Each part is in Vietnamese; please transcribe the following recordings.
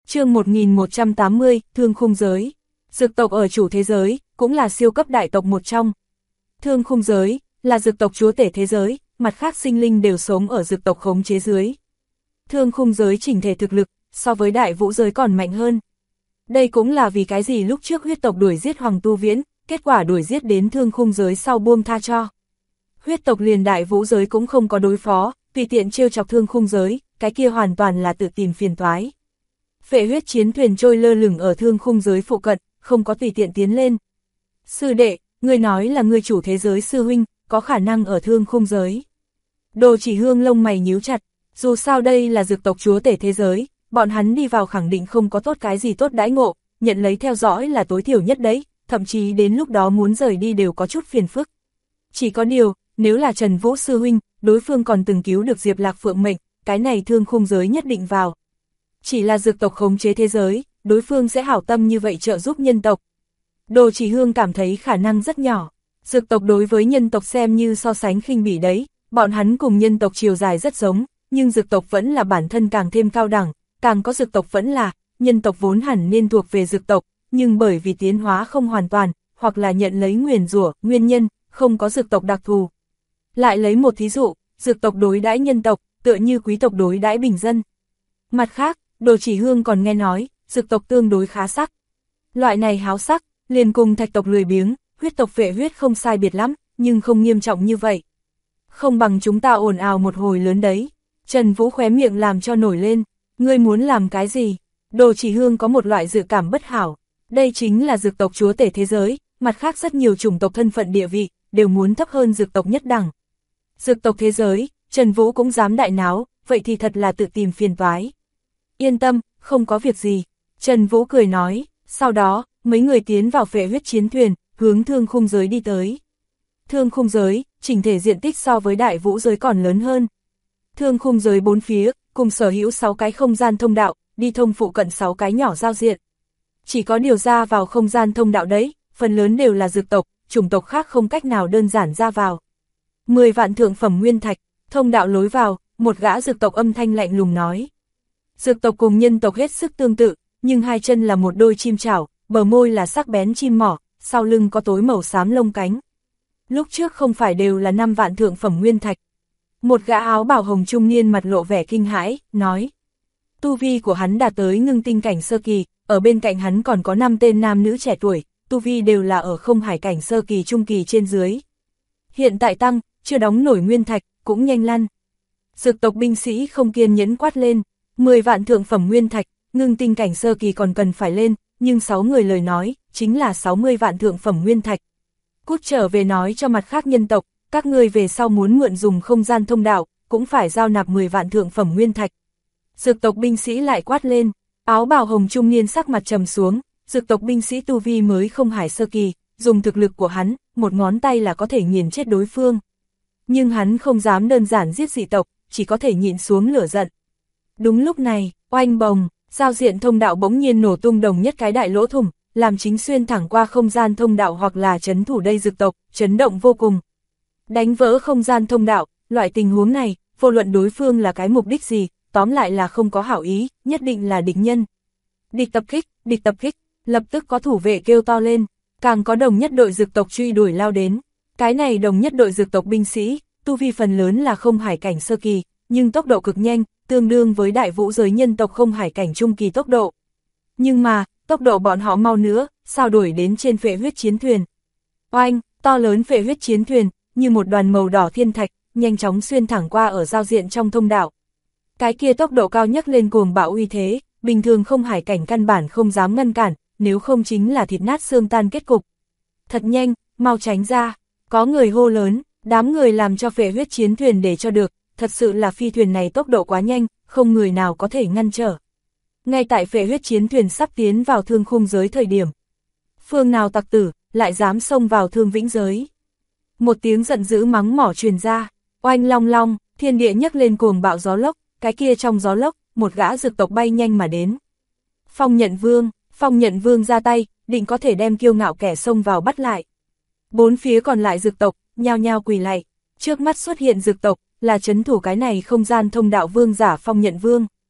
Chương 1180, Thương Khung Giới. Dực tộc ở chủ thế giới, cũng là siêu cấp đại tộc một trong. Thương Khung Giới, là dực tộc chúa tể thế giới, mặt khác sinh linh đều sống ở dực tộc khống chế dưới. Thương Khung Giới chỉnh thể thực lực, so với đại vũ giới còn mạnh hơn. Đây cũng là vì cái gì lúc trước huyết tộc đuổi giết Hoàng Tu Viễn, kết quả đuổi giết đến Thương Khung Giới sau buông tha cho. Huyết tộc liền đại vũ giới cũng không có đối phó, tùy tiện trêu chọc Thương Khung Giới, cái kia hoàn toàn là tự tìm phiền toái. Phệ huyết chiến thuyền trôi lơ lửng ở Thương Khung Giới phụ cận, không có tùy tiện tiến lên. Sư đệ, ngươi nói là ngươi chủ thế giới sư huynh, có khả năng ở Thương Khung Giới. Đồ Chỉ Hương lông mày nhíu chặt, dù sao đây là dực tộc chúa tể thế giới, bọn hắn đi vào khẳng định không có tốt cái gì tốt đãi ngộ, nhận lấy theo dõi là tối thiểu nhất đấy, thậm chí đến lúc đó muốn rời đi đều có chút phiền phức. Chỉ có điều, nếu là Trần Vũ sư huynh, đối phương còn từng cứu được Diệp Lạc Phượng mệnh, cái này Thương Khung Giới nhất định vào. Chỉ là dực tộc khống chế thế giới, đối phương sẽ hảo tâm như vậy trợ giúp nhân tộc. Đồ Chỉ Hương cảm thấy khả năng rất nhỏ. Dực tộc đối với nhân tộc xem như so sánh khinh bỉ đấy, bọn hắn cùng nhân tộc chiều dài rất giống, nhưng dực tộc vẫn là bản thân càng thêm cao đẳng, càng có dực tộc vẫn là, nhân tộc vốn hẳn nên thuộc về dực tộc, nhưng bởi vì tiến hóa không hoàn toàn, hoặc là nhận lấy nguyền rủa, nguyên nhân, không có dực tộc đặc thù. Lại lấy một thí dụ, dực tộc đối đãi nhân tộc, tựa như quý tộc đối đãi bình dân. Mặt khác, Đồ Chỉ Hương còn nghe nói, dực tộc tương đối khá sắc. Loại này háo sắc, liền cùng thạch tộc lười biếng, huyết tộc phệ huyết không sai biệt lắm, nhưng không nghiêm trọng như vậy. Không bằng chúng ta ồn ào một hồi lớn đấy. Trần Vũ khóe miệng làm cho nổi lên, ngươi muốn làm cái gì? Đồ Chỉ Hương có một loại dự cảm bất hảo. Đây chính là dực tộc chúa tể thế giới, mặt khác rất nhiều chủng tộc thân phận địa vị, đều muốn thấp hơn dực tộc nhất đẳng. Dực tộc thế giới, Trần Vũ cũng dám đại náo, vậy thì thật là tự tìm phiền toái. Yên tâm, không có việc gì. Trần Vũ cười nói, sau đó, mấy người tiến vào phệ huyết chiến thuyền, hướng Thương Khung Giới đi tới. Thương Khung Giới, chỉnh thể diện tích so với đại vũ giới còn lớn hơn. Thương Khung Giới bốn phía, cùng sở hữu 6 cái không gian thông đạo, đi thông phụ cận 6 cái nhỏ giao diện. Chỉ có điều ra vào không gian thông đạo đấy, phần lớn đều là dực tộc, chủng tộc khác không cách nào đơn giản ra vào. 10 vạn thượng phẩm nguyên thạch, thông đạo lối vào, một gã dực tộc âm thanh lạnh lùng nói. Dực tộc cùng nhân tộc hết sức tương tự, nhưng hai chân là một đôi chim chảo, bờ môi là sắc bén chim mỏ, sau lưng có tối màu xám lông cánh. Lúc trước không phải đều là 5 vạn thượng phẩm nguyên thạch. Một gã áo bào hồng trung niên mặt lộ vẻ kinh hãi, nói. Tu vi của hắn đạt tới ngưng tinh cảnh sơ kỳ, ở bên cạnh hắn còn có 5 tên nam nữ trẻ tuổi, tu vi đều là ở không hải cảnh sơ kỳ trung kỳ trên dưới. Hiện tại tăng, chưa đóng nổi nguyên thạch, cũng nhanh lăn. Dực tộc binh sĩ không kiên nhẫn quát lên, 10 vạn thượng phẩm nguyên thạch, ngưng tinh cảnh sơ kỳ còn cần phải lên, nhưng 6 người lời nói, chính là 60 vạn thượng phẩm nguyên thạch. Cút trở về nói cho mặt khác nhân tộc, các ngươi về sau muốn mượn dùng không gian thông đạo, cũng phải giao nạp 10 vạn thượng phẩm nguyên thạch. Dực tộc binh sĩ lại quát lên, áo bào hồng trung niên sắc mặt trầm xuống, dực tộc binh sĩ tu vi mới không hải sơ kỳ, dùng thực lực của hắn, một ngón tay là có thể nghiền chết đối phương. Nhưng hắn không dám đơn giản giết dị tộc, chỉ có thể nhịn xuống lửa giận. Đúng lúc này, oanh bồng, giao diện thông đạo bỗng nhiên nổ tung đồng nhất cái đại lỗ thủng, làm chính xuyên thẳng qua không gian thông đạo hoặc là trấn thủ đây dực tộc, chấn động vô cùng. Đánh vỡ không gian thông đạo, loại tình huống này, vô luận đối phương là cái mục đích gì, tóm lại là không có hảo ý, nhất định là địch nhân. Địch tập kích, lập tức có thủ vệ kêu to lên, càng có đồng nhất đội dực tộc truy đuổi lao đến. Cái này đồng nhất đội dực tộc binh sĩ, tu vi phần lớn là không hải cảnh sơ kỳ, nhưng tốc độ cực nhanh, tương đương với đại vũ giới nhân tộc không hải cảnh trung kỳ tốc độ. Nhưng mà, tốc độ bọn họ mau nữa, sao đuổi đến trên phệ huyết chiến thuyền. Oanh, to lớn phệ huyết chiến thuyền, như một đoàn màu đỏ thiên thạch, nhanh chóng xuyên thẳng qua ở giao diện trong thông đạo. Cái kia tốc độ cao nhất lên cuồng bạo uy thế, bình thường không hải cảnh căn bản không dám ngăn cản, nếu không chính là thịt nát xương tan kết cục. Thật nhanh, mau tránh ra, có người hô lớn, đám người làm cho phệ huyết chiến thuyền để cho được, thật sự là phi thuyền này tốc độ quá nhanh, không người nào có thể ngăn trở. Ngay tại phệ huyết chiến thuyền sắp tiến vào Thương Khung Giới thời điểm. Phương nào tặc tử, lại dám xông vào Thương Vĩnh Giới. Một tiếng giận dữ mắng mỏ truyền ra, oanh long long, thiên địa nhấc lên cuồng bạo gió lốc, cái kia trong gió lốc, một gã dực tộc bay nhanh mà đến. Phong Nhận Vương ra tay, định có thể đem kiêu ngạo kẻ xông vào bắt lại. Bốn phía còn lại dực tộc, nhao nhao quỳ lạy, trước mắt xuất hiện dực tộc, là trấn thủ cái này không gian thông đạo vương giả Phong Nhận Vương.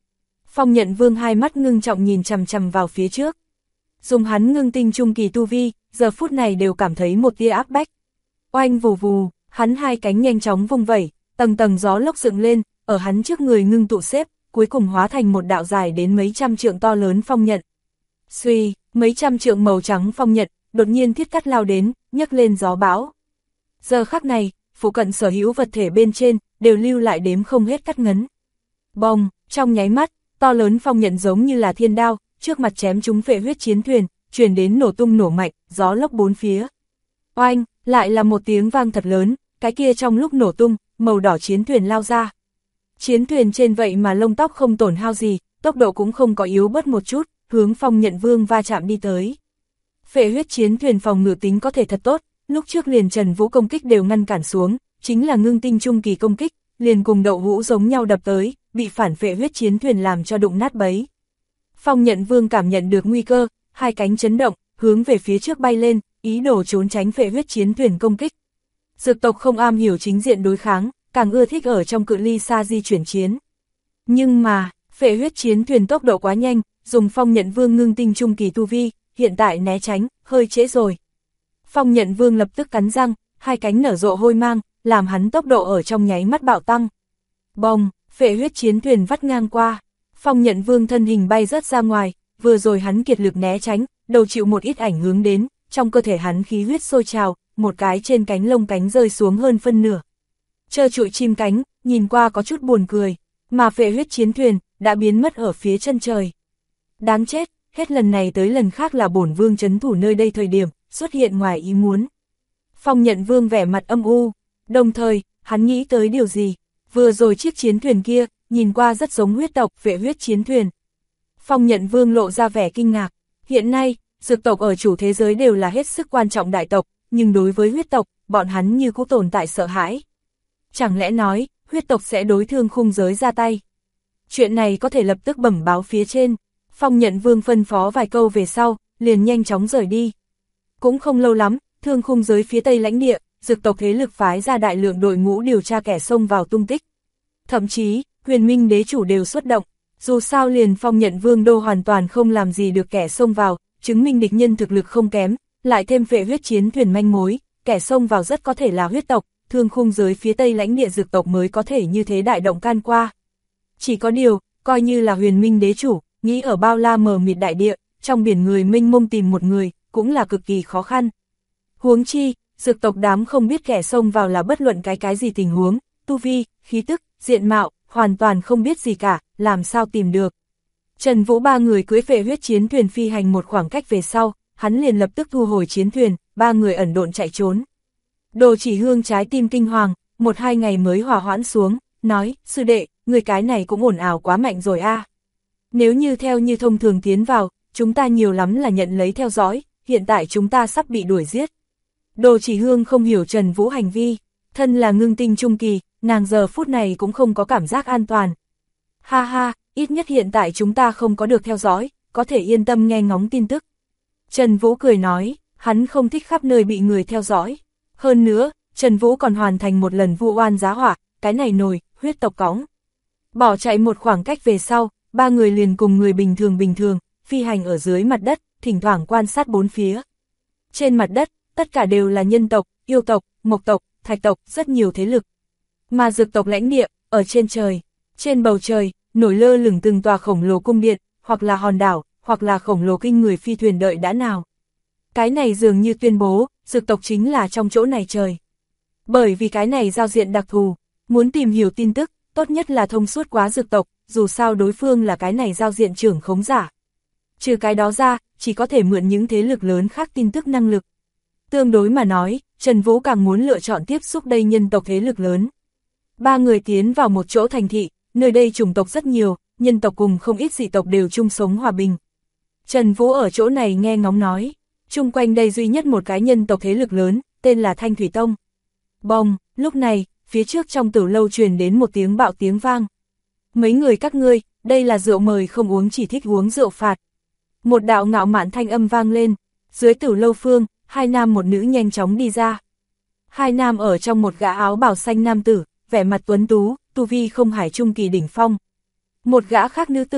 Phong Nhận Vương hai mắt ngưng trọng nhìn chằm chằm vào phía trước. Dùng hắn ngưng tinh trung kỳ tu vi, giờ phút này đều cảm thấy một tia áp bách. Oanh vù vù, hắn hai cánh nhanh chóng vung vẩy, tầng tầng gió lốc dựng lên, ở hắn trước người ngưng tụ xếp, cuối cùng hóa thành một đạo dài đến mấy trăm trượng to lớn phong nhận. Suy, mấy trăm trượng màu trắng phong nhận, đột nhiên thiết cắt lao đến, nhấc lên gió bão. Giờ khắc này, phụ cận sở hữu vật thể bên trên, đều lưu lại đếm không hết cắt ngấn. Bong, trong nháy mắt, to lớn phong nhận giống như là thiên đao, trước mặt chém chúng phệ huyết chiến thuyền, truyền đến nổ tung nổ mạnh, gió lốc bốn phía. Oanh, lại là một tiếng vang thật lớn, cái kia trong lúc nổ tung, màu đỏ chiến thuyền lao ra. Chiến thuyền trên vậy mà lông tóc không tổn hao gì, tốc độ cũng không có yếu bớt một chút, hướng Phong Nhận Vương va chạm đi tới. Phệ huyết chiến thuyền phòng ngự tính có thể thật tốt, lúc trước liền Trần Vũ công kích đều ngăn cản xuống, chính là ngưng tinh trung kỳ công kích, liền cùng đậu hũ giống nhau đập tới, bị phản phệ huyết chiến thuyền làm cho đụng nát bấy. Phong Nhận Vương cảm nhận được nguy cơ, hai cánh chấn động, hướng về phía trước bay lên, ý đồ trốn tránh phệ huyết chiến thuyền công kích. Dược tộc không am hiểu chính diện đối kháng, càng ưa thích ở trong cự ly xa di chuyển chiến. Nhưng mà, phệ huyết chiến thuyền tốc độ quá nhanh, dùng Phong Nhận Vương ngưng tinh trung kỳ tu vi, hiện tại né tránh, hơi trễ rồi. Phong Nhận Vương lập tức cắn răng, hai cánh nở rộ hôi mang, làm hắn tốc độ ở trong nháy mắt bạo tăng. Bồng, phệ huyết chiến thuyền vắt ngang qua. Phong Nhận Vương thân hình bay rớt ra ngoài, vừa rồi hắn kiệt lực né tránh, đầu chịu một ít ảnh hướng đến, trong cơ thể hắn khí huyết sôi trào, một cái trên cánh lông cánh rơi xuống hơn phân nửa. Trơ trụi chim cánh, nhìn qua có chút buồn cười, mà phệ huyết chiến thuyền đã biến mất ở phía chân trời. Đáng chết, hết lần này tới lần khác là bổn vương trấn thủ nơi đây thời điểm, xuất hiện ngoài ý muốn. Phong Nhận Vương vẻ mặt âm u, đồng thời, hắn nghĩ tới điều gì, vừa rồi chiếc chiến thuyền kia, nhìn qua rất giống huyết tộc phệ huyết chiến thuyền. Phong Nhận Vương lộ ra vẻ kinh ngạc, hiện nay, dược tộc ở chủ thế giới đều là hết sức quan trọng đại tộc, nhưng đối với huyết tộc, bọn hắn như cũng tồn tại sợ hãi. Chẳng lẽ nói, huyết tộc sẽ đối thương khung giới ra tay? Chuyện này có thể lập tức bẩm báo phía trên. Phong Nhận Vương phân phó vài câu về sau, liền nhanh chóng rời đi. Cũng không lâu lắm, thương khung giới phía tây lãnh địa, dược tộc thế lực phái ra đại lượng đội ngũ điều tra kẻ xông vào tung tích. Thậm chí, Huyền Minh đế chủ đều xuất động, dù sao liền Phong Nhận Vương đô hoàn toàn không làm gì được kẻ xông vào, chứng minh địch nhân thực lực không kém, lại thêm phệ huyết chiến thuyền manh mối, kẻ xông vào rất có thể là huyết tộc, thương khung giới phía tây lãnh địa dược tộc mới có thể như thế đại động can qua. Chỉ có điều, coi như là Huyền Minh đế chủ, nghĩ ở bao la mờ mịt đại địa, trong biển người mênh mông tìm một người, cũng là cực kỳ khó khăn. Huống chi, dược tộc đám không biết kẻ xông vào là bất luận cái gì tình huống, tu vi, khí tức, diện mạo, hoàn toàn không biết gì cả, làm sao tìm được. Trần Vũ ba người cưỡi phệ huyết chiến thuyền phi hành một khoảng cách về sau, hắn liền lập tức thu hồi chiến thuyền, ba người ẩn độn chạy trốn. Đồ Chỉ Hương trái tim kinh hoàng, 1-2 ngày mới hòa hoãn xuống, nói, sư đệ, người cái này cũng ồn ào quá mạnh rồi a. Nếu như theo như thông thường tiến vào, chúng ta nhiều lắm là nhận lấy theo dõi, hiện tại chúng ta sắp bị đuổi giết. Đồ Chỉ Hương không hiểu Trần Vũ hành vi, thân là ngưng tinh trung kỳ, nàng giờ phút này cũng không có cảm giác an toàn. Ha ha, ít nhất hiện tại chúng ta không có được theo dõi, có thể yên tâm nghe ngóng tin tức. Trần Vũ cười nói, hắn không thích khắp nơi bị người theo dõi. Hơn nữa, Trần Vũ còn hoàn thành một lần vu oan giá họa, cái này nổi, huyết tộc cõng. Bỏ chạy một khoảng cách về sau, ba người liền cùng người bình thường, phi hành ở dưới mặt đất, thỉnh thoảng quan sát bốn phía. Trên mặt đất, tất cả đều là nhân tộc, yêu tộc, mộc tộc, thạch tộc, rất nhiều thế lực. Mà dược tộc lãnh địa, ở trên trời, trên bầu trời, nổi lơ lửng từng tòa khổng lồ cung điện, hoặc là hòn đảo, hoặc là khổng lồ kinh người phi thuyền đợi đã nào. Cái này dường như tuyên bố, dược tộc chính là trong chỗ này trời. Bởi vì cái này giao diện đặc thù, muốn tìm hiểu tin tức, tốt nhất là thông suốt quá dược tộc, dù sao đối phương là cái này giao diện trưởng khống giả. Trừ cái đó ra, chỉ có thể mượn những thế lực lớn khác tin tức năng lực. Tương đối mà nói, Trần Vũ càng muốn lựa chọn tiếp xúc đây nhân tộc thế lực lớn. Ba người tiến vào một chỗ thành thị, nơi đây chủng tộc rất nhiều, nhân tộc cùng không ít dị tộc đều chung sống hòa bình. Trần Vũ ở chỗ này nghe ngóng nói, chung quanh đây duy nhất một cái nhân tộc thế lực lớn, tên là Thanh Thủy Tông. Bồng, lúc này, phía trước trong tử lâu truyền đến một tiếng bạo tiếng vang. Mấy người các ngươi, đây là rượu mời không uống chỉ thích uống rượu phạt. Một đạo ngạo mạn thanh âm vang lên, dưới tử lâu phương, hai nam một nữ nhanh chóng đi ra. Hai nam ở trong một gã áo bào xanh nam tử, vẻ mặt tuấn tú, tu vi không hải trung kỳ đỉnh phong. Một gã khác nữ tử,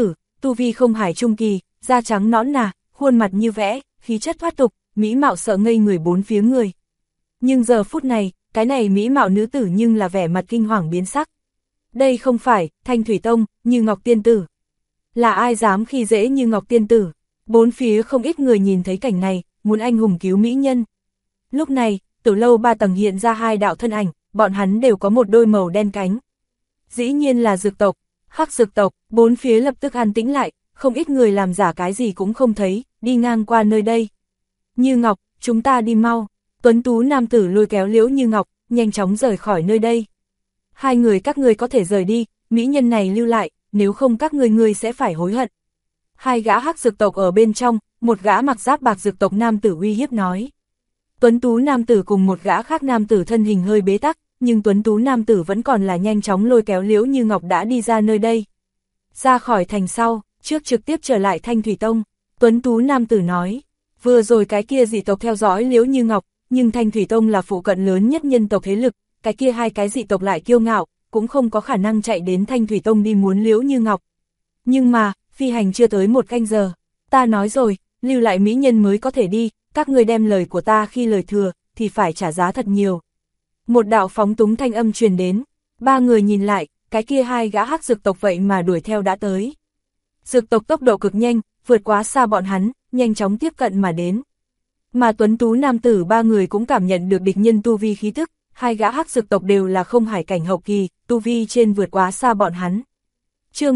tu vi không hải trung kỳ, da trắng nõn nà, khuôn mặt như vẽ, khí chất thoát tục, mỹ mạo sợ ngây người bốn phía người. Nhưng giờ phút này, cái này mỹ mạo nữ tử nhưng là vẻ mặt kinh hoàng biến sắc. Đây không phải Thanh Thủy Tông, Như Ngọc tiên tử. Là ai dám khi dễ Như Ngọc tiên tử? Bốn phía không ít người nhìn thấy cảnh này, muốn anh hùng cứu mỹ nhân. Lúc này, Tử lâu 3 tầng hiện ra 2 đạo thân ảnh, bọn hắn đều có một đôi màu đen cánh. Dĩ nhiên là dược tộc, Hắc dược tộc. Bốn phía lập tức an tĩnh lại, không ít người làm giả cái gì cũng không thấy, đi ngang qua nơi đây. Như Ngọc, chúng ta đi mau. Tuấn tú nam tử lôi kéo Liễu Như Ngọc, nhanh chóng rời khỏi nơi đây. Hai người các ngươi có thể rời đi, mỹ nhân này lưu lại, nếu không các ngươi sẽ phải hối hận. Hai gã Hắc dược tộc ở bên trong, một gã mặc giáp bạc dược tộc nam tử uy hiếp nói. Tuấn tú nam tử cùng một gã khác nam tử thân hình hơi bế tắc, nhưng tuấn tú nam tử vẫn còn là nhanh chóng lôi kéo Liễu Như Ngọc đã đi ra nơi đây. Ra khỏi thành sau, trước trực tiếp trở lại Thanh Thủy Tông, tuấn tú nam tử nói. Vừa rồi cái kia dị tộc theo dõi Liễu Như Ngọc, nhưng Thanh Thủy Tông là phụ cận lớn nhất nhân tộc thế lực, cái kia hai cái dị tộc lại kiêu ngạo, cũng không có khả năng chạy đến Thanh Thủy Tông đi muốn Liễu Như Ngọc. Nhưng mà, phi hành chưa tới 1 canh giờ, ta nói rồi, lưu lại mỹ nhân mới có thể đi, các ngươi đem lời của ta khi lời thừa, thì phải trả giá thật nhiều. Một đạo phóng túng thanh âm truyền đến, 3 người nhìn lại, cái kia hai gã Hắc dược tộc vậy mà đuổi theo đã tới. Dược tộc tốc độ cực nhanh, vượt quá xa bọn hắn, nhanh chóng tiếp cận mà đến. Mà tuấn tú nam tử 3 người cũng cảm nhận được địch nhân tu vi khí tức, hai gã Hắc dược tộc đều là không hải cảnh hậu kỳ, tu vi trên vượt quá xa bọn hắn. Chương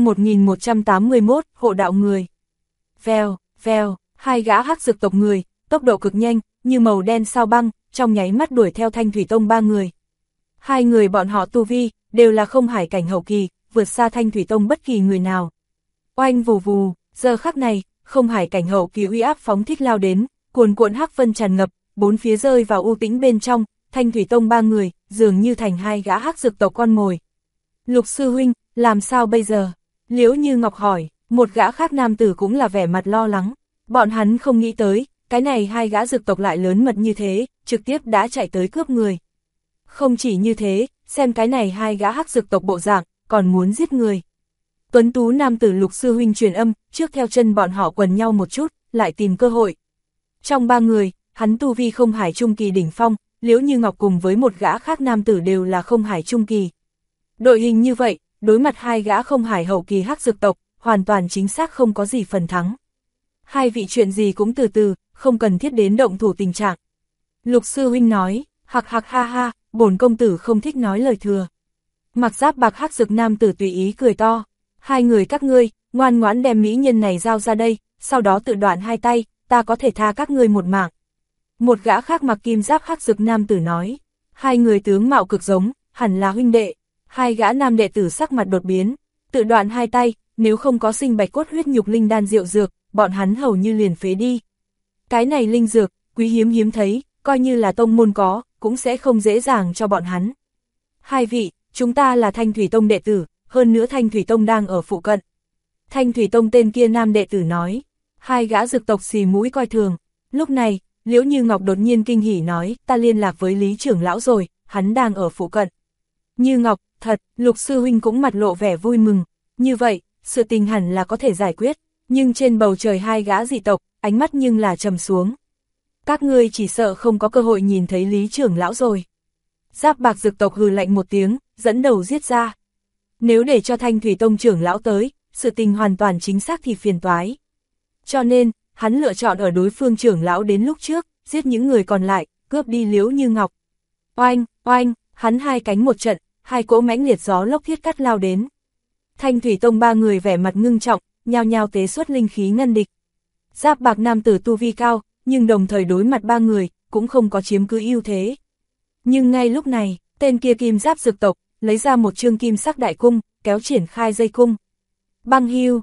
1181, hộ đạo người. Vèo, vèo, hai gã Hắc dược tộc người, tốc độ cực nhanh, như màu đen sao băng, trong nháy mắt đuổi theo Thanh Thủy Tông 3 người. Hai người bọn họ tu vi, đều là không hải cảnh hậu kỳ, vượt xa Thanh Thủy Tông bất kỳ người nào. Oanh vù vù, giờ khắc này, không hải cảnh hậu kỳ uy áp phóng thích lao đến, cuồn cuộn hắc vân tràn ngập, bốn phía rơi vào u tĩnh bên trong, Thanh Thủy Tông 3 người, dường như thành hai gã Hắc dược tộc con mồi. Lục sư huynh, làm sao bây giờ? Liễu Như Ngọc hỏi, một gã khác nam tử cũng là vẻ mặt lo lắng, bọn hắn không nghĩ tới, cái này hai gã dược tộc lại lớn mật như thế, trực tiếp đã chạy tới cướp người. Không chỉ như thế, xem cái này hai gã Hắc dược tộc bộ dạng, còn muốn giết người. Tuấn tú nam tử Lục sư huynh truyền âm, trước theo chân bọn họ quần nhau một chút, lại tìm cơ hội. Trong 3 người, hắn tu vi không hải trung kỳ đỉnh phong, Liễu Như Ngọc cùng với một gã khác nam tử đều là không hải trung kỳ. Đội hình như vậy, đối mặt hai gã không hải hậu kỳ Hắc dược tộc, hoàn toàn chính xác không có gì phần thắng. Hai vị chuyện gì cũng từ từ, không cần thiết đến động thủ tình trạng. Lục sư huynh nói, hạc hạc ha ha, bổn công tử không thích nói lời thừa. Mặc giáp bạc Hắc dược nam tử tùy ý cười to, hai người các ngươi, ngoan ngoãn đem mỹ nhân này giao ra đây, sau đó tự đoạn hai tay, ta có thể tha các ngươi một mạng. Một gã khác mặc kim giáp Hắc dược nam tử nói, hai người tướng mạo cực giống, hẳn là huynh đệ. Hai gã nam đệ tử sắc mặt đột biến, tự đoạn hai tay, nếu không có sinh bạch cốt huyết nhục linh đan rượu dược, bọn hắn hầu như liền phế đi. Cái này linh dược, quý hiếm thấy, coi như là tông môn có, cũng sẽ không dễ dàng cho bọn hắn. Hai vị, chúng ta là Thanh Thủy Tông đệ tử, hơn nữa Thanh Thủy Tông đang ở phụ cận. Thanh Thủy Tông tên kia nam đệ tử nói, hai gã dược tộc xì mũi coi thường. Lúc này, Liễu Như Ngọc đột nhiên kinh hỉ nói, ta liên lạc với Lý trưởng lão rồi, hắn đang ở phụ cận. Như Ngọc, thật, Lục sư huynh cũng mặt lộ vẻ vui mừng, như vậy, sự tình hẳn là có thể giải quyết, nhưng trên bầu trời hai gã dị tộc, ánh mắt nhưng là trầm xuống. Các ngươi chỉ sợ không có cơ hội nhìn thấy Lý trưởng lão rồi. Giáp bạc dược tộc hừ lạnh một tiếng, dẫn đầu giết ra. Nếu để cho Thanh Thủy Tông trưởng lão tới, sự tình hoàn toàn chính xác thì phiền toái. Cho nên, hắn lựa chọn ở đối phương trưởng lão đến lúc trước, giết những người còn lại, cướp đi Liễu Như Ngọc. Oanh, oanh, hắn hai cánh một trận, hai cỗ mãnh liệt gió lốc thiết cắt lao đến. Thanh Thủy Tông 3 người vẻ mặt ngưng trọng, nhao nhao tế xuất linh khí ngăn địch. Giáp bạc nam tử tu vi cao, nhưng đồng thời đối mặt 3 người, cũng không có chiếm cứ ưu thế. Nhưng ngay lúc này, tên kia kim giáp dược tộc, lấy ra một chương kim sắc đại cung, kéo triển khai dây cung. Băng hiu,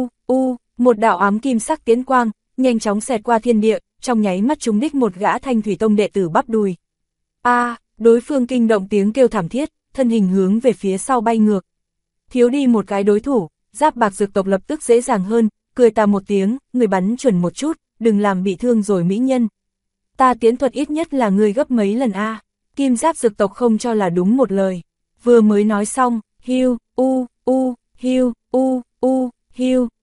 một đạo ám kim sắc tiến quang, nhanh chóng xẹt qua thiên địa, trong nháy mắt trúng đích một gã Thanh Thủy Tông đệ tử bắp đùi. Đối phương kinh động tiếng kêu thảm thiết, thân hình hướng về phía sau bay ngược. Thiếu đi một cái đối thủ, giáp bạc dược tộc lập tức dễ dàng hơn, cười ta một tiếng, người bắn chuẩn một chút, đừng làm bị thương rồi mỹ nhân. Ta tiến thuật ít nhất là người gấp mấy lần a. Kim giáp dược tộc không cho là đúng một lời. Vừa mới nói xong, hiu, hiu,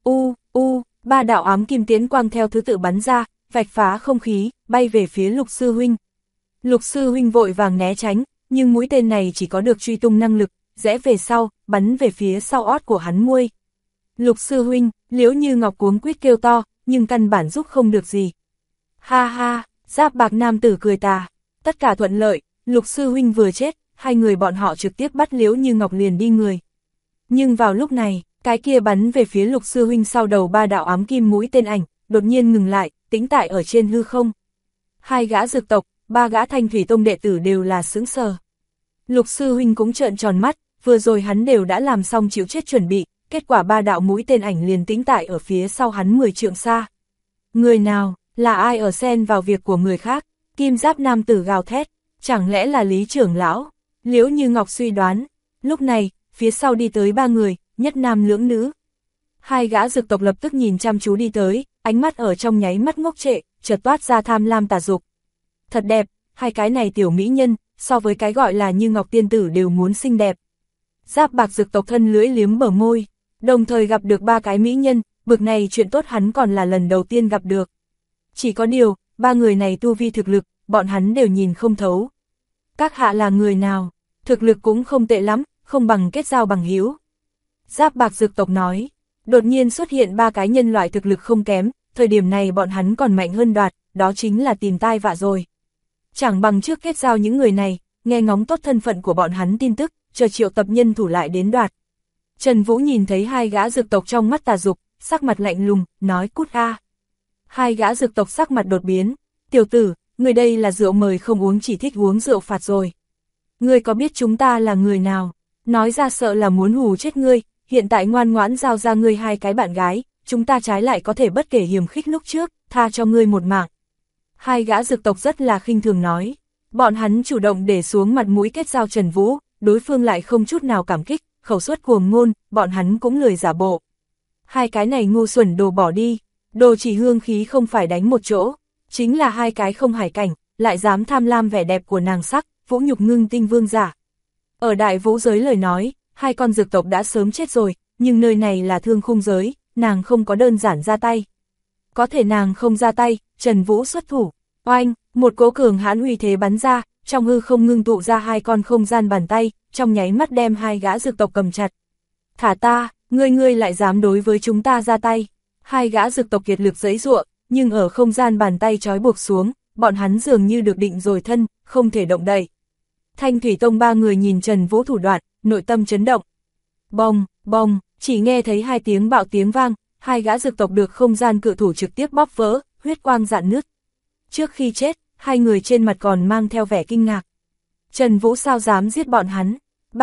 ba đạo ám kim tiến quang theo thứ tự bắn ra, vạch phá không khí, bay về phía Lục sư huynh. Lục sư huynh vội vàng né tránh, nhưng mũi tên này chỉ có được truy tung năng lực, rẽ về sau, bắn về phía sau ót của hắn muôi. Lục sư huynh, Liễu Như Ngọc cuống quýt kêu to, nhưng căn bản giúp không được gì. Ha ha, Giáp Bạc nam tử cười tà, tất cả thuận lợi, Lục sư huynh vừa chết, hai người bọn họ trực tiếp bắt Liễu Như Ngọc liền đi người. Nhưng vào lúc này, cái kia bắn về phía Lục sư huynh sau đầu ba đạo ám kim mũi tên ảnh, đột nhiên ngừng lại, tĩnh tại ở trên hư không. Hai gã dược tộc, ba gã Thanh Thủy Tông đệ tử đều là sững sờ. Lục sư huynh cũng trợn tròn mắt, vừa rồi hắn đều đã làm xong chịu chết chuẩn bị, kết quả ba đạo mũi tên ảnh liền tĩnh tại ở phía sau hắn 10 trượng xa. Người nào, là ai ở xen vào việc của người khác? Kim Giáp nam tử gào thét, chẳng lẽ là Lý trưởng lão? Liễu Như Ngọc suy đoán. Lúc này, phía sau đi tới ba người, nhất nam lưỡng nữ. Hai gã dược tộc lập tức nhìn chăm chú đi tới, ánh mắt ở trong nháy mắt ngốc trệ, chợt toát ra tham lam tà dục. Thật đẹp, hai cái này tiểu mỹ nhân, so với cái gọi là Như Ngọc tiên tử đều muốn xinh đẹp. Giáp Bạc dược tộc thân lưỡi liếm bờ môi, đồng thời gặp được ba cái mỹ nhân, bực này chuyện tốt hắn còn là lần đầu tiên gặp được. Chỉ có điều, ba người này tu vi thực lực, bọn hắn đều nhìn không thấu. Các hạ là người nào, thực lực cũng không tệ lắm, không bằng kết giao bằng hữu. Giáp Bạc dược tộc nói, đột nhiên xuất hiện ba cái nhân loại thực lực không kém, thời điểm này bọn hắn còn mạnh hơn Đoạt, đó chính là tìm tai vạ rồi. Chẳng bằng trước kết giao những người này, nghe ngóng tốt thân phận của bọn hắn tin tức, chờ triệu tập nhân thủ lại đến Đoạt. Trần Vũ nhìn thấy hai gã dược tộc trong mắt tà dục, sắc mặt lạnh lùng, nói cút a. Hai gã dược tộc sắc mặt đột biến, tiểu tử, người đây là rượu mời không uống chỉ thích uống rượu phạt rồi. Ngươi có biết chúng ta là người nào? Nói ra sợ là muốn hù chết ngươi, hiện tại ngoan ngoãn giao ra ngươi hai cái bạn gái, chúng ta trái lại có thể bất kể hiềm khích lúc trước, tha cho ngươi một mạng. Hai gã dược tộc rất là khinh thường nói, bọn hắn chủ động để xuống mặt mũi kết giao Trần Vũ, đối phương lại không chút nào cảm kích, khẩu suất cuồng ngôn, bọn hắn cũng lười giả bộ. Hai cái này ngu xuẩn đồ bỏ đi, đồ chỉ hương khí không phải đánh một chỗ, chính là hai cái không hải cảnh, lại dám tham lam vẻ đẹp của nàng sắc, vũ nhục ngưng tinh vương giả. Ở đại vũ giới lời nói, hai con dược tộc đã sớm chết rồi, nhưng nơi này là thương khung giới, nàng không có đơn giản ra tay. Có thể nàng không ra tay, Trần Vũ xuất thủ, oanh, một cỗ cường hãn uy thế bắn ra, trong hư không ngưng tụ ra hai con không gian bàn tay, trong nháy mắt đem hai gã dược tộc cầm chặt. Thả ta, ngươi lại dám đối với chúng ta ra tay. Hai gã dược tộc kiệt lực giãy giụa, nhưng ở không gian bàn tay trói buộc xuống, bọn hắn dường như được định rồi thân, không thể động đậy. Thanh Thủy Tông ba người nhìn Trần Vũ thủ đoạn, nội tâm chấn động. Bong, bong, chỉ nghe thấy hai tiếng bạo tiếng vang, hai gã dược tộc được không gian cự thủ trực tiếp bóp vỡ, huyết quang rạn nứt. Trước khi chết, hai người trên mặt còn mang theo vẻ kinh ngạc. Trần Vũ sao dám giết bọn hắn?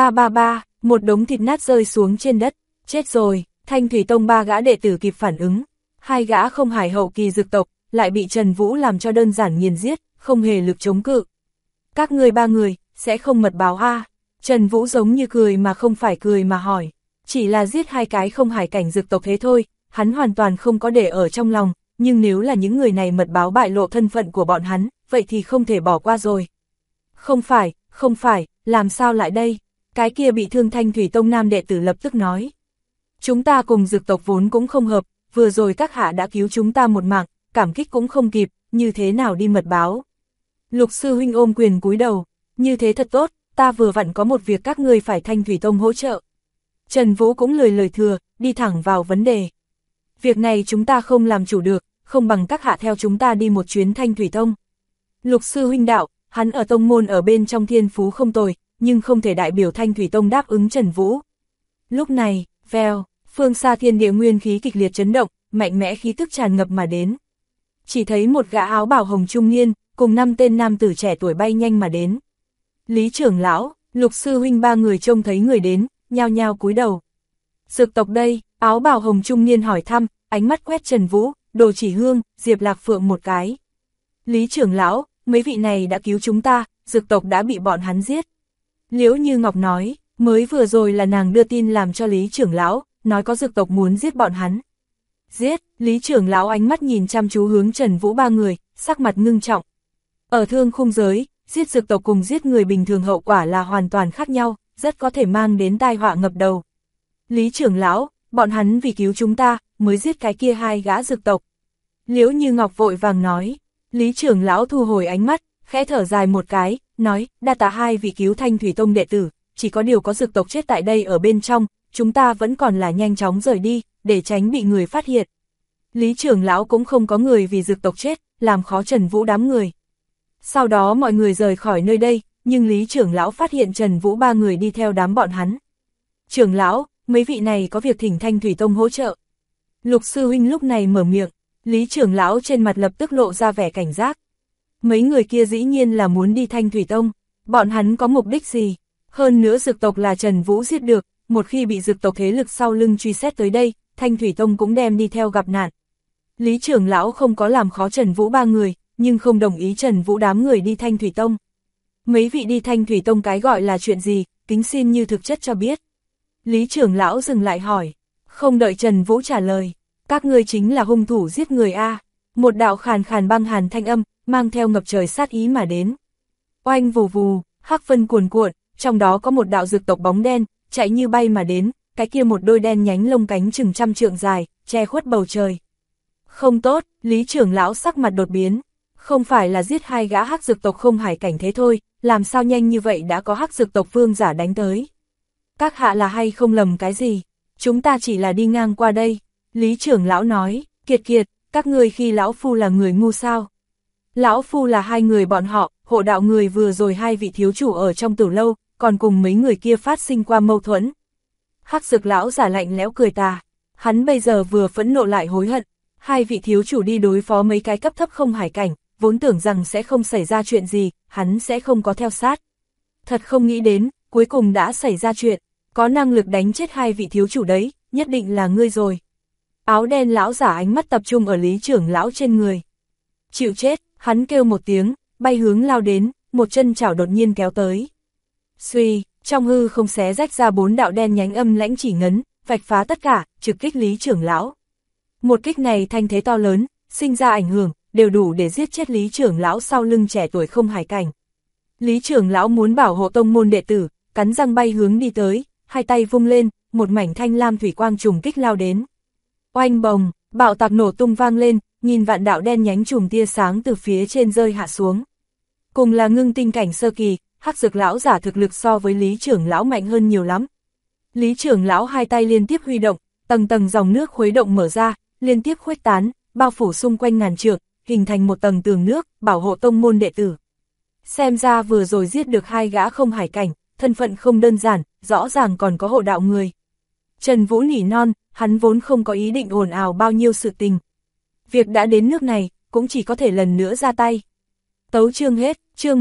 Ba, một đống thịt nát rơi xuống trên đất, chết rồi. Thanh Thủy Tông ba gã đệ tử kịp phản ứng, hai gã không hải hậu kỳ dược tộc, lại bị Trần Vũ làm cho đơn giản nghiền giết, không hề lực chống cự. Các ngươi ba người, sẽ không mật báo a? Trần Vũ giống như cười mà không phải cười mà hỏi, chỉ là giết hai cái không hải cảnh dược tộc thế thôi, hắn hoàn toàn không có để ở trong lòng, nhưng nếu là những người này mật báo bại lộ thân phận của bọn hắn, vậy thì không thể bỏ qua rồi. Không phải, làm sao lại đây? Cái kia bị thương Thanh Thủy Tông nam đệ tử lập tức nói. Chúng ta cùng dược tộc vốn cũng không hợp, vừa rồi các hạ đã cứu chúng ta một mạng, cảm kích cũng không kịp, như thế nào đi mật báo. Lục sư huynh ôm quyền cúi đầu, như thế thật tốt, ta vừa vặn có một việc các ngươi phải Thanh Thủy Tông hỗ trợ. Trần Vũ cũng lời thừa, đi thẳng vào vấn đề. Việc này chúng ta không làm chủ được, không bằng các hạ theo chúng ta đi một chuyến Thanh Thủy Tông. Lục sư huynh đạo, hắn ở tông môn ở bên trong thiên phú không tồi, nhưng không thể đại biểu Thanh Thủy Tông đáp ứng Trần Vũ. Lúc này, vèo, phương xa thiên địa nguyên khí kịch liệt chấn động, mạnh mẽ khí tức tràn ngập mà đến. Chỉ thấy một gã áo bào hồng trung niên, cùng 5 tên nam tử trẻ tuổi bay nhanh mà đến. Lý trưởng lão, Lục sư huynh ba người trông thấy người đến, nhao nhao cúi đầu. Dược tộc đây, áo bào hồng trung niên hỏi thăm, ánh mắt quét Trần Vũ, Đồ Chỉ Hương, Diệp Lạc Phượng một cái. Lý trưởng lão, mấy vị này đã cứu chúng ta, dược tộc đã bị bọn hắn giết. Liễu Như Ngọc nói, mới vừa rồi là nàng đưa tin làm cho Lý trưởng lão, nói có dược tộc muốn giết bọn hắn. Giết, Lý trưởng lão ánh mắt nhìn chăm chú hướng Trần Vũ ba người, sắc mặt ngưng trọng. Ở thương khung giới, giết dược tộc cùng giết người bình thường hậu quả là hoàn toàn khác nhau, rất có thể mang đến tai họa ngập đầu. Lý trưởng lão, bọn hắn vì cứu chúng ta, mới giết cái kia hai gã dược tộc. Liễu Như Ngọc vội vàng nói, Lý trưởng lão thu hồi ánh mắt, khẽ thở dài một cái, nói, đa tạ hai vị cứu Thanh Thủy Tông đệ tử, chỉ có điều có dược tộc chết tại đây ở bên trong, chúng ta vẫn còn là nhanh chóng rời đi, để tránh bị người phát hiện. Lý trưởng lão cũng không có người vì dược tộc chết, làm khó Trần Vũ đám người. Sau đó mọi người rời khỏi nơi đây, nhưng Lý trưởng lão phát hiện Trần Vũ ba người đi theo đám bọn hắn. Trưởng lão, mấy vị này có việc thỉnh Thanh Thủy Tông hỗ trợ. Lục sư huynh lúc này mở miệng, Lý trưởng lão trên mặt lập tức lộ ra vẻ cảnh giác. Mấy người kia dĩ nhiên là muốn đi Thanh Thủy Tông, bọn hắn có mục đích gì? Hơn nữa dược tộc là Trần Vũ giết được, một khi bị dược tộc thế lực sau lưng truy xét tới đây, Thanh Thủy Tông cũng đem đi theo gặp nạn. Lý trưởng lão không có làm khó Trần Vũ ba người, nhưng không đồng ý Trần Vũ đám người đi Thanh Thủy Tông. Mấy vị đi Thanh Thủy Tông cái gọi là chuyện gì, kính xin như thực chất cho biết. Lý trưởng lão dừng lại hỏi, không đợi Trần Vũ trả lời, các ngươi chính là hung thủ giết người a. Một đạo khàn khàn băng hàn thanh âm, mang theo ngập trời sát ý mà đến. Oanh vù vù, hắc vân cuồn cuộn, trong đó có một đạo dược tộc bóng đen, chạy như bay mà đến, cái kia một đôi đen nhánh lông cánh chừng trăm trượng dài, che khuất bầu trời. Không tốt, Lý trưởng lão sắc mặt đột biến, không phải là giết hai gã hắc dược tộc không hải cảnh thế thôi, làm sao nhanh như vậy đã có hắc dược tộc vương giả đánh tới. Các hạ là hay không lầm cái gì, chúng ta chỉ là đi ngang qua đây. Lý trưởng lão nói, kiệt kiệt, các ngươi khi lão phu là người ngu sao. Lão phu là hai người bọn họ, hộ đạo người vừa rồi hai vị thiếu chủ ở trong tử lâu, còn cùng mấy người kia phát sinh qua mâu thuẫn. Hắc dược lão giả lạnh lẽo cười tà, hắn bây giờ vừa phẫn nộ lại hối hận, hai vị thiếu chủ đi đối phó mấy cái cấp thấp không hải cảnh, vốn tưởng rằng sẽ không xảy ra chuyện gì, hắn sẽ không có theo sát. Thật không nghĩ đến, cuối cùng đã xảy ra chuyện, có năng lực đánh chết hai vị thiếu chủ đấy, nhất định là ngươi rồi. Áo đen lão giả ánh mắt tập trung ở Lý trưởng lão trên người. Chịu chết, hắn kêu một tiếng, bay hướng lao đến, một chân chảo đột nhiên kéo tới. Suy, trong hư không xé rách ra bốn đạo đen nhánh âm lãnh chỉ ngấn, vạch phá tất cả, trực kích Lý trưởng lão. Một kích này thanh thế to lớn, sinh ra ảnh hưởng, đều đủ để giết chết Lý trưởng lão sau lưng trẻ tuổi không hải cảnh. Lý trưởng lão muốn bảo hộ tông môn đệ tử, cắn răng bay hướng đi tới, hai tay vung lên, một mảnh thanh lam thủy quang trùng kích lao đến. Oanh bồng, bạo tạc nổ tung vang lên, nghìn vạn đạo đen nhánh chùm tia sáng từ phía trên rơi hạ xuống. Cùng là ngưng tinh cảnh sơ kỳ, hắc dược lão giả thực lực so với Lý trưởng lão mạnh hơn nhiều lắm. Lý trưởng lão hai tay liên tiếp huy động, tầng tầng dòng nước khuấy động mở ra, liên tiếp khuếch tán, bao phủ xung quanh ngàn trượng, hình thành một tầng tường nước, bảo hộ tông môn đệ tử. Xem ra vừa rồi giết được hai gã không hải cảnh, thân phận không đơn giản, rõ ràng còn có hộ đạo người. Trần Vũ nỉ non, hắn vốn không có ý định ồn ào bao nhiêu sự tình. Việc đã đến nước này, cũng chỉ có thể lần nữa ra tay. Tấu chương hết, chương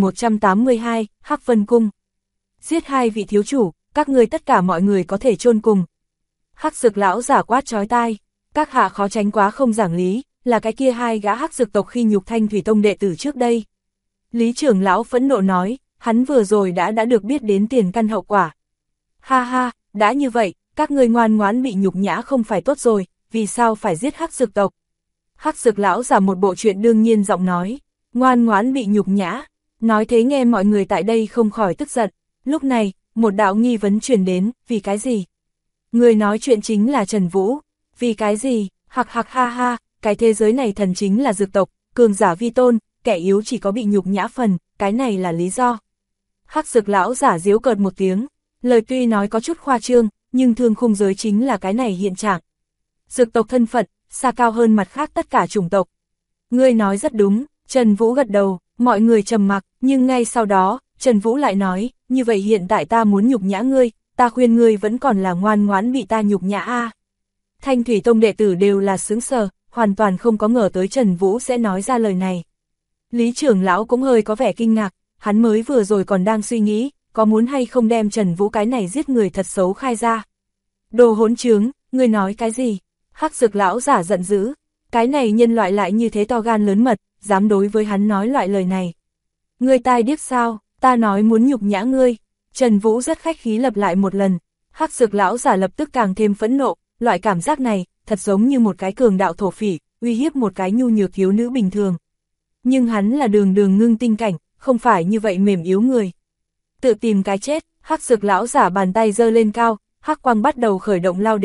1182, Hắc Vân Cung. Giết hai vị thiếu chủ, các ngươi tất cả mọi người có thể chôn cùng. Hắc dược lão giả quát chói tai, các hạ khó tránh quá không giảng lý, là cái kia hai gã hắc dược tộc khi nhục Thanh Thủy Tông đệ tử trước đây. Lý trưởng lão phẫn nộ nói, hắn vừa rồi đã được biết đến tiền căn hậu quả. Ha ha, đã như vậy, các ngươi ngoan ngoãn bị nhục nhã không phải tốt rồi, vì sao phải giết hắc dược tộc? Hắc dược lão giả một bộ chuyện đương nhiên giọng nói, ngoan ngoãn bị nhục nhã, nói thế nghe mọi người tại đây không khỏi tức giận. Lúc này, một đạo nghi vấn truyền đến, vì cái gì? Người nói chuyện chính là Trần Vũ, vì cái gì? Hạc hạc ha ha, cái thế giới này thần chính là dược tộc, cường giả vi tôn, kẻ yếu chỉ có bị nhục nhã phần, cái này là lý do. Hắc dược lão giả giễu cợt một tiếng, lời tuy nói có chút khoa trương, nhưng thương khung giới chính là cái này hiện trạng. Dược tộc thân phận, xa cao hơn mặt khác tất cả chủng tộc. Ngươi nói rất đúng, Trần Vũ gật đầu, mọi người trầm mặc, nhưng ngay sau đó, Trần Vũ lại nói, như vậy hiện tại ta muốn nhục nhã ngươi, ta khuyên ngươi vẫn còn là ngoan ngoãn bị ta nhục nhã a. Thanh Thủy Tông đệ tử đều là sững sờ, hoàn toàn không có ngờ tới Trần Vũ sẽ nói ra lời này. Lý trưởng lão cũng hơi có vẻ kinh ngạc, hắn mới vừa rồi còn đang suy nghĩ, có muốn hay không đem Trần Vũ cái này giết người thật xấu khai ra. Đồ hỗn trướng, ngươi nói cái gì? Hắc dược lão giả giận dữ, cái này nhân loại lại như thế to gan lớn mật, dám đối với hắn nói loại lời này. Ngươi tai điếc sao, ta nói muốn nhục nhã ngươi. Trần Vũ rất khách khí lặp lại một lần, hắc dược lão giả lập tức càng thêm phẫn nộ, loại cảm giác này, thật giống như một cái cường đạo thổ phỉ, uy hiếp một cái nhu nhược thiếu nữ bình thường. Nhưng hắn là đường ngưng tinh cảnh, không phải như vậy mềm yếu người. Tự tìm cái chết, hắc dược lão giả bàn tay giơ lên cao, hắc quang bắt đầu khởi động lao đến,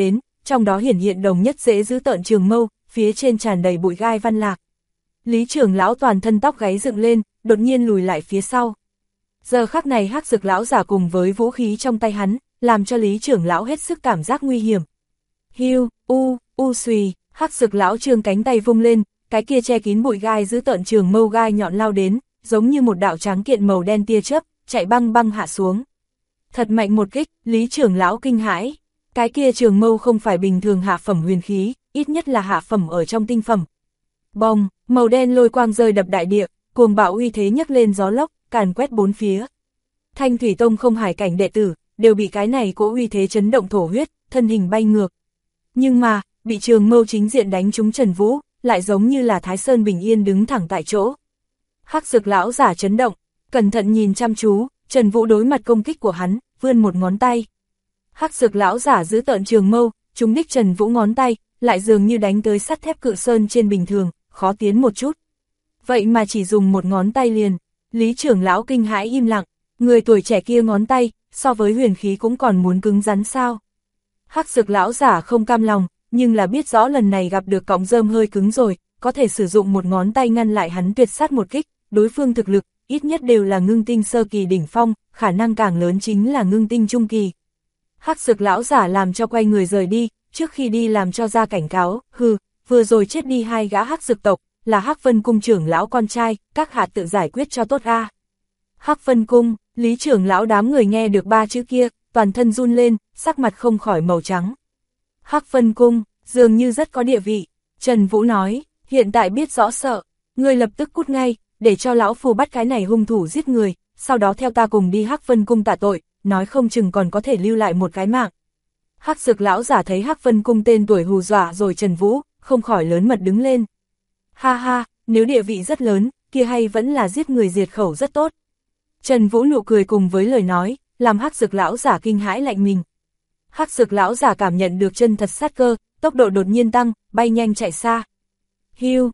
trong đó hiển hiện đồng nhất dễ giữ tợn trường mâu, phía trên tràn đầy bụi gai văn lạc. Lý trưởng lão toàn thân tóc gáy dựng lên, đột nhiên lùi lại phía sau. Giờ khắc này Hắc Dực lão giả cùng với vũ khí trong tay hắn, làm cho Lý trưởng lão hết sức cảm giác nguy hiểm. Hiu, xùy, Hắc Dực lão trương cánh tay vung lên, cái kia che kín bụi gai giữ tợn trường mâu gai nhọn lao đến, giống như một đạo tráng kiện màu đen tia chớp, chạy băng băng hạ xuống. Thật mạnh một kích, Lý trưởng lão kinh hãi. Cái kia trường mâu không phải bình thường hạ phẩm huyền khí, ít nhất là hạ phẩm ở trong tinh phẩm. Bong, màu đen lôi quang rơi đập đại địa, cuồng bạo uy thế nhấc lên gió lốc, càn quét bốn phía. Thanh Thủy Tông không hải cảnh đệ tử, đều bị cái này cỗ uy thế chấn động thổ huyết, thân hình bay ngược. Nhưng mà, bị trường mâu chính diện đánh trúng Trần Vũ, lại giống như là Thái Sơn bình yên đứng thẳng tại chỗ. Hắc Dực lão giả chấn động, cẩn thận nhìn chăm chú, Trần Vũ đối mặt công kích của hắn, vươn một ngón tay. Hắc Dực lão giả giữ tợn trường mâu, trúng đích Trần Vũ ngón tay, lại dường như đánh tới sắt thép cự sơn trên bình thường, khó tiến một chút. Vậy mà chỉ dùng một ngón tay liền, Lý trưởng lão kinh hãi im lặng, người tuổi trẻ kia ngón tay, so với huyền khí cũng còn muốn cứng rắn sao. Hắc Dực lão giả không cam lòng, nhưng là biết rõ lần này gặp được cọng rơm hơi cứng rồi, có thể sử dụng một ngón tay ngăn lại hắn tuyệt sát một kích, đối phương thực lực, ít nhất đều là ngưng tinh sơ kỳ đỉnh phong, khả năng càng lớn chính là ngưng tinh trung kỳ. Hắc Dực lão giả làm cho quay người rời đi, trước khi đi làm cho ra cảnh cáo, vừa rồi chết đi hai gã Hắc Dực tộc, là Hắc Vân cung trưởng lão con trai, các hạ tự giải quyết cho tốt a. Hắc Vân cung, Lý trưởng lão đám người nghe được ba chữ kia, toàn thân run lên, sắc mặt không khỏi màu trắng. Hắc Vân cung, dường như rất có địa vị, Trần Vũ nói, hiện tại biết rõ sợ, người lập tức cút ngay, để cho lão phù bắt cái này hung thủ giết người, sau đó theo ta cùng đi Hắc Vân cung tạ tội, nói không chừng còn có thể lưu lại một cái mạng. Hắc Dực lão giả thấy Hắc Vân cung tên tuổi hù dọa rồi Trần Vũ, không khỏi lớn mật đứng lên. Ha ha, nếu địa vị rất lớn, kia hay vẫn là giết người diệt khẩu rất tốt. Trần Vũ nụ cười cùng với lời nói, làm Hắc Dực lão giả kinh hãi lạnh mình. Hắc Dực lão giả cảm nhận được chân thật sát cơ, tốc độ đột nhiên tăng, bay nhanh chạy xa. Hiu,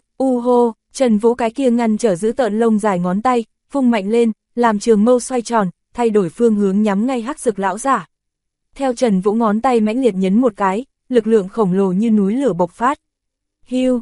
hô, Trần Vũ cái kia ngăn trở giữ tợn lông dài ngón tay, vung mạnh lên, làm trường mâu xoay tròn, thay đổi phương hướng nhắm ngay Hắc Dực lão giả. Theo Trần Vũ ngón tay mãnh liệt nhấn một cái, lực lượng khổng lồ như núi lửa bộc phát. Hiu,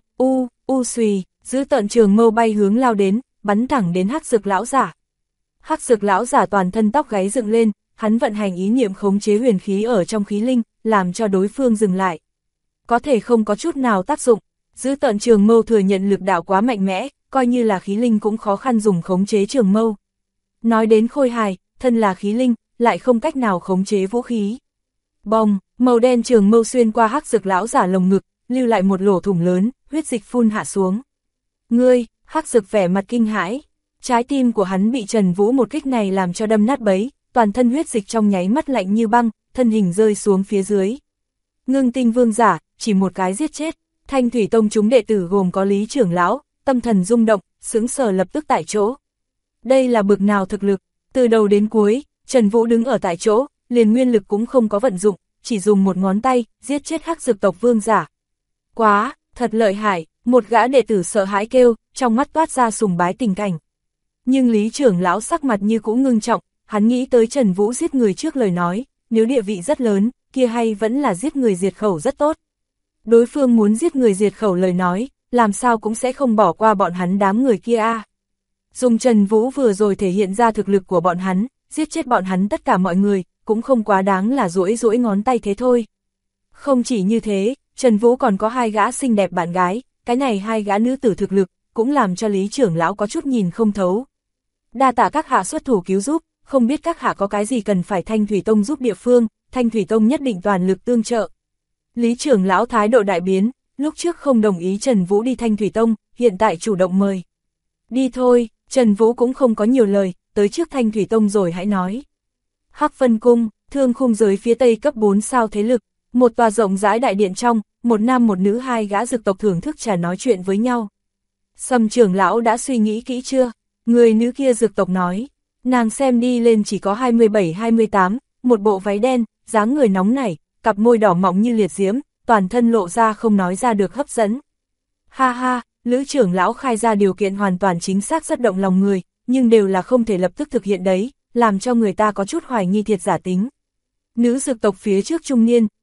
xùy, giữ tợn trường mâu bay hướng lao đến, bắn thẳng đến Hắc Dực lão giả. Hắc Dực lão giả toàn thân tóc gáy dựng lên, hắn vận hành ý niệm khống chế huyền khí ở trong khí linh, làm cho đối phương dừng lại. Có thể không có chút nào tác dụng, giữ tợn trường mâu thừa nhận lực đạo quá mạnh mẽ, coi như là khí linh cũng khó khăn dùng khống chế trường mâu. Nói đến khôi hài, thân là khí linh, lại không cách nào khống chế vũ khí. Bong, màu đen trường mâu xuyên qua Hắc Dực lão giả lồng ngực, lưu lại một lỗ thủng lớn, huyết dịch phun hạ xuống. Ngươi, Hắc Dực vẻ mặt kinh hãi, trái tim của hắn bị Trần Vũ một kích này làm cho đâm nát bấy, toàn thân huyết dịch trong nháy mắt lạnh như băng, thân hình rơi xuống phía dưới. Ngưng tinh vương giả, chỉ một cái giết chết, Thanh Thủy Tông chúng đệ tử gồm có Lý trưởng lão, tâm thần rung động, sững sờ lập tức tại chỗ. Đây là bực nào thực lực, từ đầu đến cuối, Trần Vũ đứng ở tại chỗ, liền nguyên lực cũng không có vận dụng, chỉ dùng một ngón tay, giết chết Hắc Dực tộc vương giả. Quá, thật lợi hại, một gã đệ tử sợ hãi kêu, trong mắt toát ra sùng bái tình cảnh. Nhưng Lý trưởng lão sắc mặt như cũng ngưng trọng, hắn nghĩ tới Trần Vũ giết người trước lời nói, nếu địa vị rất lớn, kia hay vẫn là giết người diệt khẩu rất tốt. Đối phương muốn giết người diệt khẩu lời nói, làm sao cũng sẽ không bỏ qua bọn hắn đám người kia a. Dùng Trần Vũ vừa rồi thể hiện ra thực lực của bọn hắn, giết chết bọn hắn tất cả mọi người, cũng không quá đáng là duỗi ngón tay thế thôi. Không chỉ như thế, Trần Vũ còn có hai gã xinh đẹp bạn gái, cái này hai gã nữ tử thực lực, cũng làm cho Lý trưởng lão có chút nhìn không thấu. Đa tạ các hạ xuất thủ cứu giúp, không biết các hạ có cái gì cần phải Thanh Thủy Tông giúp địa phương, Thanh Thủy Tông nhất định toàn lực tương trợ. Lý trưởng lão thái độ đại biến, lúc trước không đồng ý Trần Vũ đi Thanh Thủy Tông, hiện tại chủ động mời. Đi thôi, Trần Vũ cũng không có nhiều lời, tới trước Thanh Thủy Tông rồi hãy nói. Hắc Vân cung, thương khung giới phía tây cấp 4 sao thế lực, một tòa rộng rãi đại điện trong, một nam một nữ hai gã dực tộc thưởng thức trà nói chuyện với nhau. Sầm trưởng lão đã suy nghĩ kỹ chưa? Người nữ kia dực tộc nói, nàng xem đi lên chỉ có 27-28, một bộ váy đen, dáng người nóng nảy, cặp môi đỏ mọng như liệt diễm, toàn thân lộ ra không nói ra được hấp dẫn. Ha ha, Lữ trưởng lão khai ra điều kiện hoàn toàn chính xác rất động lòng người, nhưng đều là không thể lập tức thực hiện đấy, làm cho người ta có chút hoài nghi thiệt giả tính. Nữ dực tộc phía trước trung niên,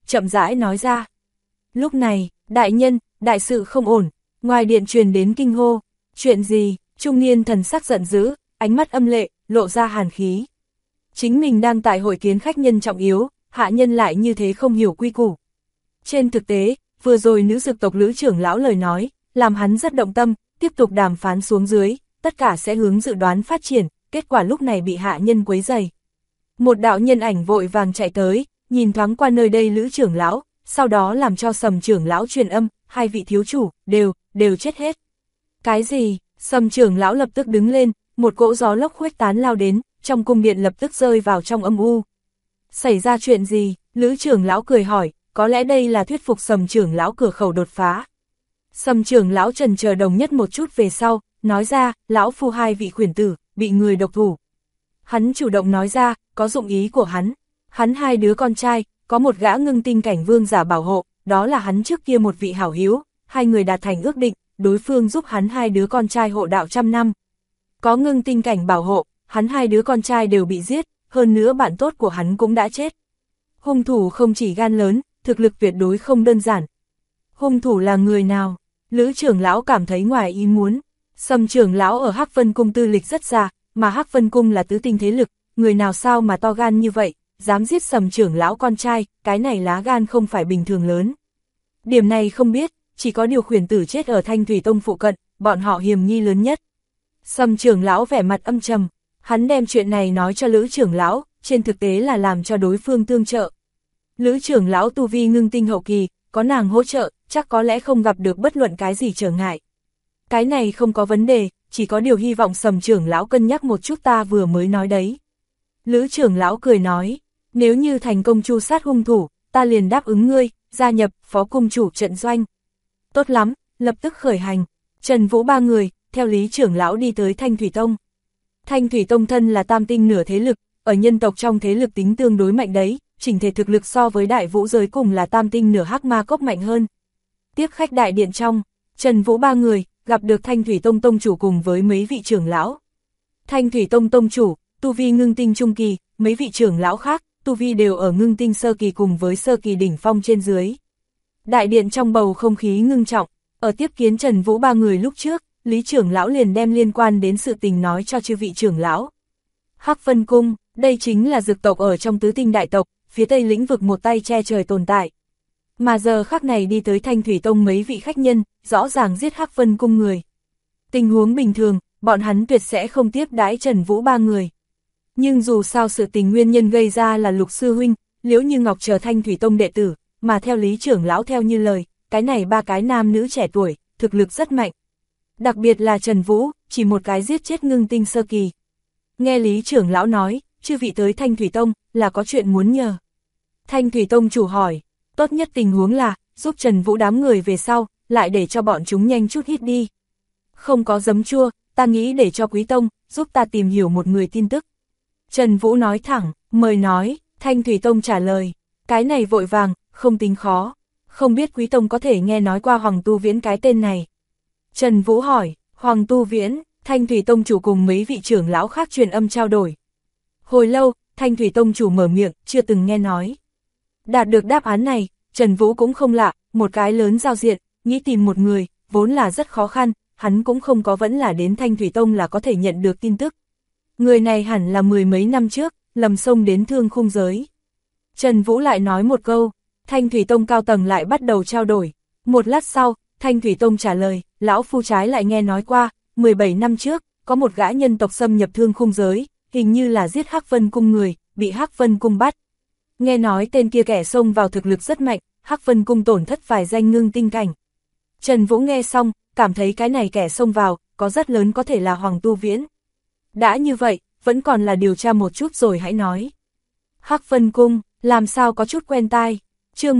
chậm rãi nói ra. Lúc này, đại nhân, đại sự không ổn, ngoài điện truyền đến kinh hô. Chuyện gì? Trung niên thần sắc giận dữ, ánh mắt âm lệ, lộ ra hàn khí. Chính mình đang tại hội kiến khách nhân trọng yếu, hạ nhân lại như thế không hiểu quy củ. Trên thực tế, vừa rồi nữ dược tộc Lữ trưởng lão lời nói, làm hắn rất động tâm, tiếp tục đàm phán xuống dưới, tất cả sẽ hướng dự đoán phát triển, kết quả lúc này bị hạ nhân quấy rầy. Một đạo nhân ảnh vội vàng chạy tới, nhìn thoáng qua nơi đây Lữ trưởng lão, sau đó làm cho Sầm trưởng lão truyền âm, hai vị thiếu chủ, đều chết hết. Cái gì? Sầm trưởng lão lập tức đứng lên, một cỗ gió lốc khuếch tán lao đến, trong cung điện lập tức rơi vào trong âm u. Xảy ra chuyện gì? Lữ trưởng lão cười hỏi, có lẽ đây là thuyết phục Sầm trưởng lão cửa khẩu đột phá. Sầm trưởng lão trần chờ đồng nhất một chút về sau, nói ra, lão phu hai vị khuyển tử, bị người độc thủ. Hắn chủ động nói ra, có dụng ý của hắn hai đứa con trai, có một gã ngưng tinh cảnh vương giả bảo hộ, đó là hắn trước kia một vị hảo hiếu, hai người đạt thành ước định, đối phương giúp hắn hai đứa con trai hộ đạo 100 năm. Có ngưng tinh cảnh bảo hộ, hắn hai đứa con trai đều bị giết, hơn nữa bạn tốt của hắn cũng đã chết. Hung thủ không chỉ gan lớn, thực lực tuyệt đối không đơn giản. Hung thủ là người nào? Lữ trưởng lão cảm thấy ngoài ý muốn. Sầm trưởng lão ở Hắc Vân Cung tư lịch rất già, mà Hắc Vân Cung là tứ tinh thế lực, người nào sao mà to gan như vậy, dám giết Sầm trưởng lão con trai, cái này lá gan không phải bình thường lớn. Điểm này không biết, chỉ có điều khuyển tử chết ở Thanh Thủy Tông phụ cận, bọn họ hiểm nghi lớn nhất. Sầm trưởng lão vẻ mặt âm trầm, hắn đem chuyện này nói cho Lữ trưởng lão, trên thực tế là làm cho đối phương tương trợ. Lữ trưởng lão tu vi ngưng tinh hậu kỳ, có nàng hỗ trợ, chắc có lẽ không gặp được bất luận cái gì trở ngại. Cái này không có vấn đề, chỉ có điều hy vọng Sầm trưởng lão cân nhắc một chút ta vừa mới nói đấy. Lữ trưởng lão cười nói, nếu như thành công tru sát hung thủ, ta liền đáp ứng ngươi, gia nhập phó cung chủ trận doanh. Tốt lắm, lập tức khởi hành. Trần Vũ ba người, theo Lý trưởng lão đi tới Thanh Thủy Tông. Thanh Thủy Tông thân là tam tinh nửa thế lực, ở nhân tộc trong thế lực tính tương đối mạnh đấy, chỉnh thể thực lực so với đại vũ giới cùng là tam tinh nửa hắc ma cốc mạnh hơn. Tiếp khách đại điện trong, Trần Vũ ba người, gặp được Thanh Thủy Tông tông chủ cùng với mấy vị trưởng lão. Thanh Thủy Tông tông chủ, tu vi ngưng tinh trung kỳ, mấy vị trưởng lão khác, tu vi đều ở ngưng tinh sơ kỳ cùng với sơ kỳ đỉnh phong trên dưới. Đại điện trong bầu không khí ngưng trọng, ở tiếp kiến Trần Vũ ba người lúc trước, Lý trưởng lão liền đem liên quan đến sự tình nói cho chư vị trưởng lão. Hắc Vân Cung, đây chính là dược tộc ở trong tứ tinh đại tộc, phía tây lĩnh vực một tay che trời tồn tại. Mà giờ khắc này đi tới Thanh Thủy Tông mấy vị khách nhân, rõ ràng giết Hắc Vân Cung người. Tình huống bình thường, bọn hắn tuyệt sẽ không tiếp đãi Trần Vũ ba người. Nhưng dù sao sự tình nguyên nhân gây ra là Lục sư huynh, Liễu Như Ngọc chờ Thanh Thủy Tông đệ tử, mà theo Lý trưởng lão theo như lời, cái này ba cái nam nữ trẻ tuổi, thực lực rất mạnh. Đặc biệt là Trần Vũ, chỉ một cái giết chết ngưng tinh sơ kỳ. Nghe Lý trưởng lão nói, chư vị tới Thanh Thủy Tông, là có chuyện muốn nhờ. Thanh Thủy Tông chủ hỏi, tốt nhất tình huống là, giúp Trần Vũ đám người về sau, lại để cho bọn chúng nhanh chút hít đi. Không có giấm chua, ta nghĩ để cho Quý Tông, giúp ta tìm hiểu một người tin tức. Trần Vũ nói thẳng, mời nói, Thanh Thủy Tông trả lời, cái này vội vàng, không tính khó. Không biết Quý Tông có thể nghe nói qua Hoàng Tu Viễn cái tên này. Trần Vũ hỏi, Hoàng Tu Viễn, Thanh Thủy Tông chủ cùng mấy vị trưởng lão khác truyền âm trao đổi. Hồi lâu, Thanh Thủy Tông chủ mở miệng, chưa từng nghe nói. Đạt được đáp án này, Trần Vũ cũng không lạ, một cái lớn giao diện, nghĩ tìm một người, vốn là rất khó khăn, hắn cũng không có vẫn là đến Thanh Thủy Tông là có thể nhận được tin tức. Người này hẳn là mười mấy năm trước, lầm sông đến Thương Khung giới. Trần Vũ lại nói một câu, Thanh Thủy Tông cao tầng lại bắt đầu trao đổi. Một lát sau, Thanh Thủy Tông trả lời, lão phu trái lại nghe nói qua, 17 năm trước, có một gã nhân tộc xâm nhập Thương Khung giới, hình như là giết Hắc Vân Cung người, bị Hắc Vân Cung bắt. Nghe nói tên kia kẻ xông vào thực lực rất mạnh, Hắc Vân Cung tổn thất vài danh ngưng tinh cảnh. Trần Vũ nghe xong, cảm thấy cái này kẻ xông vào, có rất lớn có thể là Hoàng Tu Viễn. Đã như vậy, vẫn còn là điều tra một chút rồi hãy nói. Hắc Vân Cung, làm sao có chút quen tai. Chương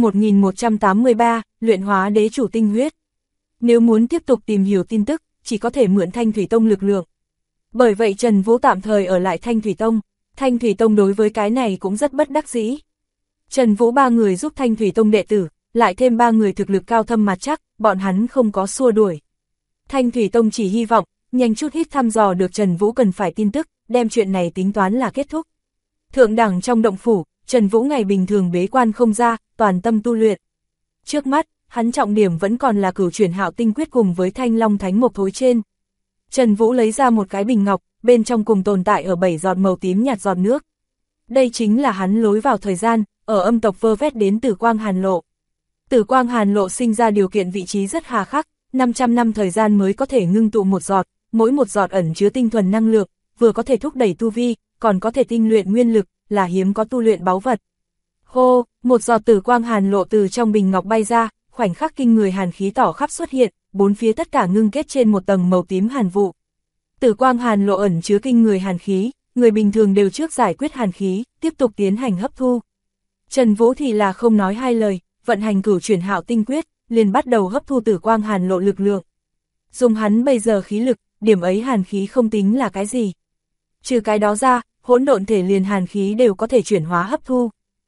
1183, luyện hóa đế chủ tinh huyết. Nếu muốn tiếp tục tìm hiểu tin tức, chỉ có thể mượn Thanh Thủy Tông lực lượng. Bởi vậy Trần Vũ tạm thời ở lại Thanh Thủy Tông. Thanh Thủy Tông đối với cái này cũng rất bất đắc dĩ. Trần Vũ ba người giúp Thanh Thủy Tông đệ tử, lại thêm ba người thực lực cao thâm mặt chắc, bọn hắn không có xua đuổi. Thanh Thủy Tông chỉ hy vọng, nhanh chút hít thăm dò được Trần Vũ cần phải tin tức, đem chuyện này tính toán là kết thúc. Thượng đẳng trong động phủ, Trần Vũ ngày bình thường bế quan không ra, toàn tâm tu luyện. Trước mắt, hắn trọng điểm vẫn còn là cửu chuyển hạo tinh quyết cùng với thanh long thánh mộc thối trên. Trần Vũ lấy ra một cái bình ngọc, bên trong cùng tồn tại ở 7 giọt màu tím nhạt giọt nước. Đây chính là hắn lối vào thời gian, ở âm tộc vơ vét đến Tử Quang Hàn Lộ. Tử Quang Hàn Lộ sinh ra điều kiện vị trí rất hà khắc, 500 năm thời gian mới có thể ngưng tụ một giọt, mỗi một giọt ẩn chứa tinh thuần năng lượng, vừa có thể thúc đẩy tu vi, còn có thể tinh luyện nguyên lực, là hiếm có tu luyện báu vật. Hô, một giọt Tử Quang Hàn Lộ từ trong bình ngọc bay ra, khoảnh khắc kinh người hàn khí tỏ khắp xuất hiện, bốn phía tất cả ngưng kết trên một tầng màu tím hàn vụ. Tử Quang Hàn Lộ ẩn chứa kinh người hàn khí, người bình thường đều trước giải quyết hàn khí, tiếp tục tiến hành hấp thu. Trần Vũ thì là không nói hai lời, vận hành cửu chuyển hạo tinh quyết, liền bắt đầu hấp thu Tử Quang Hàn Lộ lực lượng. Dùng hắn bây giờ khí lực, điểm ấy hàn khí không tính là cái gì. Trừ cái đó ra, hỗn độn thể liền hàn khí đều có thể chuyển hóa hấp thu.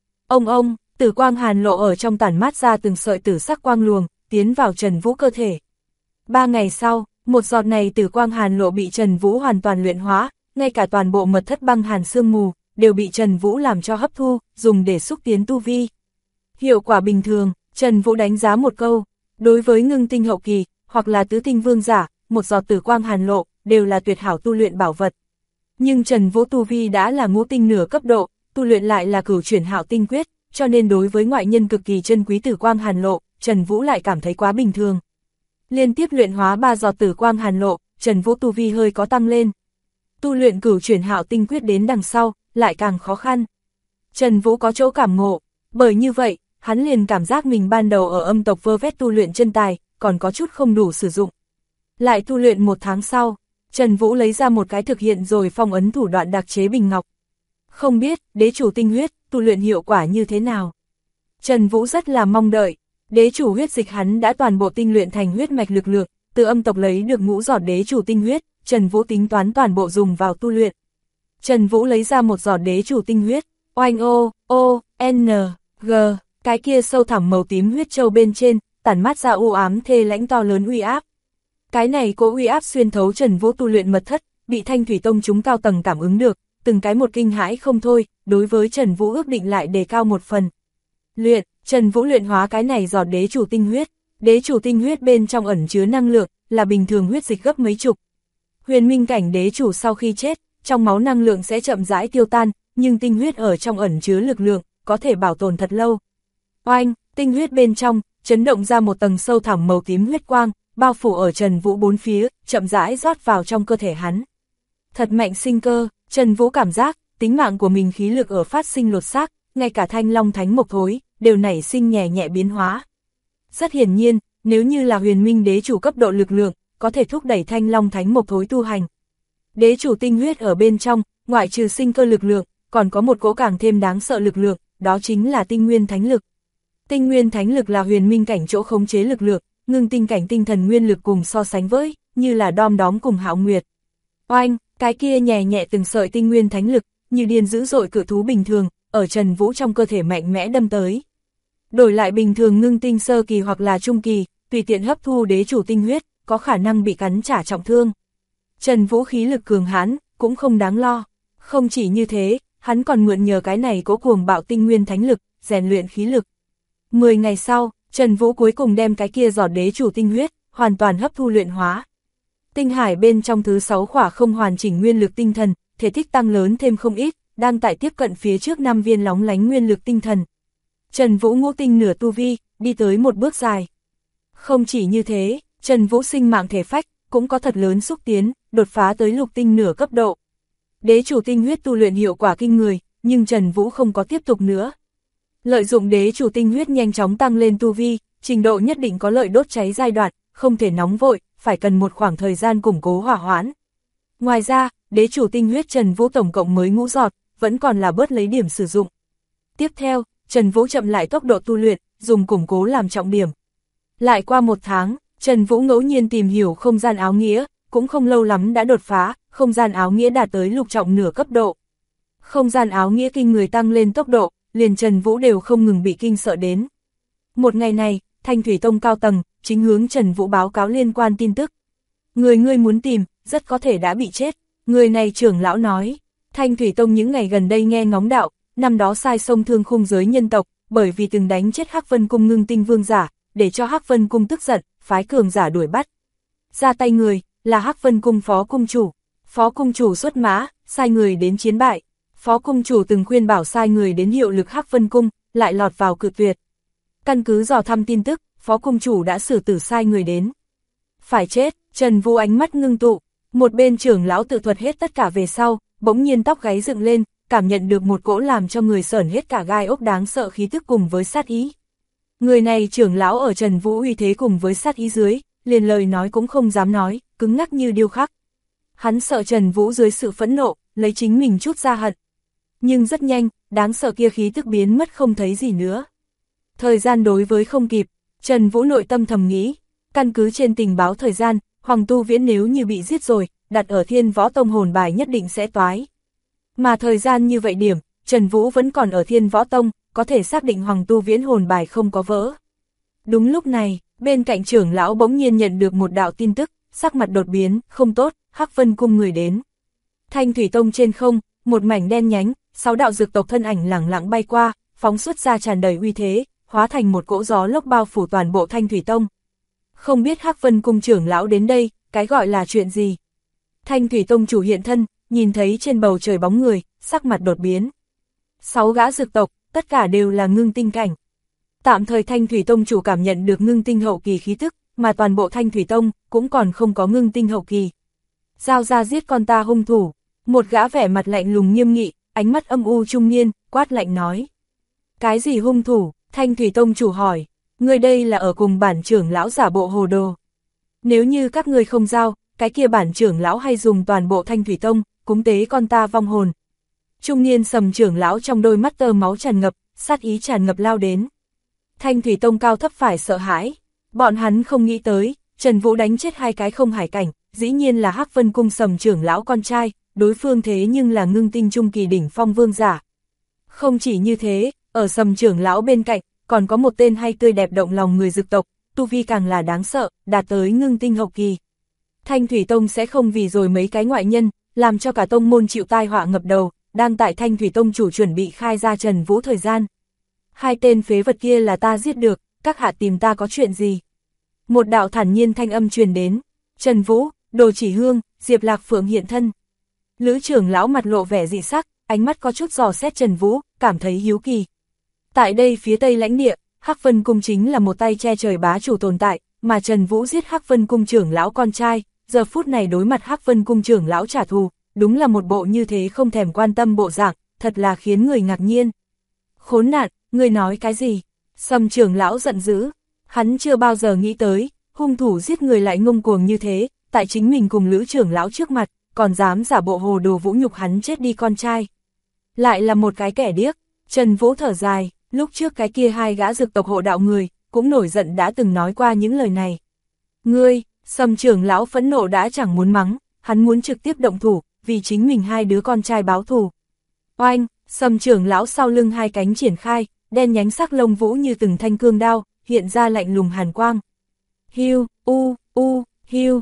Ông, Tử Quang Hàn Lộ ở trong tản mát ra từng sợi tử sắc quang luồng, tiến vào Trần Vũ cơ thể. 3 ngày sau, một giọt này Tử Quang Hàn Lộ bị Trần Vũ hoàn toàn luyện hóa, ngay cả toàn bộ mật thất băng hàn sương mù, đều bị Trần Vũ làm cho hấp thu, dùng để xúc tiến tu vi. Hiệu quả bình thường, Trần Vũ đánh giá một câu, đối với ngưng tinh hậu kỳ, hoặc là tứ tinh vương giả, một giọt Tử Quang Hàn Lộ, đều là tuyệt hảo tu luyện bảo vật. Nhưng Trần Vũ tu vi đã là ngũ tinh nửa cấp độ, tu luyện lại là cửu chuyển hạo tinh quyết, cho nên đối với ngoại nhân cực kỳ chân quý Tử Quang Hàn Lộ, Trần Vũ lại cảm thấy quá bình thường. Liên tiếp luyện hóa 3 giọt Tử Quang Hàn Lộ, Trần Vũ tu vi hơi có tăng lên. Tu luyện cửu chuyển hạo tinh quyết đến đằng sau, lại càng khó khăn. Trần Vũ có chỗ cảm ngộ, bởi như vậy, hắn liền cảm giác mình ban đầu ở âm tộc vơ vét tu luyện chân tài, còn có chút không đủ sử dụng. Lại tu luyện 1 tháng sau, Trần Vũ lấy ra một cái thực hiện rồi phong ấn thủ đoạn đặc chế bình ngọc. Không biết, đế chủ tinh huyết, tu luyện hiệu quả như thế nào? Trần Vũ rất là mong đợi, đế chủ huyết dịch hắn đã toàn bộ tinh luyện thành huyết mạch lực lượng, từ âm tộc lấy được ngũ giọt đế chủ tinh huyết, Trần Vũ tính toán toàn bộ dùng vào tu luyện. Trần Vũ lấy ra một giọt đế chủ tinh huyết, oanh g, cái kia sâu thẳm màu tím huyết châu bên trên, tản mát ra u ám thê lãnh to lớn uy áp. Cái này cố uy áp xuyên thấu Trần Vũ tu luyện mật thất, bị Thanh Thủy Tông chúng cao tầng cảm ứng được, từng cái một kinh hãi không thôi, đối với Trần Vũ ước định lại đề cao một phần. Trần Vũ luyện hóa cái này giọt đế chủ tinh huyết bên trong ẩn chứa năng lượng, là bình thường huyết dịch gấp mấy chục. Huyền minh cảnh đế chủ sau khi chết, trong máu năng lượng sẽ chậm rãi tiêu tan, nhưng tinh huyết ở trong ẩn chứa lực lượng, có thể bảo tồn thật lâu. Oanh, tinh huyết bên trong, chấn động ra một tầng sâu thẳm màu tím huyết quang, bao phủ ở Trần Vũ bốn phía, chậm rãi rót vào trong cơ thể hắn. Thật mạnh sinh cơ, Trần Vũ cảm giác, tính mạng của mình khí lực ở phát sinh lột xác, ngay cả thanh long thánh mộc thối, đều nảy sinh nhẹ nhẹ biến hóa. Rất hiển nhiên, nếu như là huyền minh đế chủ cấp độ lực lượng, có thể thúc đẩy thanh long thánh mộc thối tu hành. Đế chủ tinh huyết ở bên trong, ngoại trừ sinh cơ lực lượng, còn có một cỗ càng thêm đáng sợ lực lượng, đó chính là tinh nguyên thánh lực. Tinh nguyên thánh lực là huyền minh cảnh chỗ khống chế lực lượng, ngưng tinh cảnh tinh thần nguyên lực cùng so sánh với, như là đom đóm cùng Hạo Nguyệt. Oanh, cái kia nhẹ nhẹ từng sợi tinh nguyên thánh lực, như điên dữ dội cự thú bình thường, ở Trần Vũ trong cơ thể mạnh mẽ đâm tới. Đổi lại bình thường ngưng tinh sơ kỳ hoặc là trung kỳ, tùy tiện hấp thu đế chủ tinh huyết, có khả năng bị cắn trả trọng thương. Trần Vũ khí lực cường hãn, cũng không đáng lo. Không chỉ như thế, hắn còn mượn nhờ cái này cố cuồng bạo tinh nguyên thánh lực, rèn luyện khí lực. 10 ngày sau, Trần Vũ cuối cùng đem cái kia giọt đế chủ tinh huyết, hoàn toàn hấp thu luyện hóa. Tinh hải bên trong thứ 6 khỏa không hoàn chỉnh nguyên lực tinh thần, thể tích tăng lớn thêm không ít, đang tại tiếp cận phía trước 5 viên lóng lánh nguyên lực tinh thần. Trần Vũ ngũ tinh nửa tu vi, đi tới một bước dài. Không chỉ như thế, Trần Vũ sinh mạng thể phách, cũng có thật lớn xúc tiến, đột phá tới lục tinh nửa cấp độ. Đế chủ tinh huyết tu luyện hiệu quả kinh người, nhưng Trần Vũ không có tiếp tục nữa. Lợi dụng đế chủ tinh huyết nhanh chóng tăng lên tu vi, trình độ nhất định có lợi đốt cháy giai đoạn, không thể nóng vội, phải cần một khoảng thời gian củng cố hỏa hoãn. Ngoài ra, đế chủ tinh huyết Trần Vũ tổng cộng mới ngũ giọt, vẫn còn là bớt lấy điểm sử dụng. Tiếp theo, Trần Vũ chậm lại tốc độ tu luyện, dùng củng cố làm trọng điểm. Lại qua 1 tháng, Trần Vũ ngẫu nhiên tìm hiểu không gian áo nghĩa, cũng không lâu lắm đã đột phá, không gian áo nghĩa đạt tới lục trọng nửa cấp độ. Không gian áo nghĩa kinh người tăng lên tốc độ, liền Trần Vũ đều không ngừng bị kinh sợ đến. Một ngày này, Thanh Thủy Tông cao tầng, chính hướng Trần Vũ báo cáo liên quan tin tức. Người ngươi muốn tìm, rất có thể đã bị chết. Người này trưởng lão nói, Thanh Thủy Tông những ngày gần đây nghe ngóng đạo, năm đó sai sông Thương Khung giới nhân tộc, bởi vì từng đánh chết Hắc Vân Cung Ngưng Tinh Vương giả, để cho Hắc Vân Cung tức giận, phái cường giả đuổi bắt. Ra tay người, là Hắc Vân Cung phó cung chủ. Phó cung chủ xuất mã, sai người đến chiến bại. Phó cung chủ từng khuyên bảo sai người đến hiệu lực Hắc Vân Cung, lại lọt vào cự tuyệt. Căn cứ dò thăm tin tức, phó cung chủ đã xử tử sai người đến. Phải chết, Trần Vũ ánh mắt ngưng tụ, một bên trưởng lão tự thuật hết tất cả về sau, bỗng nhiên tóc gáy dựng lên, cảm nhận được một cỗ làm cho người sởn hết cả gai ốc đáng sợ khí tức cùng với sát ý. Người này trưởng lão ở Trần Vũ uy thế cùng với sát ý dưới, liền lời nói cũng không dám nói, cứng ngắc như điêu khắc. Hắn sợ Trần Vũ dưới sự phẫn nộ, lấy chính mình chút ra hận. Nhưng rất nhanh, đáng sợ kia khí tức biến mất không thấy gì nữa. Thời gian đối với không kịp, Trần Vũ nội tâm thầm nghĩ, căn cứ trên tình báo thời gian, Hoàng Tu Viễn nếu như bị giết rồi, đặt ở Thiên Võ Tông hồn bài nhất định sẽ toái. Mà thời gian như vậy điểm, Trần Vũ vẫn còn ở Thiên Võ Tông, có thể xác định Hoàng Tu Viễn hồn bài không có vỡ. Đúng lúc này, bên cạnh trưởng lão bỗng nhiên nhận được một đạo tin tức, sắc mặt đột biến, không tốt, Hắc Vân Cung người đến. Thanh Thủy Tông trên không, một mảnh đen nhánh, 6 đạo dược tộc thân ảnh lẳng lặng bay qua, phóng xuất ra tràn đầy uy thế, hóa thành một cỗ gió lốc bao phủ toàn bộ Thanh Thủy Tông. Không biết Hắc Vân Cung trưởng lão đến đây, cái gọi là chuyện gì? Thanh Thủy Tông chủ hiện thân, nhìn thấy trên bầu trời bóng người, sắc mặt đột biến. 6 gã dược tộc, tất cả đều là ngưng tinh cảnh. Tạm thời Thanh Thủy Tông chủ cảm nhận được ngưng tinh hậu kỳ khí tức, mà toàn bộ Thanh Thủy Tông cũng còn không có ngưng tinh hậu kỳ. Giao ra giết con ta hung thủ, một gã vẻ mặt lạnh lùng nghiêm nghị, ánh mắt âm u trung niên, quát lạnh nói. Cái gì hung thủ? Thanh Thủy Tông chủ hỏi, người đây là ở cùng bản trưởng lão giả bộ hồ đồ. Nếu như các ngươi không giao, cái kia bản trưởng lão hay dùng toàn bộ Thanh Thủy Tông, cúng tế con ta vong hồn. Trung niên Sầm trưởng lão trong đôi mắt tơ máu tràn ngập, sát ý tràn ngập lao đến. Thanh Thủy Tông cao thấp phải sợ hãi, bọn hắn không nghĩ tới, Trần Vũ đánh chết 2 cái không hải cảnh, dĩ nhiên là Hắc Vân Cung Sầm trưởng lão con trai, đối phương thế nhưng là ngưng tinh trung kỳ đỉnh phong vương giả. Không chỉ như thế, ở Sầm trưởng lão bên cạnh, còn có một tên hay tươi đẹp động lòng người dực tộc, tu vi càng là đáng sợ, đạt tới ngưng tinh hậu kỳ. Thanh Thủy Tông sẽ không vì rồi mấy cái ngoại nhân, làm cho cả tông môn chịu tai họa ngập đầu, đang tại Thanh Thủy Tông chủ chuẩn bị khai ra Trần Vũ thời gian. 2 tên phế vật kia là ta giết được, các hạ tìm ta có chuyện gì? Một đạo thản nhiên thanh âm truyền đến, Trần Vũ, Đồ Chỉ Hương, Diệp Lạc Phượng hiện thân. Lữ trưởng lão mặt lộ vẻ dị sắc, ánh mắt có chút dò xét Trần Vũ, cảm thấy hiếu kỳ. Tại đây phía tây lãnh địa, Hắc Vân Cung chính là một tay che trời bá chủ tồn tại, mà Trần Vũ giết Hắc Vân Cung trưởng lão con trai, giờ phút này đối mặt Hắc Vân Cung trưởng lão trả thù, đúng là một bộ như thế không thèm quan tâm bộ dạng, thật là khiến người ngạc nhiên. Khốn nạn, ngươi nói cái gì? Sầm trưởng lão giận dữ, hắn chưa bao giờ nghĩ tới, hung thủ giết người lại ngông cuồng như thế, tại chính mình cùng Lữ trưởng lão trước mặt, còn dám giả bộ hồ đồ vũ nhục hắn chết đi con trai. Lại là một cái kẻ điếc. Trần Vũ thở dài, lúc trước cái kia 2 gã dược tộc hộ đạo người, cũng nổi giận đã từng nói qua những lời này. Ngươi, Sầm trưởng lão phẫn nộ đã chẳng muốn mắng, hắn muốn trực tiếp động thủ, vì chính mình 2 đứa con trai báo thù. Oanh, Sầm trưởng lão sau lưng 2 cánh triển khai, đen nhánh sắc lông vũ như từng thanh cương đao, hiện ra lạnh lùng hàn quang. Hiu, hiu,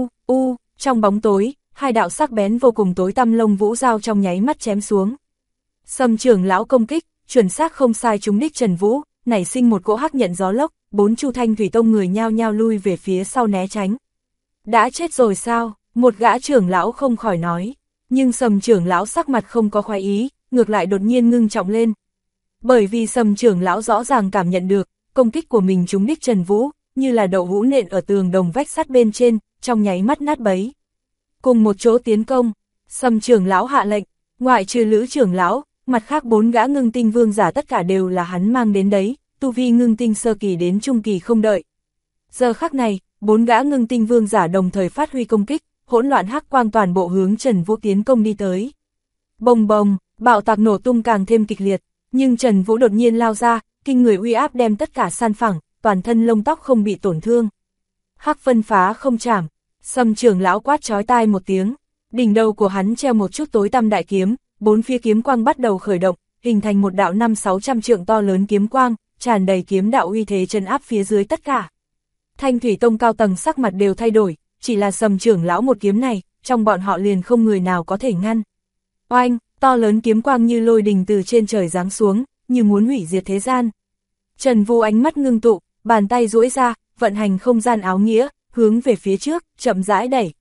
trong bóng tối, 2 đạo sắc bén vô cùng tối tăm lông vũ dao trong nháy mắt chém xuống. Sầm trưởng lão công kích, chuẩn xác không sai trúng đích Trần Vũ, nảy sinh một cỗ hắc nhận gió lốc, 4 Chu Thanh Thủy Tông người nhao nhao lui về phía sau né tránh. Đã chết rồi sao? Một gã trưởng lão không khỏi nói, nhưng Sầm trưởng lão sắc mặt không có khoái ý, ngược lại đột nhiên ngưng trọng lên. Bởi vì Sầm trưởng lão rõ ràng cảm nhận được, công kích của mình trúng đích Trần Vũ, như là đậu hũ nện ở tường đồng vách sắt bên trên, trong nháy mắt nát bấy. Cùng một chỗ tiến công, Sầm trưởng lão hạ lệnh, ngoại trừ Lữ trưởng lão, mặt khác 4 gã ngưng tinh vương giả tất cả đều là hắn mang đến đấy, tu vi ngưng tinh sơ kỳ đến trung kỳ không đợi. Giờ khắc này, 4 gã ngưng tinh vương giả đồng thời phát huy công kích, hỗn loạn hắc quang toàn bộ hướng Trần Vũ tiến công đi tới. Bồng bồng, bạo tạc nổ tung càng thêm kịch liệt, nhưng Trần Vũ đột nhiên lao ra, kinh người uy áp đem tất cả san phẳng, toàn thân lông tóc không bị tổn thương. Hắc vân phá không chảm, Sầm trưởng lão quát chói tai một tiếng, đỉnh đầu của hắn treo một chút tối tăm đại kiếm, 4 phía kiếm quang bắt đầu khởi động, hình thành một đạo 500-600 trượng to lớn kiếm quang, tràn đầy kiếm đạo uy thế trấn áp phía dưới tất cả. Thanh Thủy Tông cao tầng sắc mặt đều thay đổi, chỉ là Sầm trưởng lão một kiếm này, trong bọn họ liền không người nào có thể ngăn. Oanh, To lớn kiếm quang như lôi đình từ trên trời giáng xuống, như muốn hủy diệt thế gian. Trần Vũ ánh mắt ngưng tụ, bàn tay duỗi ra, vận hành không gian áo nghĩa, hướng về phía trước, chậm rãi đẩy.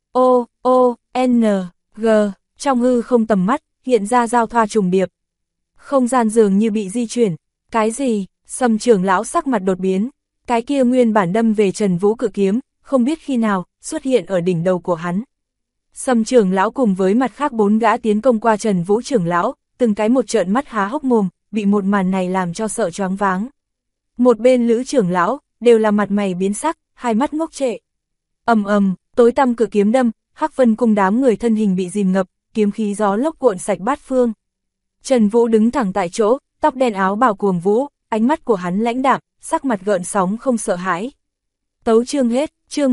G, trong hư không tầm mắt, hiện ra giao thoa trùng điệp. Không gian dường như bị di chuyển. Cái gì? Sâm trưởng lão sắc mặt đột biến. Cái kia nguyên bản đâm về Trần Vũ cự kiếm, không biết khi nào, xuất hiện ở đỉnh đầu của hắn. Sâm trưởng lão cùng với mặt khác 4 gã tiến công qua Trần Vũ trưởng lão, từng cái một trợn mắt há hốc mồm, bị một màn này làm cho sợ choáng váng. Một bên Lữ trưởng lão, đều là mặt mày biến sắc, hai mắt ngốc trệ. Tối tăm cự kiếm đâm, Hắc Vân cung đám người thân hình bị dìm ngập, kiếm khí gió lốc cuộn sạch bát phương. Trần Vũ đứng thẳng tại chỗ, tóc đen áo bào cuồng vũ, ánh mắt của hắn lãnh đạm, sắc mặt gợn sóng không sợ hãi. Tấu chương hết, chương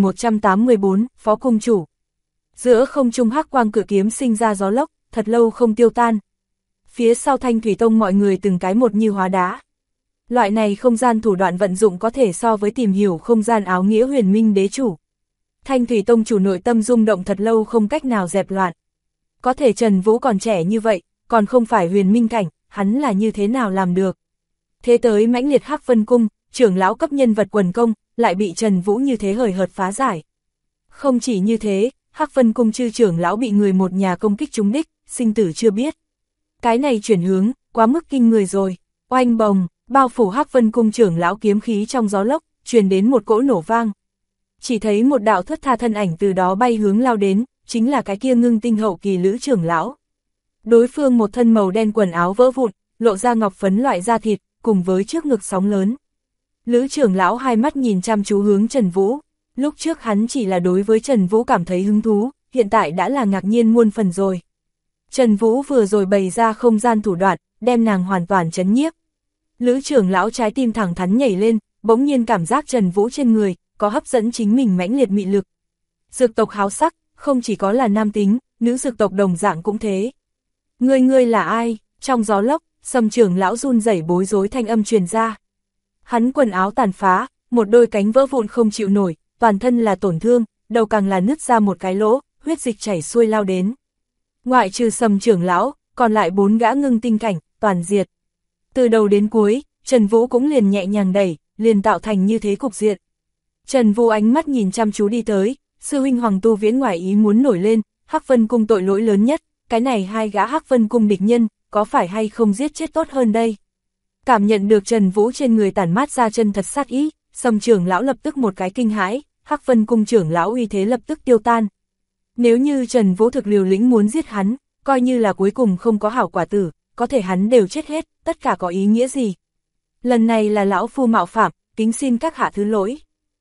1184, Phó cung chủ. Giữa không trung hắc quang cự kiếm sinh ra gió lốc, thật lâu không tiêu tan. Phía sau Thanh Thủy Tông mọi người từng cái một như hóa đá. Loại này không gian thủ đoạn vận dụng có thể so với tìm hiểu không gian áo nghĩa Huyền Minh đế chủ. Thanh Thủy Tông chủ nội tâm rung động thật lâu không cách nào dẹp loạn. Có thể Trần Vũ còn trẻ như vậy, còn không phải Huyền Minh cảnh, hắn là như thế nào làm được. Thế tới mãnh liệt Hắc Vân cung, trưởng lão cấp nhân vật quần công, lại bị Trần Vũ như thế hời hợt phá giải. Không chỉ như thế, Hắc Vân cung chư trưởng lão bị người một nhà công kích trúng đích, sinh tử chưa biết. Cái này chuyển hướng, quá mức kinh người rồi. Oanh bồng, bao phủ Hắc Vân cung trưởng lão kiếm khí trong gió lốc, truyền đến một cỗ nổ vang. Chỉ thấy một đạo thướt tha thân ảnh từ đó bay hướng lao đến, chính là cái kia ngưng tinh hậu kỳ Lữ trưởng lão. Đối phương một thân màu đen quần áo vỡ vụn, lộ ra ngọc phấn loại da thịt, cùng với trước ngực sóng lớn. Lữ trưởng lão hai mắt nhìn chăm chú hướng Trần Vũ. Lúc trước hắn chỉ là đối với Trần Vũ cảm thấy hứng thú, hiện tại đã là ngạc nhiên muôn phần rồi. Trần Vũ vừa rồi bày ra không gian thủ đoạn, đem nàng hoàn toàn chấn nhiếp. Lữ trưởng lão trái tim thẳng thắn nhảy lên, bỗng nhiên cảm giác Trần Vũ trên người, có hấp dẫn chính mình mãnh liệt mị lực. Dược tộc háo sắc, không chỉ có là nam tính, nữ dược tộc đồng dạng cũng thế. Ngươi là ai? Trong gió lốc, Sâm trưởng lão run rẩy bối rối thanh âm truyền ra. Hắn quần áo tàn phá, một đôi cánh vỡ vụn không chịu nổi, toàn thân là tổn thương, đầu càng là nứt ra một cái lỗ, huyết dịch chảy xuôi lao đến. Ngoại trừ Sâm trưởng lão, còn lại 4 gã ngưng tinh cảnh, toàn diệt. Từ đầu đến cuối, Trần Vũ cũng liền nhẹ nhàng đẩy, liền tạo thành như thế cục diện. Trần Vũ ánh mắt nhìn chăm chú đi tới, sư huynh Hoàng Tu Viễn ngoài ý muốn nổi lên, Hắc Vân cung tội lỗi lớn nhất, cái này hai gã Hắc Vân cung địch nhân, có phải hay không giết chết tốt hơn đây? Cảm nhận được Trần Vũ trên người tản mát ra chân thật sát ý, Sâm trưởng lão lập tức một cái kinh hãi, Hắc Vân cung trưởng lão uy thế lập tức tiêu tan. Nếu như Trần Vũ thực liều lĩnh muốn giết hắn, coi như là cuối cùng không có hảo quả tử, có thể hắn đều chết hết, tất cả có ý nghĩa gì? Lần này là lão phu mạo phạm, kính xin các hạ thứ lỗi.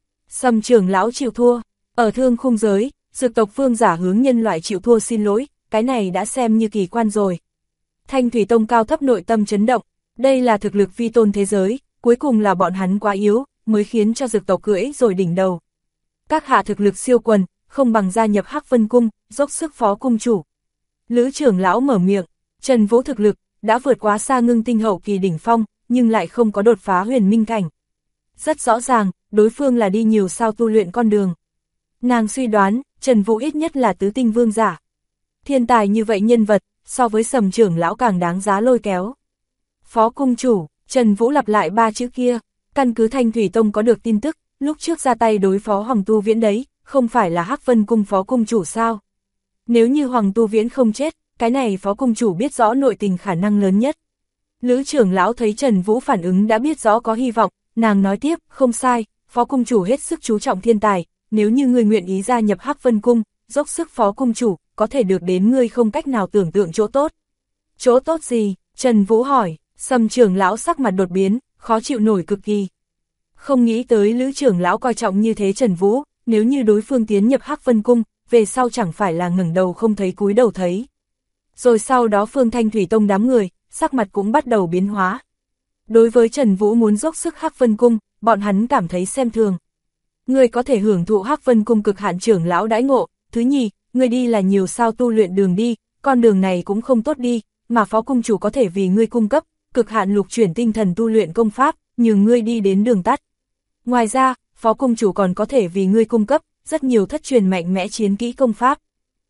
Sâm trưởng lão chịu thua, ở thương khung giới, dược tộc vương giả hướng nhân loại chịu thua xin lỗi, cái này đã xem như kỳ quan rồi. Thanh Thủy Tông cao thấp nội tâm chấn động, đây là thực lực vi tôn thế giới, cuối cùng là bọn hắn quá yếu, mới khiến cho dược tộc cưỡi rồi đỉnh đầu. Các hạ thực lực siêu quần, không bằng gia nhập Hắc Vân cung, dốc sức phó cung chủ. Lữ trưởng lão mở miệng, Trần Vũ thực lực, đã vượt quá xa ngưng tinh hậu kỳ đỉnh phong, nhưng lại không có đột phá huyền minh cảnh. Rất rõ ràng, đối phương là đi nhiều sao tu luyện con đường. Nàng suy đoán, Trần Vũ ít nhất là tứ tinh vương giả. Thiên tài như vậy nhân vật, so với Sâm trưởng lão càng đáng giá lôi kéo. Phó cung chủ, Trần Vũ lặp lại 3 chữ kia, căn cứ Thanh Thủy Tông có được tin tức, lúc trước ra tay đối phó Hoàng Tu Viễn đấy, không phải là Hắc Vân cung phó cung chủ sao? Nếu như Hoàng Tu Viễn không chết, cái này phó cung chủ biết rõ nội tình khả năng lớn nhất. Lữ trưởng lão thấy Trần Vũ phản ứng đã biết rõ có hy vọng, nàng nói tiếp, không sai, phó cung chủ hết sức chú trọng thiên tài, nếu như ngươi nguyện ý gia nhập Hắc Vân cung, dốc sức phó cung chủ, có thể được đến ngươi không cách nào tưởng tượng chỗ tốt. Chỗ tốt gì? Trần Vũ hỏi. Sâm trưởng lão sắc mặt đột biến, khó chịu nổi cực kỳ. Không nghĩ tới Lữ trưởng lão coi trọng như thế Trần Vũ, nếu như đối phương tiến nhập Hắc Vân cung, về sau chẳng phải là ngẩng đầu không thấy cúi đầu thấy. Rồi sau đó Phương Thanh Thủy Tông đám người, sắc mặt cũng bắt đầu biến hóa. Đối với Trần Vũ muốn dốc sức Hắc Vân cung, bọn hắn cảm thấy xem thường. Người có thể hưởng thụ Hắc Vân cung cực hạn trưởng lão đãi ngộ, thứ nhì, người đi là nhiều sao tu luyện đường đi, con đường này cũng không tốt đi, mà phó cung chủ có thể vì ngươi cung cấp cực hạn lục chuyển tinh thần tu luyện công pháp, nhường ngươi đi đến đường tắt. Ngoài ra, phó cung chủ còn có thể vì ngươi cung cấp rất nhiều thất truyền mạnh mẽ chiến kỹ công pháp.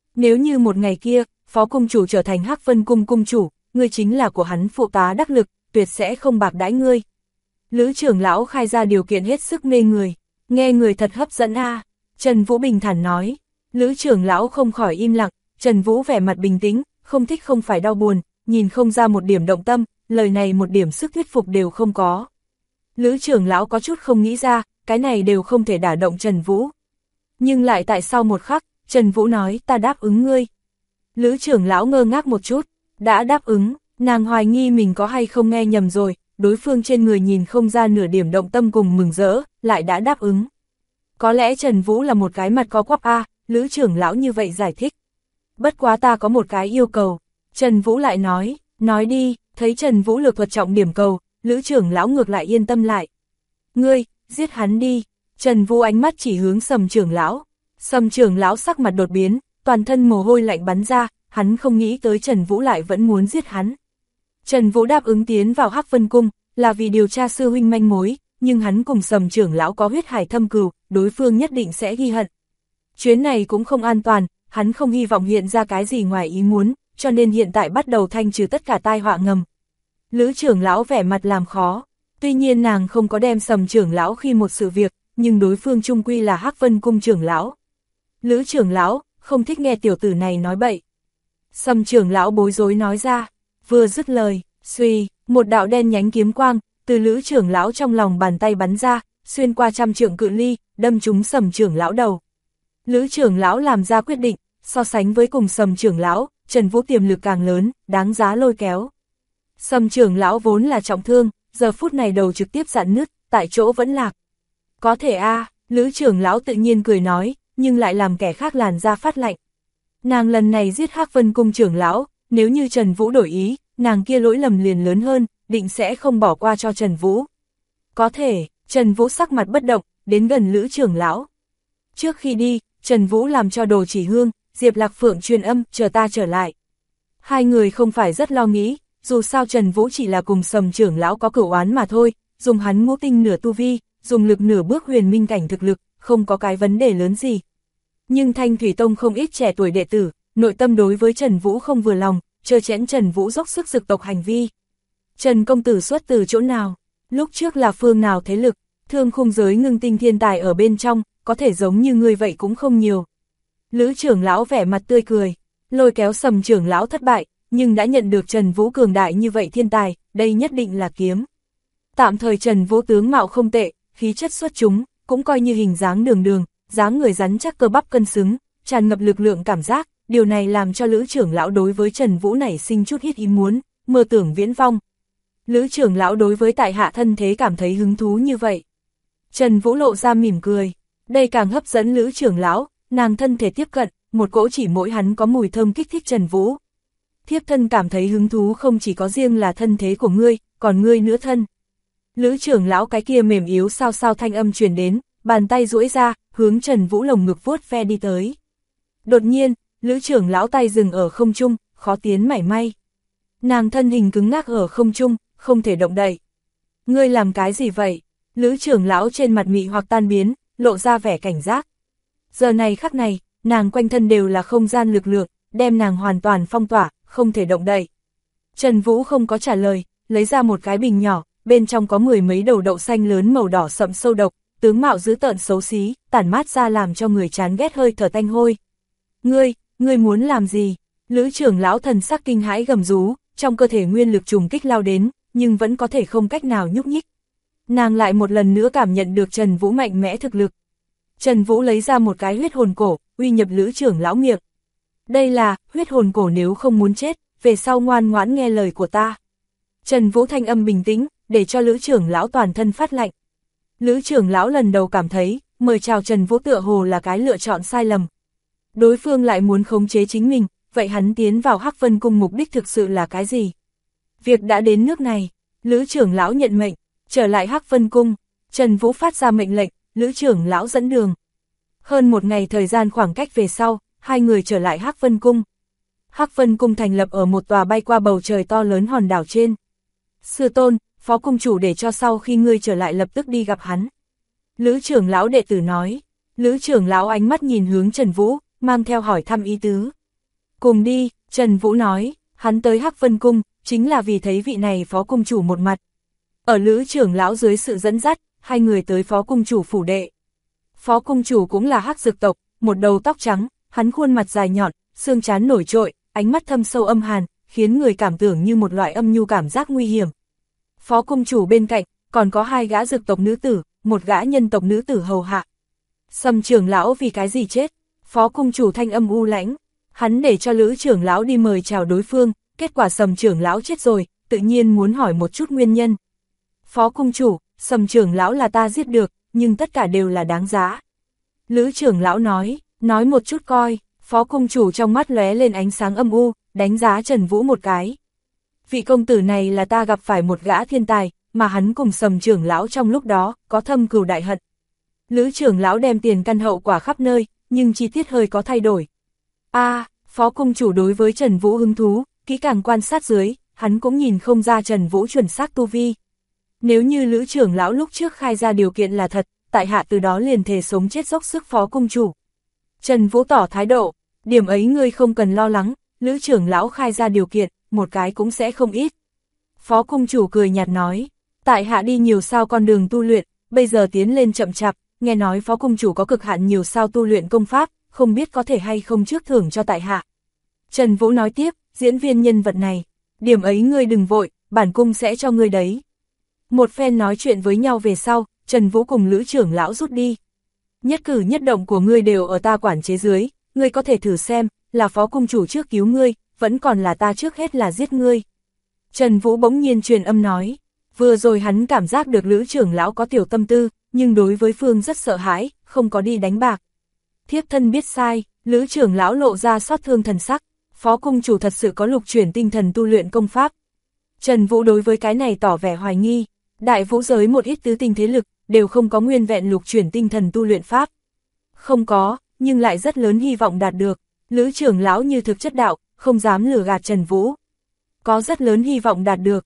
Nếu như một ngày kia, phó cung chủ trở thành Hắc Vân cung cung chủ, ngươi chính là của hắn phụ tá đắc lực, tuyệt sẽ không bạc đãi ngươi. Lữ trưởng lão khai ra điều kiện hết sức mê người, nghe người thật hấp dẫn a. Trần Vũ bình thản nói. Lữ trưởng lão không khỏi im lặng, Trần Vũ vẻ mặt bình tĩnh, không thích không phải đau buồn, nhìn không ra một điểm động tâm, lời này một điểm sức thuyết phục đều không có. Lữ trưởng lão có chút không nghĩ ra, cái này đều không thể đả động Trần Vũ. Nhưng lại tại sau một khắc, Trần Vũ nói ta đáp ứng ngươi. Lữ trưởng lão ngơ ngác một chút, đã đáp ứng, nàng hoài nghi mình có hay không nghe nhầm rồi, đối phương trên người nhìn không ra nửa điểm động tâm cùng mừng rỡ, lại đã đáp ứng. Có lẽ Trần Vũ là một cái mặt có quắp a, Lữ trưởng lão như vậy giải thích. Bất quá ta có một cái yêu cầu, Trần Vũ lại nói đi, thấy Trần Vũ lược thuật trọng điểm cầu, Lữ trưởng lão ngược lại yên tâm lại. Ngươi, giết hắn đi, Trần Vũ ánh mắt chỉ hướng Sầm trưởng lão. Sầm trưởng lão sắc mặt đột biến, toàn thân mồ hôi lạnh bắn ra, hắn không nghĩ tới Trần Vũ lại vẫn muốn giết hắn. Trần Vũ đáp ứng tiến vào Hắc Vân cung, là vì điều tra sư huynh manh mối, nhưng hắn cùng Sầm trưởng lão có huyết hải thâm cừu, đối phương nhất định sẽ ghi hận. Chuyến này cũng không an toàn, hắn không hy vọng hiện ra cái gì ngoài ý muốn, cho nên hiện tại bắt đầu thanh trừ tất cả tai họa ngầm. Lữ trưởng lão vẻ mặt làm khó, tuy nhiên nàng không có đem Sầm trưởng lão khi một sự việc, nhưng đối phương chung quy là Hắc Vân cung trưởng lão. Lữ trưởng lão, không thích nghe tiểu tử này nói bậy. Sầm trưởng lão bối rối nói ra, vừa dứt lời, suy, một đạo đen nhánh kiếm quang, từ Lữ trưởng lão trong lòng bàn tay bắn ra, xuyên qua 100 trượng cự ly, đâm trúng Sầm trưởng lão đầu. Lữ trưởng lão làm ra quyết định, so sánh với cùng Sầm trưởng lão, Trần Vũ tiềm lực càng lớn, đáng giá lôi kéo. Sầm trưởng lão vốn là trọng thương, giờ phút này đầu trực tiếp rạn nứt, tại chỗ vẫn lạc. Có thể a, Lữ trưởng lão tự nhiên cười nói, nhưng lại làm kẻ khác làn da phát lạnh. Nàng lần này giết Hắc Vân cung trưởng lão, nếu như Trần Vũ đổi ý, nàng kia lỗi lầm liền lớn hơn, định sẽ không bỏ qua cho Trần Vũ. Có thể, Trần Vũ sắc mặt bất động, đến gần Lữ trưởng lão. Trước khi đi, Trần Vũ làm cho Đồ Chỉ Hương, Diệp Lạc Phượng truyền âm, chờ ta trở lại. Hai người không phải rất lo nghĩ, dù sao Trần Vũ chỉ là cùng Sầm trưởng lão có cửu oán mà thôi, dùng hắn ngũ tinh nửa tu vi, dùng lực nửa bước huyền minh cảnh thực lực, không có cái vấn đề lớn gì. Nhưng Thanh Thủy Tông không ít trẻ tuổi đệ tử, nội tâm đối với Trần Vũ không vừa lòng, trơ chẽn Trần Vũ dốc sức dực tộc hành vi. Trần công tử xuất từ chỗ nào? Lúc trước là phương nào thế lực? Thương khung giới ngưng tinh thiên tài ở bên trong, có thể giống như ngươi vậy cũng không nhiều. Lữ trưởng lão vẻ mặt tươi cười, lôi kéo Sầm trưởng lão thất bại, nhưng đã nhận được Trần Vũ cường đại như vậy thiên tài, đây nhất định là kiếm. Tạm thời Trần Vũ tướng mạo không tệ, khí chất xuất chúng, cũng coi như hình dáng đường đường, dáng người rắn chắc cơ bắp cân xứng, tràn ngập lực lượng cảm giác, điều này làm cho Lữ trưởng lão đối với Trần Vũ nảy sinh chút ít ý muốn, mơ tưởng viễn vong. Lữ trưởng lão đối với tại hạ thân thế cảm thấy hứng thú như vậy. Trần Vũ lộ ra mỉm cười, đây càng hấp dẫn Lữ trưởng lão, nàng thân thể tiếp cận, một cỗ chỉ mỗi hắn có mùi thơm kích thích Trần Vũ. Thiếp thân cảm thấy hứng thú không chỉ có riêng là thân thế của ngươi, còn ngươi nữa thân. Lữ trưởng lão cái kia mềm yếu sao sao thanh âm truyền đến, bàn tay duỗi ra, hướng Trần Vũ lồng ngực vuốt ve đi tới. Đột nhiên, Lữ trưởng lão tay dừng ở không trung, khó tiến mảy may. Nàng thân hình cứng ngắc ở không trung, không thể động đậy. Ngươi làm cái gì vậy? Lữ trưởng lão trên mặt mị hoặc tan biến, lộ ra vẻ cảnh giác. Giờ này khắc này, nàng quanh thân đều là không gian lực lượng, đem nàng hoàn toàn phong tỏa, không thể động đậy. Trần Vũ không có trả lời, lấy ra một cái bình nhỏ, bên trong có 10 mấy đầu đậu xanh lớn màu đỏ sậm sâu độc, tướng mạo dữ tợn xấu xí, tản mát ra làm cho người chán ghét hơi thở tanh hôi. Ngươi muốn làm gì? Lữ trưởng lão thần sắc kinh hãi gầm rú, trong cơ thể nguyên lực trùng kích lao đến, nhưng vẫn có thể không cách nào nhúc nhích. Nàng lại một lần nữa cảm nhận được Trần Vũ mạnh mẽ thực lực. Trần Vũ lấy ra một cái huyết hồn cổ, uy nhập Lữ trưởng lão miệng. Đây là, huyết hồn cổ nếu không muốn chết, về sau ngoan ngoãn nghe lời của ta. Trần Vũ thanh âm bình tĩnh, để cho Lữ trưởng lão toàn thân phát lạnh. Lữ trưởng lão lần đầu cảm thấy, mời chào Trần Vũ tựa hồ là cái lựa chọn sai lầm. Đối phương lại muốn khống chế chính mình, vậy hắn tiến vào Hắc Vân cung mục đích thực sự là cái gì? Việc đã đến nước này, Lữ trưởng lão nhận mệnh, trở lại Hắc Vân cung, Trần Vũ phát ra mệnh lệnh, Lữ trưởng lão dẫn đường. Hơn một ngày thời gian khoảng cách về sau, hai người trở lại Hắc Vân cung. Hắc Vân cung thành lập ở một tòa bay qua bầu trời to lớn hòn đảo trên. Sư tôn, phó cung chủ để cho sau khi ngươi trở lại lập tức đi gặp hắn. Lữ trưởng lão đệ tử nói. Lữ trưởng lão ánh mắt nhìn hướng Trần Vũ, mang theo hỏi thăm ý tứ. Cùng đi, Trần Vũ nói, hắn tới Hắc Vân Cung, chính là vì thấy vị này phó cung chủ một mặt. Ở Lữ trưởng lão dưới sự dẫn dắt, hai người tới phó cung chủ phủ đệ. Phó cung chủ cũng là Hắc Dực tộc, một đầu tóc trắng, hắn khuôn mặt dài nhọn, xương trán nổi trội, ánh mắt thâm sâu âm hàn, khiến người cảm tưởng như một loại âm nhu cảm giác nguy hiểm. Phó cung chủ bên cạnh, còn có hai gã Dực tộc nữ tử, một gã nhân tộc nữ tử hầu hạ. Sầm trưởng lão vì cái gì chết? Phó cung chủ thanh âm u lãnh, hắn để cho Lữ trưởng lão đi mời chào đối phương, kết quả Sầm trưởng lão chết rồi, tự nhiên muốn hỏi một chút nguyên nhân. Phó cung chủ, Sầm trưởng lão là ta giết được, nhưng tất cả đều là đáng giá. Lữ trưởng lão nói một chút coi. Phó cung chủ trong mắt lóe lên ánh sáng âm u, đánh giá Trần Vũ một cái. Vị công tử này là ta gặp phải một gã thiên tài, mà hắn cùng Sầm trưởng lão trong lúc đó, có thâm cừu đại hận. Lữ trưởng lão đem tiền căn hậu quả khắp nơi, nhưng chi tiết hơi có thay đổi. Phó cung chủ đối với Trần Vũ hứng thú, kỹ càng quan sát dưới, hắn cũng nhìn không ra Trần Vũ chuẩn xác tu vi. Nếu như Lữ trưởng lão lúc trước khai ra điều kiện là thật, tại hạ từ đó liền thề sống chết dốc sức phó cung chủ. Trần Vũ tỏ thái độ, điểm ấy ngươi không cần lo lắng, Lữ trưởng lão khai ra điều kiện, một cái cũng sẽ không ít. Phó cung chủ cười nhạt nói, tại hạ đi nhiều sao con đường tu luyện, bây giờ tiến lên chậm chạp, nghe nói phó cung chủ có cực hạn nhiều sao tu luyện công pháp, không biết có thể hay không trước thưởng cho tại hạ. Trần Vũ nói tiếp, diễn viên nhân vật này, điểm ấy ngươi đừng vội, bản cung sẽ cho ngươi đấy. Một phen nói chuyện với nhau về sau, Trần Vũ cùng Lữ trưởng lão rút đi. Nhất cử nhất động của ngươi đều ở ta quản chế dưới, ngươi có thể thử xem, là phó cung chủ trước cứu ngươi, vẫn còn là ta trước hết là giết ngươi. Trần Vũ bỗng nhiên truyền âm nói, vừa rồi hắn cảm giác được Lữ trưởng lão có tiểu tâm tư, nhưng đối với Phương rất sợ hãi, không có đi đánh bạc. Thiếp thân biết sai, Lữ trưởng lão lộ ra xót thương thần sắc, phó cung chủ thật sự có lục chuyển tinh thần tu luyện công pháp. Trần Vũ đối với cái này tỏ vẻ hoài nghi, đại vũ giới một ít tứ tinh thế lực, đều không có nguyên vẹn lục chuyển tinh thần tu luyện pháp. Không có, nhưng lại rất lớn hy vọng đạt được, Lữ trưởng lão như thực chất đạo, không dám lừa gạt Trần Vũ. Có rất lớn hy vọng đạt được,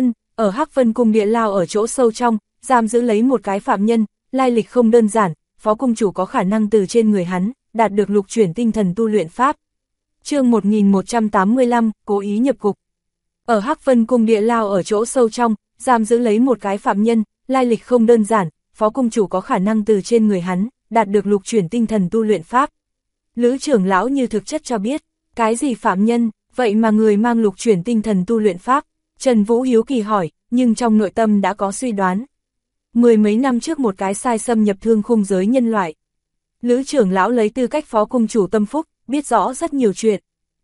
ở Hắc Vân Cung địa lao ở chỗ sâu trong, giam giữ lấy một cái phạm nhân, lai lịch không đơn giản, phó cung chủ có khả năng từ trên người hắn, đạt được lục chuyển tinh thần tu luyện pháp. Chương 1185, cố ý nhập cục. Ở Hắc Vân Cung địa lao ở chỗ sâu trong, giam giữ lấy một cái phạm nhân, lai lịch không đơn giản, phó cung chủ có khả năng từ trên người hắn, đạt được lục chuyển tinh thần tu luyện pháp. Lữ trưởng lão như thực chất cho biết, cái gì phạm nhân, vậy mà người mang lục chuyển tinh thần tu luyện pháp. Trần Vũ hiếu kỳ hỏi, nhưng trong nội tâm đã có suy đoán. Mười mấy năm trước một cái sai xâm nhập thương khung giới nhân loại. Lữ trưởng lão lấy tư cách phó cung chủ tâm phúc, biết rõ rất nhiều chuyện.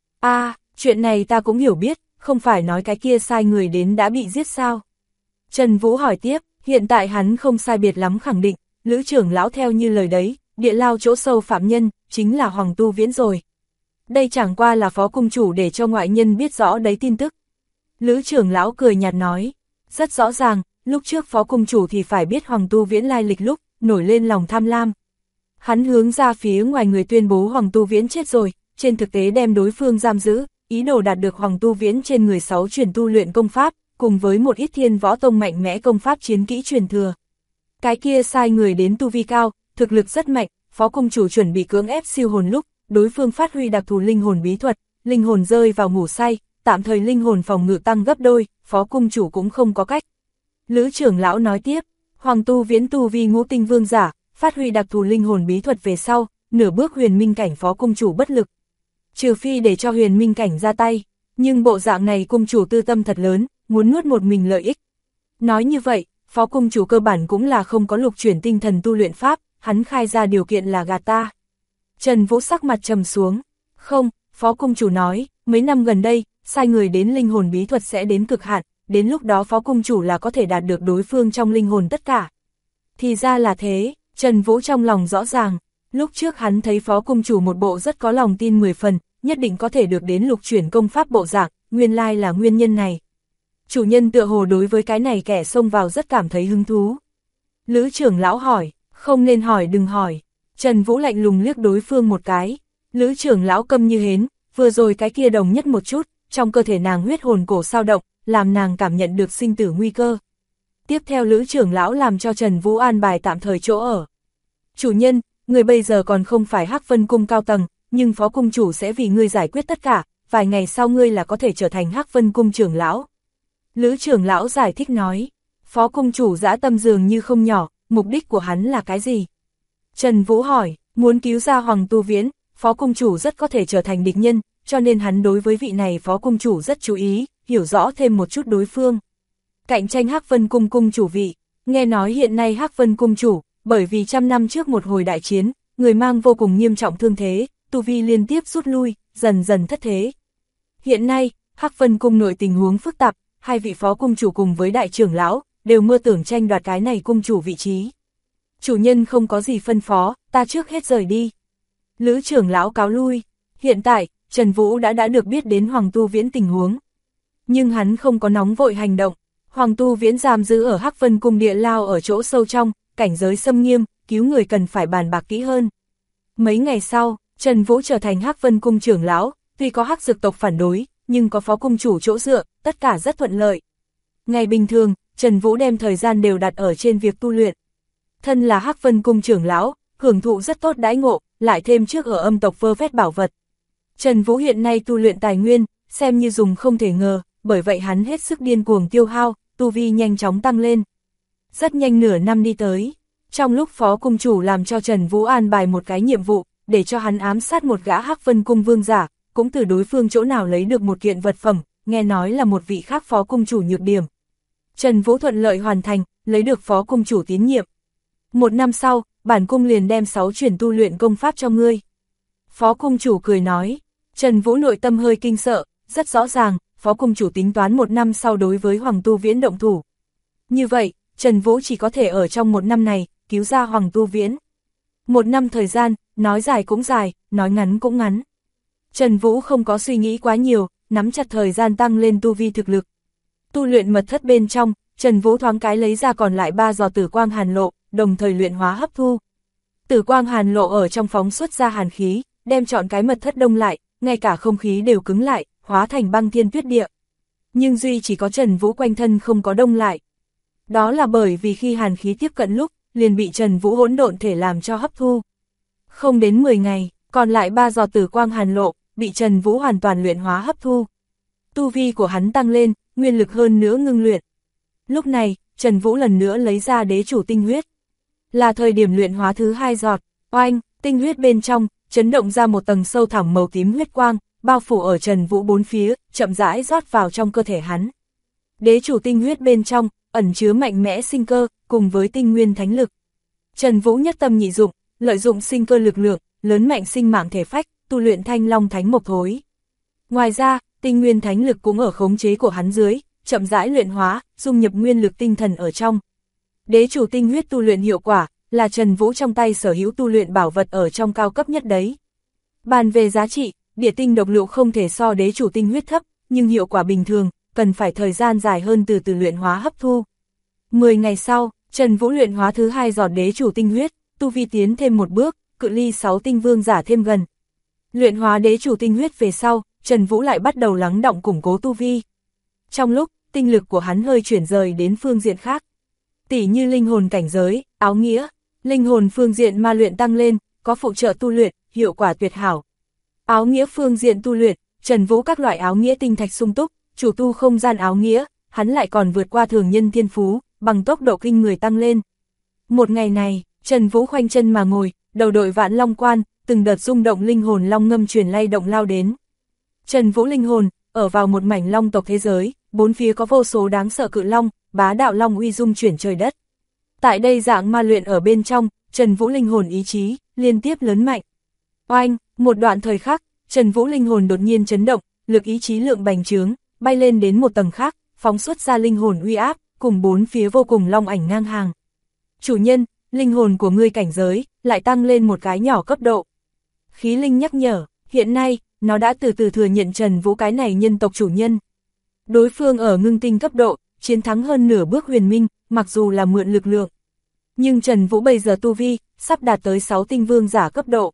Chuyện này ta cũng hiểu biết, không phải nói cái kia sai người đến đã bị giết sao? Trần Vũ hỏi tiếp, hiện tại hắn không sai biệt lắm khẳng định, Lữ trưởng lão theo như lời đấy, địa lao chỗ sâu phạm nhân, chính là Hoàng Tu Viễn rồi. Đây chẳng qua là phó cung chủ để cho ngoại nhân biết rõ đấy tin tức. Lữ trưởng lão cười nhạt nói, rất rõ ràng, lúc trước phó cung chủ thì phải biết Hoàng Tu Viễn lai lịch lúc, nổi lên lòng tham lam. Hắn hướng ra phía ngoài người tuyên bố Hoàng Tu Viễn chết rồi, trên thực tế đem đối phương giam giữ, ý đồ đạt được Hoàng Tu Viễn trên người 6 truyền tu luyện công pháp, cùng với một ít thiên võ tông mạnh mẽ công pháp chiến kỹ truyền thừa. Cái kia sai người đến tu vi cao, thực lực rất mạnh, phó cung chủ chuẩn bị cưỡng ép siêu hồn lúc, đối phương phát huy đặc thù linh hồn bí thuật, linh hồn rơi vào ngủ say, tạm thời linh hồn phòng ngự tăng gấp đôi, phó cung chủ cũng không có cách. Lữ trưởng lão nói tiếp, Hoàng Tu Viễn tu vi ngũ tinh vương giả, phát huy đặc thù linh hồn bí thuật về sau, nửa bước huyền minh cảnh phó cung chủ bất lực. Trừ phi để cho huyền minh cảnh ra tay, nhưng bộ dạng này cung chủ tư tâm thật lớn, muốn nuốt một mình lợi ích. Nói như vậy, phó cung chủ cơ bản cũng là không có lục chuyển tinh thần tu luyện pháp, hắn khai ra điều kiện là gạt ta. Trần Vũ sắc mặt trầm xuống, không, phó cung chủ nói, mấy năm gần đây, sai người đến linh hồn bí thuật sẽ đến cực hạn, đến lúc đó phó cung chủ là có thể đạt được đối phương trong linh hồn tất cả. Thì ra là thế, Trần Vũ trong lòng rõ ràng, lúc trước hắn thấy phó cung chủ một bộ rất có lòng tin 10 phần, nhất định có thể được đến lục chuyển công pháp bộ dạng, nguyên lai là nguyên nhân này. Chủ nhân tựa hồ đối với cái này kẻ xông vào rất cảm thấy hứng thú. Lữ trưởng lão hỏi, không nên hỏi đừng hỏi. Trần Vũ lạnh lùng liếc đối phương một cái. Lữ trưởng lão câm như hến, vừa rồi cái kia đồng nhất một chút, trong cơ thể nàng huyết hồn cổ sao động, làm nàng cảm nhận được sinh tử nguy cơ. Tiếp theo Lữ trưởng lão làm cho Trần Vũ an bài tạm thời chỗ ở. Chủ nhân, người bây giờ còn không phải Hắc Vân Cung cao tầng, nhưng phó cung chủ sẽ vì ngươi giải quyết tất cả, vài ngày sau ngươi là có thể trở thành Hắc Vân cung trưởng lão. Lữ trưởng lão giải thích nói, phó cung chủ dã tâm dường như không nhỏ, mục đích của hắn là cái gì? Trần Vũ hỏi, muốn cứu ra Hoàng Tu Viễn, phó cung chủ rất có thể trở thành địch nhân, cho nên hắn đối với vị này phó cung chủ rất chú ý, hiểu rõ thêm một chút đối phương. Cạnh tranh Hắc Vân cung cung chủ vị, nghe nói hiện nay Hắc Vân cung chủ, bởi vì 100 năm trước một hồi đại chiến, người mang vô cùng nghiêm trọng thương thế, tu vi liên tiếp rút lui, dần dần thất thế. Hiện nay, Hắc Vân cung nội tình huống phức tạp, hai vị phó cung chủ cùng với đại trưởng lão, đều mơ tưởng tranh đoạt cái này cung chủ vị trí. Chủ nhân không có gì phân phó, ta trước hết rời đi. Lữ trưởng lão cáo lui, hiện tại, Trần Vũ đã được biết đến Hoàng Tu Viễn tình huống. Nhưng hắn không có nóng vội hành động, Hoàng Tu Viễn giam giữ ở Hắc Vân cung địa lao ở chỗ sâu trong, cảnh giới xâm nghiêm, cứu người cần phải bàn bạc kỹ hơn. Mấy ngày sau, Trần Vũ trở thành Hắc Vân cung trưởng lão, tuy có Hắc Dực tộc phản đối, nhưng có phó cung chủ chỗ dựa, tất cả rất thuận lợi. Ngày bình thường, Trần Vũ đem thời gian đều đặt ở trên việc tu luyện. Thân là Hắc Vân cung trưởng lão, hưởng thụ rất tốt đãi ngộ, lại thêm trước ở âm tộc vơ vét bảo vật. Trần Vũ hiện nay tu luyện tài nguyên, xem như dùng không thể ngờ, bởi vậy hắn hết sức điên cuồng tiêu hao, tu vi nhanh chóng tăng lên. Rất nhanh nửa năm đi tới, trong lúc phó cung chủ làm cho Trần Vũ an bài một cái nhiệm vụ, để cho hắn ám sát một gã Hắc Vân cung vương giả, cũng từ đối phương chỗ nào lấy được một kiện vật phẩm, nghe nói là một vị khác phó cung chủ nhược điểm. Trần Vũ thuận lợi hoàn thành, lấy được phó cung chủ tín nhiệm. Một năm sau, bản cung liền đem 6 chuyển tu luyện công pháp cho ngươi. Phó cung chủ cười nói, Trần Vũ nội tâm hơi kinh sợ, rất rõ ràng, phó cung chủ tính toán một năm sau đối với Hoàng Tu Viễn động thủ. Như vậy, Trần Vũ chỉ có thể ở trong một năm này, cứu ra Hoàng Tu Viễn. Một năm thời gian, nói dài cũng dài, nói ngắn cũng ngắn. Trần Vũ không có suy nghĩ quá nhiều, nắm chặt thời gian tăng lên tu vi thực lực. Tu luyện mật thất bên trong, Trần Vũ thoáng cái lấy ra còn lại 3 giò tử quang hàn lộ, đồng thời luyện hóa hấp thu. Tử quang hàn lộ ở trong phóng xuất ra hàn khí, đem trọn cái mật thất đông lại, ngay cả không khí đều cứng lại, hóa thành băng thiên tuyết địa. Nhưng duy chỉ có Trần Vũ quanh thân không có đông lại. Đó là bởi vì khi hàn khí tiếp cận lúc, liền bị Trần Vũ hỗn độn thể làm cho hấp thu. Không đến 10 ngày, còn lại 3 giò tử quang hàn lộ, bị Trần Vũ hoàn toàn luyện hóa hấp thu. Tu vi của hắn tăng lên, nguyên lực hơn nữa ngưng luyện. Lúc này, Trần Vũ lần nữa lấy ra đế chủ tinh huyết. Là thời điểm luyện hóa thứ 2 giọt, oanh, tinh huyết bên trong, chấn động ra một tầng sâu thẳm màu tím huyết quang, bao phủ ở Trần Vũ bốn phía, chậm rãi rót vào trong cơ thể hắn. Đế chủ tinh huyết bên trong, ẩn chứa mạnh mẽ sinh cơ, cùng với tinh nguyên thánh lực. Trần Vũ nhất tâm nhị dụng, lợi dụng sinh cơ lực lượng, lớn mạnh sinh mạng thể phách, tu luyện Thanh Long Thánh Mộc Thối. Ngoài ra, tinh nguyên thánh lực cũng ở khống chế của hắn dưới, chậm rãi luyện hóa, dung nhập nguyên lực tinh thần ở trong. Đế chủ tinh huyết tu luyện hiệu quả, là Trần Vũ trong tay sở hữu tu luyện bảo vật ở trong cao cấp nhất đấy. Bàn về giá trị, địa tinh độc lựu không thể so đế chủ tinh huyết thấp, nhưng hiệu quả bình thường, cần phải thời gian dài hơn từ từ luyện hóa hấp thu. 10 ngày sau, Trần Vũ luyện hóa thứ 2 giọt đế chủ tinh huyết, tu vi tiến thêm một bước, cự ly 6 tinh vương giả thêm gần. Luyện hóa đế chủ tinh huyết về sau, Trần Vũ lại bắt đầu lắng đọng củng cố tu vi. Trong lúc, tinh lực của hắn hơi chuyển rời đến phương diện khác. Tỉ như linh hồn cảnh giới, áo nghĩa, linh hồn phương diện ma luyện tăng lên, có phụ trợ tu luyện, hiệu quả tuyệt hảo. Áo nghĩa phương diện tu luyện, Trần Vũ các loại áo nghĩa tinh thạch sung túc, chủ tu không gian áo nghĩa, hắn lại còn vượt qua thường nhân thiên phú, bằng tốc độ kinh người tăng lên. Một ngày này, Trần Vũ khoanh chân mà ngồi, đầu đội Vạn Long quan, từng đợt rung động linh hồn long ngâm truyền lay động lao đến. Trần Vũ linh hồn, ở vào một mảnh long tộc thế giới, bốn phía có vô số đáng sợ cự long, bá đạo long uy dung chuyển trời đất. Tại đây dạng ma luyện ở bên trong, Trần Vũ linh hồn ý chí, liên tiếp lớn mạnh. Oanh, một đoạn thời khắc, Trần Vũ linh hồn đột nhiên chấn động, lực ý chí lượng bành trướng, bay lên đến một tầng khác, phóng xuất ra linh hồn uy áp, cùng bốn phía vô cùng long ảnh ngang hàng. Chủ nhân, linh hồn của ngươi cảnh giới, lại tăng lên một cái nhỏ cấp độ. Khí linh nhắc nhở, hiện nay, nó đã từ từ thừa nhận Trần Vũ cái này nhân tộc chủ nhân. Đối phương ở ngưng tinh cấp độ, chiến thắng hơn nửa bước huyền minh, mặc dù là mượn lực lượng. Nhưng Trần Vũ bây giờ tu vi, sắp đạt tới 6 tinh vương giả cấp độ.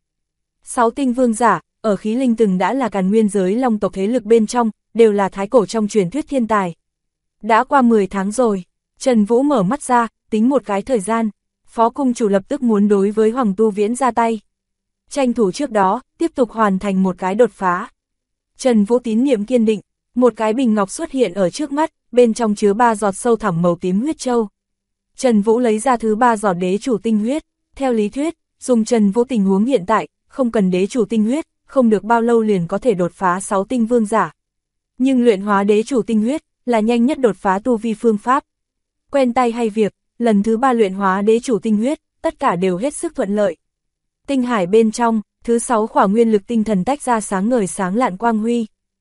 6 tinh vương giả, ở khí linh từng đã là càn nguyên giới long tộc thế lực bên trong, đều là thái cổ trong truyền thuyết thiên tài. Đã qua 10 tháng rồi, Trần Vũ mở mắt ra, tính một cái thời gian, phó cung chủ lập tức muốn đối với Hoàng Tu Viễn ra tay. tranh thủ trước đó, tiếp tục hoàn thành một cái đột phá. Trần Vũ tín niệm kiên định, một cái bình ngọc xuất hiện ở trước mắt, bên trong chứa 3 giọt sâu thẳm màu tím huyết châu. Trần Vũ lấy ra thứ 3 giọt đế chủ tinh huyết, theo lý thuyết, dùng Trần Vũ tình huống hiện tại, không cần đế chủ tinh huyết, không được bao lâu liền có thể đột phá 6 tinh vương giả. Nhưng luyện hóa đế chủ tinh huyết, là nhanh nhất đột phá tu vi phương pháp. Quen tay hay việc, lần thứ 3 luyện hóa đế chủ tinh huyết, tất cả đều hết sức thuận lợi. Tinh hải bên trong, thứ 6 khỏa nguyên lực tinh thần tách ra sáng ngời sáng lạn quang huy.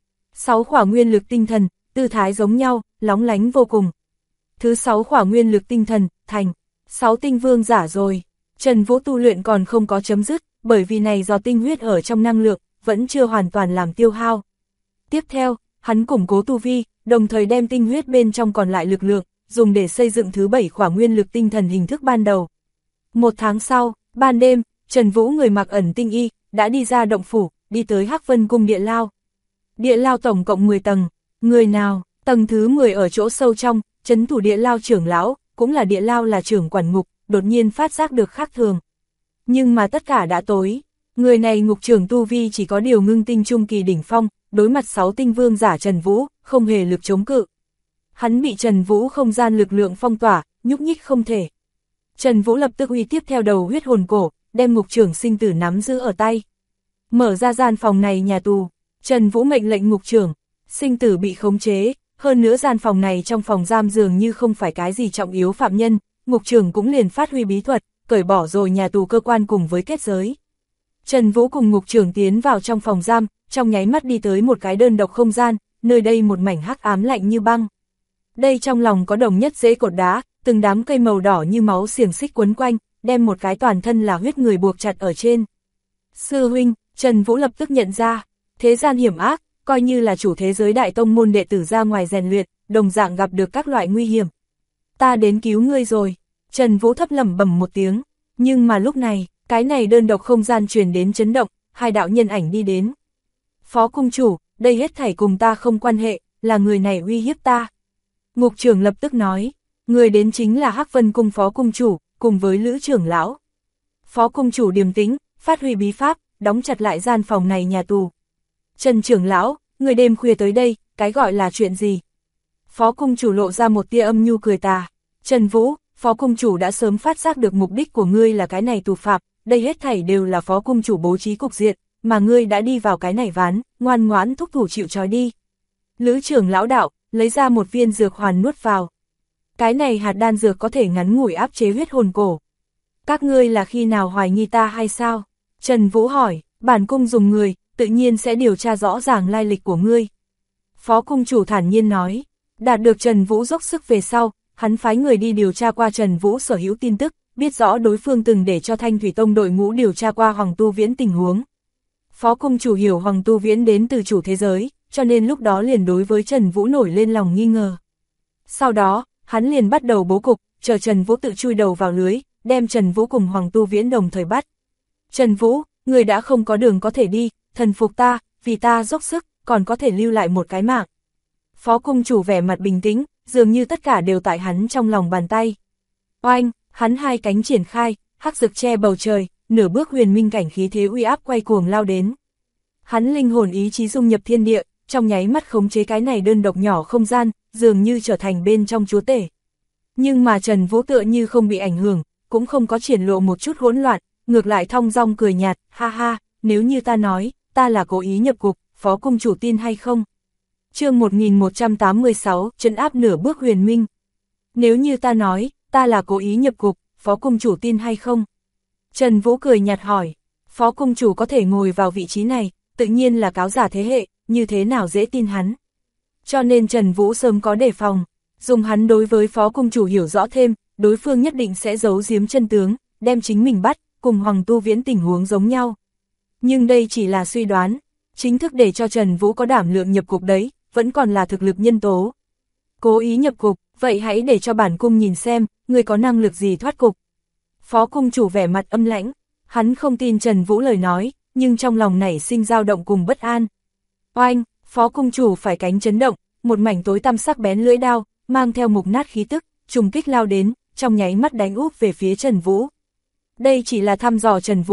6 khỏa nguyên lực tinh thần, tư thái giống nhau, lóng lánh vô cùng. Thứ 6 khỏa nguyên lực tinh thần, thành 6 tinh vương giả rồi. Trần Vũ tu luyện còn không có chấm dứt, bởi vì này do tinh huyết ở trong năng lượng, vẫn chưa hoàn toàn làm tiêu hao. Tiếp theo, hắn củng cố tu vi, đồng thời đem tinh huyết bên trong còn lại lực lượng, dùng để xây dựng thứ 7 khỏa nguyên lực tinh thần hình thức ban đầu. 1 tháng sau, ban đêm, Trần Vũ người mặc ẩn tinh y, đã đi ra động phủ, đi tới Hắc Vân Cung địa lao. Địa lao tổng cộng 10 tầng, người nào, tầng thứ 10 ở chỗ sâu trong, trấn thủ địa lao trưởng lão, cũng là địa lao là trưởng quản ngục, đột nhiên phát giác được khác thường. Nhưng mà tất cả đã tối, người này ngục trưởng tu vi chỉ có điều ngưng tinh trung kỳ đỉnh phong, đối mặt 6 tinh vương giả Trần Vũ, không hề lực chống cự. Hắn bị Trần Vũ không gian lực lượng phong tỏa, nhúc nhích không thể. Trần Vũ lập tức uy tiếp theo đầu huyết hồn cổ, đem ngục trưởng sinh tử nắm giữ ở tay. Mở ra gian phòng này nhà tù, Trần Vũ mệnh lệnh ngục trưởng, sinh tử bị khống chế, hơn nữa gian phòng này trong phòng giam dường như không phải cái gì trọng yếu phạm nhân, ngục trưởng cũng liền phát huy bí thuật, cởi bỏ rồi nhà tù cơ quan cùng với kết giới. Trần Vũ cùng ngục trưởng tiến vào trong phòng giam, trong nháy mắt đi tới một cái đơn độc không gian, nơi đây một mảnh hắc ám lạnh như băng. Đây trong lòng có đồng nhất rễ cột đá, từng đám cây màu đỏ như máu xiềng xích quấn quanh, đem một cái toàn thân là huyết người buộc chặt ở trên. Sư huynh, Trần Vũ lập tức nhận ra, thế gian hiểm ác, coi như là chủ thế giới đại tông môn đệ tử ra ngoài rèn luyện, đồng dạng gặp được các loại nguy hiểm. Ta đến cứu ngươi rồi, Trần Vũ thấp lẩm bẩm một tiếng, nhưng mà lúc này, cái này đơn độc không gian truyền đến chấn động, hai đạo nhân ảnh đi đến. Phó cung chủ, đây hết thảy cùng ta không quan hệ, là người này uy hiếp ta. Ngục trưởng lập tức nói, người đến chính là Hắc Vân Cung phó cung chủ, cùng với Lữ trưởng lão. Phó cung chủ điềm tĩnh, phát huy bí pháp, đóng chặt lại gian phòng này nhà tù. Trần trưởng lão, người đêm khuya tới đây, cái gọi là chuyện gì? Phó cung chủ lộ ra một tia âm nhu cười tà. Trần Vũ, phó cung chủ đã sớm phát giác được mục đích của ngươi là cái này tù phạm, đây hết thảy đều là phó cung chủ bố trí cục diện, mà ngươi đã đi vào cái này ván, ngoan ngoãn thúc thủ chịu trói đi. Lữ trưởng lão đạo, lấy ra một viên dược hoàn nuốt vào. Cái này hạt đan dược có thể ngắn ngủi áp chế huyết hồn cổ. Các ngươi là khi nào hoài nghi ta hay sao? Trần Vũ hỏi, bản cung dùng người, tự nhiên sẽ điều tra rõ ràng lai lịch của ngươi. Phó cung chủ thản nhiên nói, đạt được Trần Vũ dốc sức về sau, hắn phái người đi điều tra qua Trần Vũ sở hữu tin tức, biết rõ đối phương từng để cho Thanh Thủy Tông đội ngũ điều tra qua Hoàng Tu Viễn tình huống. Phó cung chủ hiểu Hoàng Tu Viễn đến từ chủ thế giới, cho nên lúc đó liền đối với Trần Vũ nổi lên lòng nghi ngờ. Sau đó, hắn liền bắt đầu bố cục, chờ Trần Vũ tự chui đầu vào lưới, đem Trần Vũ cùng Hoàng Tu Viễn đồng thời bắt. Trần Vũ, người đã không có đường có thể đi, thần phục ta, vì ta dốc sức, còn có thể lưu lại một cái mạng. Phó cung chủ vẻ mặt bình tĩnh, dường như tất cả đều tại hắn trong lòng bàn tay. Oanh, hắn hai cánh triển khai, hắc dực che bầu trời, nửa bước huyền minh cảnh khí thế uy áp quay cuồng lao đến. Hắn linh hồn ý chí dung nhập thiên địa, trong nháy mắt khống chế cái này đơn độc nhỏ không gian, dường như trở thành bên trong chúa tể. Nhưng mà Trần Vũ tựa như không bị ảnh hưởng, cũng không có triển lộ một chút hỗn loạn, ngược lại thong dong cười nhạt, ha ha, nếu như ta nói, ta là cố ý nhập cục, phó cung chủ tin hay không? Chương 1186, trấn áp nửa bước huyền minh. Nếu như ta nói, ta là cố ý nhập cục, phó cung chủ tin hay không? Trần Vũ cười nhạt hỏi, phó cung chủ có thể ngồi vào vị trí này, tự nhiên là cáo giả thế hệ, như thế nào dễ tin hắn. Cho nên Trần Vũ sớm có đề phòng, dùng hắn đối với phó cung chủ hiểu rõ thêm, đối phương nhất định sẽ giấu giếm chân tướng, đem chính mình bắt, cùng Hoàng Tu Viễn tình huống giống nhau. Nhưng đây chỉ là suy đoán, chính thức để cho Trần Vũ có đảm lượng nhập cục đấy, vẫn còn là thực lực nhân tố. Cố ý nhập cục, vậy hãy để cho bản cung nhìn xem, người có năng lực gì thoát cục. Phó cung chủ vẻ mặt âm lãnh, hắn không tin Trần Vũ lời nói, nhưng trong lòng nảy sinh dao động cùng bất an. Oanh, phó cung chủ phải cánh chấn động, một mảnh tối tăm sắc bén lưỡi đao, mang theo mục nát khí tức, trùng kích lao đến, trong nháy mắt đánh úp về phía Trần Vũ. Đây chỉ là thăm dò Trần Vũ,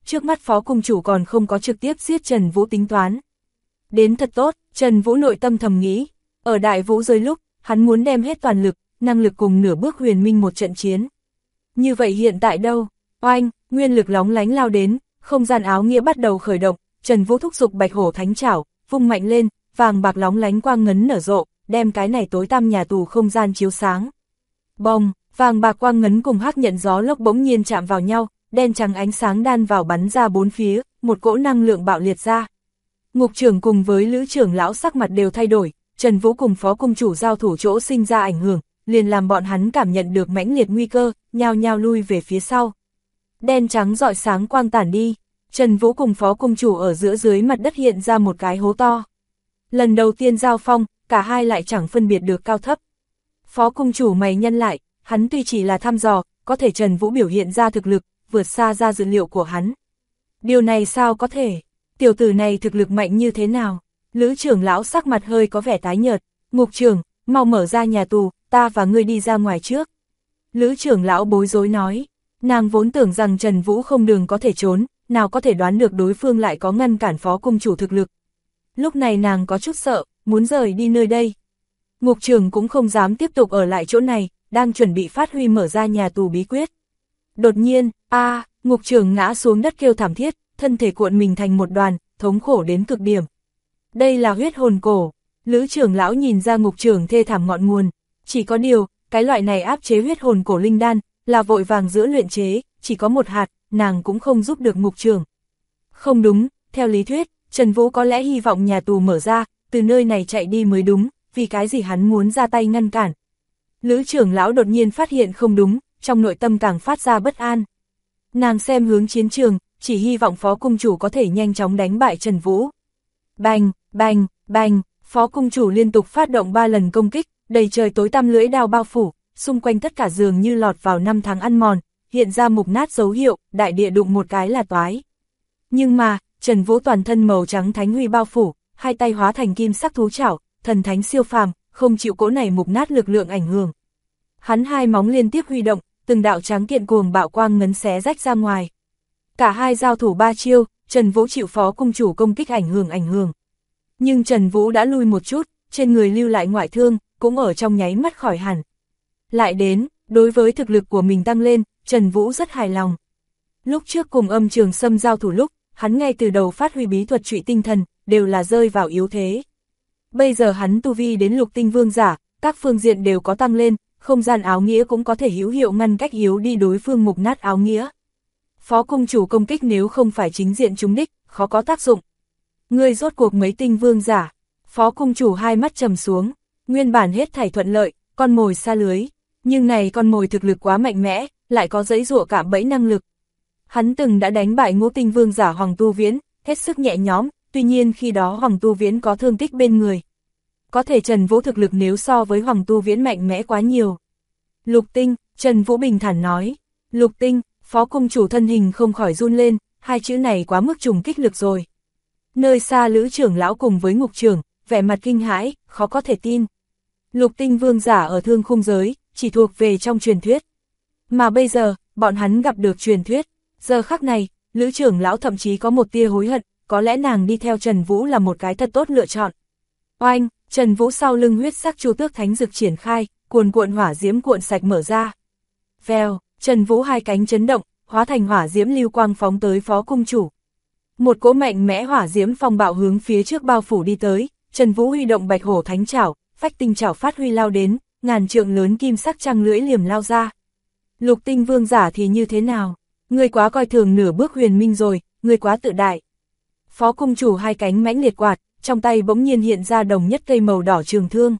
trước mắt phó cung chủ còn không có trực tiếp giết Trần Vũ tính toán. Đến thật tốt, Trần Vũ nội tâm thầm nghĩ, ở đại vũ giới lúc, hắn muốn đem hết toàn lực, năng lực cùng nửa bước huyền minh một trận chiến. Như vậy hiện tại đâu? Oanh, nguyên lực lóng lánh lao đến, không gian áo nghĩa bắt đầu khởi động, Trần Vũ thúc giục bạch hổ thánh trảo, vung mạnh lên, vàng bạc lóng lánh quang ngấn nở rộ, đem cái này tối tăm nhà tù không gian chiếu sáng. Bông, vàng bạc quang ngấn cùng hắc nhận gió lốc bỗng nhiên chạm vào nhau, đen trắng ánh sáng đan vào bắn ra bốn phía, một cỗ năng lượng bạo liệt ra. Ngục trưởng cùng với Lữ trưởng lão sắc mặt đều thay đổi, Trần Vũ cùng phó cung chủ giao thủ chỗ sinh ra ảnh hưởng, liền làm bọn hắn cảm nhận được mãnh liệt nguy cơ, nhao nhao lui về phía sau. Đen trắng rọi sáng quang tản đi, Trần Vũ cùng phó cung chủ ở giữa dưới mặt đất hiện ra một cái hố to. Lần đầu tiên giao phong, cả hai lại chẳng phân biệt được cao thấp. Phó cung chủ mày nhăn lại, hắn tuy chỉ là thăm dò, có thể Trần Vũ biểu hiện ra thực lực, vượt xa ra dự liệu của hắn. Điều này sao có thể? Tiểu tử này thực lực mạnh như thế nào? Lữ trưởng lão sắc mặt hơi có vẻ tái nhợt, ngục trưởng, mau mở ra nhà tù, ta và ngươi đi ra ngoài trước. Lữ trưởng lão bối rối nói, nàng vốn tưởng rằng Trần Vũ không đường có thể trốn, nào có thể đoán được đối phương lại có ngăn cản phó cung chủ thực lực. Lúc này nàng có chút sợ, muốn rời đi nơi đây. Ngục trưởng cũng không dám tiếp tục ở lại chỗ này, đang chuẩn bị phát huy mở ra nhà tù bí quyết. Đột nhiên, ngục trưởng ngã xuống đất kêu thảm thiết, thân thể cuộn mình thành một đoàn, thống khổ đến cực điểm. Đây là huyết hồn cổ. Lữ trưởng lão nhìn ra ngục trưởng thê thảm ngọn nguồn, chỉ có điều, cái loại này áp chế huyết hồn cổ linh đan, là vội vàng giữa luyện chế, chỉ có một hạt, nàng cũng không giúp được ngục trưởng. Không đúng, theo lý thuyết, Trần Vũ có lẽ hy vọng nhà tù mở ra, từ nơi này chạy đi mới đúng, vì cái gì hắn muốn ra tay ngăn cản. Lữ trưởng lão đột nhiên phát hiện không đúng, trong nội tâm càng phát ra bất an. Nàng xem hướng chiến trường, chỉ hy vọng phó cung chủ có thể nhanh chóng đánh bại Trần Vũ. Bành, bành, bành, phó cung chủ liên tục phát động 3 lần công kích, đầy trời tối tăm lưỡi đao bao phủ, xung quanh tất cả giường như lọt vào 5 tháng ăn mòn, hiện ra mục nát dấu hiệu, đại địa đụng một cái là toái. Nhưng mà, Trần Vũ toàn thân màu trắng thánh huy bao phủ, hai tay hóa thành kim sắc thú chảo, thần thánh siêu phàm, không chịu cỗ này mục nát lực lượng ảnh hưởng. Hắn hai móng liên tiếp huy động, từng đạo trắng kiện cuồng bạo quang ngấn xé rách ra ngoài. Cả hai giao thủ 3 chiêu, Trần Vũ chịu phó cung chủ công kích ảnh hưởng. Nhưng Trần Vũ đã lui một chút, trên người lưu lại ngoại thương, cũng ở trong nháy mắt khỏi hẳn. Lại đến, đối với thực lực của mình tăng lên, Trần Vũ rất hài lòng. Lúc trước cùng Âm Trường Sâm giao thủ lúc, hắn ngay từ đầu phát huy bí thuật trụy tinh thần, đều là rơi vào yếu thế. Bây giờ hắn tu vi đến lục tinh vương giả, các phương diện đều có tăng lên, không gian áo nghĩa cũng có thể hữu hiệu ngăn cách yếu đi đối phương mục nát áo nghĩa. Phó cung chủ công kích nếu không phải chính diện trúng đích, khó có tác dụng. Ngươi rốt cuộc mấy tinh vương giả? Phó cung chủ hai mắt trầm xuống, nguyên bản hết thảy thuận lợi, con mồi xa lưới, nhưng này con mồi thực lực quá mạnh mẽ, lại có giãy giụa cạm bẫy năng lực. Hắn từng đã đánh bại ngũ tinh vương giả Hoàng Tu Viễn, hết sức nhẹ nhõm, tuy nhiên khi đó Hoàng Tu Viễn có thương tích bên người. Có thể Trần Vũ thực lực nếu so với Hoàng Tu Viễn mạnh mẽ quá nhiều. Lục tinh, Trần Vũ bình thản nói. Lục tinh, phó cung chủ thân hình không khỏi run lên, hai chữ này quá mức trùng kích lực rồi. Nơi xa Lữ trưởng lão cùng với ngục trưởng, vẻ mặt kinh hãi, khó có thể tin. Lục tinh vương giả ở thương khung giới, chỉ thuộc về trong truyền thuyết. Mà bây giờ, bọn hắn gặp được truyền thuyết. Giờ khắc này, Lữ trưởng lão thậm chí có một tia hối hận, có lẽ nàng đi theo Trần Vũ là một cái thật tốt lựa chọn. Oanh, Trần Vũ sau lưng huyết sắc chu tước thánh dực triển khai, cuồn cuộn hỏa diễm cuộn sạch mở ra. Vèo, Trần Vũ hai cánh chấn động, hóa thành hỏa diễm lưu quang phóng tới phó cung chủ. Một cỗ mạnh mẽ hỏa diễm phong bạo hướng phía trước bao phủ đi tới, Trần Vũ huy động bạch hổ thánh trảo, phách tinh trảo phát huy lao đến, ngàn trượng lớn kim sắc trăng lưỡi liềm lao ra. Lục tinh vương giả thì như thế nào? Ngươi quá coi thường nửa bước huyền minh rồi, ngươi quá tự đại. Phó cung chủ hai cánh mãnh liệt quạt, trong tay bỗng nhiên hiện ra đồng nhất cây màu đỏ trường thương.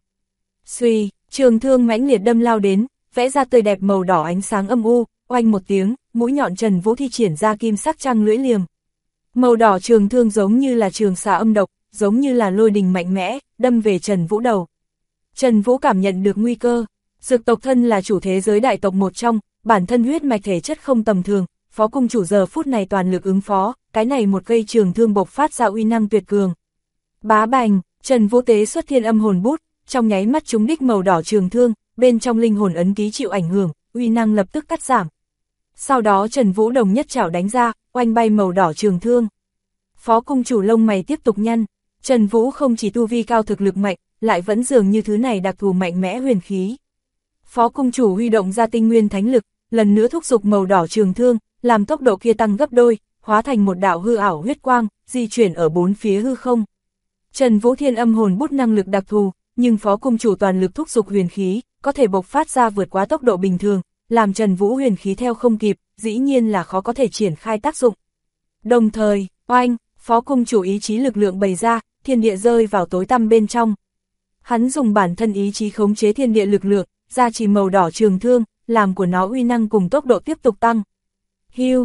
Xuy, trường thương mãnh liệt đâm lao đến, vẽ ra tươi đẹp màu đỏ ánh sáng âm u, oanh một tiếng, mũi nhọn Trần Vũ thi triển ra kim sắc trăng lưỡi liềm. Màu đỏ trường thương giống như là trường xà âm độc, giống như là lôi đình mạnh mẽ, đâm về Trần Vũ đầu. Trần Vũ cảm nhận được nguy cơ, dược tộc thân là chủ thế giới đại tộc một trong, bản thân huyết mạch thể chất không tầm thường, phó cung chủ giờ phút này toàn lực ứng phó, cái này một cây trường thương bộc phát ra uy năng tuyệt cường. Bá bành, Trần Vũ tế xuất thiên âm hồn bút, trong nháy mắt trúng đích màu đỏ trường thương, bên trong linh hồn ấn ký chịu ảnh hưởng, uy năng lập tức cắt giảm. Sau đó Trần Vũ đồng nhất chảo đánh ra, oanh bay màu đỏ trường thương. Phó cung chủ lông mày tiếp tục nhăn, Trần Vũ không chỉ tu vi cao thực lực mạnh, lại vẫn dường như thứ này đặc thù mạnh mẽ huyền khí. Phó cung chủ huy động ra tinh nguyên thánh lực, lần nữa thúc giục màu đỏ trường thương, làm tốc độ kia tăng gấp đôi, hóa thành một đạo hư ảo huyết quang, di chuyển ở bốn phía hư không. Trần Vũ thiên âm hồn bút năng lực đặc thù, nhưng phó cung chủ toàn lực thúc giục huyền khí, có thể bộc phát ra vượt quá tốc độ bình thường, làm Trần Vũ huyền khí theo không kịp, dĩ nhiên là khó có thể triển khai tác dụng. Đồng thời, oanh, phó cung chủ ý chí lực lượng bày ra, thiên địa rơi vào tối tăm bên trong. Hắn dùng bản thân ý chí khống chế thiên địa lực lượng, gia trì màu đỏ trường thương, làm của nó uy năng cùng tốc độ tiếp tục tăng. Hiu,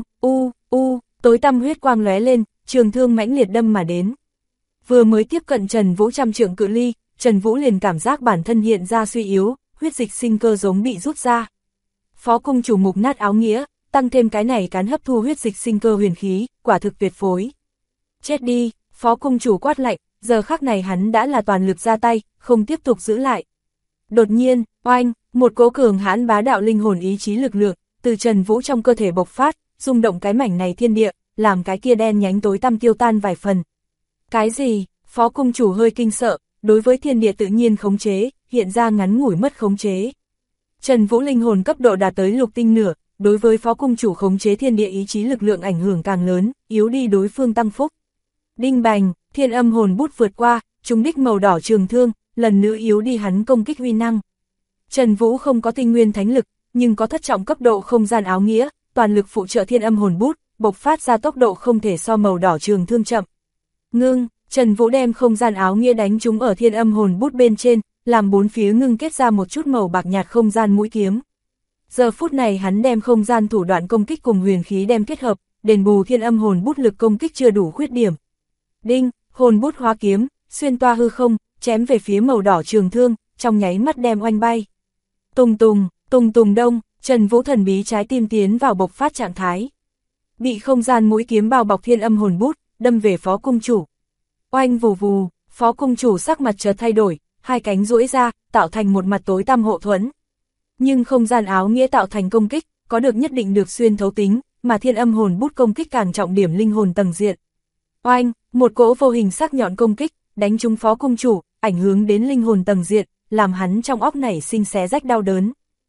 tối tăm huyết quang lóe lên, trường thương mãnh liệt đâm mà đến. Vừa mới tiếp cận Trần Vũ trăm trượng cự ly, Trần Vũ liền cảm giác bản thân hiện ra suy yếu, huyết dịch sinh cơ giống bị rút ra. Phó cung chủ mục nát áo nghĩa, tăng thêm cái này cán hấp thu huyết dịch sinh cơ huyền khí, quả thực tuyệt phối. Chết đi, phó cung chủ quát lạnh, giờ khắc này hắn đã là toàn lực ra tay, không tiếp tục giữ lại. Đột nhiên, oanh, một cỗ cường hãn bá đạo linh hồn ý chí lực lượng, từ Trần Vũ trong cơ thể bộc phát, rung động cái mảnh này thiên địa, làm cái kia đen nhánh tối tăm tiêu tan vài phần. Cái gì? Phó cung chủ hơi kinh sợ, đối với thiên địa tự nhiên khống chế, hiện ra ngắn ngủi mất khống chế. Trần Vũ linh hồn cấp độ đạt tới lục tinh nửa, đối với phó cung chủ khống chế thiên địa ý chí lực lượng ảnh hưởng càng lớn, yếu đi đối phương tăng phúc. Đinh bành, thiên âm hồn bút vượt qua, trúng đích màu đỏ trường thương, lần nữa yếu đi hắn công kích uy năng. Trần Vũ không có tinh nguyên thánh lực, nhưng có thất trọng cấp độ không gian áo nghĩa, toàn lực phụ trợ thiên âm hồn bút, bộc phát ra tốc độ không thể so màu đỏ trường thương chậm. Ngưng, Trần Vũ đem không gian áo nghĩa đánh trúng ở thiên âm hồn bút bên trên, làm bốn phía ngưng kết ra một chút màu bạc nhạt không gian mũi kiếm. Giờ phút này hắn đem không gian thủ đoạn công kích cùng huyền khí đem kết hợp, đền bù thiên âm hồn bút lực công kích chưa đủ khuyết điểm. Đinh, hồn bút hóa kiếm, xuyên toa hư không, chém về phía màu đỏ trường thương, trong nháy mắt đem oanh bay. Tùng tùng đông, Trần Vũ thần bí trái tim tiến vào bộc phát trạng thái. Bị không gian mũi kiếm bao bọc thiên âm hồn bút, đâm về phó cung chủ. Oanh vù vù, phó cung chủ sắc mặt chợt thay đổi, hai cánh duỗi ra, tạo thành một mặt tối tăm hộ thuẫn. Nhưng không gian áo nghĩa tạo thành công kích, có được nhất định được xuyên thấu tính, mà thiên âm hồn bút công kích càng trọng điểm linh hồn tầng diện. Oanh, một cỗ vô hình sắc nhọn công kích, đánh trúng phó cung chủ, ảnh hưởng đến linh hồn tầng diện, làm hắn trong óc nảy sinh xé rách đau đớn.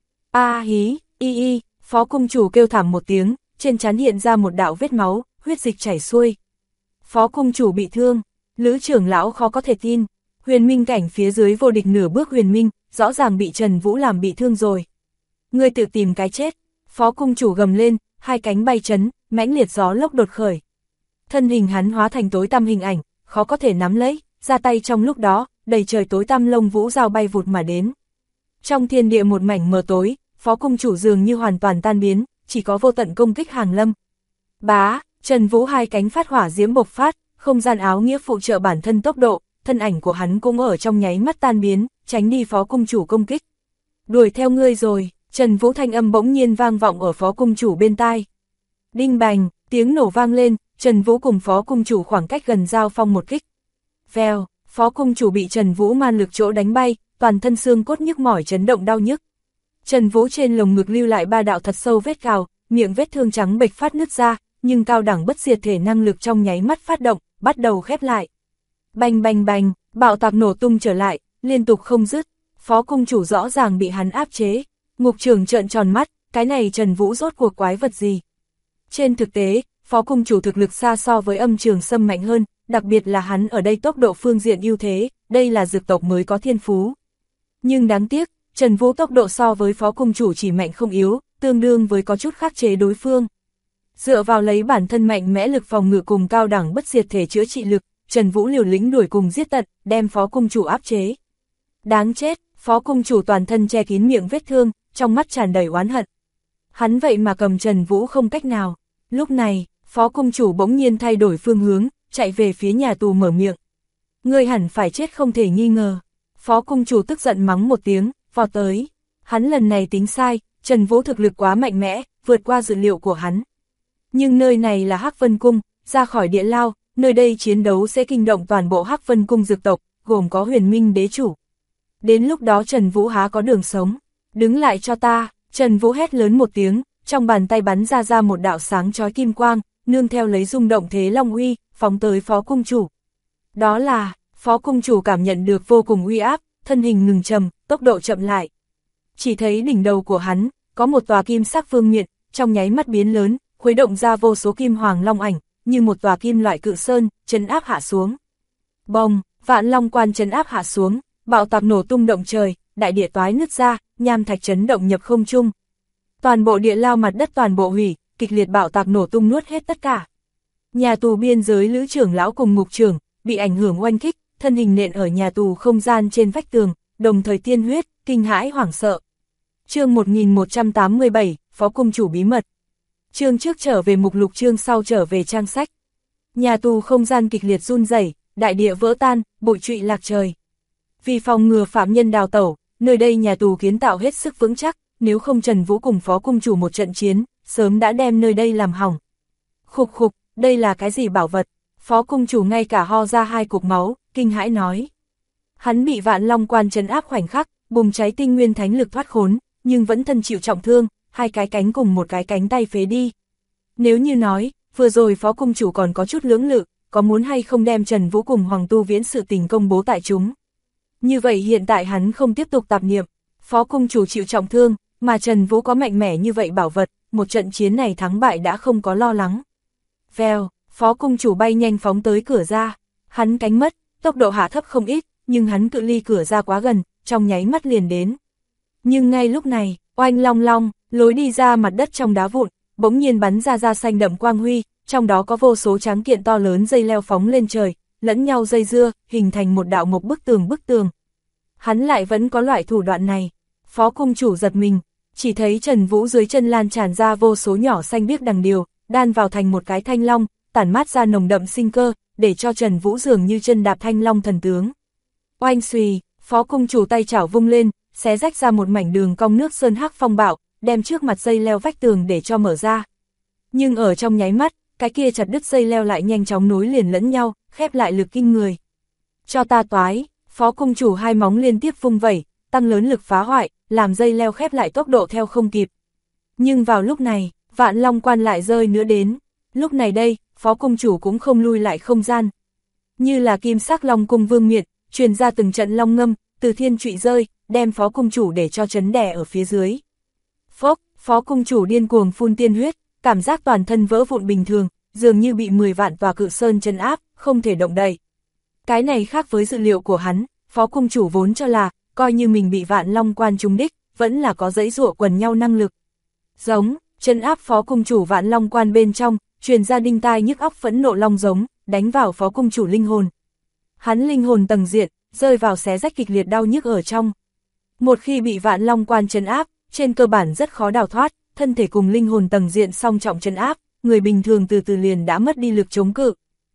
A hí, phó cung chủ kêu thảm một tiếng, trên trán hiện ra một đạo vết máu, huyết dịch chảy xuôi. Phó cung chủ bị thương, Lữ trưởng lão khó có thể tin, huyền minh cảnh phía dưới vô địch nửa bước huyền minh, rõ ràng bị Trần Vũ làm bị thương rồi. Ngươi tự tìm cái chết, phó cung chủ gầm lên, hai cánh bay chấn, mãnh liệt gió lốc đột khởi. Thân hình hắn hóa thành tối tăm hình ảnh, khó có thể nắm lấy, ra tay trong lúc đó, đầy trời tối tăm lông vũ dao bay vụt mà đến. Trong thiên địa một mảnh mờ tối, phó cung chủ dường như hoàn toàn tan biến, chỉ có vô tận công kích hàng lâm. Bá, Trần Vũ hai cánh phát hỏa diễm bộc phát, không gian áo nghĩa phụ trợ bản thân tốc độ, thân ảnh của hắn cũng ở trong nháy mắt tan biến, tránh đi phó cung chủ công kích. Đuổi theo ngươi rồi, Trần Vũ thanh âm bỗng nhiên vang vọng ở phó cung chủ bên tai. Đinh bành, tiếng nổ vang lên, Trần Vũ cùng phó cung chủ khoảng cách gần giao phong một kích. Vèo, phó cung chủ bị Trần Vũ man lực chỗ đánh bay, toàn thân xương cốt nhức mỏi chấn động đau nhức. Trần Vũ trên lồng ngực lưu lại ba đạo thật sâu vết cào, miệng vết thương trắng bệch phát nứt ra, nhưng cao đẳng bất diệt thể năng lực trong nháy mắt phát động, bắt đầu khép lại. Bành bành bành, bạo tạc nổ tung trở lại, liên tục không dứt, phó cung chủ rõ ràng bị hắn áp chế. Ngục trưởng trợn tròn mắt, cái này Trần Vũ rốt cuộc quái vật gì? Trên thực tế, phó cung chủ thực lực xa so với Âm Trường Sâm mạnh hơn, đặc biệt là hắn ở đây tốc độ phương diện ưu thế, đây là dược tộc mới có thiên phú. Nhưng đáng tiếc, Trần Vũ tốc độ so với phó cung chủ chỉ mạnh không yếu, tương đương với có chút khắc chế đối phương. Dựa vào lấy bản thân mạnh mẽ lực phòng ngự cùng cao đẳng bất diệt thể chữa trị lực, Trần Vũ liều lĩnh đuổi cùng giết tận, đem phó cung chủ áp chế. Đáng chết, phó cung chủ toàn thân che kín miệng vết thương, trong mắt tràn đầy oán hận. Hắn vậy mà cầm Trần Vũ không cách nào. Lúc này, phó cung chủ bỗng nhiên thay đổi phương hướng, chạy về phía nhà tù mở miệng. Ngươi hẳn phải chết không thể nghi ngờ. Phó cung chủ tức giận mắng một tiếng, vọt tới. Hắn lần này tính sai, Trần Vũ thực lực quá mạnh mẽ, vượt qua dự liệu của hắn. Nhưng nơi này là Hắc Vân Cung, ra khỏi địa lao, nơi đây chiến đấu sẽ kinh động toàn bộ Hắc Vân Cung dược tộc, gồm có Huyền Minh đế chủ. Đến lúc đó Trần Vũ há có đường sống. Đứng lại cho ta, Trần Vũ hét lớn một tiếng, trong bàn tay bắn ra một đạo sáng chói kim quang, nương theo lấy rung động thế long uy, phóng tới phó cung chủ. Đó là, phó cung chủ cảm nhận được vô cùng uy áp, thân hình ngừng trầm, tốc độ chậm lại. Chỉ thấy đỉnh đầu của hắn, có một tòa kim sắc vương miện, trong nháy mắt biến lớn, khuấy động ra vô số kim hoàng long ảnh, như một tòa kim loại cự sơn, trấn áp hạ xuống. Bông, Vạn Long Quan trấn áp hạ xuống, bạo tạc nổ tung động trời, đại địa toái nứt ra, nham thạch chấn động nhập không trung. Toàn bộ địa lao mặt đất toàn bộ hủy, kịch liệt bạo tạc nổ tung nuốt hết tất cả. Nhà tù biên giới lữ trưởng lão cùng ngục trưởng, bị ảnh hưởng oanh kích, thân hình nện ở nhà tù không gian trên vách tường, đồng thời tiên huyết, kinh hãi hoảng sợ. Chương 1187, Phó Cung chủ bí mật. Chương trước trở về mục lục, chương sau trở về trang sách. Nhà tù không gian kịch liệt run rẩy, đại địa vỡ tan, bụi trụy lạc trời. Vì phòng ngừa phạm nhân đào tẩu, nơi đây nhà tù kiến tạo hết sức vững chắc, nếu không Trần Vũ cùng Phó Cung chủ một trận chiến, sớm đã đem nơi đây làm hỏng. Khục khục, đây là cái gì bảo vật? Phó Cung chủ ngay cả ho ra 2 cục máu, kinh hãi nói. Hắn bị Vạn Long Quan trấn áp khoảnh khắc, bùng cháy tinh nguyên thánh lực thoát khốn, nhưng vẫn thân chịu trọng thương, 2 cái cánh cùng 1 cái cánh tay phế đi. Nếu như nói, vừa rồi Phó Cung chủ còn có chút lưỡng lự, có muốn hay không đem Trần Vũ cùng Hoàng Tu Viễn sự tình công bố tại chúng. Như vậy hiện tại hắn không tiếp tục tạp niệm, Phó Cung chủ chịu trọng thương, mà Trần Vũ có mạnh mẽ như vậy bảo vật, một trận chiến này thắng bại đã không có lo lắng. Vèo, Phó Cung chủ bay nhanh phóng tới cửa ra, hắn cánh mất, tốc độ hạ thấp không ít, nhưng hắn cự ly cửa ra quá gần, trong nháy mắt liền đến. Nhưng ngay lúc này, oanh long long, lối đi ra mặt đất trong đá vụn, bỗng nhiên bắn ra xanh đậm quang huy, trong đó có vô số tráng kiện to lớn dây leo phóng lên trời, lẫn nhau dây dưa, hình thành một đạo một bức tường. Hắn lại vẫn có loại thủ đoạn này. Phó Cung chủ giật mình, chỉ thấy Trần Vũ dưới chân lan tràn ra vô số nhỏ xanh biếc đằng điều, đan vào thành một cái thanh long, tản mát ra nồng đậm sinh cơ, để cho Trần Vũ dường như chân đạp thanh long thần tướng. Oanh xùy, Phó Cung chủ tay chảo vung lên, xé rách ra một mảnh đường cong nước sơn hắc phong bạo, đem trước mặt dây leo vách tường để cho mở ra. Nhưng ở trong nháy mắt, cái kia chặt đứt dây leo lại nhanh chóng nối liền lẫn nhau, khép lại lực kinh người. Cho ta toái, Phó Cung chủ 2 móng liên tiếp vung vẩy, tăng lớn lực phá hoại, làm dây leo khép lại tốc độ theo không kịp. Nhưng vào lúc này, Vạn Long Quan lại rơi nữa đến. Lúc này đây, Phó Cung chủ cũng không lui lại không gian. Như là kim sắc long cung vương miện, truyền ra từng trận long ngâm, từ thiên trụy rơi, đem Phó Cung chủ để cho chấn đè ở phía dưới. Phốc, Phó Cung chủ điên cuồng phun tiên huyết, cảm giác toàn thân vỡ vụn bình thường, dường như bị 10 vạn tòa cự sơn trấn áp, không thể động đậy. Cái này khác với dự liệu của hắn, Phó Cung chủ vốn cho là, coi như mình bị Vạn Long Quan trúng đích, vẫn là có dãy dụa quần nhau năng lực. Giống, trấn áp Phó Cung chủ Vạn Long Quan bên trong, truyền ra đinh tai nhức óc phẫn nộ long giống, đánh vào Phó Cung chủ linh hồn. Hắn linh hồn tầng diện, rơi vào xé rách kịch liệt đau nhức ở trong. Một khi bị Vạn Long Quan trấn áp, trên cơ bản rất khó đào thoát, thân thể cùng linh hồn tầng diện song trọng trấn áp, người bình thường từ từ liền đã mất đi lực chống cự.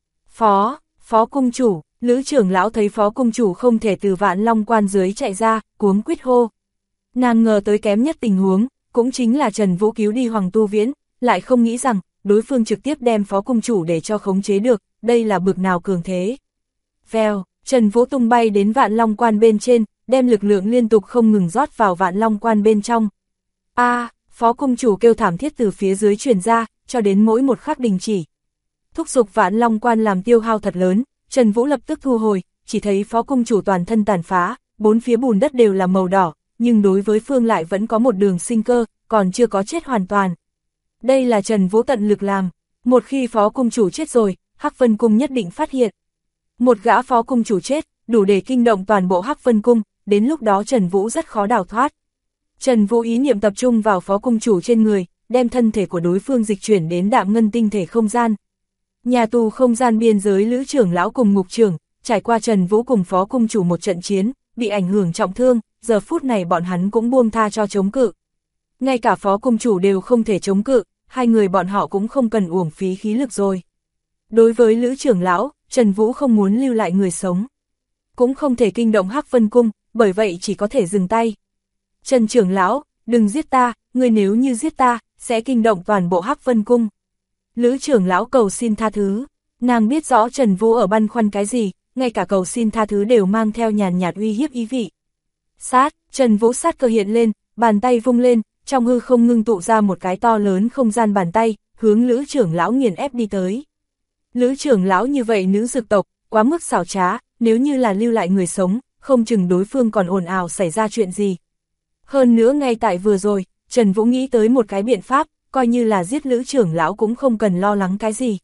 Phó Cung chủ, Lữ trưởng lão thấy Phó Cung chủ không thể từ Vạn Long Quan dưới chạy ra, cuống quýt hô. Nàng ngờ tới kém nhất tình huống, cũng chính là Trần Vũ cứu đi Hoàng Tu Viễn, lại không nghĩ rằng, đối phương trực tiếp đem Phó Cung chủ để cho khống chế được, đây là bực nào cường thế. Vèo, Trần Vũ tung bay đến Vạn Long Quan bên trên, đem lực lượng liên tục không ngừng rót vào Vạn Long Quan bên trong. Phó Cung chủ kêu thảm thiết từ phía dưới truyền ra, cho đến mỗi một khắc đình chỉ. Thúc giục Vạn Long Quan làm tiêu hao thật lớn, Trần Vũ lập tức thu hồi, chỉ thấy Phó Cung chủ toàn thân tàn phá, 4 phía bùn đất đều là màu đỏ, nhưng đối với phương lại vẫn có một đường sinh cơ, còn chưa có chết hoàn toàn. Đây là Trần Vũ tận lực làm, một khi Phó Cung chủ chết rồi, Hắc Vân Cung nhất định phát hiện. Một gã Phó Cung chủ chết, đủ để kinh động toàn bộ Hắc Vân Cung, đến lúc đó Trần Vũ rất khó đào thoát. Trần Vũ ý niệm tập trung vào Phó Cung chủ trên người, đem thân thể của đối phương dịch chuyển đến Đạm Ngân tinh thể không gian. Nhà tù không gian biên giới Lữ trưởng lão cùng ngục trưởng, trải qua Trần Vũ cùng Phó Cung chủ một trận chiến, bị ảnh hưởng trọng thương, giờ phút này bọn hắn cũng buông tha cho chống cự. Ngay cả Phó Cung chủ đều không thể chống cự, 2 người bọn họ cũng không cần uổng phí khí lực rồi. Đối với Lữ trưởng lão, Trần Vũ không muốn lưu lại người sống. Cũng không thể kinh động Hắc Vân Cung, bởi vậy chỉ có thể dừng tay. Trần trưởng lão, đừng giết ta, ngươi nếu như giết ta, sẽ kinh động toàn bộ Hắc Vân Cung. Lữ trưởng lão cầu xin tha thứ, nàng biết rõ Trần Vũ ở băn khoăn cái gì, ngay cả cầu xin tha thứ đều mang theo nhàn nhạt uy hiếp ý vị. Sát, Trần Vũ sát cơ hiện lên, bàn tay vung lên, trong hư không ngưng tụ ra một cái to lớn không gian bàn tay, hướng Lữ trưởng lão nghiền ép đi tới. Lữ trưởng lão như vậy nữ dược tộc, quá mức xảo trá, nếu như là lưu lại người sống, không chừng đối phương còn ồn ào xảy ra chuyện gì. Hơn nữa ngay tại vừa rồi, Trần Vũ nghĩ tới một cái biện pháp, coi như là giết Lữ trưởng lão cũng không cần lo lắng cái gì.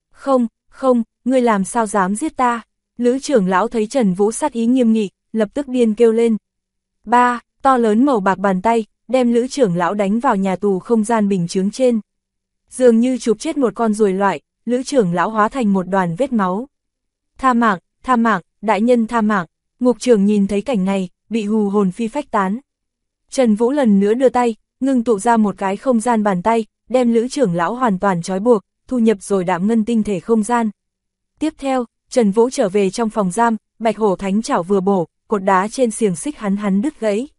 Không, ngươi làm sao dám giết ta? Lữ trưởng lão thấy Trần Vũ sát ý nghiêm nghị, lập tức điên kêu lên. To lớn màu bạc bàn tay, đem Lữ trưởng lão đánh vào nhà tù không gian bình chướng trên. Dường như chụp chết một con ruồi loại, Lữ trưởng lão hóa thành một đoàn vết máu. Tha mạng, đại nhân tha mạng. Ngục trưởng nhìn thấy cảnh này, bị hù hồn phi phách tán. Trần Vũ lần nữa đưa tay, ngưng tụ ra một cái không gian bàn tay, đem Lữ trưởng lão hoàn toàn trói buộc, thu nhập rồi đạm ngân tinh thể không gian. Tiếp theo, Trần Vũ trở về trong phòng giam, Bạch Hổ Thánh Chảo vừa bổ, cột đá trên xiềng xích hắn đứt gãy.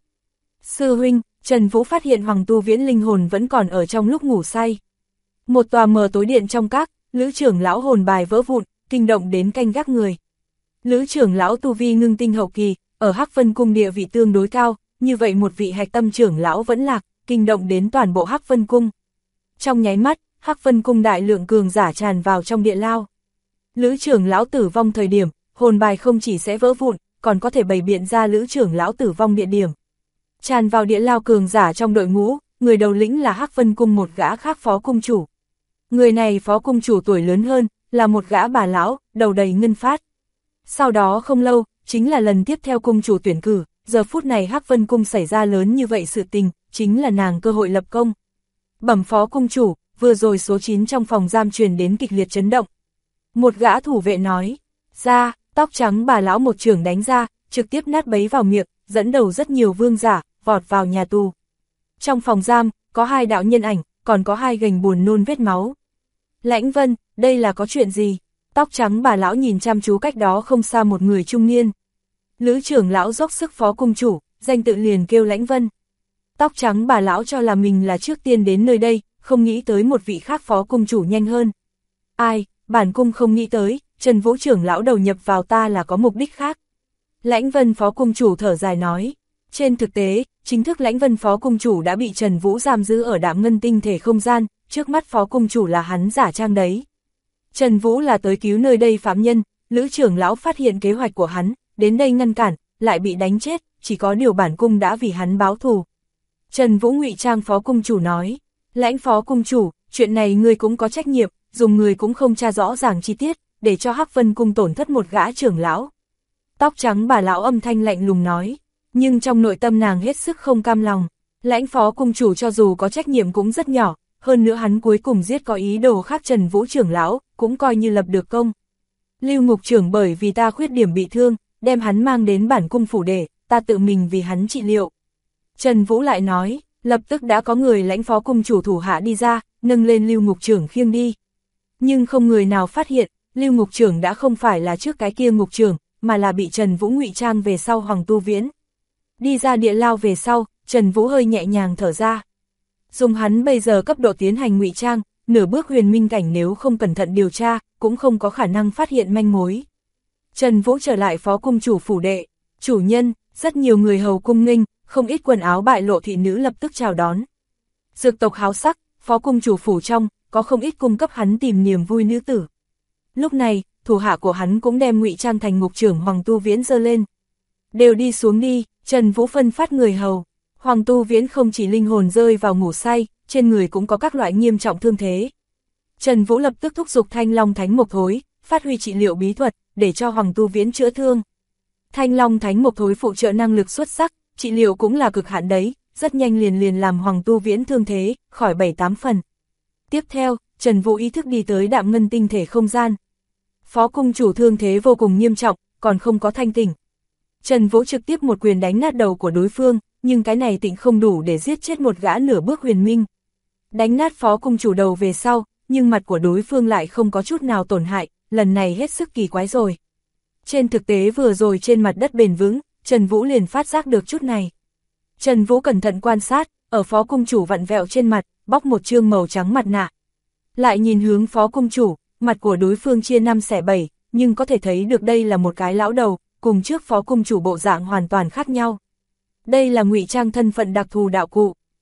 Sư huynh, Trần Vũ phát hiện Hoàng Tu Viễn linh hồn vẫn còn ở trong lúc ngủ say. Một tòa mờ tối điện trong các, Lữ trưởng lão hồn bài vỡ vụn, kinh động đến canh gác người. Lữ trưởng lão tu vi ngưng tinh hậu kỳ, ở Hắc Vân Cung địa vị tương đối cao, như vậy một vị hạch tâm trưởng lão vẫn lạc, kinh động đến toàn bộ Hắc Vân Cung. Trong nháy mắt, Hắc Vân Cung đại lượng cường giả tràn vào trong địa lao. Lữ trưởng lão tử vong thời điểm, hồn bài không chỉ sẽ vỡ vụn, còn có thể bày biện ra Lữ trưởng lão tử vong địa điểm. Tràn vào địa lao cường giả trong đội ngũ, người đầu lĩnh là Hắc Vân Cung một gã khác phó cung chủ. Người này phó cung chủ tuổi lớn hơn, là một gã bà lão, đầu đầy ngân phát. Sau đó không lâu, chính là lần tiếp theo cung chủ tuyển cử, giờ phút này Hắc Vân Cung xảy ra lớn như vậy sự tình, chính là nàng cơ hội lập công. Bẩm phó cung chủ, vừa rồi số 9 trong phòng giam truyền đến kịch liệt chấn động. Một gã thủ vệ nói, ra, tóc trắng bà lão một chưởng đánh ra, trực tiếp nát bấy vào miệng, dẫn đầu rất nhiều vương giả, vọt vào nhà tù. Trong phòng giam, có 2 đạo nhân ảnh, còn có 2 gành buồn nôn vết máu. Lãnh Vân, đây là có chuyện gì? Tóc trắng bà lão nhìn chăm chú cách đó không xa một người trung niên. Lữ trưởng lão dốc sức phó cung chủ, danh tự liền kêu Lãnh Vân. Tóc trắng bà lão cho là mình là trước tiên đến nơi đây, không nghĩ tới một vị khác phó cung chủ nhanh hơn. Ai, bản cung không nghĩ tới, Trần Vũ trưởng lão đầu nhập vào ta là có mục đích khác. Lãnh Vân phó cung chủ thở dài nói. Trên thực tế, chính thức Lãnh Vân phó cung chủ đã bị Trần Vũ giam giữ ở đạm ngân tinh thể không gian, trước mắt phó cung chủ là hắn giả trang đấy. Trần Vũ là tới cứu nơi đây phạm nhân, Lữ trưởng lão phát hiện kế hoạch của hắn, đến đây ngăn cản, lại bị đánh chết, chỉ có điều bản cung đã vì hắn báo thù. Trần Vũ ngụy trang phó cung chủ nói, Lãnh phó cung chủ, chuyện này ngươi cũng có trách nhiệm, dùng người cũng không tra rõ ràng chi tiết, để cho Hắc Vân Cung tổn thất một gã trưởng lão. Tóc trắng bà lão âm thanh lạnh lùng nói, nhưng trong nội tâm nàng hết sức không cam lòng. Lãnh phó cung chủ cho dù có trách nhiệm cũng rất nhỏ, hơn nữa hắn cuối cùng giết có ý đồ khác Trần Vũ trưởng lão, cũng coi như lập được công. Lưu Ngục trưởng bởi vì ta khuyết điểm bị thương, đem hắn mang đến bản cung phủ để, ta tự mình vì hắn trị liệu. Trần Vũ lại nói, lập tức đã có người Lãnh phó cung chủ thủ hạ đi ra, nâng lên Lưu Ngục trưởng khiêng đi. Nhưng không người nào phát hiện, Lưu Ngục trưởng đã không phải là trước cái kia ngục trưởng, mà là bị Trần Vũ ngụy trang về sau Hoàng Tu Viễn. Đi ra địa lao về sau, Trần Vũ hơi nhẹ nhàng thở ra. Dùng hắn bây giờ cấp độ tiến hành ngụy trang, nửa bước huyền minh cảnh nếu không cẩn thận điều tra, cũng không có khả năng phát hiện manh mối. Trần Vũ trở lại phó cung chủ phủ đệ, chủ nhân, rất nhiều người hầu cung nghênh, không ít quần áo bại lộ thị nữ lập tức chào đón. Dược tộc háo sắc, phó cung chủ phủ trong, có không ít cung cấp hắn tìm niềm vui nữ tử. Lúc này, thủ hạ của hắn cũng đem ngụy trang thành ngục trưởng Hoàng Tu Viễn giơ lên. Đều đi xuống đi, Trần Vũ phân phát người hầu. Hoàng Tu Viễn không chỉ linh hồn rơi vào ngủ say, trên người cũng có các loại nghiêm trọng thương thế. Trần Vũ lập tức thúc giục Thanh Long Thánh Mộc Thối, phát huy trị liệu bí thuật, để cho Hoàng Tu Viễn chữa thương. Thanh Long Thánh Mộc Thối phụ trợ năng lực xuất sắc, trị liệu cũng là cực hạn đấy, rất nhanh liền làm Hoàng Tu Viễn thương thế, khỏi 7-8 phần. Tiếp theo, Trần Vũ ý thức đi tới đạm ngân tinh thể không gian. Phó cung chủ thương thế vô cùng nghiêm trọng, còn không có thanh tỉnh. Trần Vũ trực tiếp một quyền đánh nát đầu của đối phương, nhưng cái này tịnh không đủ để giết chết một gã nửa bước huyền minh. Đánh nát phó cung chủ đầu về sau, nhưng mặt của đối phương lại không có chút nào tổn hại, lần này hết sức kỳ quái rồi. Trên thực tế vừa rồi trên mặt đất bền vững, Trần Vũ liền phát giác được chút này. Trần Vũ cẩn thận quan sát, ở phó cung chủ vặn vẹo trên mặt, bóc một chương màu trắng mặt nạ. Lại nhìn hướng phó cung chủ, mặt của đối phương chia 5 xẻ 7, nhưng có thể thấy được đây là một cái lão đầu, cùng trước phó cung chủ bộ dạng hoàn toàn khác nhau. Đây là ngụy trang thân phận đặc thù đạo cụ.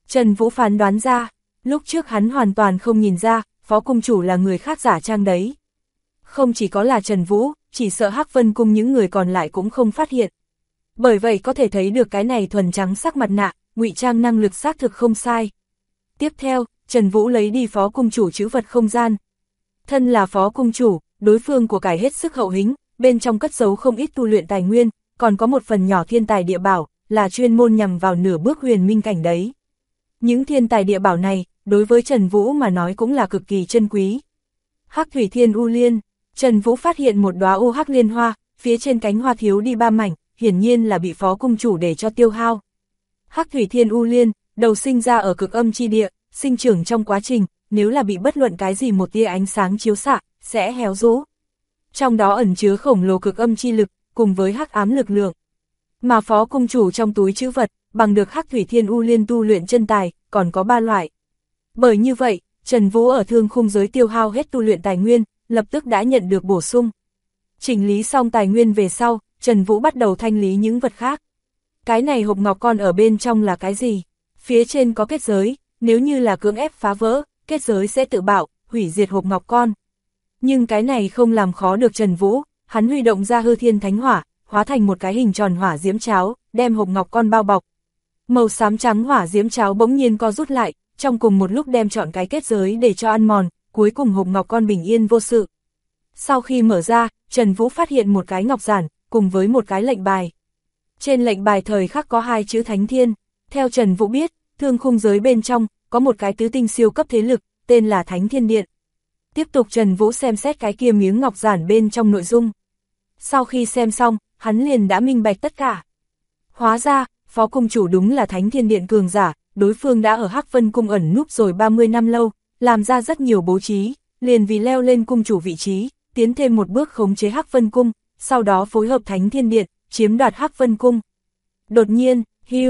Trần Vũ phán đoán ra, lúc trước hắn hoàn toàn không nhìn ra, phó cung chủ là người khác giả trang đấy. Không chỉ có là Trần Vũ, chỉ sợ Hắc Vân Cung những người còn lại cũng không phát hiện. Bởi vậy có thể thấy được cái này thuần trắng sắc mặt nạ, ngụy trang năng lực xác thực không sai. Tiếp theo, Trần Vũ lấy đi phó cung chủ trữ vật không gian. Thân là phó cung chủ, đối phương của cải hết sức hậu hĩnh, bên trong cất giấu không ít tu luyện tài nguyên, còn có một phần nhỏ thiên tài địa bảo, là chuyên môn nhằm vào nửa bước huyền minh cảnh đấy. Những thiên tài địa bảo này, đối với Trần Vũ mà nói cũng là cực kỳ chân quý. Hắc Thủy Thiên U Liên, Trần Vũ phát hiện một đóa u hắc liên hoa, phía trên cánh hoa thiếu đi 3 mảnh, hiển nhiên là bị phó cung chủ để cho tiêu hao. Hắc Thủy Thiên U Liên, đầu sinh ra ở cực âm chi địa, sinh trưởng trong quá trình, nếu là bị bất luận cái gì một tia ánh sáng chiếu xạ, sẽ héo rũ. Trong đó ẩn chứa khổng lồ cực âm chi lực, cùng với hắc ám lực lượng. Mà phó cung chủ trong túi trữ vật, bằng được Hắc Thủy Thiên U Liên tu luyện chân tài, còn có 3 loại. Bởi như vậy, Trần Vũ ở thương khung giới tiêu hao hết tu luyện tài nguyên, lập tức đã nhận được bổ sung. Chỉnh lý xong tài nguyên về sau, Trần Vũ bắt đầu thanh lý những vật khác. Cái này hộp ngọc con ở bên trong là cái gì? Phía trên có kết giới, nếu như là cưỡng ép phá vỡ, kết giới sẽ tự bạo, hủy diệt hộp ngọc con. Nhưng cái này không làm khó được Trần Vũ, hắn huy động ra hư thiên thánh hỏa, hóa thành một cái hình tròn hỏa diễm cháo, đem hộp ngọc con bao bọc. Màu xám trắng hỏa diễm cháo bỗng nhiên co rút lại, trong cùng một lúc đem trọn cái kết giới để cho ăn mòn, cuối cùng hộp ngọc con bình yên vô sự. Sau khi mở ra, Trần Vũ phát hiện một cái ngọc giản, cùng với một cái lệnh bài. Trên lệnh bài thời khắc có 2 chữ Thánh Thiên. Theo Trần Vũ biết, thương khung giới bên trong, có một cái tứ tinh siêu cấp thế lực, tên là Thánh Thiên Điện. Tiếp tục Trần Vũ xem xét cái kia miếng ngọc giản bên trong nội dung. Sau khi xem xong, hắn liền đã minh bạch tất cả. Hóa ra, phó cung chủ đúng là Thánh Thiên Điện cường giả, đối phương đã ở Hắc Vân Cung ẩn núp rồi 30 năm lâu, làm ra rất nhiều bố trí, liền vì leo lên cung chủ vị trí, tiến thêm một bước khống chế Hắc Vân Cung, sau đó phối hợp Thánh Thiên Điện, chiếm đoạt Hắc Vân Cung. Đột nhiên,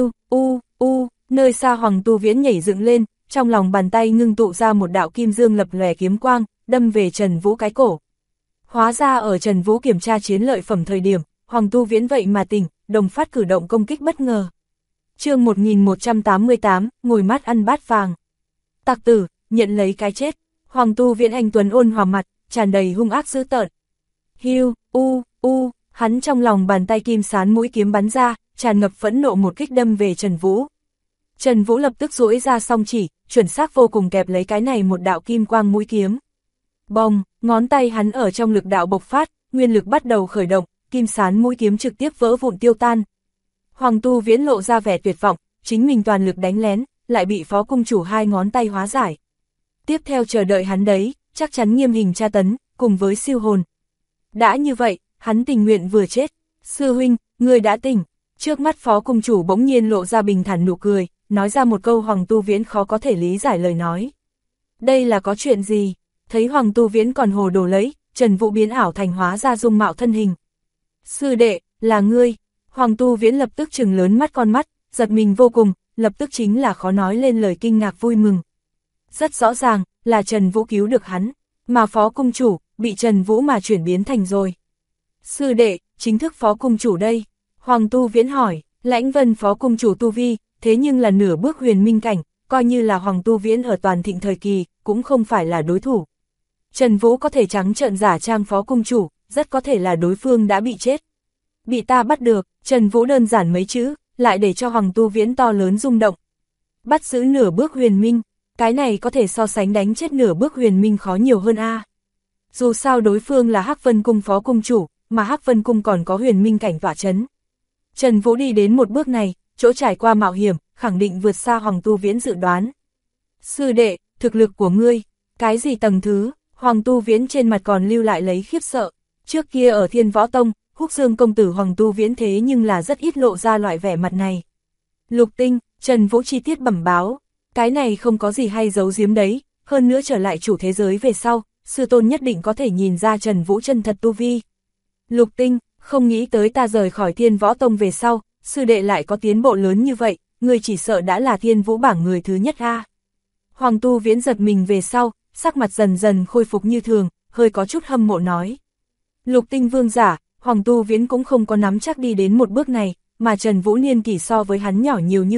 nơi xa Hoàng Tu Viễn nhảy dựng lên, trong lòng bàn tay ngưng tụ ra một đạo kim dương lập lòe kiếm quang, đâm về Trần Vũ cái cổ. Hóa ra ở Trần Vũ kiểm tra chiến lợi phẩm thời điểm, Hoàng Tu Viễn vậy mà tỉnh, đồng phát cử động công kích bất ngờ. Chương 1188, ngồi mắt ăn bát vàng. Tặc tử, nhận lấy cái chết. Hoàng Tu Viễn anh tuấn ôn hòa mặt, tràn đầy hung ác dữ tợn. Hắn trong lòng bàn tay kim sán mũi kiếm bắn ra, tràn ngập phẫn nộ một kích đâm về Trần Vũ. Trần Vũ lập tức duỗi ra song chỉ, chuẩn xác vô cùng kẹp lấy cái này một đạo kim quang mũi kiếm. Bồng, ngón tay hắn ở trong lực đạo bộc phát, nguyên lực bắt đầu khởi động, kim sán mũi kiếm trực tiếp vỡ vụn tiêu tan. Hoàng Tu Viễn lộ ra vẻ tuyệt vọng, chính mình toàn lực đánh lén, lại bị phó cung chủ 2 ngón tay hóa giải. Tiếp theo chờ đợi hắn đấy, chắc chắn nghiêm hình tra tấn, cùng với siêu hồn. Đã như vậy, hắn tình nguyện vừa chết. Sư huynh, người đã tỉnh. Trước mắt phó cung chủ bỗng nhiên lộ ra bình thản nụ cười, nói ra một câu Hoàng Tu Viễn khó có thể lý giải lời nói. Đây là có chuyện gì? Thấy Hoàng Tu Viễn còn hồ đồ lấy, Trần Vũ biến ảo thành hóa ra dung mạo thân hình. Sư đệ, là ngươi. Hoàng Tu Viễn lập tức trừng lớn mắt con mắt, giật mình vô cùng, lập tức chính là khó nói lên lời kinh ngạc vui mừng. Rất rõ ràng, là Trần Vũ cứu được hắn, mà phó cung chủ, bị Trần Vũ mà chuyển biến thành rồi. Sư đệ, chính thức phó cung chủ đây. Hoàng Tu Viễn hỏi, Lãnh Vân phó cung chủ tu vi, thế nhưng là nửa bước huyền minh cảnh, coi như là Hoàng Tu Viễn ở toàn thịnh thời kỳ, cũng không phải là đối thủ. Trần Vũ có thể trắng trợn giả trang phó cung chủ, rất có thể là đối phương đã bị chết. Bị ta bắt được, Trần Vũ đơn giản mấy chữ, lại để cho Hoàng Tu Viễn to lớn rung động. Bắt giữ nửa bước huyền minh, cái này có thể so sánh đánh chết nửa bước huyền minh khó nhiều hơn a. Dù sao đối phương là Hắc Vân Cung phó cung chủ, mà Hắc Vân Cung còn có huyền minh cảnh tỏa chấn. Trần Vũ đi đến một bước này, chỗ trải qua mạo hiểm, khẳng định vượt xa Hoàng Tu Viễn dự đoán. Sư đệ, thực lực của ngươi, cái gì tầng thứ? Hoàng Tu Viễn trên mặt còn lưu lại lấy khiếp sợ. Trước kia ở Thiên Võ Tông, Húc Dương công tử Hoàng Tu Viễn thế nhưng là rất ít lộ ra loại vẻ mặt này. Lục tinh, Trần Vũ chi tiết bẩm báo, cái này không có gì hay giấu giếm đấy, hơn nữa trở lại chủ thế giới về sau, sư tôn nhất định có thể nhìn ra Trần Vũ chân thật tu vi. Lục tinh, không nghĩ tới ta rời khỏi Thiên Võ Tông về sau, sư đệ lại có tiến bộ lớn như vậy, người chỉ sợ đã là Thiên Vũ bảng người thứ nhất a. Hoàng Tu Viễn giật mình về sau, sắc mặt dần dần khôi phục như thường, hơi có chút hâm mộ nói. Lục tinh vương giả, Hoàng Tu Viễn cũng không có nắm chắc đi đến một bước này, mà Trần Vũ niên kỷ so với hắn nhỏ nhiều như vậy,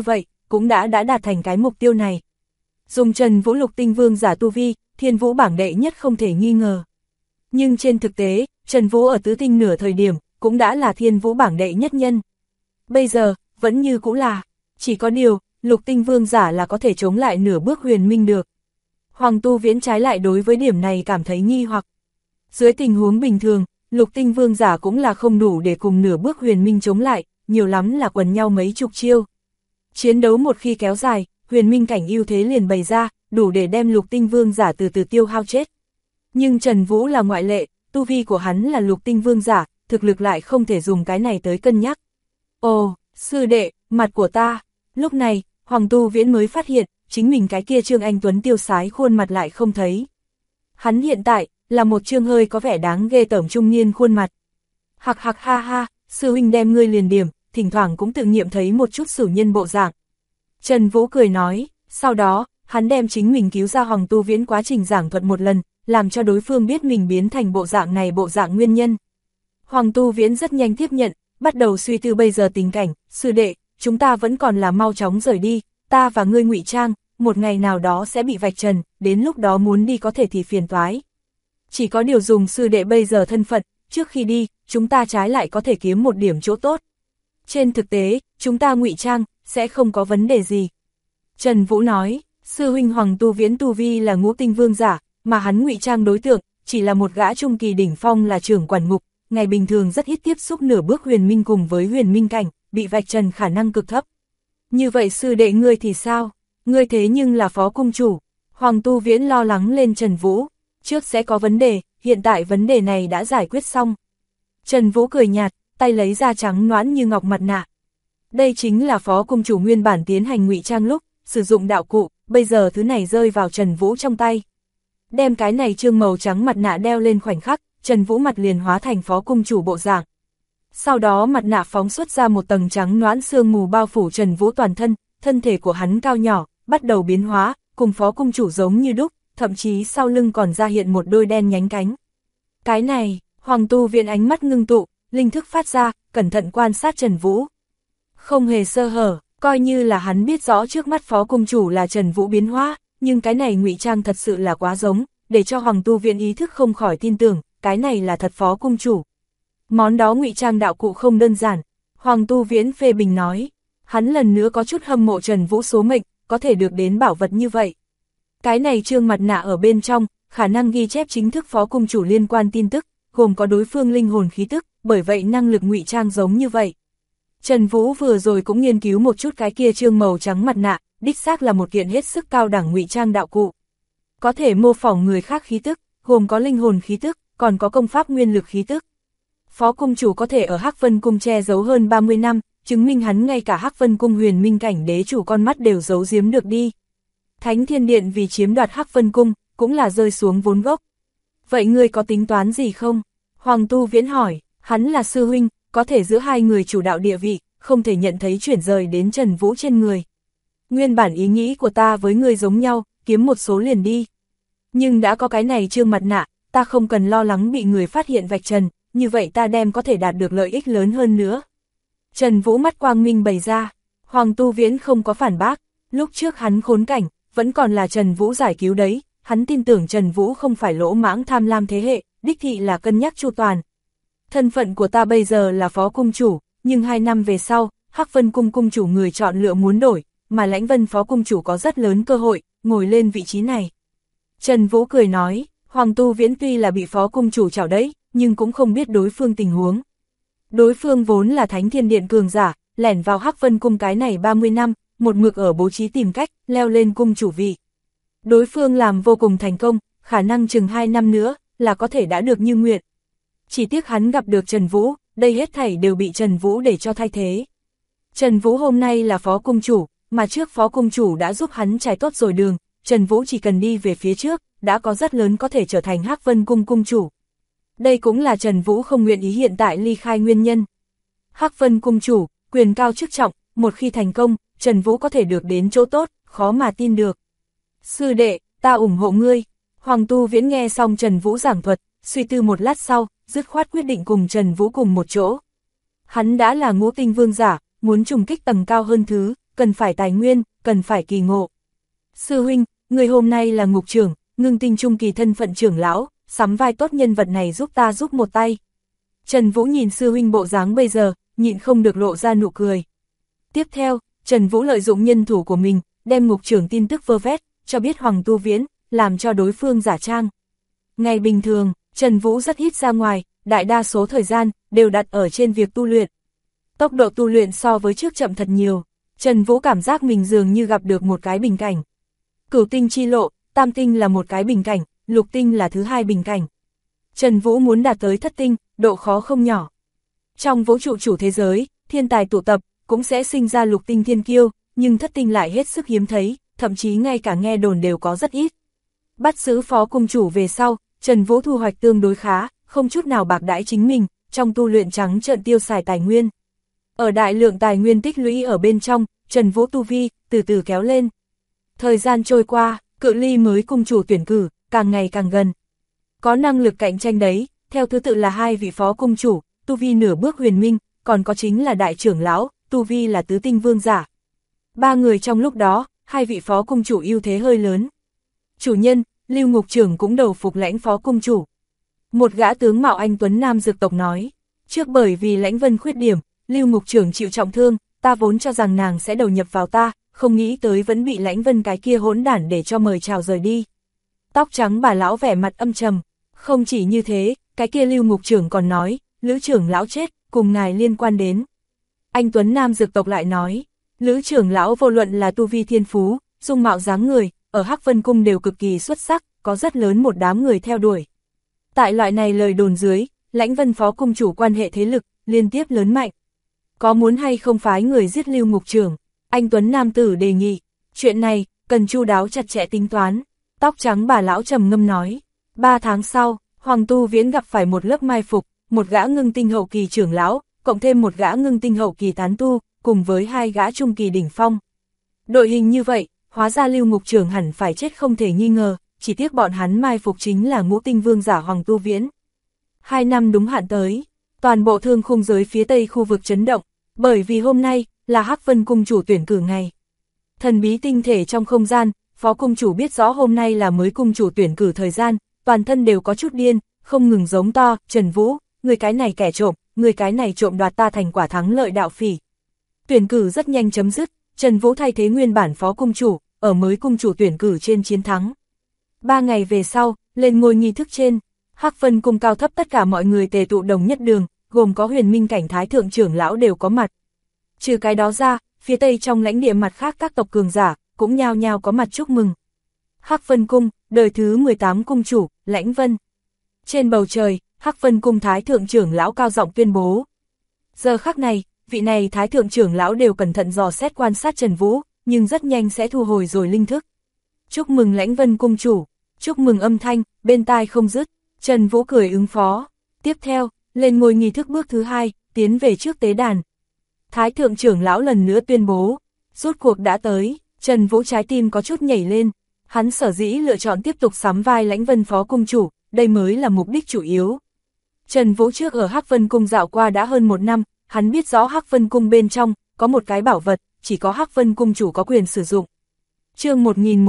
cũng đã đạt thành cái mục tiêu này. Dùng Trần Vũ lục tinh vương giả tu vi, thiên vũ bảng đệ nhất không thể nghi ngờ. Nhưng trên thực tế, Trần Vũ ở tứ tinh nửa thời điểm, cũng đã là thiên vũ bảng đệ nhất nhân. Bây giờ, vẫn như cũ là, chỉ có điều, lục tinh vương giả là có thể chống lại nửa bước huyền minh được. Hoàng Tu Viễn trái lại đối với điểm này cảm thấy nghi hoặc. Dưới tình huống bình thường, lục tinh vương giả cũng là không đủ để cùng nửa bước huyền minh chống lại, nhiều lắm là quần nhau mấy chục chiêu. Chiến đấu một khi kéo dài, huyền minh cảnh ưu thế liền bày ra, đủ để đem lục tinh vương giả từ từ tiêu hao chết. Nhưng Trần Vũ là ngoại lệ, tu vi của hắn là lục tinh vương giả, thực lực lại không thể dùng cái này tới cân nhắc. Ồ, sư đệ, mặt của ta. Lúc này, Hoàng Tu Viễn mới phát hiện, chính mình cái kia Trương Anh Tuấn tiêu sái khuôn mặt lại không thấy. Hắn hiện tại, là một trương hơi có vẻ đáng ghê tởm trung niên khuôn mặt. Hạc hạc ha ha, sư huynh đem ngươi liền điểm, thỉnh thoảng cũng tự nghiệm thấy một chút sử nhân bộ dạng. Trần Vũ cười nói, sau đó, hắn đem chính mình cứu ra Hoàng Tu Viễn quá trình giảng thuật một lần, làm cho đối phương biết mình biến thành bộ dạng này bộ dạng nguyên nhân. Hoàng Tu Viễn rất nhanh tiếp nhận, bắt đầu suy tư bây giờ tình cảnh, sư đệ, chúng ta vẫn còn là mau chóng rời đi, ta và ngươi ngụy trang, một ngày nào đó sẽ bị vạch trần, đến lúc đó muốn đi có thể thì phiền toái. Chỉ có điều dùng sư đệ bây giờ thân phận, trước khi đi, chúng ta trái lại có thể kiếm một điểm chỗ tốt. Trên thực tế, chúng ta ngụy trang, sẽ không có vấn đề gì. Trần Vũ nói, sư huynh Hoàng Tu Viễn tu vi là ngũ tinh vương giả, mà hắn ngụy trang đối tượng, chỉ là một gã trung kỳ đỉnh phong là trưởng quản ngục, ngày bình thường rất ít tiếp xúc nửa bước huyền minh cùng với huyền minh cảnh, bị vạch trần khả năng cực thấp. Như vậy sư đệ ngươi thì sao? Ngươi thế nhưng là phó cung chủ. Hoàng Tu Viễn lo lắng lên Trần Vũ. Trước sẽ có vấn đề, hiện tại vấn đề này đã giải quyết xong. Trần Vũ cười nhạt, tay lấy ra trắng nõn như ngọc mặt nạ. Đây chính là phó cung chủ nguyên bản tiến hành ngụy trang lúc, sử dụng đạo cụ, bây giờ thứ này rơi vào Trần Vũ trong tay. Đem cái này trương màu trắng mặt nạ đeo lên khoảnh khắc, Trần Vũ mặt liền hóa thành phó cung chủ bộ dạng. Sau đó mặt nạ phóng xuất ra một tầng trắng nõn sương mù bao phủ Trần Vũ toàn thân, thân thể của hắn cao nhỏ, bắt đầu biến hóa, cùng phó cung chủ giống như đúc, thậm chí sau lưng còn ra hiện một đôi đen nhánh cánh. Cái này, Hoàng Tu Viễn ánh mắt ngưng tụ, linh thức phát ra, cẩn thận quan sát Trần Vũ. Không hề sơ hở, coi như là hắn biết rõ trước mắt phó cung chủ là Trần Vũ biến hóa, nhưng cái này ngụy trang thật sự là quá giống, để cho Hoàng Tu Viễn ý thức không khỏi tin tưởng, cái này là thật phó cung chủ. Món đó ngụy trang đạo cụ không đơn giản, Hoàng Tu Viễn phê bình nói. Hắn lần nữa có chút hâm mộ Trần Vũ số mệnh, có thể được đến bảo vật như vậy. Cái này trương mặt nạ ở bên trong, khả năng ghi chép chính thức phó cung chủ liên quan tin tức, gồm có đối phương linh hồn khí tức, bởi vậy năng lực ngụy trang giống như vậy. Trần Vũ vừa rồi cũng nghiên cứu một chút cái kia trương màu trắng mặt nạ, đích xác là một kiện hết sức cao đẳng ngụy trang đạo cụ. Có thể mô phỏng người khác khí tức, gồm có linh hồn khí tức, còn có công pháp nguyên lực khí tức. Phó cung chủ có thể ở Hắc Vân Cung che giấu hơn 30 năm, chứng minh hắn ngay cả Hắc Vân Cung huyền minh cảnh đế chủ con mắt đều giấu giếm được đi. Thánh Thiên Điện vì chiếm đoạt Hắc Vân Cung, cũng là rơi xuống vốn gốc. Vậy ngươi có tính toán gì không? Hoàng Tu Viễn hỏi, hắn là sư huynh, có thể giữa hai người chủ đạo địa vị, không thể nhận thấy chuyển rời đến Trần Vũ trên người. Nguyên bản ý nghĩ của ta với ngươi giống nhau, kiếm một số liền đi. Nhưng đã có cái này trương mặt nạ, ta không cần lo lắng bị người phát hiện vạch trần, như vậy ta đem có thể đạt được lợi ích lớn hơn nữa. Trần Vũ mắt quang minh bày ra, Hoàng Tu Viễn không có phản bác, lúc trước hắn khốn cảnh, vẫn còn là Trần Vũ giải cứu đấy, hắn tin tưởng Trần Vũ không phải lỗ mãng tham lam thế hệ, đích thị là cân nhắc chu toàn. Thân phận của ta bây giờ là phó cung chủ, nhưng 2 năm về sau, Hắc Vân Cung cung chủ người chọn lựa muốn đổi, mà Lãnh Vân phó cung chủ có rất lớn cơ hội, ngồi lên vị trí này. Trần Vũ cười nói, Hoàng Tu Viễn tuy là bị phó cung chủ chảo đấy, nhưng cũng không biết đối phương tình huống. Đối phương vốn là Thánh Thiên Điện cường giả, lẻn vào Hắc Vân Cung cái này 30 năm, một mực ở bố trí tìm cách, leo lên cung chủ vị. Đối phương làm vô cùng thành công, khả năng chừng 2 năm nữa, là có thể đã được như nguyện. Chỉ tiếc hắn gặp được Trần Vũ, đây hết thảy đều bị Trần Vũ để cho thay thế. Trần Vũ hôm nay là phó cung chủ, mà trước phó cung chủ đã giúp hắn trải tốt rồi đường, Trần Vũ chỉ cần đi về phía trước, đã có rất lớn có thể trở thành Hắc Vân Cung cung chủ. Đây cũng là Trần Vũ không nguyện ý hiện tại ly khai nguyên nhân. Hắc Vân cung chủ, quyền cao chức trọng, một khi thành công, Trần Vũ có thể được đến chỗ tốt, khó mà tin được. Sư đệ, ta ủng hộ ngươi. Hoàng Tu Viễn nghe xong Trần Vũ giảng thuật, suy tư một lát sau, dứt khoát quyết định cùng Trần Vũ cùng một chỗ. Hắn đã là ngũ tinh vương giả, muốn trùng kích tầng cao hơn thứ, cần phải tài nguyên, cần phải kỳ ngộ. Sư huynh, người hôm nay là ngục trưởng, ngưng tinh trung kỳ thân phận trưởng lão, sắm vai tốt nhân vật này giúp ta giúp một tay. Trần Vũ nhìn sư huynh bộ dáng bây giờ, nhịn không được lộ ra nụ cười. Tiếp theo, Trần Vũ lợi dụng nhân thủ của mình, đem ngục trưởng tin tức vơ vét, cho biết Hoàng Tu Viễn, làm cho đối phương giả trang. Ngày bình thường, Trần Vũ rất ít ra ngoài, đại đa số thời gian, đều đặt ở trên việc tu luyện. Tốc độ tu luyện so với trước chậm thật nhiều, Trần Vũ cảm giác mình dường như gặp được một cái bình cảnh. Cửu tinh chi lộ, tam tinh là một cái bình cảnh, lục tinh là thứ hai bình cảnh. Trần Vũ muốn đạt tới thất tinh, độ khó không nhỏ. Trong vũ trụ chủ thế giới, thiên tài tụ tập, cũng sẽ sinh ra lục tinh thiên kiêu, nhưng thất tinh lại hết sức hiếm thấy, thậm chí ngay cả nghe đồn đều có rất ít. Bắt giữ phó cung chủ về sau, Trần Vũ thu hoạch tương đối khá, không chút nào bạc đãi chính mình, trong tu luyện trắng trợn tiêu xài tài nguyên. Ở đại lượng tài nguyên tích lũy ở bên trong, Trần Vũ tu vi, từ từ kéo lên. Thời gian trôi qua, cự ly mới cung chủ tuyển cử, càng ngày càng gần. Có năng lực cạnh tranh đấy, theo thứ tự là 2 vị phó cung chủ, tu vi nửa bước huyền minh, còn có chính là đại trưởng lão, tu vi là tứ tinh vương giả. 3 người trong lúc đó, 2 vị phó cung chủ ưu thế hơi lớn. Chủ nhân, Lưu Ngục Trưởng cũng đầu phục lãnh phó cung chủ. Một gã tướng mạo anh tuấn nam dược tộc nói, trước bởi vì Lãnh Vân khuyết điểm, Lưu Ngục Trưởng chịu trọng thương, ta vốn cho rằng nàng sẽ đầu nhập vào ta, không nghĩ tới vẫn bị Lãnh Vân cái kia hỗn đản để cho mời chào rời đi. Tóc trắng bà lão vẻ mặt âm trầm, không chỉ như thế, cái kia Lưu Ngục Trưởng còn nói, Lữ trưởng lão chết, cùng ngài liên quan đến. Anh tuấn nam dược tộc lại nói, Lữ trưởng lão vô luận là tu vi thiên phú, dung mạo dáng người, ở Hắc Vân Cung đều cực kỳ xuất sắc, có rất lớn một đám người theo đuổi. Tại loại này lời đồn dưới, Lãnh Vân phó cung chủ quan hệ thế lực, liên tiếp lớn mạnh. Có muốn hay không phái người giết Lưu Ngục Trưởng? Anh tuấn nam tử đề nghị, chuyện này, cần chu đáo chặt chẽ tính toán. Tóc trắng bà lão trầm ngâm nói, 3 tháng sau, Hoàng Tu Viễn gặp phải một lớp mai phục, một gã ngưng tinh hậu kỳ trưởng lão, cộng thêm một gã ngưng tinh hậu kỳ tán tu, cùng với 2 gã trung kỳ đỉnh phong. Đội hình như vậy, hóa ra Lưu Ngục Trưởng hẳn phải chết không thể nghi ngờ, chỉ tiếc bọn hắn mai phục chính là ngũ tinh vương giả Hoàng Tu Viễn. 2 năm đúng hạn tới, toàn bộ thương khung giới phía tây khu vực chấn động, bởi vì hôm nay là Hắc Vân cung chủ tuyển cử ngày. Thần bí tinh thể trong không gian, phó cung chủ biết rõ hôm nay là mới cung chủ tuyển cử thời gian, toàn thân đều có chút điên, không ngừng giống to, Trần Vũ, người cái này kẻ trộm, người cái này trộm đoạt ta thành quả thắng lợi đạo phỉ. Tuyển cử rất nhanh chấm dứt, Trần Vũ thay thế nguyên bản phó cung chủ, ở mới cung chủ tuyển cử trên chiến thắng. 3 ngày về sau, lên ngôi nghi thức trên, Hắc Vân cung cao thấp tất cả mọi người tề tụ đồng nhất đường, gồm có huyền minh cảnh thái thượng trưởng lão đều có mặt. Trừ cái đó ra, phía tây trong lãnh địa mặt khác các tộc cường giả, cũng nhao nhao có mặt chúc mừng. Hắc Vân cung, đời thứ 18 cung chủ, Lãnh Vân. Trên bầu trời, Hắc Vân cung thái thượng trưởng lão cao giọng tuyên bố. Giờ khắc này, vị này thái thượng trưởng lão đều cẩn thận dò xét quan sát Trần Vũ, nhưng rất nhanh sẽ thu hồi rồi linh thức. Chúc mừng Lãnh Vân cung chủ, chúc mừng âm thanh, bên tai không dứt, Trần Vũ cười ứng phó. Tiếp theo, lên ngôi nghi thức bước thứ 2, tiến về trước tế đàn. Thái thượng trưởng lão lần nữa tuyên bố, rốt cuộc đã tới, Trần Vũ trái tim có chút nhảy lên, hắn sở dĩ lựa chọn tiếp tục sắm vai Lãnh Vân phó cung chủ, đây mới là mục đích chủ yếu. Trần Vũ trước ở Hắc Vân cung dạo qua đã hơn 1 năm, hắn biết rõ Hắc Vân cung bên trong, có một cái bảo vật, chỉ có Hắc Vân cung chủ có quyền sử dụng. Chương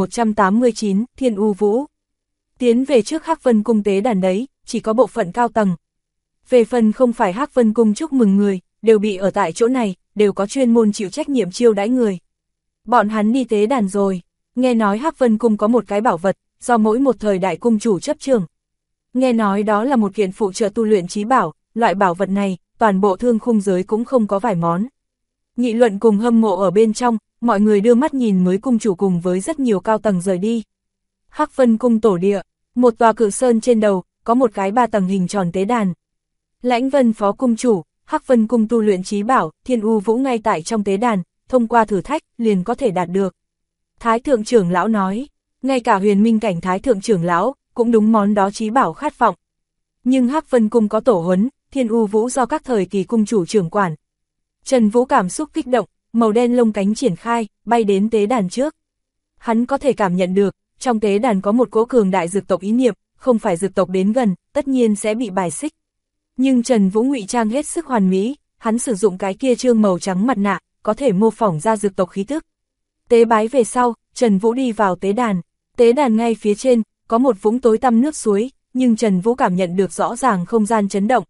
1189, Thiên U Vũ. Tiến về trước Hắc Vân cung tế đàn đấy, chỉ có bộ phận cao tầng. Về phần không phải Hắc Vân cung chúc mừng người, đều bị ở tại chỗ này, đều có chuyên môn chịu trách nhiệm chiêu đãi người. Bọn hắn đi tế đàn rồi, nghe nói Hắc Vân cung có một cái bảo vật, do mỗi một thời đại cung chủ chấp trường. Nghe nói đó là một kiện phụ trợ tu luyện chí bảo, loại bảo vật này, toàn bộ thương khung giới cũng không có vài món. Nghị luận cùng hâm mộ ở bên trong, mọi người đưa mắt nhìn mới cung chủ cùng với rất nhiều cao tầng rời đi. Hắc Vân cung tổ địa, một tòa cự sơn trên đầu, có một cái 3 tầng hình tròn tế đàn. Lãnh Vân phó cung chủ, Hắc Vân cung tu luyện chí bảo, Thiên U Vũ ngay tại trong tế đàn, thông qua thử thách, liền có thể đạt được. Thái thượng trưởng lão nói, ngay cả huyền minh cảnh thái thượng trưởng lão, cũng đúng món đó chí bảo khát vọng. Nhưng Hắc Vân cung có tổ huấn, Thiên U Vũ do các thời kỳ cung chủ trưởng quản. Trần Vũ cảm xúc kích động, màu đen lông cánh triển khai, bay đến tế đàn trước. Hắn có thể cảm nhận được, trong tế đàn có một cỗ cường đại dược tộc ý niệm, không phải dược tộc đến gần, tất nhiên sẽ bị bài xích. Nhưng Trần Vũ ngụy trang hết sức hoàn mỹ, hắn sử dụng cái kia trương màu trắng mặt nạ, có thể mô phỏng ra dược tộc khí tức. Tế bái về sau, Trần Vũ đi vào tế đàn ngay phía trên, có một vũng tối tăm nước suối, nhưng Trần Vũ cảm nhận được rõ ràng không gian chấn động.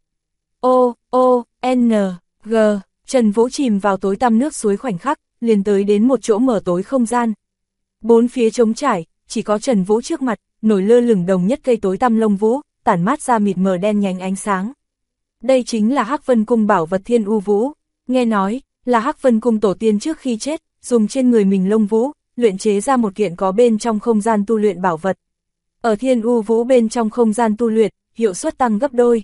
N, G, Trần Vũ chìm vào tối tăm nước suối khoảnh khắc, liền tới đến một chỗ mở tối không gian. Bốn phía trống trải, chỉ có Trần Vũ trước mặt, nổi lơ lửng đồng nhất cây tối tăm lông vũ, tản mát ra mịt mờ đen nhánh ánh sáng. Đây chính là Hắc Vân Cung bảo vật Thiên U Vũ, nghe nói là Hắc Vân Cung tổ tiên trước khi chết, dùng trên người mình lông vũ, luyện chế ra một kiện có bên trong không gian tu luyện bảo vật. Ở Thiên U Vũ bên trong không gian tu luyện, hiệu suất tăng gấp đôi.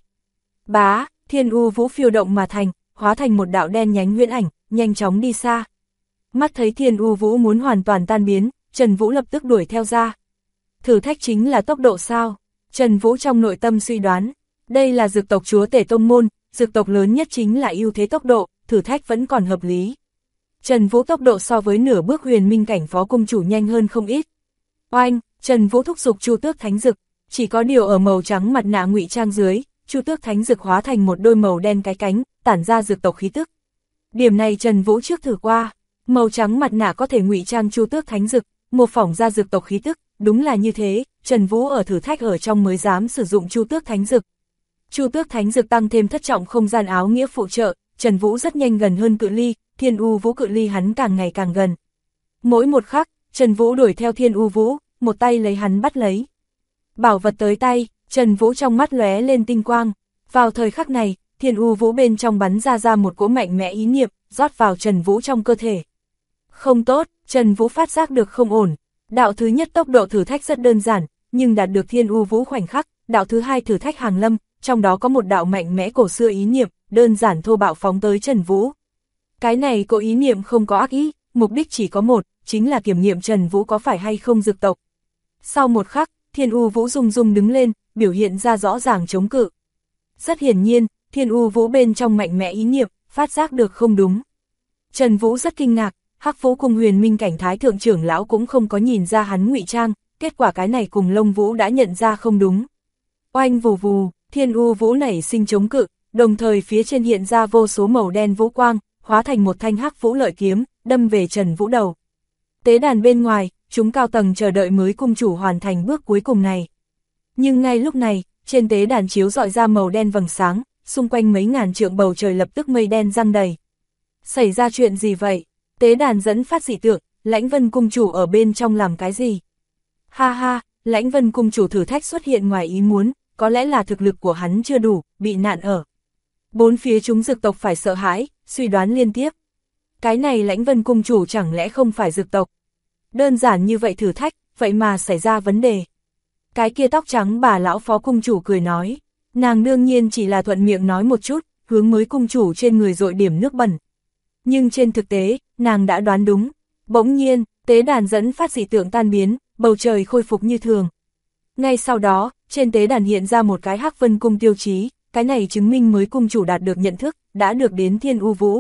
Bá, Thiên U Vũ phiêu động mà thành, hóa thành một đạo đen nhánh huyễn ảnh, nhanh chóng đi xa. Mắt thấy Thiên U Vũ muốn hoàn toàn tan biến, Trần Vũ lập tức đuổi theo ra. Thử thách chính là tốc độ sao? Trần Vũ trong nội tâm suy đoán, đây là dược tộc chúa tể tông môn, dược tộc lớn nhất chính là ưu thế tốc độ, thử thách vẫn còn hợp lý. Trần Vũ tốc độ so với nửa bước huyền minh cảnh phó cung chủ nhanh hơn không ít. Oanh, Trần Vũ thúc giục Chu Tước Thánh Dực, chỉ có điều ở màu trắng mặt nạ ngụy trang dưới, Chu Tước Thánh Dực hóa thành một đôi màu đen cái cánh, tản ra dược tộc khí tức. Điểm này Trần Vũ trước thử qua, màu trắng mặt nạ có thể ngụy trang Chu Tước Thánh Dực, mô phỏng ra dược tộc khí tức, đúng là như thế, Trần Vũ ở thử thách ở trong mới dám sử dụng Chu Tước Thánh Dực. Chu Tước Thánh Dực tăng thêm thất trọng không gian áo nghĩa phụ trợ, Trần Vũ rất nhanh gần hơn cự ly, Thiên U Vũ cự ly hắn càng ngày càng gần. Mỗi một khắc, Trần Vũ đuổi theo Thiên U Vũ, một tay lấy hắn bắt lấy. Bảo vật tới tay, Trần Vũ trong mắt lóe lên tinh quang. Vào thời khắc này, Thiên U Vũ bên trong bắn ra một cỗ mạnh mẽ ý niệm, rót vào Trần Vũ trong cơ thể. Không tốt, Trần Vũ phát giác được không ổn. Đạo thứ nhất tốc độ thử thách rất đơn giản, nhưng đạt được Thiên U Vũ khoảnh khắc, đạo thứ hai thử thách hàng lâm, trong đó có một đạo mạnh mẽ cổ xưa ý niệm, đơn giản thô bạo phóng tới Trần Vũ. Cái này có ý niệm không có ác ý, mục đích chỉ có một, chính là kiểm nghiệm Trần Vũ có phải hay không dược tộc. Sau một khắc, Thiên U Vũ rung rung đứng lên, biểu hiện ra rõ ràng chống cự. Rất hiển nhiên, Thiên U Vũ bên trong mạnh mẽ ý niệm, phát giác được không đúng. Trần Vũ rất kinh ngạc, Hắc Vũ Cung huyền minh cảnh thái thượng trưởng lão cũng không có nhìn ra hắn ngụy trang, kết quả cái này cùng Lông Vũ đã nhận ra không đúng. Oanh vù vù, Thiên U Vũ nảy sinh chống cự, đồng thời phía trên hiện ra vô số màu đen vũ quang, hóa thành một thanh hắc vũ lợi kiếm, đâm về Trần Vũ đầu. Tế đàn bên ngoài, chúng cao tầng chờ đợi mới cung chủ hoàn thành bước cuối cùng này. Nhưng ngay lúc này, trên tế đàn chiếu rọi ra màu đen vầng sáng, xung quanh mấy ngàn trượng bầu trời lập tức mây đen giăng đầy. Xảy ra chuyện gì vậy? Tế đàn dẫn phát dị tượng, Lãnh Vân cung chủ ở bên trong làm cái gì? Ha ha, Lãnh Vân cung chủ thử thách xuất hiện ngoài ý muốn, có lẽ là thực lực của hắn chưa đủ, bị nạn ở. Bốn phía chúng dược tộc phải sợ hãi, suy đoán liên tiếp. Cái này Lãnh Vân cung chủ chẳng lẽ không phải dược tộc? Đơn giản như vậy thử thách, vậy mà xảy ra vấn đề. Cái kia tóc trắng bà lão phó cung chủ cười nói, nàng đương nhiên chỉ là thuận miệng nói một chút, hướng mới cung chủ trên người dội điểm nước bẩn. Nhưng trên thực tế, nàng đã đoán đúng. Bỗng nhiên, tế đàn dẫn phát dị tượng tan biến, bầu trời khôi phục như thường. Ngay sau đó, trên tế đàn hiện ra một cái Hắc Vân Cung tiêu chí, cái này chứng minh mới cung chủ đạt được nhận thức, đã được đến Thiên U Vũ.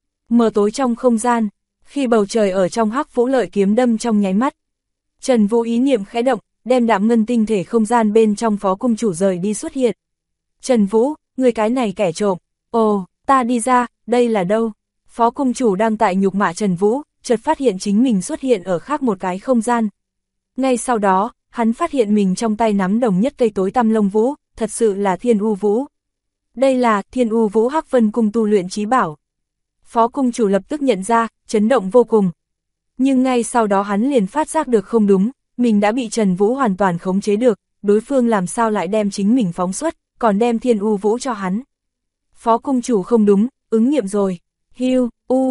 Mờ tối trong không gian, khi bầu trời ở trong Hắc Vũ lợi kiếm đâm trong nháy mắt. Trần Vũ ý niệm khẽ động, đem đạm ngân tinh thể không gian bên trong phó cung chủ rời đi xuất hiện. Trần Vũ, người cái này kẻ trộm, ồ, ta đi ra, đây là đâu? Phó cung chủ đang tại nhục mạ Trần Vũ, chợt phát hiện chính mình xuất hiện ở khác một cái không gian. Ngay sau đó, hắn phát hiện mình trong tay nắm đồng nhất cây tối tăm lông vũ, thật sự là Thiên U Vũ. Đây là Thiên U Vũ Hắc Vân Cung tu luyện chí bảo. Phó cung chủ lập tức nhận ra, chấn động vô cùng. Nhưng ngay sau đó hắn liền phát giác được không đúng, mình đã bị Trần Vũ hoàn toàn khống chế được, đối phương làm sao lại đem chính mình phóng xuất, còn đem Thiên U Vũ cho hắn. Phó cung chủ không đúng, ứng nghiệm rồi. Hiu,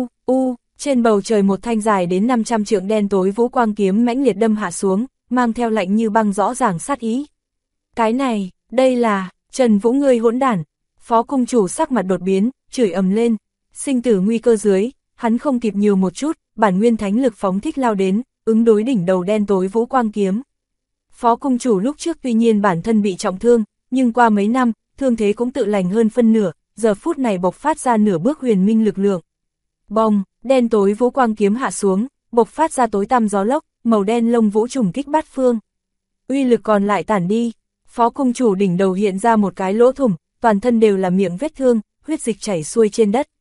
trên bầu trời một thanh dài đến 500 trượng đen tối vũ quang kiếm mãnh liệt đâm hạ xuống, mang theo lạnh như băng rõ ràng sát ý. Cái này, đây là, Trần Vũ ngươi hỗn đản. Phó cung chủ sắc mặt đột biến, chửi ầm lên, sinh tử nguy cơ dưới, hắn không kịp nhiều một chút, bản nguyên thánh lực phóng thích lao đến, ứng đối đỉnh đầu đen tối vũ quang kiếm. Phó cung chủ lúc trước tuy nhiên bản thân bị trọng thương, nhưng qua mấy năm, thương thế cũng tự lành hơn phân nửa, giờ phút này bộc phát ra nửa bước huyền minh lực lượng. Bong, đen tối vũ quang kiếm hạ xuống, bộc phát ra tối tăm gió lốc, màu đen lông vũ trùng kích bát phương. Uy lực còn lại tản đi, phó cung chủ đỉnh đầu hiện ra một cái lỗ thủng, toàn thân đều là miệng vết thương, huyết dịch chảy xuôi trên đất.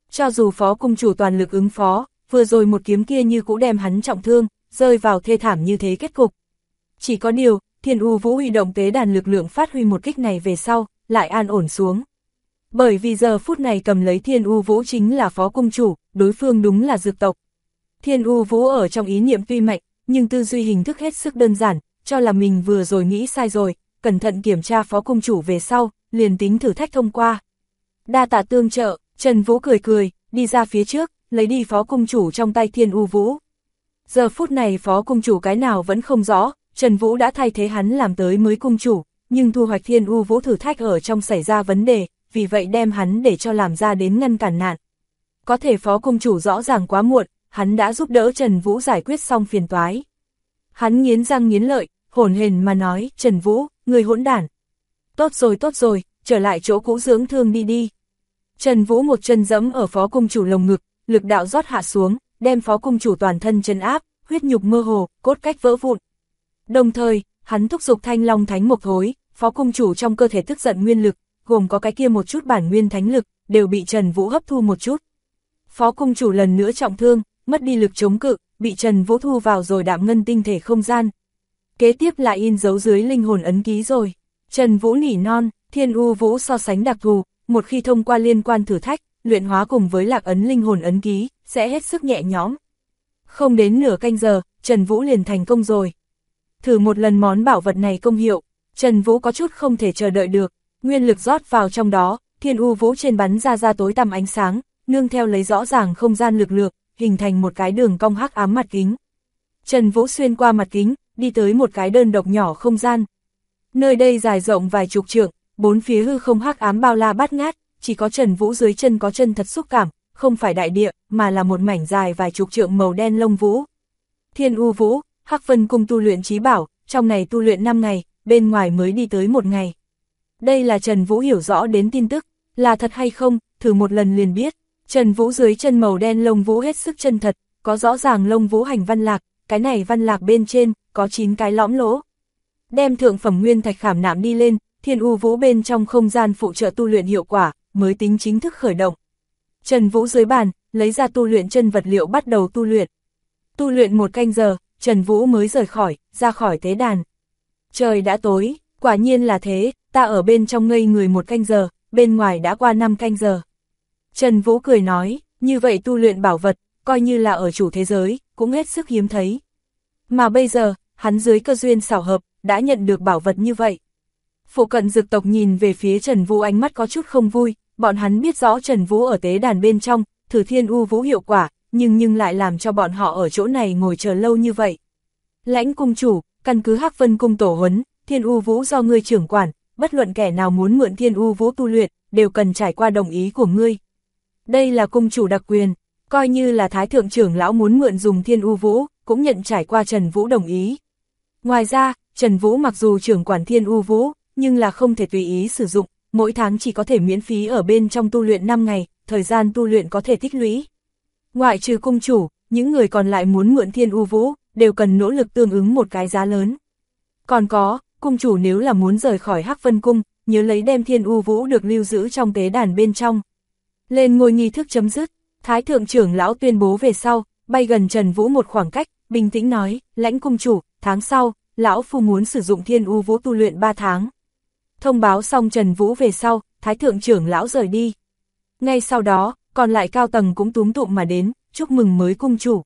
Cho dù phó cung chủ toàn lực ứng phó, vừa rồi một kiếm kia như cũ đem hắn trọng thương, rơi vào thê thảm như thế kết cục. Chỉ có điều, Thiên U Vũ huy động tế đàn lực lượng phát huy một kích này về sau, lại an ổn xuống. Bởi vì giờ phút này cầm lấy Thiên U Vũ chính là phó cung chủ, đối phương đúng là dược tộc. Thiên U Vũ ở trong ý niệm tuy mạnh, nhưng tư duy hình thức hết sức đơn giản, cho là mình vừa rồi nghĩ sai rồi, cẩn thận kiểm tra phó cung chủ về sau, liền tính thử thách thông qua. Đa tạ tương trợ, Trần Vũ cười cười, đi ra phía trước, lấy đi phó cung chủ trong tay Thiên U Vũ. Giờ phút này phó cung chủ cái nào vẫn không rõ, Trần Vũ đã thay thế hắn làm tới mới cung chủ, nhưng thu hoạch Thiên U Vũ thử thách ở trong xảy ra vấn đề, vì vậy đem hắn để cho làm ra đến ngăn cản nạn. Có thể phó cung chủ rõ ràng quá muộn, hắn đã giúp đỡ Trần Vũ giải quyết xong phiền toái. Hắn nghiến răng nghiến lợi, hổn hển mà nói, Trần Vũ, người hỗn đản. Tốt rồi, trở lại chỗ cũ dưỡng thương đi đi. Trần Vũ một chân dẫm ở phó cung chủ lồng ngực, lực đạo rót hạ xuống, đem phó cung chủ toàn thân chân áp, huyết nhục mơ hồ, cốt cách vỡ vụn. Đồng thời, hắn thúc giục Thanh Long Thánh Mộc Thối, phó cung chủ trong cơ thể tức giận nguyên lực, gồm có cái kia một chút bản nguyên thánh lực, đều bị Trần Vũ hấp thu một chút. Phó cung chủ lần nữa trọng thương, mất đi lực chống cự, bị Trần Vũ thu vào rồi đạm ngân tinh thể không gian. Kế tiếp là in dấu dưới linh hồn ấn ký rồi. Trần Vũ nỉ non, Thiên U Vũ so sánh đặc thù, một khi thông qua liên quan thử thách, luyện hóa cùng với lạc ấn linh hồn ấn ký, sẽ hết sức nhẹ nhõm. Không đến nửa canh giờ, Trần Vũ liền thành công rồi. Thử một lần món bảo vật này công hiệu, Trần Vũ có chút không thể chờ đợi được, nguyên lực rót vào trong đó, Thiên U Vũ trên bắn ra tối tăm ánh sáng, nương theo lấy rõ ràng không gian lực lượng, hình thành một cái đường cong hắc ám mặt kính. Trần Vũ xuyên qua mặt kính, đi tới một cái đơn độc nhỏ không gian. Nơi đây dài rộng vài chục trượng, bốn phía hư không hắc ám bao la bát ngát, chỉ có Trần Vũ dưới chân có chân thật xúc cảm, không phải đại địa, mà là một mảnh dài vài chục trượng màu đen lông vũ. Thiên U Vũ, Hắc Vân Cung tu luyện chí bảo, trong này tu luyện 5 ngày, bên ngoài mới đi tới 1 ngày. Đây là Trần Vũ hiểu rõ đến tin tức, là thật hay không, thử một lần liền biết. Trần Vũ dưới chân màu đen lông vũ hết sức chân thật, có rõ ràng lông vũ hành văn lạc, cái này văn lạc bên trên, có 9 cái lõm lỗ. Đem thượng phẩm nguyên thạch khảm nạm đi lên, Thiên U Vũ bên trong không gian phụ trợ tu luyện hiệu quả, mới tính chính thức khởi động. Trần Vũ dưới bàn, lấy ra tu luyện chân vật liệu bắt đầu tu luyện. Tu luyện 1 canh giờ, Trần Vũ mới ra khỏi tế đàn. Trời đã tối, quả nhiên là thế, ta ở bên trong ngây người 1 canh giờ, bên ngoài đã qua 5 canh giờ. Trần Vũ cười nói, như vậy tu luyện bảo vật, coi như là ở chủ thế giới, cũng hết sức hiếm thấy. Mà bây giờ, hắn dưới cơ duyên xảo hợp, đã nhận được bảo vật như vậy. Phụ cận dược tộc nhìn về phía Trần Vũ ánh mắt có chút không vui, bọn hắn biết rõ Trần Vũ ở tế đàn bên trong, thử Thiên U Vũ hiệu quả, nhưng lại làm cho bọn họ ở chỗ này ngồi chờ lâu như vậy. Lãnh cung chủ, căn cứ Hắc Vân Cung tổ huấn, Thiên U Vũ do ngươi trưởng quản, bất luận kẻ nào muốn mượn Thiên U Vũ tu luyện, đều cần trải qua đồng ý của ngươi. Đây là cung chủ đặc quyền, coi như là Thái Thượng trưởng lão muốn mượn dùng Thiên U Vũ, cũng nhận trải qua Trần Vũ đồng ý. Ngoài ra, Trần Vũ mặc dù trưởng quản Thiên U Vũ, nhưng là không thể tùy ý sử dụng, mỗi tháng chỉ có thể miễn phí ở bên trong tu luyện 5 ngày, thời gian tu luyện có thể tích lũy. Ngoại trừ cung chủ, những người còn lại muốn mượn Thiên U Vũ, đều cần nỗ lực tương ứng một cái giá lớn. Còn có, cung chủ nếu là muốn rời khỏi Hắc Vân Cung, nhớ lấy đem Thiên U Vũ được lưu giữ trong tế đàn bên trong. Lên ngôi nghi thức chấm dứt, Thái Thượng trưởng lão tuyên bố về sau, bay gần Trần Vũ một khoảng cách, bình tĩnh nói, lãnh cung chủ, tháng sau, lão phu muốn sử dụng Thiên U Vũ tu luyện 3 tháng. Thông báo xong Trần Vũ về sau, Thái Thượng trưởng lão rời đi. Ngay sau đó, còn lại cao tầng cũng túm tụm mà đến, chúc mừng mới cung chủ.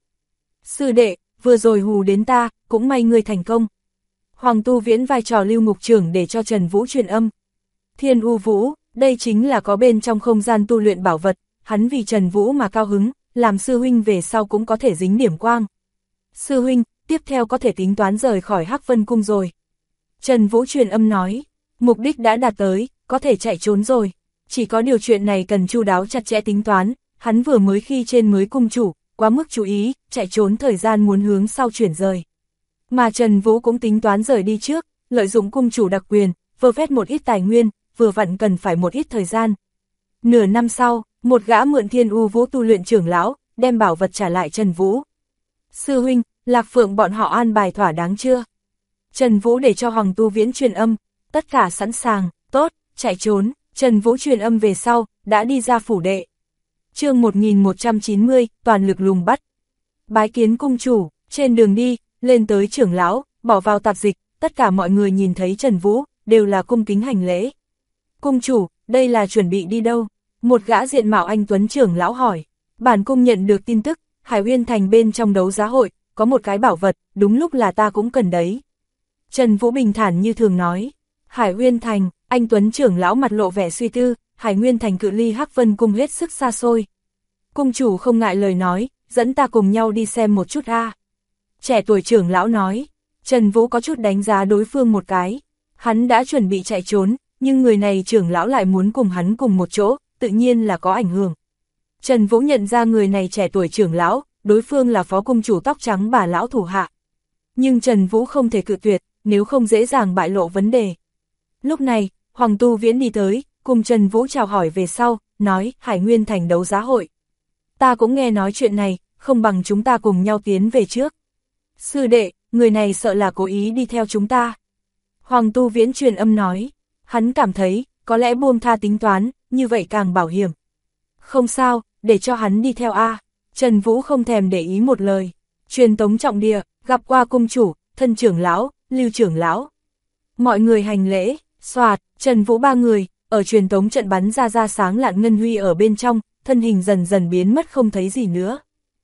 Sư đệ, vừa rồi hù đến ta, cũng may ngươi thành công. Hoàng Tu Viễn vai trò lưu ngục trưởng để cho Trần Vũ truyền âm. Thiên U Vũ, đây chính là có bên trong không gian tu luyện bảo vật, hắn vì Trần Vũ mà cao hứng, làm sư huynh về sau cũng có thể dính điểm quang. Sư huynh, tiếp theo có thể tính toán rời khỏi Hắc Vân Cung rồi. Trần Vũ truyền âm nói, mục đích đã đạt tới, có thể chạy trốn rồi. Chỉ có điều chuyện này cần chu đáo chặt chẽ tính toán, hắn vừa mới khi trên mới cung chủ, quá mức chú ý, chạy trốn thời gian muốn hướng sau chuyển rời. Mà Trần Vũ cũng tính toán rời đi trước, lợi dụng cung chủ đặc quyền, vơ vét một ít tài nguyên, vừa vặn cần phải một ít thời gian. Nửa năm sau, một gã mượn Thiên U Vũ tu luyện trưởng lão, đem bảo vật trả lại Trần Vũ. Sư huynh, Lạc Phượng bọn họ an bài thỏa đáng chưa? Trần Vũ để cho Hoàng Tu Viễn truyền âm, tất cả sẵn sàng, tốt, chạy trốn. Trần Vũ truyền âm về sau, đã đi ra phủ đệ. Chương 1190, toàn lực lùng bắt. Bái kiến cung chủ, trên đường đi, lên tới trưởng lão, bỏ vào tạp dịch, tất cả mọi người nhìn thấy Trần Vũ, đều là cung kính hành lễ. Cung chủ, đây là chuẩn bị đi đâu? Một gã diện mạo anh tuấn trưởng lão hỏi. Bản cung nhận được tin tức, Hải Uyên Thành bên trong đấu giá hội, có một cái bảo vật, đúng lúc là ta cũng cần đấy. Trần Vũ bình thản như thường nói. Hải Uyên Thành, anh tuấn trưởng lão mặt lộ vẻ suy tư, Hải Nguyên Thành cự ly Hắc Vân Cung hết sức xa xôi. Cung chủ không ngại lời nói, dẫn ta cùng nhau đi xem một chút a. Trẻ tuổi trưởng lão nói. Trần Vũ có chút đánh giá đối phương một cái. Hắn đã chuẩn bị chạy trốn, nhưng người này trưởng lão lại muốn cùng hắn cùng một chỗ, tự nhiên là có ảnh hưởng. Trần Vũ nhận ra người này trẻ tuổi trưởng lão, đối phương là phó cung chủ tóc trắng Bà lão thủ hạ. Nhưng Trần Vũ không thể cự tuyệt, nếu không dễ dàng bại lộ vấn đề. Lúc này, Hoàng Tu Viễn đi tới, cùng Trần Vũ chào hỏi về sau, nói Hải Nguyên Thành đấu giá hội. Ta cũng nghe nói chuyện này, không bằng chúng ta cùng nhau tiến về trước. Sư đệ, người này sợ là cố ý đi theo chúng ta. Hoàng Tu Viễn truyền âm nói, hắn cảm thấy, có lẽ buông tha tính toán, như vậy càng bảo hiểm. Không sao, để cho hắn đi theo a. Trần Vũ không thèm để ý một lời. Truyền tống trọng địa, gặp qua cung chủ, thân trưởng lão, Lưu trưởng lão. Mọi người hành lễ, xoạt, Trần Vũ ba người, ở truyền tống trận bắn ra sáng lạn ngân huy ở bên trong, thân hình dần dần biến mất không thấy gì nữa.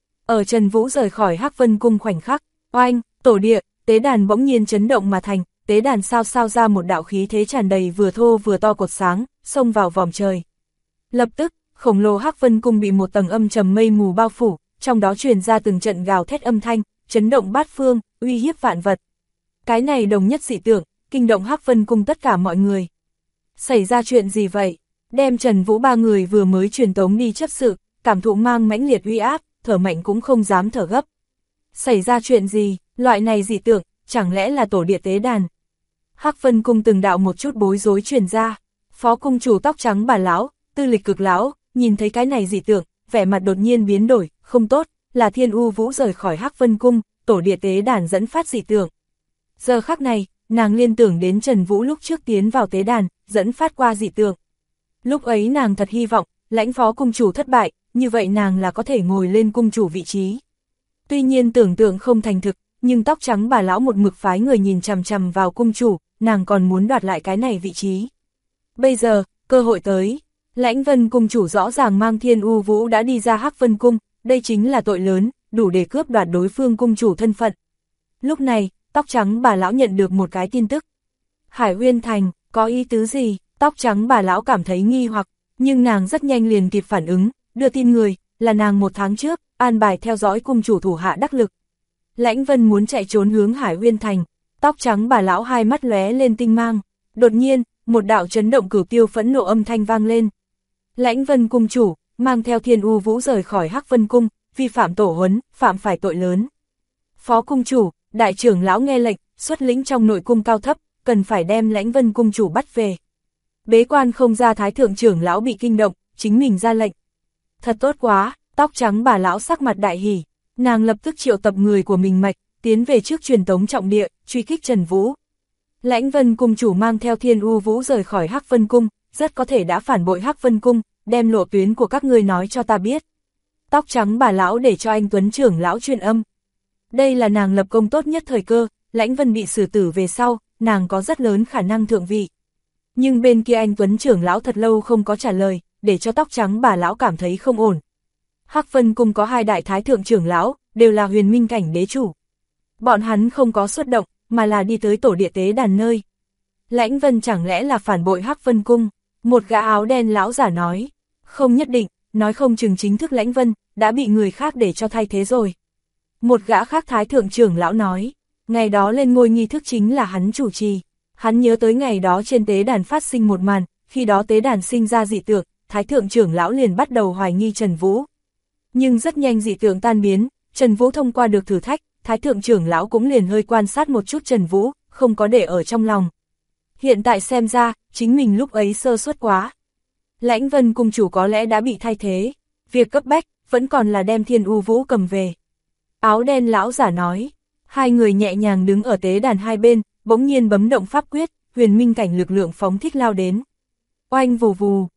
Ở Trần Vũ rời khỏi Hắc Vân Cung khoảnh khắc, oanh, tổ địa, tế đàn bỗng nhiên chấn động mà thành, tế đàn sao ra một đạo khí thế tràn đầy vừa thô vừa to cột sáng, xông vào vòm trời. Lập tức, khổng lồ Hắc Vân Cung bị một tầng âm trầm mây mù bao phủ, trong đó truyền ra từng trận gào thét âm thanh, chấn động bát phương, uy hiếp vạn vật. Cái này đồng nhất dị tượng, kinh động Hắc Vân Cung tất cả mọi người. Xảy ra chuyện gì vậy? Đem Trần Vũ ba người vừa mới truyền tống đi chấp sự, cảm thụ mang mãnh liệt uy áp, thở mạnh cũng không dám thở gấp. Xảy ra chuyện gì? Loại này dị tượng, chẳng lẽ là tổ địa tế đàn? Hắc Vân Cung từng đạo một chút bối rối truyền ra. Phó cung chủ tóc trắng Bà lão, Tư Lịch Cực lão, nhìn thấy cái này dị tượng, vẻ mặt đột nhiên biến đổi, không tốt, là Thiên U Vũ rời khỏi Hắc Vân Cung, tổ địa tế đàn dẫn phát dị tượng. Giờ khắc này, nàng liên tưởng đến Trần Vũ lúc trước tiến vào tế đàn, dẫn phát qua dị tượng. Lúc ấy nàng thật hy vọng, lãnh phó cung chủ thất bại, như vậy nàng là có thể ngồi lên cung chủ vị trí. Tuy nhiên tưởng tượng không thành thực, nhưng tóc trắng Bà lão một mực phái người nhìn chằm chằm vào cung chủ, nàng còn muốn đoạt lại cái này vị trí. Bây giờ, cơ hội tới, Lãnh Vân cung chủ rõ ràng mang Thiên U Vũ đã đi ra Hắc Vân Cung, đây chính là tội lớn, đủ để cướp đoạt đối phương cung chủ thân phận. Lúc này, tóc trắng Bà lão nhận được một cái tin tức. Hải Uyên Thành, có ý tứ gì? Tóc trắng Bà lão cảm thấy nghi hoặc, nhưng nàng rất nhanh liền kịp phản ứng, đưa tin người, là nàng một tháng trước, an bài theo dõi cung chủ thủ hạ đắc lực. Lãnh Vân muốn chạy trốn hướng Hải Uyên Thành, tóc trắng Bà lão hai mắt lóe lên tinh mang, đột nhiên, một đạo chấn động cửu tiêu phẫn nộ âm thanh vang lên. Lãnh Vân cung chủ, mang theo Thiên U Vũ rời khỏi Hắc Vân Cung, vi phạm tổ huấn, phạm phải tội lớn. Phó cung chủ, đại trưởng lão nghe lệnh, xuất lĩnh trong nội cung cao thấp, cần phải đem Lãnh Vân cung chủ bắt về. Bế quan không ra thái thượng trưởng lão bị kinh động, chính mình ra lệnh. Thật tốt quá, tóc trắng Bà lão sắc mặt đại hỉ, nàng lập tức triệu tập người của mình mạch, tiến về trước truyền tống trọng địa, truy kích Trần Vũ. Lãnh Vân cung chủ mang theo Thiên U Vũ rời khỏi Hắc Vân Cung, rất có thể đã phản bội Hắc Vân Cung, đem lộ tuyến của các ngươi nói cho ta biết. Tóc trắng Bà lão để cho anh Tuấn trưởng lão truyền âm. Đây là nàng lập công tốt nhất thời cơ, Lãnh Vân bị xử tử về sau, nàng có rất lớn khả năng thượng vị. Nhưng bên kia anh Tuấn trưởng lão thật lâu không có trả lời, để cho tóc trắng Bà lão cảm thấy không ổn. Hắc Vân Cung có hai đại thái thượng trưởng lão, đều là huyền minh cảnh đế chủ. Bọn hắn không có xuất động, mà là đi tới tổ địa tế đàn nơi. Lãnh Vân chẳng lẽ là phản bội Hắc Vân Cung? Một gã áo đen lão giả nói. Không nhất định, nói không chừng chính thức Lãnh Vân, đã bị người khác để cho thay thế rồi. Một gã khác thái thượng trưởng lão nói. Ngày đó lên ngôi nghi thức chính là hắn chủ trì. Hắn nhớ tới ngày đó trên tế đàn phát sinh một màn, khi đó tế đàn sinh ra dị tượng, thái thượng trưởng lão liền bắt đầu hoài nghi Trần Vũ. Nhưng rất nhanh dị tượng tan biến, Trần Vũ thông qua được thử thách, thái thượng trưởng lão cũng liền hơi quan sát một chút Trần Vũ, không có để ở trong lòng. Hiện tại xem ra, chính mình lúc ấy sơ suất quá. Lãnh Vân cung chủ có lẽ đã bị thay thế, việc cấp bách, vẫn còn là đem Thiên U Vũ cầm về. Áo đen lão giả nói, hai người nhẹ nhàng đứng ở tế đàn hai bên, bỗng nhiên bấm động pháp quyết, huyền minh cảnh lực lượng phóng thích lao đến. Oanh vù vù,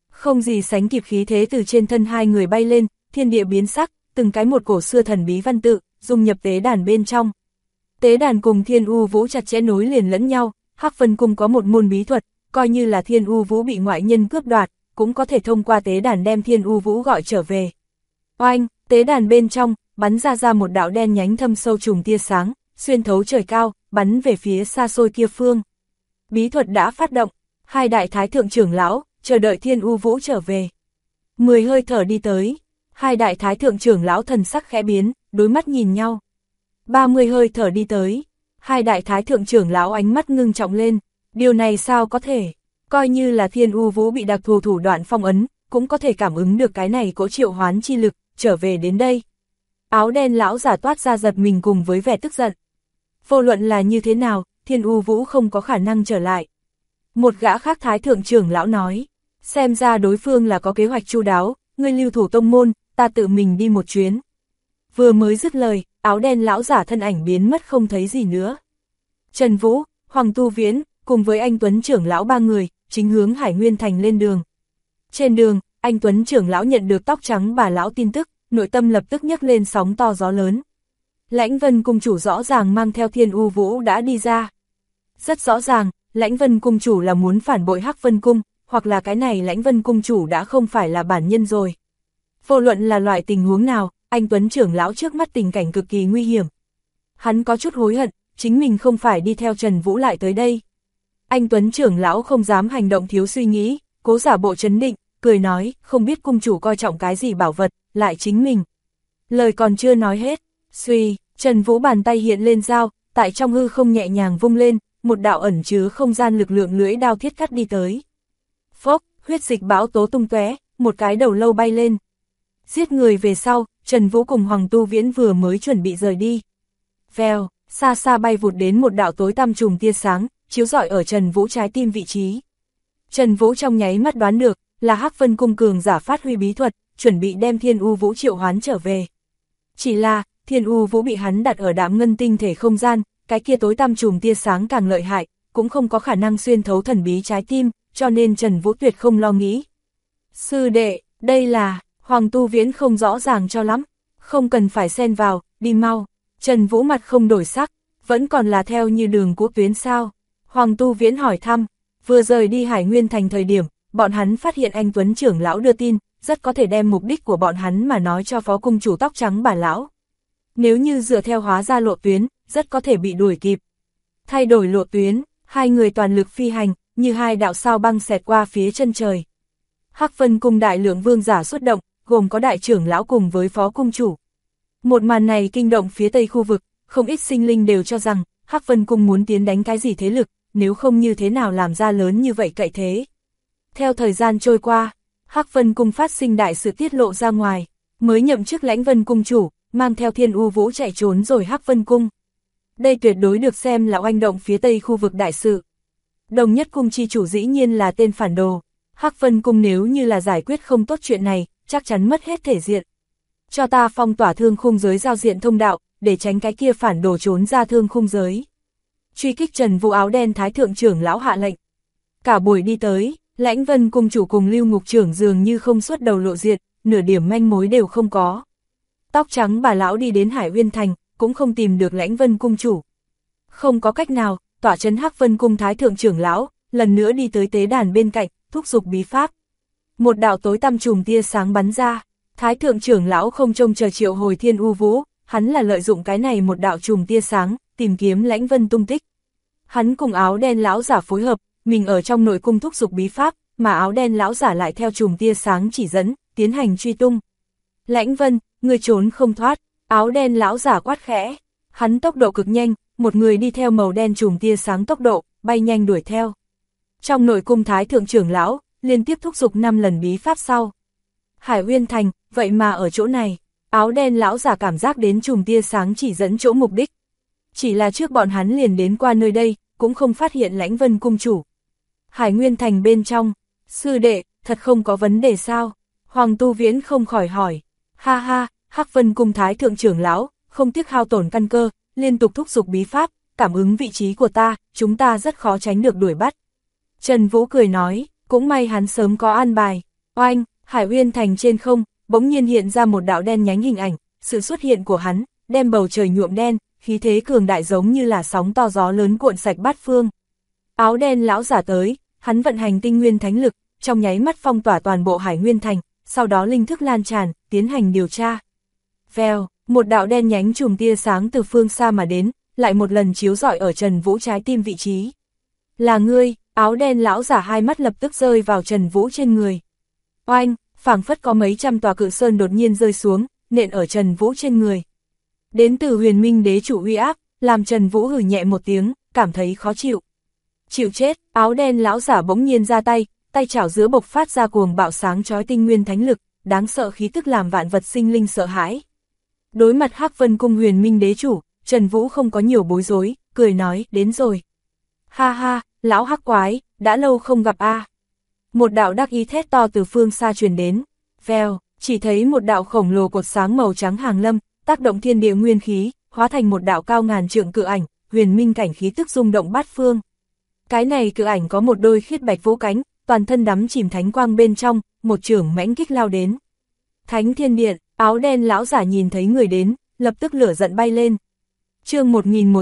Không gì sánh kịp khí thế từ trên thân hai người bay lên, thiên địa biến sắc, từng cái một cổ xưa thần bí văn tự, dung nhập tế đàn bên trong. Tế đàn cùng Thiên U Vũ chặt chẽ nối liền lẫn nhau, Hắc Vân Cung có một môn bí thuật, coi như là Thiên U Vũ bị ngoại nhân cướp đoạt, cũng có thể thông qua tế đàn đem Thiên U Vũ gọi trở về. Oanh, tế đàn bên trong, bắn ra một đạo đen nhánh thâm sâu trùng tia sáng, xuyên thấu trời cao, bắn về phía xa xôi kia phương. Bí thuật đã phát động, hai đại thái thượng trưởng lão, chờ đợi Thiên U Vũ trở về. 10 hơi thở đi tới, hai đại thái thượng trưởng lão thần sắc khẽ biến, đối mắt nhìn nhau. 30 hơi thở đi tới, hai đại thái thượng trưởng lão ánh mắt ngưng trọng lên, điều này sao có thể, coi như là Thiên U Vũ bị đặc thù thủ đoạn phong ấn, cũng có thể cảm ứng được cái này cỗ triệu hoán chi lực, trở về đến đây. Áo đen lão giả toát ra giật mình cùng với vẻ tức giận. Vô luận là như thế nào, Thiên U Vũ không có khả năng trở lại. Một gã khác thái thượng trưởng lão nói, xem ra đối phương là có kế hoạch chu đáo, ngươi lưu thủ tông môn, ta tự mình đi một chuyến. Vừa mới dứt lời, áo đen lão giả thân ảnh biến mất không thấy gì nữa. Trần Vũ, Hoàng Tu Viễn, cùng với anh Tuấn trưởng lão ba người, chính hướng Hải Nguyên Thành lên đường. Trên đường, anh Tuấn trưởng lão nhận được tóc trắng bà lão tin tức, nội tâm lập tức nhấc lên sóng to gió lớn. Lãnh Vân cung chủ rõ ràng mang theo Thiên U Vũ đã đi ra. Rất rõ ràng, Lãnh Vân cung chủ là muốn phản bội Hắc Vân cung, hoặc là cái này Lãnh Vân cung chủ đã không phải là bản nhân rồi. Vô luận là loại tình huống nào, anh Tuấn trưởng lão trước mắt tình cảnh cực kỳ nguy hiểm. Hắn có chút hối hận, chính mình không phải đi theo Trần Vũ lại tới đây. Anh Tuấn trưởng lão không dám hành động thiếu suy nghĩ, cố giả bộ trấn định, cười nói, không biết cung chủ coi trọng cái gì bảo vật, lại chính mình. Lời còn chưa nói hết, suy, Trần Vũ bàn tay hiện lên dao, tại trong hư không nhẹ nhàng vung lên, một đạo ẩn chứa không gian lực lượng lưỡi đao thiết cắt đi tới. Phốc, huyết dịch bão tố tung tóe, một cái đầu lâu bay lên. Giết người về sau, Trần Vũ cùng Hoàng Tu Viễn vừa mới chuẩn bị rời đi. Vèo, xa xa bay vụt đến một đạo tối tăm trùm tia sáng, chiếu rọi ở Trần Vũ trái tim vị trí. Trần Vũ trong nháy mắt đoán được, là Hắc Vân cung cường giả phát huy bí thuật, chuẩn bị đem Thiên U Vũ triệu hoán trở về. Chỉ là, Thiên U Vũ bị hắn đặt ở đạm ngân tinh thể không gian, cái kia tối tăm trùm tia sáng càng lợi hại, cũng không có khả năng xuyên thấu thần bí trái tim, cho nên Trần Vũ tuyệt không lo nghĩ. Sư đệ, đây là, Hoàng Tu Viễn không rõ ràng cho lắm, không cần phải xen vào, đi mau. Trần Vũ mặt không đổi sắc, vẫn còn là theo như đường cũ tuyến sao? Hoàng Tu Viễn hỏi thăm, vừa rời đi Hải Nguyên Thành thời điểm, bọn hắn phát hiện anh Tuấn trưởng lão đưa tin, rất có thể đem mục đích của bọn hắn mà nói cho phó cung chủ tóc trắng bà lão. Nếu như dựa theo hóa ra lộ tuyến, rất có thể bị đuổi kịp. Thay đổi lộ tuyến, hai người toàn lực phi hành, như hai đạo sao băng xẹt qua phía chân trời. Hắc Vân cung đại lượng vương giả xuất động, gồm có đại trưởng lão cùng với phó cung chủ. Một màn này kinh động phía tây khu vực, không ít sinh linh đều cho rằng, Hắc Vân cung muốn tiến đánh cái gì thế lực, nếu không như thế nào làm ra lớn như vậy cậy thế. Theo thời gian trôi qua, Hắc Vân cung phát sinh đại sự tiết lộ ra ngoài, mới nhậm chức Lãnh Vân cung chủ, mang theo Thiên U Vũ chạy trốn rồi Hắc Vân cung. Đây tuyệt đối được xem là oanh động phía tây khu vực đại sự. Đồng Nhất cung chi chủ dĩ nhiên là tên phản đồ, Hắc Vân cung nếu như là giải quyết không tốt chuyện này, chắc chắn mất hết thể diện. Cho ta phong tỏa thương khung giới giao diện thông đạo, để tránh cái kia phản đồ trốn ra thương khung giới. Truy kích Trần Vũ áo đen thái thượng trưởng lão hạ lệnh. Cả buổi đi tới, Lãnh Vân cung chủ cùng Lưu Ngục trưởng dường như không xuất đầu lộ diện, nửa điểm manh mối đều không có. Tóc trắng bà lão đi đến Hải Uyên Thành, cũng không tìm được Lãnh Vân cung chủ. Không có cách nào, tỏa trấn Hắc Vân cung thái thượng trưởng lão, lần nữa đi tới tế đàn bên cạnh, thúc giục bí pháp. Một đạo tối tăm trùm tia sáng bắn ra, thái thượng trưởng lão không trông chờ triệu hồi Thiên U Vũ, hắn là lợi dụng cái này một đạo trùm tia sáng, tìm kiếm Lãnh Vân tung tích. Hắn cùng áo đen lão giả phối hợp, mình ở trong nội cung thúc giục bí pháp, mà áo đen lão giả lại theo chùm tia sáng chỉ dẫn, tiến hành truy tung. Lãnh Vân, người trốn không thoát, áo đen lão giả quát khẽ, hắn tốc độ cực nhanh, một người đi theo màu đen chùm tia sáng tốc độ, bay nhanh đuổi theo. Trong nội cung thái thượng trưởng lão, liên tiếp thúc giục 5 lần bí pháp sau. Hải Uyên Thành, vậy mà ở chỗ này, áo đen lão giả cảm giác đến chùm tia sáng chỉ dẫn chỗ mục đích. Chỉ là trước bọn hắn liền đến qua nơi đây, cũng không phát hiện Lãnh Vân cung chủ. Hải Nguyên Thành bên trong, sư đệ, thật không có vấn đề sao? Hoàng Tu Viễn không khỏi hỏi. Ha ha, Hắc Vân cung thái thượng trưởng lão, không tiếc hao tổn căn cơ, liên tục thúc giục bí pháp, cảm ứng vị trí của ta, chúng ta rất khó tránh được đuổi bắt. Trần Vũ cười nói, cũng may hắn sớm có an bài. Oanh, Hải Uyên Thành trên không, bỗng nhiên hiện ra một đạo đen nhánh hình ảnh, sự xuất hiện của hắn, đem bầu trời nhuộm đen, khí thế cường đại giống như là sóng to gió lớn cuộn sạch bát phương. Áo đen lão giả tới, hắn vận hành tinh nguyên thánh lực, trong nháy mắt phong tỏa toàn bộ Hải Nguyên Thành, sau đó linh thức lan tràn, tiến hành điều tra. Vèo, một đạo đen nhánh chùm tia sáng từ phương xa mà đến, lại một lần chiếu rọi ở Trần Vũ trái tim vị trí. Là ngươi, áo đen lão giả hai mắt lập tức rơi vào Trần Vũ trên người. Oanh, phảng phất có mấy trăm tòa cự sơn đột nhiên rơi xuống, nện ở Trần Vũ trên người. Đến từ Huyền Minh Đế chủ uy áp, làm Trần Vũ hừ nhẹ một tiếng, cảm thấy khó chịu. Chịu chết, áo đen lão giả bỗng nhiên ra tay, tay chảo giữa bộc phát ra cuồng bạo sáng chói tinh nguyên thánh lực, đáng sợ khí tức làm vạn vật sinh linh sợ hãi. Đối mặt Hắc Vân Cung Huyền Minh Đế chủ, Trần Vũ không có nhiều bối rối, cười nói, đến rồi. Ha ha, lão hắc quái, đã lâu không gặp a. Một đạo đắc ý thét to từ phương xa truyền đến. Vèo, chỉ thấy một đạo khổng lồ cột sáng màu trắng hàng lâm, tác động thiên địa nguyên khí, hóa thành một đạo cao ngàn trượng cự ảnh, huyền minh cảnh khí tức rung động bát phương. Cái này cự ảnh có một đôi khiết bạch vũ cánh, toàn thân đắm chìm thánh quang bên trong, một chưởng mãnh kích lao đến. Thánh Thiên Điện, áo đen lão giả nhìn thấy người đến, lập tức lửa giận bay lên. Chương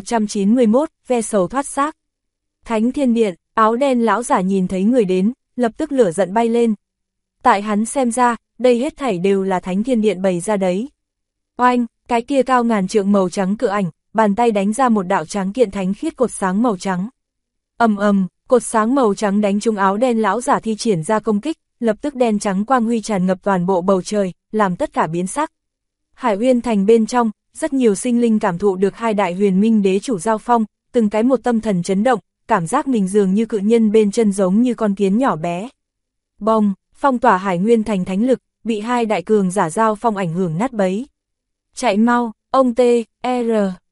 1191, ve sầu thoát xác. Thánh Thiên Điện, áo đen lão giả nhìn thấy người đến, lập tức lửa giận bay lên. Tại hắn xem ra, đây hết thảy đều là Thánh Thiên Điện bày ra đấy. Oanh, cái kia cao ngàn trượng màu trắng cự ảnh, bàn tay đánh ra một đạo trắng kiện thánh khiết cột sáng màu trắng. Ầm ầm, cột sáng màu trắng đánh trúng áo đen lão giả thi triển ra công kích, lập tức đen trắng quang huy tràn ngập toàn bộ bầu trời, làm tất cả biến sắc. Hải Uyên Thành bên trong, rất nhiều sinh linh cảm thụ được hai đại huyền minh đế chủ giao phong, từng cái một tâm thần chấn động, cảm giác mình dường như cự nhân bên chân giống như con kiến nhỏ bé. Bông, phong tỏa Hải Nguyên Thành thánh lực, bị hai đại cường giả giao phong ảnh hưởng nát bấy. Chạy mau, ông T, R,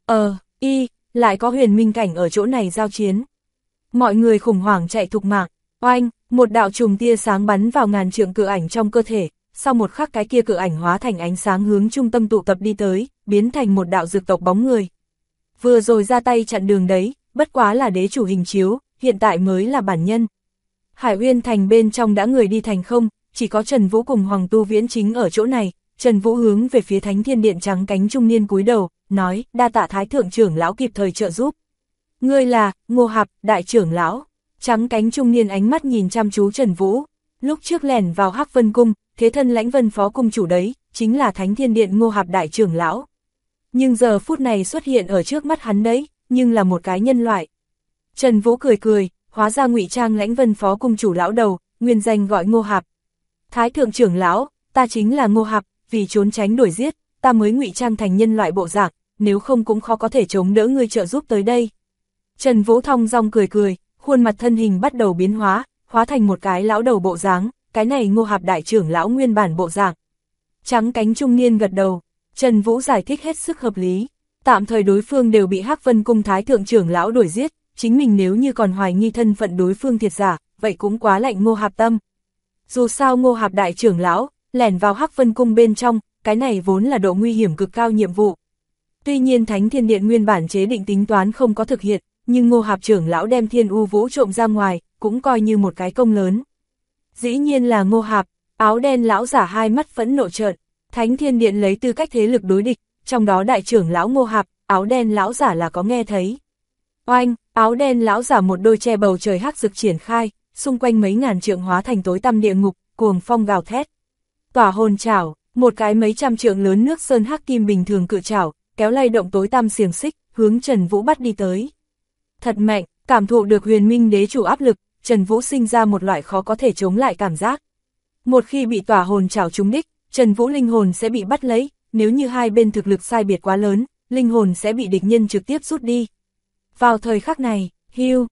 I, lại có huyền minh cảnh ở chỗ này giao chiến. Mọi người khủng hoảng chạy thục mạng, oanh, một đạo trùm tia sáng bắn vào ngàn trượng cự ảnh trong cơ thể, sau một khắc cái kia cự ảnh hóa thành ánh sáng hướng trung tâm tụ tập đi tới, biến thành một đạo dược tộc bóng người. Vừa rồi ra tay chặn đường đấy, bất quá là đế chủ hình chiếu, hiện tại mới là bản nhân. Hải Uyên Thành bên trong đã người đi thành không, chỉ có Trần Vũ cùng Hoàng Tu Viễn chính ở chỗ này. Trần Vũ hướng về phía Thánh Thiên Điện trắng cánh trung niên cúi đầu, nói, đa tạ Thái Thượng trưởng lão kịp thời trợ giúp. Ngươi là, Ngô Hạp, đại trưởng lão. Trắng cánh trung niên ánh mắt nhìn chăm chú Trần Vũ. Lúc trước lẻn vào Hắc Vân Cung, thế thân Lãnh Vân phó cung chủ đấy, chính là Thánh Thiên Điện Ngô Hạp đại trưởng lão. Nhưng giờ phút này xuất hiện ở trước mắt hắn đấy, nhưng là một cái nhân loại. Trần Vũ cười cười, hóa ra ngụy trang Lãnh Vân phó cung chủ lão đầu, nguyên danh gọi Ngô Hạp. Thái Thượng trưởng lão, ta chính là Ngô Hạp, vì trốn tránh đuổi giết, ta mới ngụy trang thành nhân loại bộ dạng, nếu không cũng khó có thể chống đỡ ngươi trợ giúp tới đây. Trần Vũ thong dong cười cười, khuôn mặt thân hình bắt đầu biến hóa, hóa thành một cái lão đầu bộ dáng, cái này Ngô Hạp đại trưởng lão nguyên bản bộ dạng. Trắng cánh trung niên gật đầu, Trần Vũ giải thích hết sức hợp lý, tạm thời đối phương đều bị Hắc Vân Cung Thái Thượng trưởng lão đuổi giết, chính mình nếu như còn hoài nghi thân phận đối phương thiệt giả, vậy cũng quá lạnh Ngô Hạp tâm. Dù sao Ngô Hạp đại trưởng lão lẻn vào Hắc Vân Cung bên trong, cái này vốn là độ nguy hiểm cực cao nhiệm vụ. Tuy nhiên Thánh Thiên Điện nguyên bản chế định tính toán không có thực hiện, nhưng Ngô Hạp trưởng lão đem Thiên U Vũ trộm ra ngoài, cũng coi như một cái công lớn. Dĩ nhiên là Ngô Hạp, áo đen lão giả hai mắt phẫn nộ trợn, Thánh Thiên Điện lấy tư cách thế lực đối địch, trong đó đại trưởng lão Ngô Hạp, áo đen lão giả là có nghe thấy. Oanh, áo đen lão giả một đôi che bầu trời hắc rực triển khai, xung quanh mấy ngàn trượng hóa thành tối tăm địa ngục, cuồng phong gào thét. Tỏa hồn chảo, một cái mấy trăm trượng lớn nước sơn hắc kim bình thường cự chảo, kéo lay động tối tăm xiềng xích, hướng Trần Vũ bắt đi tới. Thật mạnh, cảm thụ được huyền minh đế chủ áp lực, Trần Vũ sinh ra một loại khó có thể chống lại cảm giác. Một khi bị tỏa hồn chảo trúng đích, Trần Vũ linh hồn sẽ bị bắt lấy, nếu như hai bên thực lực sai biệt quá lớn, linh hồn sẽ bị địch nhân trực tiếp rút đi. Vào thời khắc này, hiu,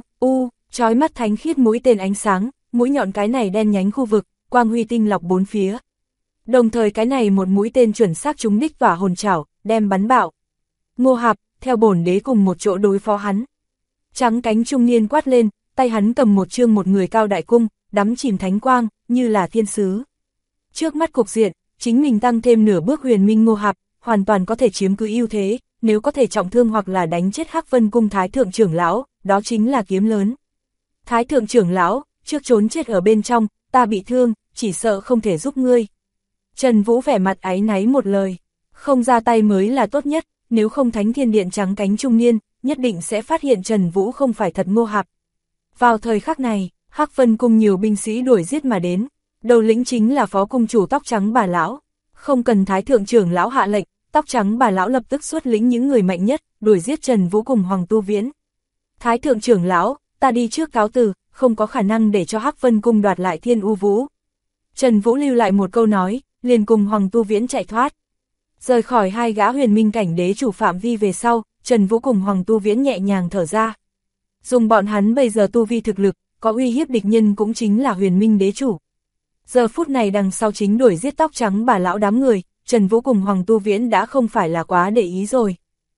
chói mắt thánh khiết mũi tên ánh sáng, mũi nhọn cái này đen nhánh khu vực, quang huy tinh lọc bốn phía. Đồng thời cái này một mũi tên chuẩn xác trúng đích tỏa hồn chảo, đem bắn bạo. Ngô Hạp, theo bổn đế cùng một chỗ đối phó hắn. Trắng cánh trung niên quát lên, tay hắn cầm một chương một người cao đại cung, đắm chìm thánh quang, như là thiên sứ. Trước mắt cục diện, chính mình tăng thêm nửa bước huyền minh Ngô Hạp, hoàn toàn có thể chiếm cứ ưu thế, nếu có thể trọng thương hoặc là đánh chết Hắc Vân Cung Thái Thượng trưởng lão, đó chính là kiếm lớn. Thái Thượng trưởng lão, trước trốn chết ở bên trong, ta bị thương, chỉ sợ không thể giúp ngươi. Trần Vũ vẻ mặt áy náy một lời, không ra tay mới là tốt nhất, nếu không Thánh Thiên Điện trắng cánh trung niên, nhất định sẽ phát hiện Trần Vũ không phải thật Ngô Hạp. Vào thời khắc này, Hắc Vân Cung nhiều binh sĩ đuổi giết mà đến, đầu lĩnh chính là phó cung chủ tóc trắng Bà lão. Không cần Thái thượng trưởng lão hạ lệnh, tóc trắng Bà lão lập tức xuất lĩnh những người mạnh nhất, đuổi giết Trần Vũ cùng Hoàng Tu Viễn. Thái thượng trưởng lão, ta đi trước cáo từ, không có khả năng để cho Hắc Vân Cung đoạt lại Thiên U Vũ. Trần Vũ lưu lại một câu nói, liền cùng Hoàng Tu Viễn chạy thoát. Rời khỏi hai gã huyền minh cảnh đế chủ phạm vi về sau, Trần Vũ cùng Hoàng Tu Viễn nhẹ nhàng thở ra. Dùng bọn hắn bây giờ tu vi thực lực, có uy hiếp địch nhân cũng chính là huyền minh đế chủ. Giờ phút này đằng sau chính đuổi giết tóc trắng Bà lão đám người, Trần Vũ cùng Hoàng Tu Viễn đã không phải là quá để ý rồi.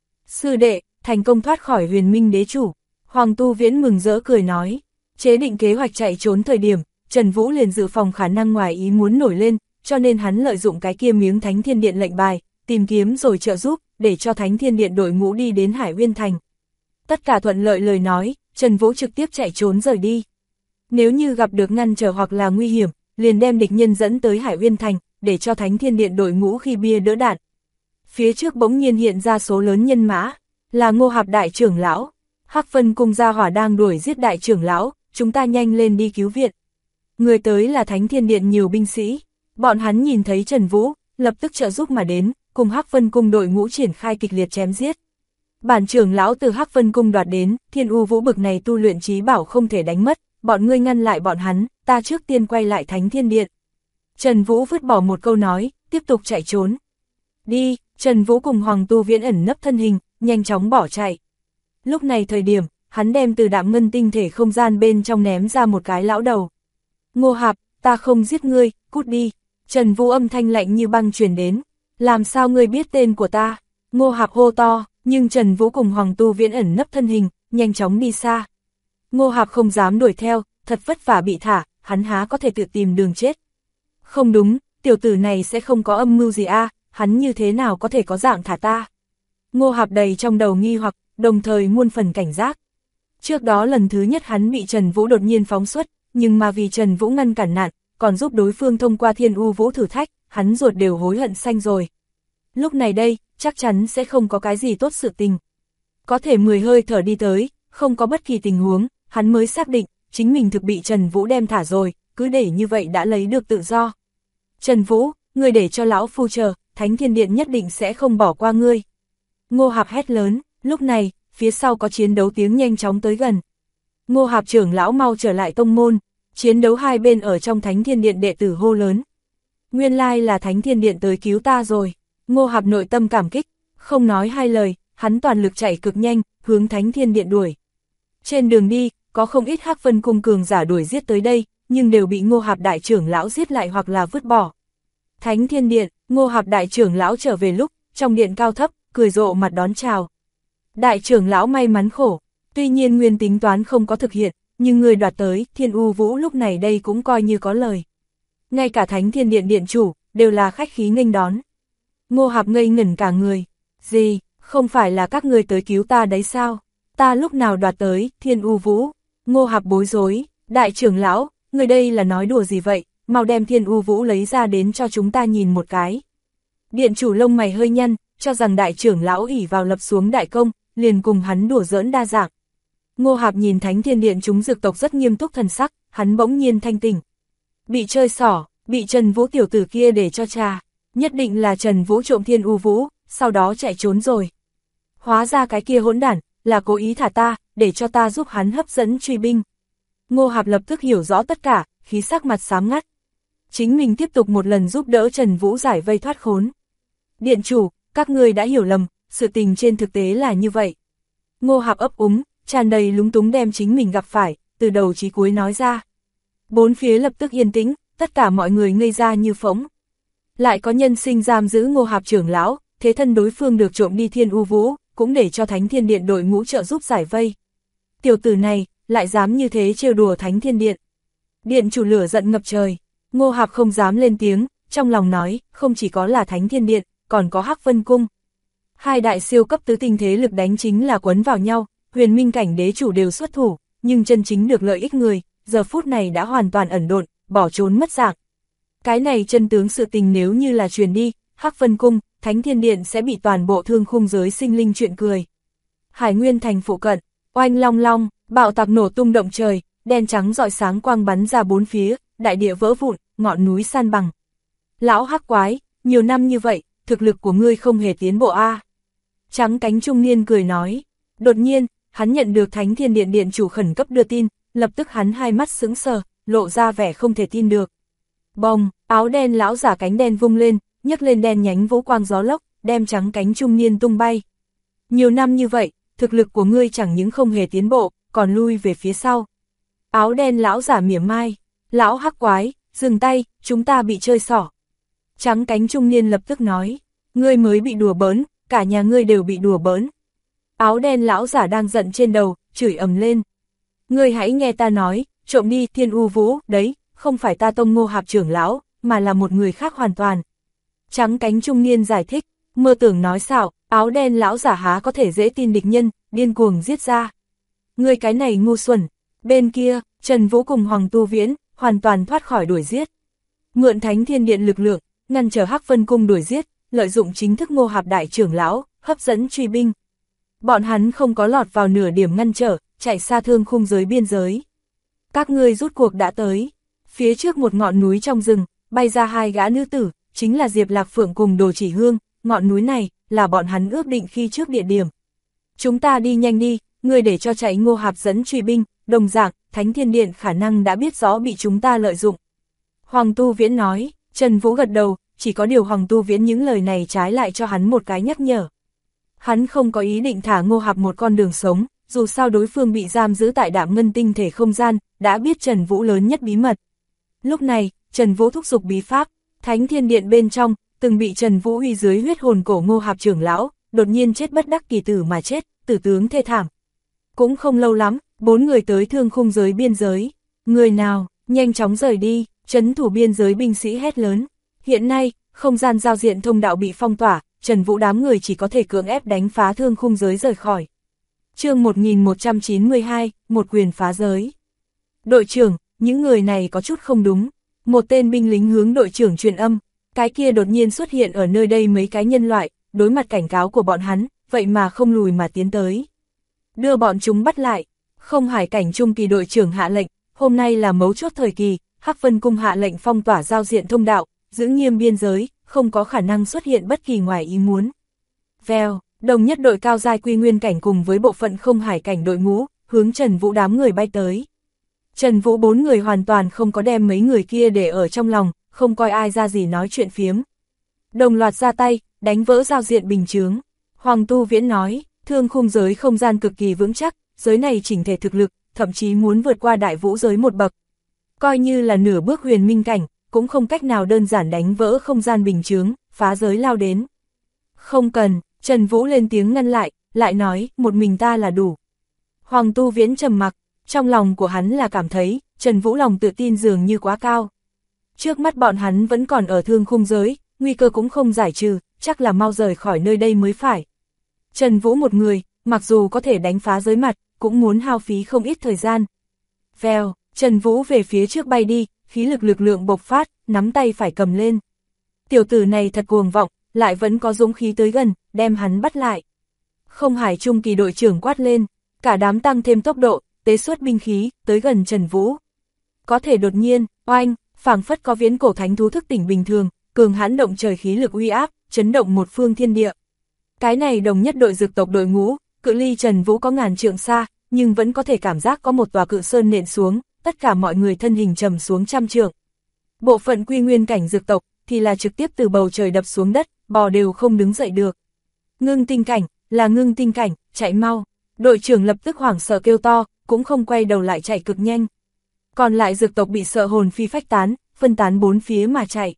Sư đệ, thành công thoát khỏi huyền minh đế chủ. Hoàng Tu Viễn mừng rỡ cười nói, chế định kế hoạch chạy trốn thời điểm, Trần Vũ liền dự phòng khả năng ngoài ý muốn nổi lên, cho nên hắn lợi dụng cái kia miếng Thánh Thiên Điện lệnh bài, tìm kiếm rồi trợ giúp, để cho Thánh Thiên Điện đội ngũ đi đến Hải Uyên Thành. Tất cả thuận lợi lời nói, Trần Vũ trực tiếp chạy trốn rời đi. Nếu như gặp được ngăn trở hoặc là nguy hiểm, liền đem địch nhân dẫn tới Hải Uyên Thành, để cho Thánh Thiên Điện đội ngũ khi bia đỡ đạn. Phía trước bỗng nhiên hiện ra số lớn nhân mã, là Ngô Hạp đại trưởng lão. Hắc Vân Cung gia hỏa đang đuổi giết đại trưởng lão, chúng ta nhanh lên đi cứu viện. Người tới là Thánh Thiên Điện nhiều binh sĩ, bọn hắn nhìn thấy Trần Vũ, lập tức trợ giúp mà đến, cùng Hắc Vân Cung đội ngũ triển khai kịch liệt chém giết. Bản trưởng lão từ Hắc Vân Cung đoạt đến, Thiên U Vũ bực này tu luyện trí bảo không thể đánh mất, bọn ngươi ngăn lại bọn hắn, ta trước tiên quay lại Thánh Thiên Điện. Trần Vũ vứt bỏ một câu nói, tiếp tục chạy trốn. Đi, Trần Vũ cùng Hoàng Tu Viễn ẩn nấp thân hình, nhanh chóng bỏ chạy. Lúc này thời điểm, hắn đem từ đạm ngân tinh thể không gian bên trong ném ra một cái lão đầu. Ngô Hạp, ta không giết ngươi, cút đi. Trần Vũ âm thanh lạnh như băng truyền đến. Làm sao ngươi biết tên của ta? Ngô Hạp hô to, nhưng Trần Vũ cùng Hoàng Tu Viễn ẩn nấp thân hình, nhanh chóng đi xa. Ngô Hạp không dám đuổi theo, thật vất vả bị thả, hắn há có thể tự tìm đường chết. Không đúng, tiểu tử này sẽ không có âm mưu gì a, hắn như thế nào có thể có dạng thả ta? Ngô Hạp đầy trong đầu nghi hoặc, đồng thời muôn phần cảnh giác. Trước đó lần thứ nhất hắn bị Trần Vũ đột nhiên phóng xuất, nhưng mà vì Trần Vũ ngăn cản nạn, còn giúp đối phương thông qua Thiên U Vũ thử thách, hắn ruột đều hối hận xanh rồi. Lúc này đây, chắc chắn sẽ không có cái gì tốt sự tình. Có thể 10 hơi thở đi tới, không có bất kỳ tình huống, hắn mới xác định, chính mình thực bị Trần Vũ đem thả rồi, cứ để như vậy đã lấy được tự do. Trần Vũ, ngươi để cho lão phu chờ, Thánh Thiên Điện nhất định sẽ không bỏ qua ngươi. Ngô Hạp hét lớn, lúc này, phía sau có chiến đấu tiếng nhanh chóng tới gần. Ngô Hạp trưởng lão mau trở lại tông môn, chiến đấu hai bên ở trong Thánh Thiên Điện đệ tử hô lớn. Nguyên lai là Thánh Thiên Điện tới cứu ta rồi. Ngô Hạp nội tâm cảm kích, không nói hai lời, hắn toàn lực chạy cực nhanh, hướng Thánh Thiên Điện đuổi. Trên đường đi, có không ít Hắc Vân Cung cường giả đuổi giết tới đây, nhưng đều bị Ngô Hạp đại trưởng lão giết lại hoặc là vứt bỏ. Thánh Thiên Điện, Ngô Hạp đại trưởng lão trở về lúc, trong điện cao thấp, cười rộ mặt đón chào. Đại trưởng lão may mắn khổ, tuy nhiên nguyên tính toán không có thực hiện, nhưng người đoạt tới, Thiên U Vũ lúc này đây cũng coi như có lời. Ngay cả Thánh Thiên Điện điện chủ, đều là khách khí nghênh đón. Ngô Hạp ngây ngẩn cả người, gì, không phải là các người tới cứu ta đấy sao? Ta lúc nào đoạt tới, Thiên U Vũ? Ngô Hạp bối rối, đại trưởng lão, người đây là nói đùa gì vậy, mau đem Thiên U Vũ lấy ra đến cho chúng ta nhìn một cái. Điện chủ lông mày hơi nhăn, cho rằng đại trưởng lão ỷ vào lập xuống đại công, liền cùng hắn đùa giỡn đa dạng. Ngô Hạp nhìn Thánh Thiên Điện chúng dược tộc rất nghiêm túc thần sắc, hắn bỗng nhiên thanh tỉnh. Bị chơi xỏ, bị Trần Vũ tiểu tử kia để cho trà, nhất định là Trần Vũ trộm Thiên U Vũ, sau đó chạy trốn rồi. Hóa ra cái kia hỗn đản, là cố ý thả ta, để cho ta giúp hắn hấp dẫn truy binh. Ngô Hạp lập tức hiểu rõ tất cả, khí sắc mặt xám ngắt. Chính mình tiếp tục một lần giúp đỡ Trần Vũ giải vây thoát khốn. Điện chủ, các ngươi đã hiểu lầm, sự tình trên thực tế là như vậy. Ngô Hạp ấp úng, tràn đầy lúng túng đem chính mình gặp phải, từ đầu chí cuối nói ra. Bốn phía lập tức yên tĩnh, tất cả mọi người ngây ra như phỗng. Lại có nhân sinh giam giữ Ngô Hạp trưởng lão, thế thân đối phương được trộm đi Thiên U Vũ, cũng để cho Thánh Thiên Điện đội ngũ trợ giúp giải vây. Tiểu tử này, lại dám như thế trêu đùa Thánh Thiên Điện. Điện chủ lửa giận ngập trời, Ngô Hạp không dám lên tiếng, trong lòng nói, không chỉ có là Thánh Thiên Điện, còn có Hắc Vân Cung. Hai đại siêu cấp tứ tinh thế lực đánh chính là quấn vào nhau, huyền minh cảnh đế chủ đều xuất thủ, nhưng chân chính được lợi ích người, giờ phút này đã hoàn toàn ẩn độn, bỏ trốn mất dạng. Cái này chân tướng sự tình nếu như là truyền đi, Hắc Vân Cung, Thánh Thiên Điện sẽ bị toàn bộ thương khung giới sinh linh chuyện cười. Hải Nguyên Thành phụ cận, oanh long long, bạo tạc nổ tung động trời, đen trắng rọi sáng quang bắn ra bốn phía, đại địa vỡ vụn, ngọn núi san bằng. Lão Hắc Quái, nhiều năm như vậy, thực lực của ngươi không hề tiến bộ a. Trắng cánh trung niên cười nói. Đột nhiên, hắn nhận được Thánh Thiên Điện điện chủ khẩn cấp đưa tin, lập tức hắn hai mắt sững sờ, lộ ra vẻ không thể tin được. Bồng, áo đen lão giả cánh đen vung lên, nhấc lên đen nhánh vũ quang gió lốc, đem trắng cánh trung niên tung bay. Nhiều năm như vậy, thực lực của ngươi chẳng những không hề tiến bộ, còn lui về phía sau. Áo đen lão giả mỉa mai, lão Hắc Quái, dừng tay, chúng ta bị chơi xỏ. Trắng cánh trung niên lập tức nói, ngươi mới bị đùa bỡn, cả nhà ngươi đều bị đùa bỡn. Áo đen lão giả đang giận trên đầu, chửi ầm lên. Ngươi hãy nghe ta nói, trộm đi Thiên U Vũ, đấy, không phải ta Tông Ngô Hạp trưởng lão, mà là một người khác hoàn toàn. Trắng cánh trung niên giải thích, mơ tưởng nói xạo, áo đen lão giả há có thể dễ tin địch nhân, điên cuồng giết ra. Ngươi cái này ngu xuẩn. Bên kia, Trần Vũ cùng Hoàng Tu Viễn, hoàn toàn thoát khỏi đuổi giết. Mượn Thánh Thiên Điện lực lượng, ngăn trở Hắc Vân Cung đuổi giết, lợi dụng chính thức Ngô Hạp đại trưởng lão, hấp dẫn truy binh. Bọn hắn không có lọt vào nửa điểm ngăn trở, chạy xa thương khung giới biên giới. Các ngươi rút cuộc đã tới. Phía trước một ngọn núi trong rừng, bay ra hai gã nữ tử, chính là Diệp Lạc Phượng cùng Đồ Chỉ Hương, ngọn núi này, là bọn hắn ước định khi trước địa điểm. Chúng ta đi nhanh đi, ngươi để cho chạy Ngô Hạp dẫn truy binh, đồng dạng, Thánh Thiên Điện khả năng đã biết rõ bị chúng ta lợi dụng. Hoàng Tu Viễn nói, Trần Vũ gật đầu, chỉ có điều Hoàng Tu Viễn những lời này trái lại cho hắn một cái nhắc nhở. Hắn không có ý định thả Ngô Hạp một con đường sống, dù sao đối phương bị giam giữ tại Đạm Ngân tinh thể không gian, đã biết Trần Vũ lớn nhất bí mật. Lúc này, Trần Vũ thúc giục bí pháp, Thánh Thiên Điện bên trong, từng bị Trần Vũ uy dưới huyết hồn cổ Ngô Hạp trưởng lão, đột nhiên chết bất đắc kỳ tử mà chết, tử tướng thê thảm. Cũng không lâu lắm, 4 người tới thương khung giới biên giới. Người nào, nhanh chóng rời đi, trấn thủ biên giới binh sĩ hét lớn. Hiện nay, không gian giao diện thông đạo bị phong tỏa, Trần Vũ đám người chỉ có thể cưỡng ép đánh phá thương khung giới rời khỏi. Chương 1192, một quyền phá giới. Đội trưởng, những người này có chút không đúng. Một tên binh lính hướng đội trưởng truyền âm, cái kia đột nhiên xuất hiện ở nơi đây mấy cái nhân loại, đối mặt cảnh cáo của bọn hắn, vậy mà không lùi mà tiến tới. Đưa bọn chúng bắt lại. Không Hải cảnh trung kỳ đội trưởng hạ lệnh, hôm nay là mấu chốt thời kỳ, Hắc Vân Cung hạ lệnh phong tỏa giao diện thông đạo, giữ nghiêm biên giới, không có khả năng xuất hiện bất kỳ ngoài ý muốn. Vèo, đồng nhất đội cao giai quy nguyên cảnh cùng với bộ phận Không Hải cảnh đội ngũ, hướng Trần Vũ đám người bay tới. Trần Vũ 4 người hoàn toàn không có đem mấy người kia để ở trong lòng, không coi ai ra gì nói chuyện phiếm. Đồng loạt ra tay, đánh vỡ giao diện bình chướng. Hoàng Tu Viễn nói, thương khung giới không gian cực kỳ vững chắc, giới này chỉnh thể thực lực, thậm chí muốn vượt qua đại vũ giới một bậc. Coi như là nửa bước huyền minh cảnh, cũng không cách nào đơn giản đánh vỡ không gian bình chướng, phá giới lao đến. Không cần, Trần Vũ lên tiếng ngăn lại nói, một mình ta là đủ. Hoàng Tu Viễn trầm mặc, trong lòng của hắn là cảm thấy, Trần Vũ lòng tự tin dường như quá cao. Trước mắt bọn hắn vẫn còn ở thương khung giới, nguy cơ cũng không giải trừ, chắc là mau rời khỏi nơi đây mới phải. Trần Vũ một người, mặc dù có thể đánh phá giới mặt, cũng muốn hao phí không ít thời gian. Vèo, Trần Vũ về phía trước bay đi, khí lực lượng bộc phát, nắm tay phải cầm lên. Tiểu tử này thật cuồng vọng, lại vẫn có dũng khí tới gần, đem hắn bắt lại. Không Hải trung kỳ đội trưởng quát lên, cả đám tăng thêm tốc độ, tế xuất binh khí, tới gần Trần Vũ. Có thể đột nhiên, oanh, phảng phất có viễn cổ thánh thú thức tỉnh bình thường, cường hãn động trời khí lực uy áp, chấn động một phương thiên địa. Cái này đồng nhất đội dược tộc đội ngũ, cự ly Trần Vũ có ngàn trượng xa, nhưng vẫn có thể cảm giác có một tòa cự sơn nện xuống, tất cả mọi người thân hình trầm xuống trăm trượng. Bộ phận quy nguyên cảnh dược tộc thì là trực tiếp từ bầu trời đập xuống đất, bò đều không đứng dậy được. Ngưng tinh cảnh, là ngưng tinh cảnh, chạy mau. Đội trưởng lập tức hoảng sợ kêu to, cũng không quay đầu lại chạy cực nhanh. Còn lại dược tộc bị sợ hồn phi phách tán, phân tán bốn phía mà chạy.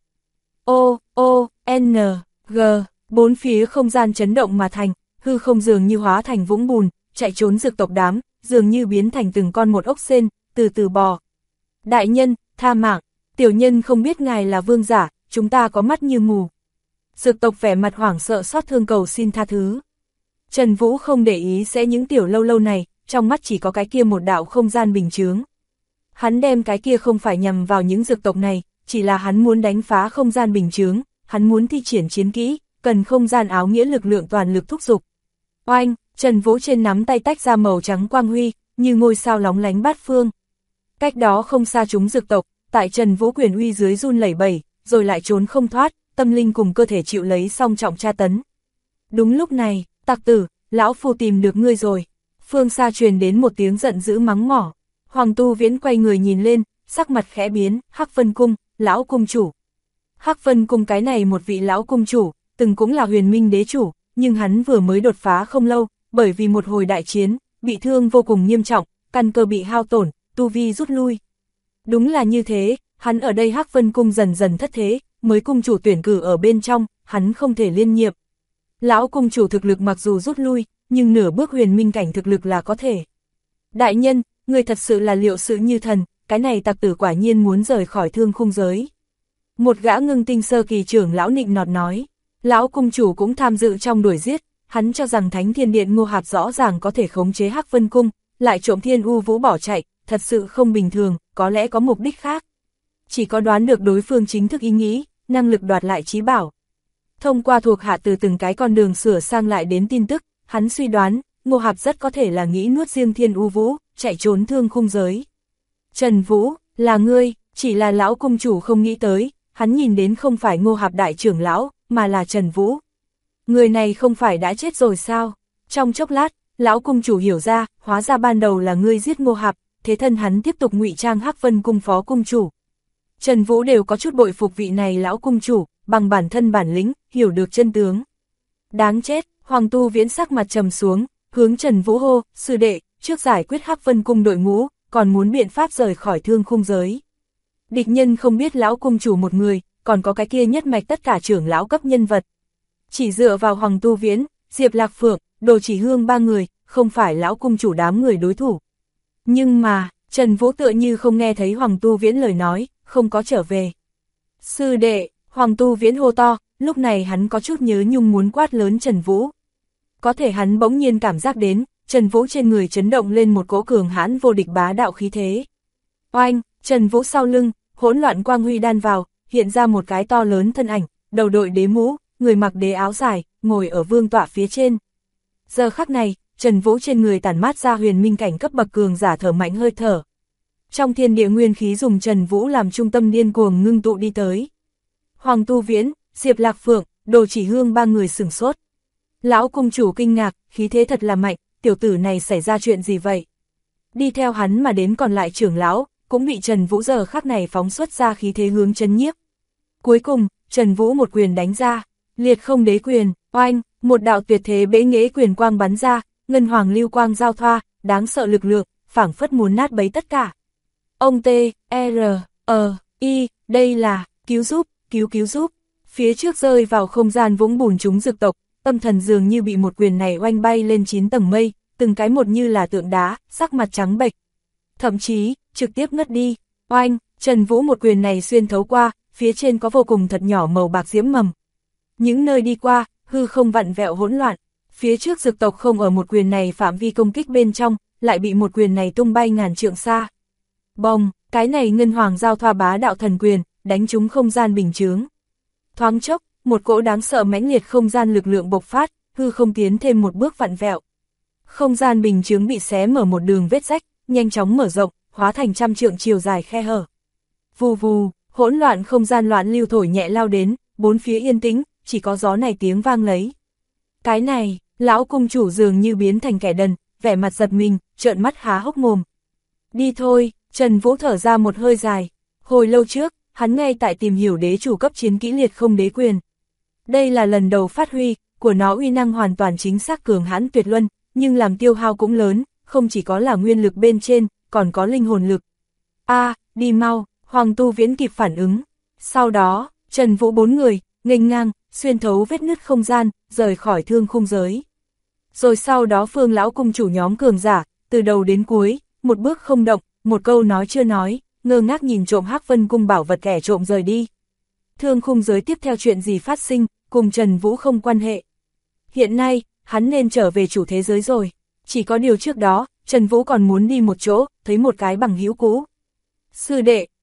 N, G, bốn phía không gian chấn động mà thành, hư không dường như hóa thành vũng bùn, chạy trốn dược tộc đám, dường như biến thành từng con một ốc sên, từ từ bò. Đại nhân, tha mạng, tiểu nhân không biết ngài là vương giả, chúng ta có mắt như mù. Dược tộc vẻ mặt hoảng sợ xót thương cầu xin tha thứ. Trần Vũ không để ý sẽ những tiểu lâu này, trong mắt chỉ có cái kia một đạo không gian bình chướng. Hắn đem cái kia không phải nhằm vào những dược tộc này, chỉ là hắn muốn đánh phá không gian bình chướng, hắn muốn thi triển chiến kỹ, cần không gian áo nghĩa lực lượng toàn lực thúc giục. Oanh, Trần Vũ trên nắm tay tách ra màu trắng quang huy, như ngôi sao lóng lánh bát phương. Cách đó không xa chúng dược tộc, tại Trần Vũ quyền uy dưới run lẩy bẩy, rồi lại trốn không thoát, tâm linh cùng cơ thể chịu lấy song trọng tra tấn. Đúng lúc này, tặc tử, lão phu tìm được ngươi rồi. Phương xa truyền đến một tiếng giận dữ mắng mỏ. Hoàng Tu Viễn quay người nhìn lên, sắc mặt khẽ biến, Hắc Vân Cung, lão cung chủ. Hắc Vân Cung cái này một vị lão cung chủ, từng cũng là Huyền Minh đế chủ, nhưng hắn vừa mới đột phá không lâu, bởi vì một hồi đại chiến, bị thương vô cùng nghiêm trọng, căn cơ bị hao tổn, tu vi rút lui. Đúng là như thế, hắn ở đây Hắc Vân Cung dần dần thất thế, mới cung chủ tuyển cử ở bên trong, hắn không thể liên nhiệm. Lão cung chủ thực lực mặc dù rút lui, nhưng nửa bước huyền minh cảnh thực lực là có thể. Đại nhân, người thật sự là liệu sự như thần, cái này tặc tử quả nhiên muốn rời khỏi thương khung giới. Một gã ngưng tinh sơ kỳ trưởng lão nịnh nọt nói, lão cung chủ cũng tham dự trong đuổi giết, hắn cho rằng Thánh Thiên Điện Ngô Hạp rõ ràng có thể khống chế Hắc Vân Cung, lại trộm Thiên U Vũ bỏ chạy, thật sự không bình thường, có lẽ có mục đích khác. Chỉ có đoán được đối phương chính thức ý nghĩ, năng lực đoạt lại trí bảo. Thông qua thuộc hạ từ từng cái con đường sửa sang lại đến tin tức, hắn suy đoán, Ngô Hạp rất có thể là nghĩ nuốt riêng Thiên U Vũ, chạy trốn thương khung giới. Trần Vũ, là ngươi, chỉ là lão cung chủ không nghĩ tới, hắn nhìn đến không phải Ngô Hạp đại trưởng lão, mà là Trần Vũ. Người này không phải đã chết rồi sao? Trong chốc lát, lão cung chủ hiểu ra, hóa ra ban đầu là ngươi giết Ngô Hạp, thế thân hắn tiếp tục ngụy trang Hắc Vân Cung phó cung chủ. Trần Vũ đều có chút bội phục vị này lão cung chủ, bằng bản thân bản lĩnh, hiểu được chân tướng. Đáng chết, Hoàng Tu Viễn sắc mặt trầm xuống, hướng Trần Vũ hô, sư đệ, trước giải quyết Hắc Vân Cung đội ngũ, còn muốn biện pháp rời khỏi thương khung giới. Địch nhân không biết lão cung chủ một người, còn có cái kia nhất mạch tất cả trưởng lão cấp nhân vật. Chỉ dựa vào Hoàng Tu Viễn, Diệp Lạc Phượng, Đồ Chỉ Hương ba người, không phải lão cung chủ đám người đối thủ. Nhưng mà, Trần Vũ tựa như không nghe thấy Hoàng Tu Viễn lời nói, không có trở về. Sư đệ, Hoàng Tu Viễn hô to, lúc này hắn có chút nhớ nhung muốn quát lớn Trần Vũ. Có thể hắn bỗng nhiên cảm giác đến, Trần Vũ trên người chấn động lên một cỗ cường hãn vô địch bá đạo khí thế. Oanh, Trần Vũ sau lưng, hỗn loạn quang huy đan vào, hiện ra một cái to lớn thân ảnh, đầu đội đế mũ, người mặc đế áo dài, ngồi ở vương tọa phía trên. Giờ khắc này, Trần Vũ trên người tản mát ra huyền minh cảnh cấp bậc cường giả thở mạnh hơi thở. Trong thiên địa nguyên khí dùng Trần Vũ làm trung tâm điên cuồng ngưng tụ đi tới. Hoàng Tu Viễn, Diệp Lạc Phượng, Đồ Chỉ Hương ba người sửng sốt. Lão cung chủ kinh ngạc, khí thế thật là mạnh, tiểu tử này xảy ra chuyện gì vậy? Đi theo hắn mà đến còn lại trưởng lão, cũng bị Trần Vũ giờ khắc này phóng xuất ra khí thế hướng chấn nhiếp. Cuối cùng, Trần Vũ một quyền đánh ra, liệt không đế quyền, oanh, một đạo tuyệt thế bế nghệ quyền quang bắn ra, ngân hoàng lưu quang giao thoa, đáng sợ lực lượng, phảng phất muốn nát bấy tất cả. Ông T, R, I, đây là, cứu giúp, cứu giúp. Phía trước rơi vào không gian vũng bùn chúng dược tộc, tâm thần dường như bị một quyền này oanh bay lên 9 tầng mây, từng cái một như là tượng đá, sắc mặt trắng bệch. Thậm chí, trực tiếp ngất đi. Oanh, Trần Vũ một quyền này xuyên thấu qua, phía trên có vô cùng thật nhỏ màu bạc diễm mầm. Những nơi đi qua, hư không vặn vẹo hỗn loạn. Phía trước dược tộc không ở một quyền này phạm vi công kích bên trong, lại bị một quyền này tung bay ngàn trượng xa. Bồng, cái này ngân hoàng giao thoa bá đạo thần quyền, đánh trúng không gian bình chướng. Thoáng chốc, một cỗ đáng sợ mãnh liệt không gian lực lượng bộc phát, hư không tiến thêm một bước vặn vẹo. Không gian bình chướng bị xé mở một đường vết rách, nhanh chóng mở rộng, hóa thành trăm trượng chiều dài khe hở. Vù vù, hỗn loạn không gian loạn lưu thổi nhẹ lao đến, bốn phía yên tĩnh, chỉ có gió này tiếng vang lấy. Cái này, lão cung chủ dường như biến thành kẻ đần, vẻ mặt giật mình, trợn mắt há hốc mồm. Đi thôi, Trần Vũ thở ra một hơi dài. Hồi lâu trước, hắn ngay tại tìm hiểu đế chủ cấp chiến kỹ liệt không đế quyền. Đây là lần đầu phát huy, của nó uy năng hoàn toàn chính xác cường hãn tuyệt luân, nhưng làm tiêu hao cũng lớn, không chỉ có là nguyên lực bên trên, còn có linh hồn lực. Đi mau, Hoàng Tu Viễn kịp phản ứng. Sau đó, Trần Vũ bốn người, nghênh ngang, xuyên thấu vết nứt không gian, rời khỏi thương khung giới. Rồi sau đó Phương lão cung chủ nhóm cường giả, từ đầu đến cuối, một bước không động, một câu nói chưa nói, ngơ ngác nhìn trộm Hắc Vân Cung bảo vật kẻ trộm rời đi. Thương khung giới tiếp theo chuyện gì phát sinh, cùng Trần Vũ không quan hệ. Hiện nay, hắn nên trở về chủ thế giới rồi. Chỉ có điều trước đó, Trần Vũ còn muốn đi một chỗ, thấy một cái bằng hữu cũ. Sư đệ,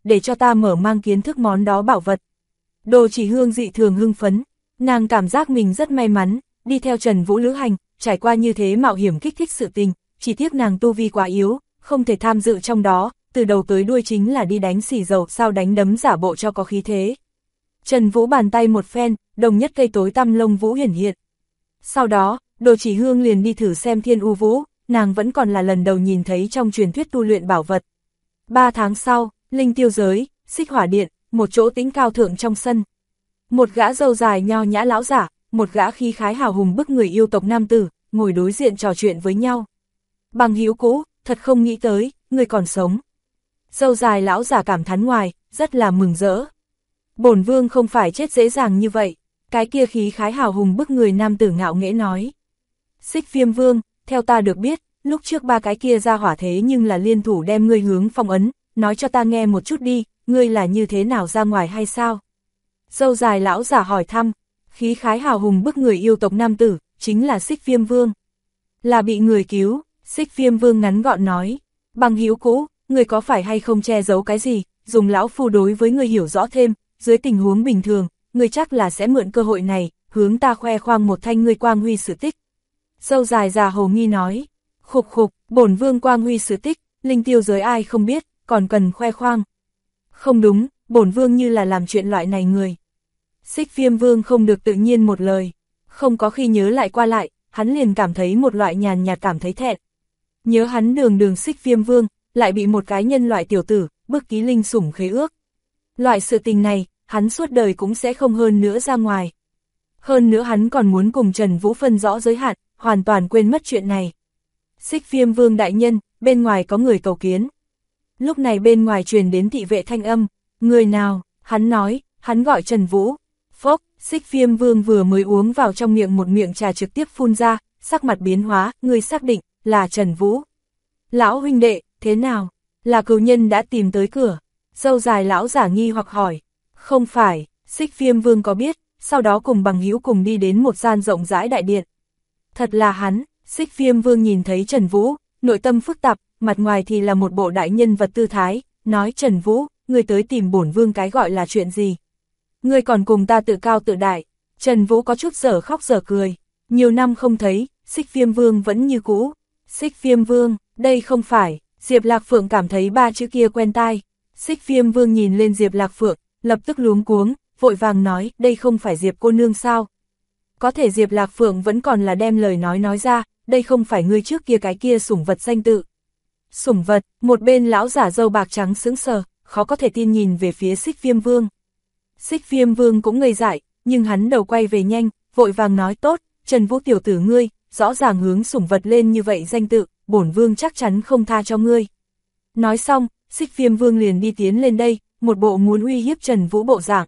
để cho ta mở mang kiến thức món đó bảo vật. Đồ Chỉ Hương dị thường hưng phấn, nàng cảm giác mình rất may mắn, đi theo Trần Vũ lữ hành, trải qua như thế mạo hiểm kích thích sự tình, chỉ tiếc nàng tu vi quá yếu, không thể tham dự trong đó, từ đầu tới đuôi chính là đi đánh xì dầu sao đánh đấm giả bộ cho có khí thế. Trần Vũ bàn tay một phen, đồng nhất cây tối tăm lông vũ hiển hiện. Sau đó, Đồ Chỉ Hương liền đi thử xem Thiên U Vũ, nàng vẫn còn là lần đầu nhìn thấy trong truyền thuyết tu luyện bảo vật. 3 tháng sau, Linh Tiêu Giới, Xích Hỏa Điện, một chỗ tĩnh cao thượng trong sân. Một gã râu dài nho nhã lão giả, một gã khí khái hào hùng bức người yêu tộc nam tử, ngồi đối diện trò chuyện với nhau. Bằng hữu cũ, thật không nghĩ tới, người còn sống. Râu dài lão giả cảm thán ngoài, rất là mừng rỡ. Bổn vương không phải chết dễ dàng như vậy, cái kia khí khái hào hùng bức người nam tử ngạo nghễ nói. Xích Viêm Vương, theo ta được biết, lúc trước 3 cái kia ra hỏa thế nhưng là liên thủ đem ngươi hướng phong ấn, nói cho ta nghe một chút đi, ngươi là như thế nào ra ngoài hay sao? Râu dài lão giả hỏi thăm, khí khái hào hùng bức người yêu tộc nam tử, chính là Xích Viêm Vương. Là bị người cứu, Xích Viêm Vương ngắn gọn nói, bằng hữu cũ, người có phải hay không che giấu cái gì, dùng lão phu đối với người hiểu rõ thêm, dưới tình huống bình thường, người chắc là sẽ mượn cơ hội này, hướng ta khoe khoang một thanh người quang huy sự tích. Râu dài già hồ nghi nói, khục khục, bổn vương quang huy sự tích, Linh Tiêu Giới ai không biết, còn cần khoe khoang. Không đúng, bổn vương như là làm chuyện loại này người. Xích Viêm Vương không được tự nhiên một lời, không có khi nhớ lại qua lại, hắn liền cảm thấy một loại nhàn nhạt cảm thấy thẹn. Nhớ hắn đường Xích Viêm Vương, lại bị một cái nhân loại tiểu tử, bức ký linh sủng khế ước. Loại sự tình này, hắn suốt đời cũng sẽ không hơn nữa ra ngoài. Hơn nữa hắn còn muốn cùng Trần Vũ phân rõ giới hạn, hoàn toàn quên mất chuyện này. Xích Viêm Vương đại nhân, bên ngoài có người cầu kiến. Lúc này bên ngoài truyền đến thị vệ thanh âm, người nào, hắn nói, hắn gọi Trần Vũ. Phốc, Xích Viêm Vương vừa mới uống vào trong miệng một miệng trà trực tiếp phun ra, sắc mặt biến hóa, người xác định, là Trần Vũ. Lão huynh đệ, thế nào? Là cừu nhân đã tìm tới cửa. Râu dài lão giả nghi hoặc hỏi. Không phải, Xích Viêm Vương có biết, sau đó cùng bằng hữu cùng đi đến một gian rộng rãi đại điện. Thật là hắn, Xích Viêm Vương nhìn thấy Trần Vũ, nội tâm phức tạp, mặt ngoài thì là một bộ đại nhân vật tư thái, nói Trần Vũ, ngươi tới tìm bổn vương cái gọi là chuyện gì? Ngươi còn cùng ta tự cao tự đại. Trần Vũ có chút dở khóc dở cười, nhiều năm không thấy, Xích Viêm Vương vẫn như cũ. Xích Viêm Vương, đây không phải, Diệp Lạc Phượng cảm thấy 3 chữ kia quen tai. Xích Viêm Vương nhìn lên Diệp Lạc Phượng, lập tức luống cuống, vội vàng nói, đây không phải Diệp cô nương sao? Có thể Diệp Lạc Phượng vẫn còn là đem lời nói ra, đây không phải ngươi trước kia cái kia sủng vật danh tự. Sủng vật, một bên lão giả râu bạc trắng sững sờ, khó có thể tin nhìn về phía Xích Viêm Vương. Xích Viêm Vương cũng ngây dại, nhưng hắn đầu quay về nhanh, vội vàng nói tốt, Trần Vũ tiểu tử ngươi, rõ ràng hướng sủng vật lên như vậy danh tự, bổn vương chắc chắn không tha cho ngươi. Nói xong, Xích Viêm Vương liền đi tiến lên đây, một bộ muốn uy hiếp Trần Vũ bộ dạng.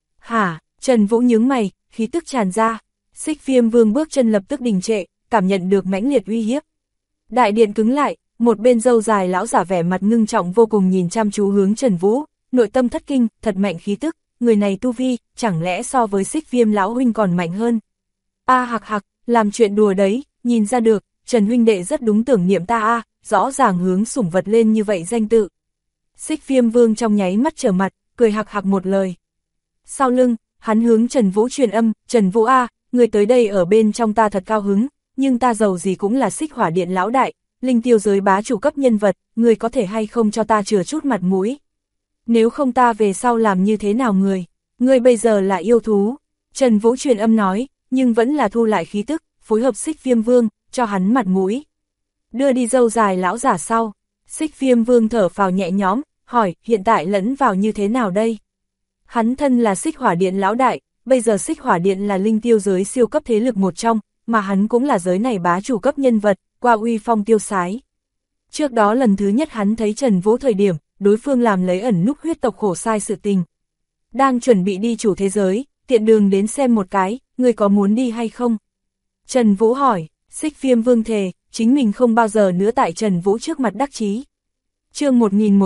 Hả, Trần Vũ nhướng mày, khí tức tràn ra. Xích Viêm Vương bước chân lập tức đình trệ, cảm nhận được mãnh liệt uy hiếp. Đại điện cứng lại, một bên râu dài lão giả vẻ mặt ngưng trọng vô cùng nhìn chăm chú hướng Trần Vũ, nội tâm thất kinh, thật mạnh khí tức, người này tu vi, chẳng lẽ so với Xích Viêm lão huynh còn mạnh hơn. A hạc hạc, làm chuyện đùa đấy, nhìn ra được, Trần huynh đệ rất đúng tưởng niệm ta a, rõ ràng hướng sủng vật lên như vậy danh tự. Xích Viêm Vương trong nháy mắt trở mặt, cười hạc hạc một lời. Sau lưng, hắn hướng Trần Vũ truyền âm, Trần Vũ a, người tới đây ở bên trong ta thật cao hứng, nhưng ta giàu gì cũng là Xích Hỏa Điện lão đại, Linh Tiêu Giới bá chủ cấp nhân vật, người có thể hay không cho ta chừa chút mặt mũi. Nếu không ta về sau làm như thế nào người bây giờ là yêu thú. Trần Vũ truyền âm nói, nhưng vẫn là thu lại khí tức, phối hợp Xích Viêm Vương, cho hắn mặt mũi. Đưa đi râu dài lão giả sau, Xích Viêm Vương thở phào nhẹ nhõm, hỏi hiện tại lẫn vào như thế nào đây? Hắn thân là Xích Hỏa Điện lão đại, bây giờ Xích Hỏa Điện là Linh Tiêu Giới siêu cấp thế lực một trong, mà hắn cũng là giới này bá chủ cấp nhân vật, qua uy phong tiêu sái. Trước đó lần thứ nhất hắn thấy Trần Vũ thời điểm, đối phương làm lấy ẩn núp huyết tộc khổ sai sự tình. Đang chuẩn bị đi chủ thế giới, tiện đường đến xem một cái, người có muốn đi hay không? Trần Vũ hỏi, Xích Viêm Vương thề, chính mình không bao giờ nữa tại Trần Vũ trước mặt đắc chí. Chương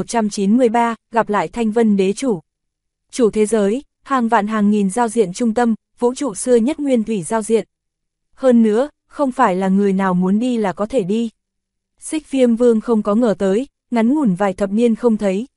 1193, gặp lại Thanh Vân Đế chủ. Chủ thế giới, hàng vạn hàng nghìn giao diện trung tâm, vũ trụ xưa nhất nguyên thủy giao diện. Hơn nữa, không phải là người nào muốn đi là có thể đi. Xích Viêm Vương không có ngờ tới, ngắn ngủn vài thập niên không thấy,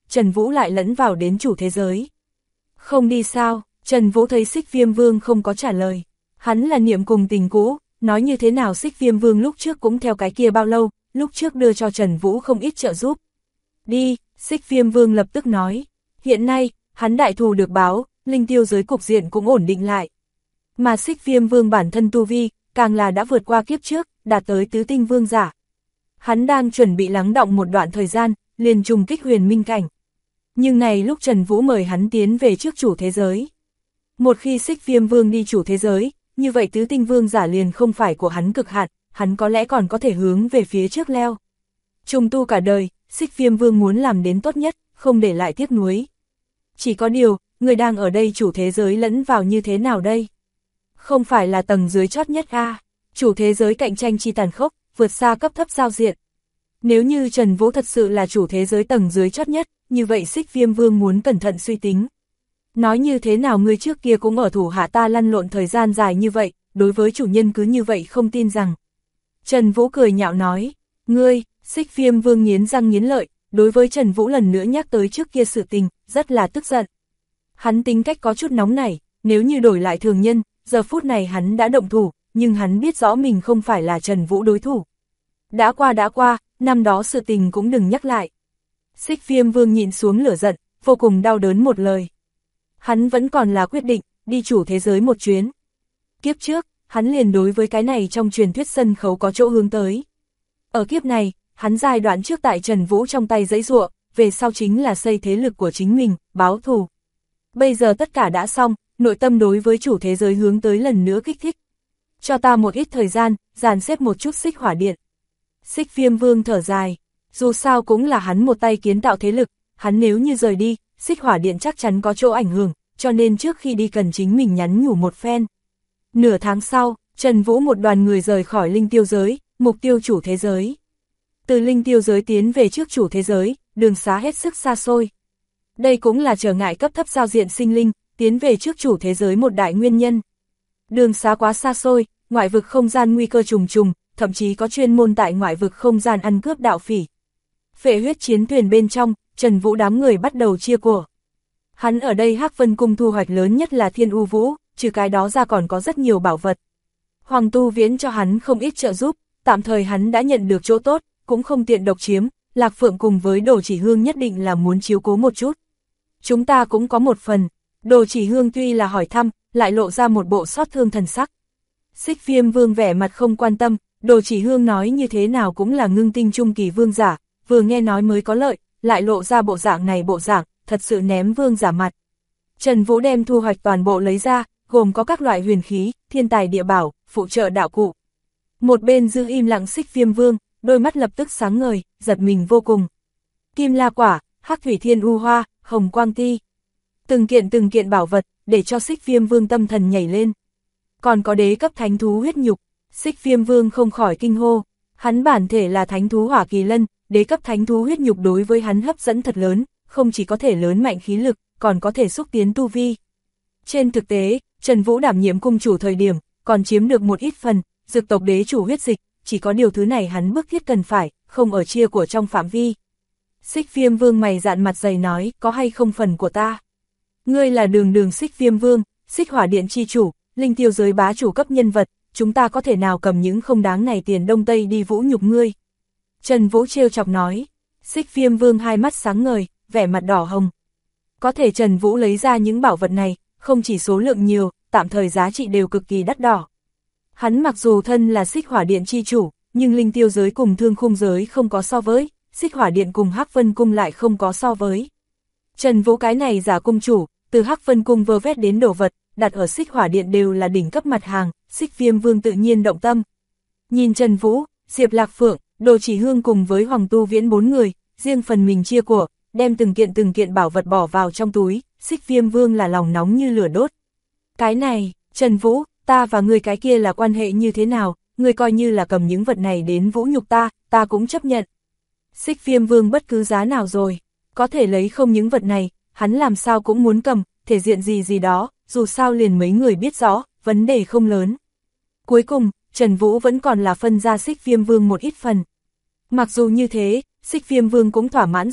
Trần Vũ lại lẫn vào đến chủ thế giới. Không đi sao? Trần Vũ thấy Xích Viêm Vương không có trả lời. Hắn là niệm cùng tình cũ, nói như thế nào Xích Viêm Vương lúc trước cũng theo cái kia bao lâu, lúc trước đưa cho Trần Vũ không ít trợ giúp. Đi, Xích Viêm Vương lập tức nói. Hiện nay, hắn đại thù được báo, linh tiêu giới cục diện cũng ổn định lại. Mà Xích Viêm Vương bản thân tu vi, càng là đã vượt qua kiếp trước, đạt tới tứ tinh vương giả. Hắn đang chuẩn bị lắng đọng một đoạn thời gian, liền trùng kích huyền minh cảnh. Nhưng này lúc Trần Vũ mời hắn tiến về trước chủ thế giới. Một khi Xích Viêm Vương đi chủ thế giới, như vậy tứ tinh vương giả liền không phải của hắn cực hạn, hắn có lẽ còn có thể hướng về phía trước leo. Trùng tu cả đời, Xích Viêm Vương muốn làm đến tốt nhất, không để lại tiếc nuối. Chỉ có điều, người đang ở đây chủ thế giới lẫn vào như thế nào đây? Không phải là tầng dưới chót nhất a, chủ thế giới cạnh tranh chi tàn khốc, vượt xa cấp thấp giao diện. Nếu như Trần Vũ thật sự là chủ thế giới tầng dưới chót nhất, như vậy Xích Viêm Vương muốn cẩn thận suy tính. Nói như thế nào ngươi trước kia cũng ở thủ hạ ta lăn lộn thời gian dài như vậy, đối với chủ nhân cứ như vậy không tin rằng. Trần Vũ cười nhạo nói, ngươi, Xích Viêm Vương nghiến răng nghiến lợi, đối với Trần Vũ lần nữa nhắc tới trước kia sự tình, rất là tức giận. Hắn tính cách có chút nóng nảy, nếu như đổi lại thường nhân, giờ phút này hắn đã động thủ, nhưng hắn biết rõ mình không phải là Trần Vũ đối thủ. Đã qua, năm đó sự tình cũng đừng nhắc lại. Xích Viêm Vương nhìn xuống lửa giận, vô cùng đau đớn một lời. Hắn vẫn còn là quyết định, đi chủ thế giới một chuyến. Kiếp trước, hắn liền đối với cái này trong truyền thuyết sân khấu có chỗ hướng tới. Ở kiếp này, hắn giai đoạn trước tại Trần Vũ trong tay giãy giụa, về sau chính là xây thế lực của chính mình, báo thù. Bây giờ tất cả đã xong, nội tâm đối với chủ thế giới hướng tới lần nữa kích thích. Cho ta một ít thời gian, dàn xếp một chút Xích Hỏa Điện. Xích Viêm Vương thở dài, dù sao cũng là hắn một tay kiến tạo thế lực, hắn nếu như rời đi, Xích Hỏa Điện chắc chắn có chỗ ảnh hưởng, cho nên trước khi đi cần chính mình nhắn nhủ một phen. Nửa tháng sau, Trần Vũ một đoàn người rời khỏi linh tiêu giới, mục tiêu chủ thế giới. Từ linh tiêu giới tiến về trước chủ thế giới, đường xá hết sức xa xôi. Đây cũng là trở ngại cấp thấp giao diện sinh linh, tiến về trước chủ thế giới một đại nguyên nhân. Đường xá quá xa xôi, ngoại vực không gian nguy cơ trùng trùng, thậm chí có chuyên môn tại ngoại vực không gian ăn cướp đạo phỉ. Phệ huyết chiến thuyền bên trong, Trần Vũ đám người bắt đầu chia của. Hắn ở đây Hắc Vân Cung thu hoạch lớn nhất là Thiên U Vũ, trừ cái đó ra còn có rất nhiều bảo vật. Hoàng Tu Viễn cho hắn không ít trợ giúp, tạm thời hắn đã nhận được chỗ tốt, cũng không tiện độc chiếm, Lạc Phượng cùng với Đồ Chỉ Hương nhất định là muốn chiếu cố một chút. Chúng ta cũng có một phần. Đồ Chỉ Hương tuy là hỏi thăm, lại lộ ra một bộ xót thương thần sắc. Xích Viêm Vương vẻ mặt không quan tâm, Đồ Chỉ Hương nói như thế nào cũng là ngưng tinh trung kỳ vương giả, vừa nghe nói mới có lợi, lại lộ ra bộ dạng này bộ dạng, thật sự ném vương giả mặt. Trần Vũ đem thu hoạch toàn bộ lấy ra, gồm có các loại huyền khí, thiên tài địa bảo, phụ trợ đạo cụ. Một bên giữ im lặng Xích Viêm Vương, đôi mắt lập tức sáng ngời, giật mình vô cùng. Kim La Quả, Hắc Thủy Thiên U Hoa, Hồng Quang Ti. Từng kiện bảo vật, để cho Xích Viêm Vương tâm thần nhảy lên. Còn có đế cấp thánh thú huyết nhục, Xích Viêm Vương không khỏi kinh hô. Hắn bản thể là thánh thú hỏa kỳ lân, đế cấp thánh thú huyết nhục đối với hắn hấp dẫn thật lớn, không chỉ có thể lớn mạnh khí lực, còn có thể xúc tiến tu vi. Trên thực tế, Trần Vũ đảm nhiệm cung chủ thời điểm, còn chiếm được một ít phần, dược tộc đế chủ huyết dịch, chỉ có điều thứ này hắn bức thiết cần phải, không ở chia của trong phạm vi. Xích Viêm Vương mày dạn mặt dày nói, có hay không phần của ta? Ngươi là đường Xích Viêm Vương, Xích Hỏa Điện chi chủ, linh tiêu giới bá chủ cấp nhân vật, chúng ta có thể nào cầm những không đáng này tiền đông tây đi vũ nhục ngươi? Trần Vũ trêu chọc nói. Xích Viêm Vương hai mắt sáng ngời, vẻ mặt đỏ hồng. Có thể Trần Vũ lấy ra những bảo vật này, không chỉ số lượng nhiều, tạm thời giá trị đều cực kỳ đắt đỏ. Hắn mặc dù thân là Xích Hỏa Điện chi chủ, nhưng linh tiêu giới cùng Thương Khung giới không có so với, Xích Hỏa Điện cùng Hắc Vân Cung lại không có so với. Trần Vũ cái này giả cung chủ, từ Hắc Vân Cung vơ vét đến đồ vật, đặt ở Xích Hỏa Điện đều là đỉnh cấp mặt hàng, Xích Viêm Vương tự nhiên động tâm. Nhìn Trần Vũ, Diệp Lạc Phượng, Đồ Chỉ Hương cùng với Hoàng Tu Viễn 4 người, riêng phần mình chia của, đem từng kiện bảo vật bỏ vào trong túi, Xích Viêm Vương là lòng nóng như lửa đốt. Cái này, Trần Vũ, ta và người cái kia là quan hệ như thế nào, người coi như là cầm những vật này đến vũ nhục ta cũng chấp nhận. Xích Viêm Vương bất cứ giá nào rồi, có thể lấy không những vật này, hắn làm sao cũng muốn cầm, thể diện gì đó, dù sao liền mấy người biết rõ, vấn đề không lớn. Cuối cùng, Trần Vũ vẫn còn là phân ra Xích Viêm Vương một ít phần. Mặc dù như thế, Xích Viêm Vương cũng thỏa mãn rồi,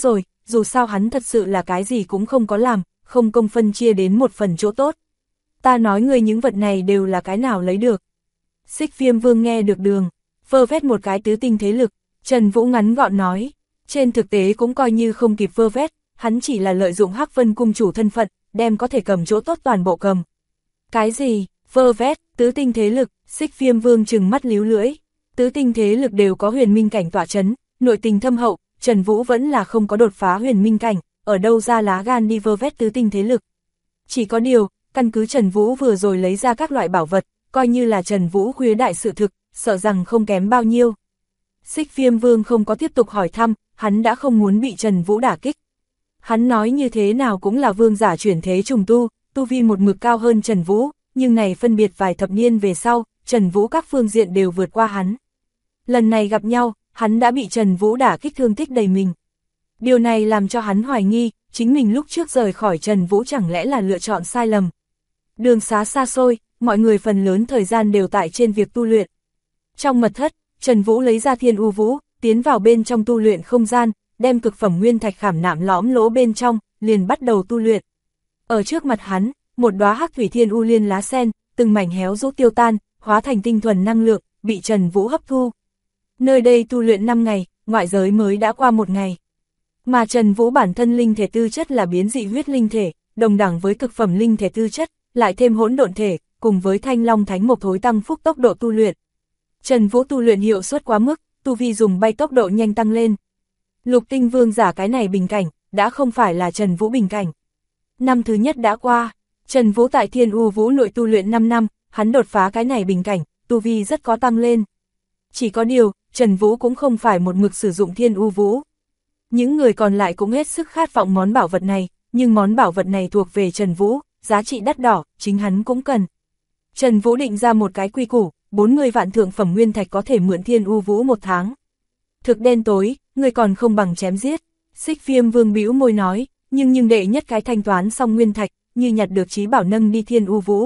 dù sao hắn thật sự là cái gì cũng không có làm, không công phân chia đến một phần chỗ tốt. Ta nói ngươi những vật này đều là cái nào lấy được. Xích Viêm Vương nghe được Đường vơ vét một cái tứ tinh thế lực, Trần Vũ ngắn gọn nói, trên thực tế cũng coi như không kịp vơ vét, hắn chỉ là lợi dụng Hắc Vân cung chủ thân phận, đem có thể cầm chỗ tốt toàn bộ cầm. Cái gì? Vơ vét, tứ tinh thế lực? Xích Viêm Vương trừng mắt líu lưỡi. Tứ tinh thế lực đều có huyền minh cảnh tỏa chấn, nội tình thâm hậu, Trần Vũ vẫn là không có đột phá huyền minh cảnh, ở đâu ra lá gan đi vơ vét tứ tinh thế lực. Chỉ có điều, căn cứ Trần Vũ vừa rồi lấy ra các loại bảo vật, coi như là Trần Vũ khuya đại sự thực, sợ rằng không kém bao nhiêu. Xích Viêm Vương không có tiếp tục hỏi thăm, hắn đã không muốn bị Trần Vũ đả kích. Hắn nói như thế nào cũng là vương giả chuyển thế trùng tu vi một mực cao hơn Trần Vũ, nhưng này phân biệt vài thập niên về sau, Trần Vũ các phương diện đều vượt qua hắn. Lần này gặp nhau, hắn đã bị Trần Vũ đả kích thương tích đầy mình. Điều này làm cho hắn hoài nghi, chính mình lúc trước rời khỏi Trần Vũ chẳng lẽ là lựa chọn sai lầm. Đường xá xa xôi, mọi người phần lớn thời gian đều tại trên việc tu luyện. Trong mật thất, Trần Vũ lấy ra Thiên U Vũ, tiến vào bên trong tu luyện không gian, đem cực phẩm nguyên thạch khảm nạm lõm lỗ bên trong, liền bắt đầu tu luyện. Ở trước mặt hắn, một đóa hắc thủy thiên u liên lá sen, từng mảnh héo rũ tiêu tan, hóa thành tinh thuần năng lượng, bị Trần Vũ hấp thu. Nơi đây tu luyện 5 ngày, ngoại giới mới đã qua 1 ngày. Mà Trần Vũ bản thân linh thể tư chất là biến dị huyết linh thể, đồng đẳng với cực phẩm linh thể tư chất, lại thêm hỗn độn thể, cùng với Thanh Long Thánh Mộc thối tăng phúc tốc độ tu luyện. Trần Vũ tu luyện hiệu suất quá mức, tu vi dùng bay tốc độ nhanh tăng lên. Lục tinh vương giả cái này bình cảnh, đã không phải là Trần Vũ bình cảnh. Năm thứ nhất đã qua, Trần Vũ tại Thiên U Vũ nội tu luyện 5 năm, hắn đột phá cái này bình cảnh, tu vi rất có tăng lên. Chỉ có điều, Trần Vũ cũng không phải một mực sử dụng Thiên U Vũ. Những người còn lại cũng hết sức khát vọng món bảo vật này, nhưng món bảo vật này thuộc về Trần Vũ, giá trị đắt đỏ, chính hắn cũng cần. Trần Vũ định ra một cái quy củ, 40 vạn thượng phẩm nguyên thạch có thể mượn Thiên U Vũ 1 tháng. Thực đen tối, người còn không bằng chém giết. Xích Viêm Vương bĩu môi nói, nhưng đệ nhất cái thanh toán xong nguyên thạch, như nhặt được trí bảo nâng đi Thiên U Vũ.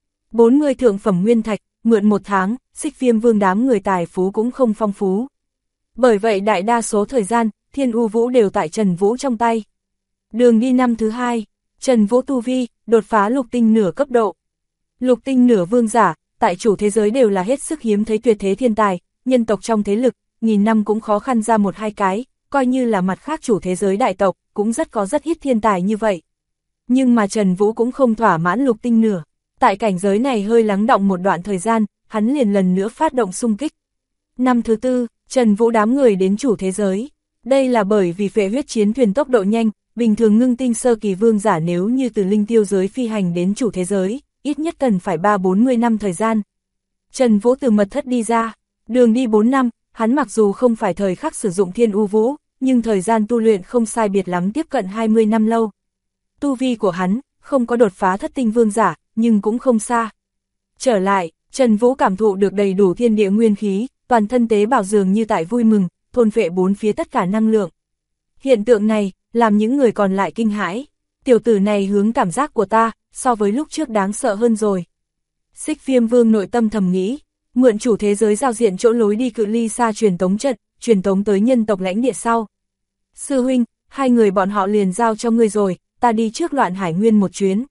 40 thượng phẩm nguyên thạch, mượn 1 tháng, Xích Viêm Vương đám người tài phú cũng không phong phú. Bởi vậy đại đa số thời gian, Thiên U Vũ đều tại Trần Vũ trong tay. Đường đi năm thứ 2, Trần Vũ tu vi, đột phá lục tinh nửa cấp độ. Lục tinh nửa vương giả, tại chủ thế giới đều là hết sức hiếm thấy tuyệt thế thiên tài, nhân tộc trong thế lực, nghìn năm cũng khó khăn ra 1-2 cái, coi như là mặt khác chủ thế giới đại tộc, cũng rất ít thiên tài như vậy. Nhưng mà Trần Vũ cũng không thỏa mãn lục tinh nửa, tại cảnh giới này hơi lắng động một đoạn thời gian, hắn liền lần nữa phát động xung kích. Năm thứ 4, Trần Vũ đám người đến chủ thế giới. Đây là bởi vì phệ huyết chiến thuyền tốc độ nhanh, bình thường ngưng tinh sơ kỳ vương giả nếu như từ linh tiêu giới phi hành đến chủ thế giới, ít nhất cần phải 30-40 năm thời gian. Trần Vũ từ mật thất đi ra, đường đi 4 năm, hắn mặc dù không phải thời khắc sử dụng Thiên U Vũ, nhưng thời gian tu luyện không sai biệt lắm tiếp cận 20 năm lâu. Tu vi của hắn, không có đột phá thất tinh vương giả, nhưng cũng không xa. Trở lại, Trần Vũ cảm thụ được đầy đủ thiên địa nguyên khí, toàn thân tế bào dường như tại vui mừng, thôn phệ bốn phía tất cả năng lượng. Hiện tượng này, làm những người còn lại kinh hãi. Tiểu tử này hướng cảm giác của ta, so với lúc trước đáng sợ hơn rồi. Xích Viêm Vương nội tâm thầm nghĩ, mượn chủ thế giới giao diện chỗ lối đi cự ly xa truyền tống trận, truyền tống tới nhân tộc lãnh địa sau. Sư huynh, 2 người bọn họ liền giao cho ngươi rồi, ta đi trước Loạn Hải Nguyên một chuyến.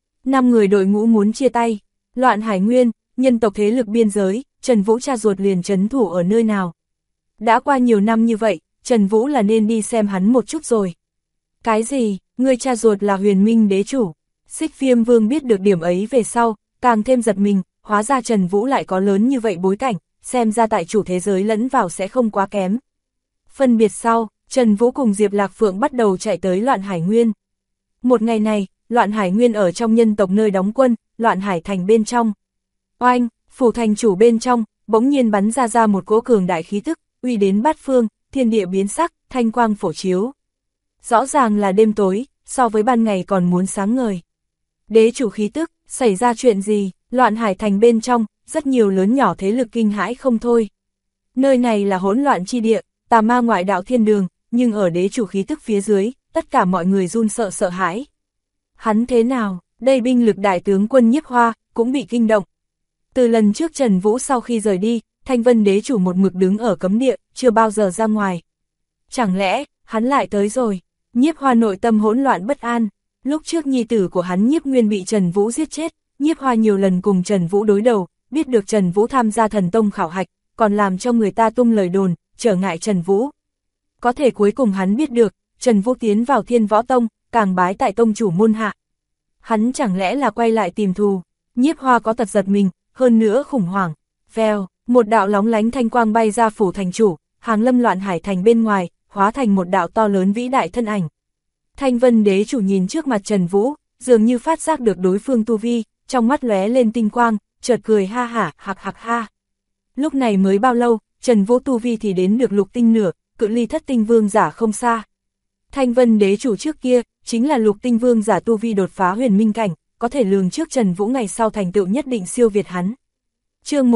5 người đội ngũ muốn chia tay. Loạn Hải Nguyên, nhân tộc thế lực biên giới, Trần Vũ cha ruột liền trấn thủ ở nơi nào. Đã qua nhiều năm như vậy, Trần Vũ là nên đi xem hắn một chút rồi. Cái gì, ngươi cha ruột là Huyền Minh đế chủ? Xích Viêm Vương biết được điểm ấy về sau, càng thêm giật mình, hóa ra Trần Vũ lại có lớn như vậy bối cảnh, xem ra tại chủ thế giới lẫn vào sẽ không quá kém. Phân biệt sau, Trần Vũ cùng Diệp Lạc Phượng bắt đầu chạy tới Loạn Hải Nguyên. Một ngày này, Loạn Hải Nguyên ở trong nhân tộc nơi đóng quân, Loạn Hải Thành bên trong. Oanh, phủ thành chủ bên trong, bỗng nhiên bắn ra một cỗ cường đại khí tức, uy đến bát phương, thiên địa biến sắc, thanh quang phổ chiếu. Rõ ràng là đêm tối, so với ban ngày còn muốn sáng ngời. Đế chủ khí tức, xảy ra chuyện gì? Loạn Hải Thành bên trong, rất nhiều lớn nhỏ thế lực kinh hãi không thôi. Nơi này là hỗn loạn chi địa, tà ma ngoại đạo thiên đường, nhưng ở đế chủ khí tức phía dưới, tất cả mọi người run sợ hãi. Hắn thế nào? Đây binh lực đại tướng quân Nhiếp Hoa, cũng bị kinh động. Từ lần trước Trần Vũ sau khi rời đi, Thanh Vân đế chủ một mực đứng ở cấm địa, chưa bao giờ ra ngoài. Chẳng lẽ, hắn lại tới rồi? Nhiếp Hoa nội tâm hỗn loạn bất an, lúc trước nhi tử của hắn Nhiếp Nguyên bị Trần Vũ giết chết, Nhiếp Hoa nhiều lần cùng Trần Vũ đối đầu, biết được Trần Vũ tham gia thần tông khảo hạch, còn làm cho người ta tung lời đồn, trở ngại Trần Vũ. Có thể cuối cùng hắn biết được, Trần Vũ tiến vào Thiên Võ Tông, càng bái tại tông chủ môn hạ. Hắn chẳng lẽ là quay lại tìm thù, Nhiếp Hoa có tật giật mình, hơn nữa khủng hoảng. Vèo, một đạo lóng lánh thanh quang bay ra phủ thành chủ, hàng lâm Loạn Hải thành bên ngoài, hóa thành một đạo to lớn vĩ đại thân ảnh. Thanh Vân đế chủ nhìn trước mặt Trần Vũ, dường như phát giác được đối phương tu vi, trong mắt lóe lên tinh quang, chợt cười ha hả, hạc hạc ha. Lúc này mới bao lâu, Trần Vũ tu vi thì đến được lục tinh nửa, cự ly thất tinh vương giả không xa. Thanh Vân đế chủ trước kia, chính là lục tinh vương giả tu vi đột phá huyền minh cảnh, có thể lường trước Trần Vũ ngày sau thành tựu nhất định siêu việt hắn. Chương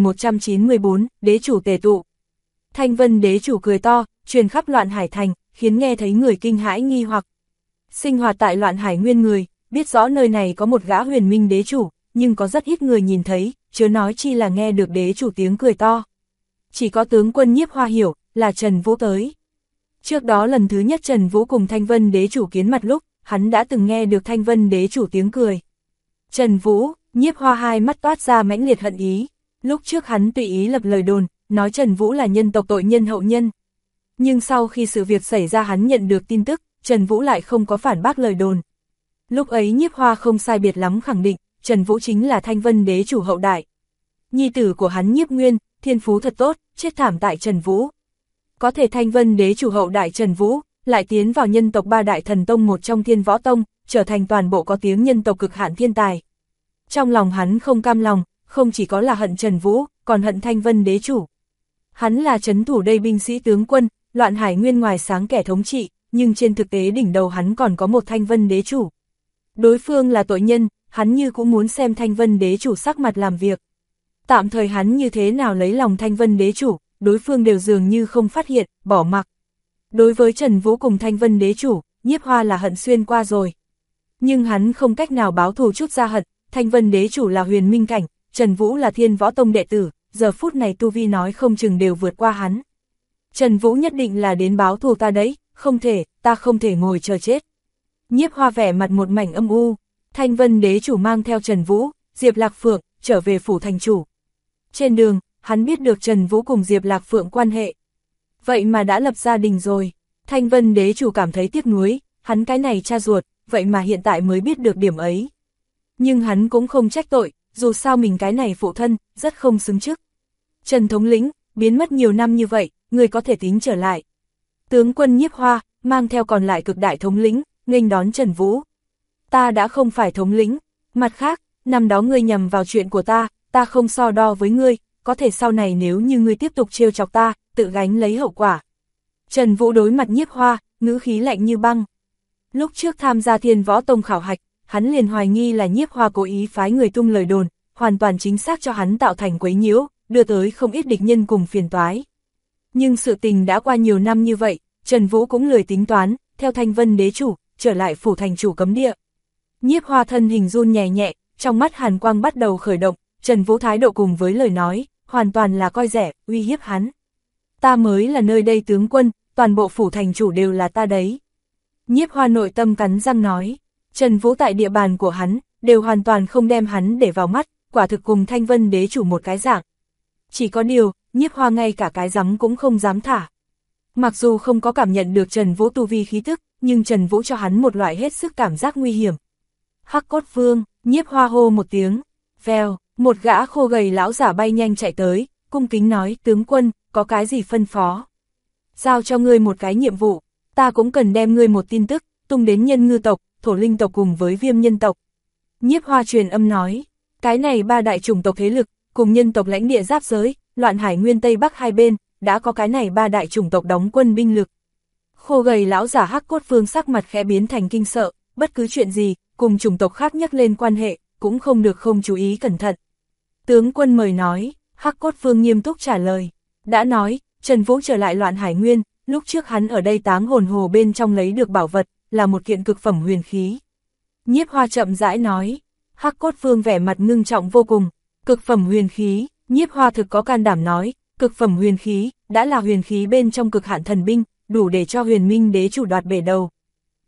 1194, đế chủ tề tụ. Thanh Vân đế chủ cười to, truyền khắp Loạn Hải thành, khiến nghe thấy người kinh hãi nghi hoặc. Sinh hoạt tại Loạn Hải nguyên người, biết rõ nơi này có một gã huyền minh đế chủ, nhưng có rất ít người nhìn thấy, chớ nói chi là nghe được đế chủ tiếng cười to. Chỉ có tướng quân Nhiếp Hoa hiểu, là Trần Vũ tới. Trước đó lần thứ nhất Trần Vũ cùng Thanh Vân đế chủ kiến mặt lúc, hắn đã từng nghe được Thanh Vân đế chủ tiếng cười. Trần Vũ, Nhiếp Hoa hai mắt toát ra mãnh liệt hận ý. Lúc trước hắn tùy ý lập lời đồn, nói Trần Vũ là nhân tộc tội nhân hậu nhân. Nhưng sau khi sự việc xảy ra hắn nhận được tin tức, Trần Vũ lại không có phản bác lời đồn. Lúc ấy Nhiếp Hoa không sai biệt lắm khẳng định, Trần Vũ chính là Thanh Vân đế chủ hậu đại. Nhi tử của hắn Nhiếp Nguyên, thiên phú thật tốt, chết thảm tại Trần Vũ. Có thể Thanh Vân đế chủ hậu đại Trần Vũ, lại tiến vào nhân tộc ba đại thần tông một trong Thiên Võ Tông, trở thành toàn bộ có tiếng nhân tộc cực hạn thiên tài. Trong lòng hắn không cam lòng, không chỉ có là hận Trần Vũ, còn hận Thanh Vân đế chủ. Hắn là trấn thủ đây binh sĩ tướng quân, Loạn Hải nguyên ngoài sáng kẻ thống trị, nhưng trên thực tế đỉnh đầu hắn còn có một Thanh Vân đế chủ. Đối phương là tội nhân, hắn như cũng muốn xem Thanh Vân đế chủ sắc mặt làm việc. Tạm thời hắn như thế nào lấy lòng Thanh Vân đế chủ, đối phương đều dường như không phát hiện, bỏ mặc. Đối với Trần Vũ cùng Thanh Vân đế chủ, Nhiếp Hoa là hận xuyên qua rồi. Nhưng hắn không cách nào báo thù chút ra hận, Thanh Vân đế chủ là huyền minh cảnh, Trần Vũ là Thiên Võ Tông đệ tử, giờ phút này tu vi nói không chừng đều vượt qua hắn. Trần Vũ nhất định là đến báo thù ta đấy, không thể, ta không thể ngồi chờ chết. Nhiếp Hoa vẻ mặt một mảnh âm u, Thanh Vân đế chủ mang theo Trần Vũ, Diệp Lạc Phượng, trở về phủ thành chủ. Trên đường, hắn biết được Trần Vũ cùng Diệp Lạc Phượng quan hệ. Vậy mà đã lập gia đình rồi, Thanh Vân đế chủ cảm thấy tiếc nuối, hắn cái này cha ruột, vậy mà hiện tại mới biết được điểm ấy. Nhưng hắn cũng không trách tội, dù sao mình cái này phụ thân, rất không xứng chức. Trần thống lĩnh, biến mất nhiều năm như vậy, người có thể tính trở lại. Tướng quân Nhiếp Hoa, mang theo còn lại cực đại thống lĩnh, nghênh đón Trần Vũ. Ta đã không phải thống lĩnh, mặt khác, năm đó ngươi nhầm vào chuyện của ta không so đo với ngươi, có thể sau này nếu như ngươi tiếp tục trêu chọc ta, tự gánh lấy hậu quả. Trần Vũ đối mặt Nhiếp Hoa, ngữ khí lạnh như băng. Lúc trước tham gia Thiên Võ Tông khảo hạch, hắn liền hoài nghi là Nhiếp Hoa cố ý phái người tung lời đồn, hoàn toàn chính xác cho hắn tạo thành quấy nhiễu, đưa tới không ít địch nhân cùng phiền toái. Nhưng sự tình đã qua nhiều năm như vậy, Trần Vũ cũng lười tính toán, theo Thanh Vân đế chủ, trở lại phủ thành chủ cấm địa. Nhiếp Hoa thân hình run nhẹ nhẹ, trong mắt hàn quang bắt đầu khởi động, Trần Vũ thái độ cùng với lời nói, hoàn toàn là coi rẻ, uy hiếp hắn. Ta mới là nơi đây tướng quân, toàn bộ phủ thành chủ đều là ta đấy. Nhiếp Hoa nội tâm cắn răng nói, Trần Vũ tại địa bàn của hắn, đều hoàn toàn không đem hắn để vào mắt, quả thực cùng Thanh Vân đế chủ một cái dạng. Chỉ có điều, Nhiếp Hoa ngay cả cái rắm cũng không dám thả. Mặc dù không có cảm nhận được Trần Vũ tu vi khí tức, nhưng Trần Vũ cho hắn một loại hết sức cảm giác nguy hiểm. Hắc Cốt Vương, Nhiếp Hoa hô một tiếng, vèo, một gã khô gầy lão giả bay nhanh chạy tới, cung kính nói, tướng quân, có cái gì phân phó? Giao cho ngươi một cái nhiệm vụ, ta cũng cần đem ngươi một tin tức, tung đến Nhân Ngư tộc, Thổ Linh tộc cùng với Viêm Nhân tộc. Nhiếp Hoa truyền âm nói, cái này ba đại chủng tộc thế lực, cùng nhân tộc lãnh địa giáp giới, Loạn Hải Nguyên Tây Bắc hai bên, đã có cái này ba đại chủng tộc đóng quân binh lực. Khô gầy lão giả Hắc Cốt Vương sắc mặt khẽ biến thành kinh sợ, bất cứ chuyện gì, cùng chủng tộc khác nhắc lên quan hệ, cũng không được không chú ý cẩn thận. Tướng quân mời nói, Hắc Cốt Vương nghiêm túc trả lời, đã nói, Trần Vũ trở lại Loạn Hải Nguyên, lúc trước hắn ở đây Táng Hồn Hồ bên trong lấy được bảo vật, là một kiện cực phẩm huyền khí. Nhiếp Hoa chậm rãi nói, Hắc Cốt Vương vẻ mặt ngưng trọng vô cùng, cực phẩm huyền khí, Nhiếp Hoa thực có can đảm nói, cực phẩm huyền khí, đã là huyền khí bên trong cực hạn thần binh, đủ để cho huyền minh đế chủ đoạt bể đầu.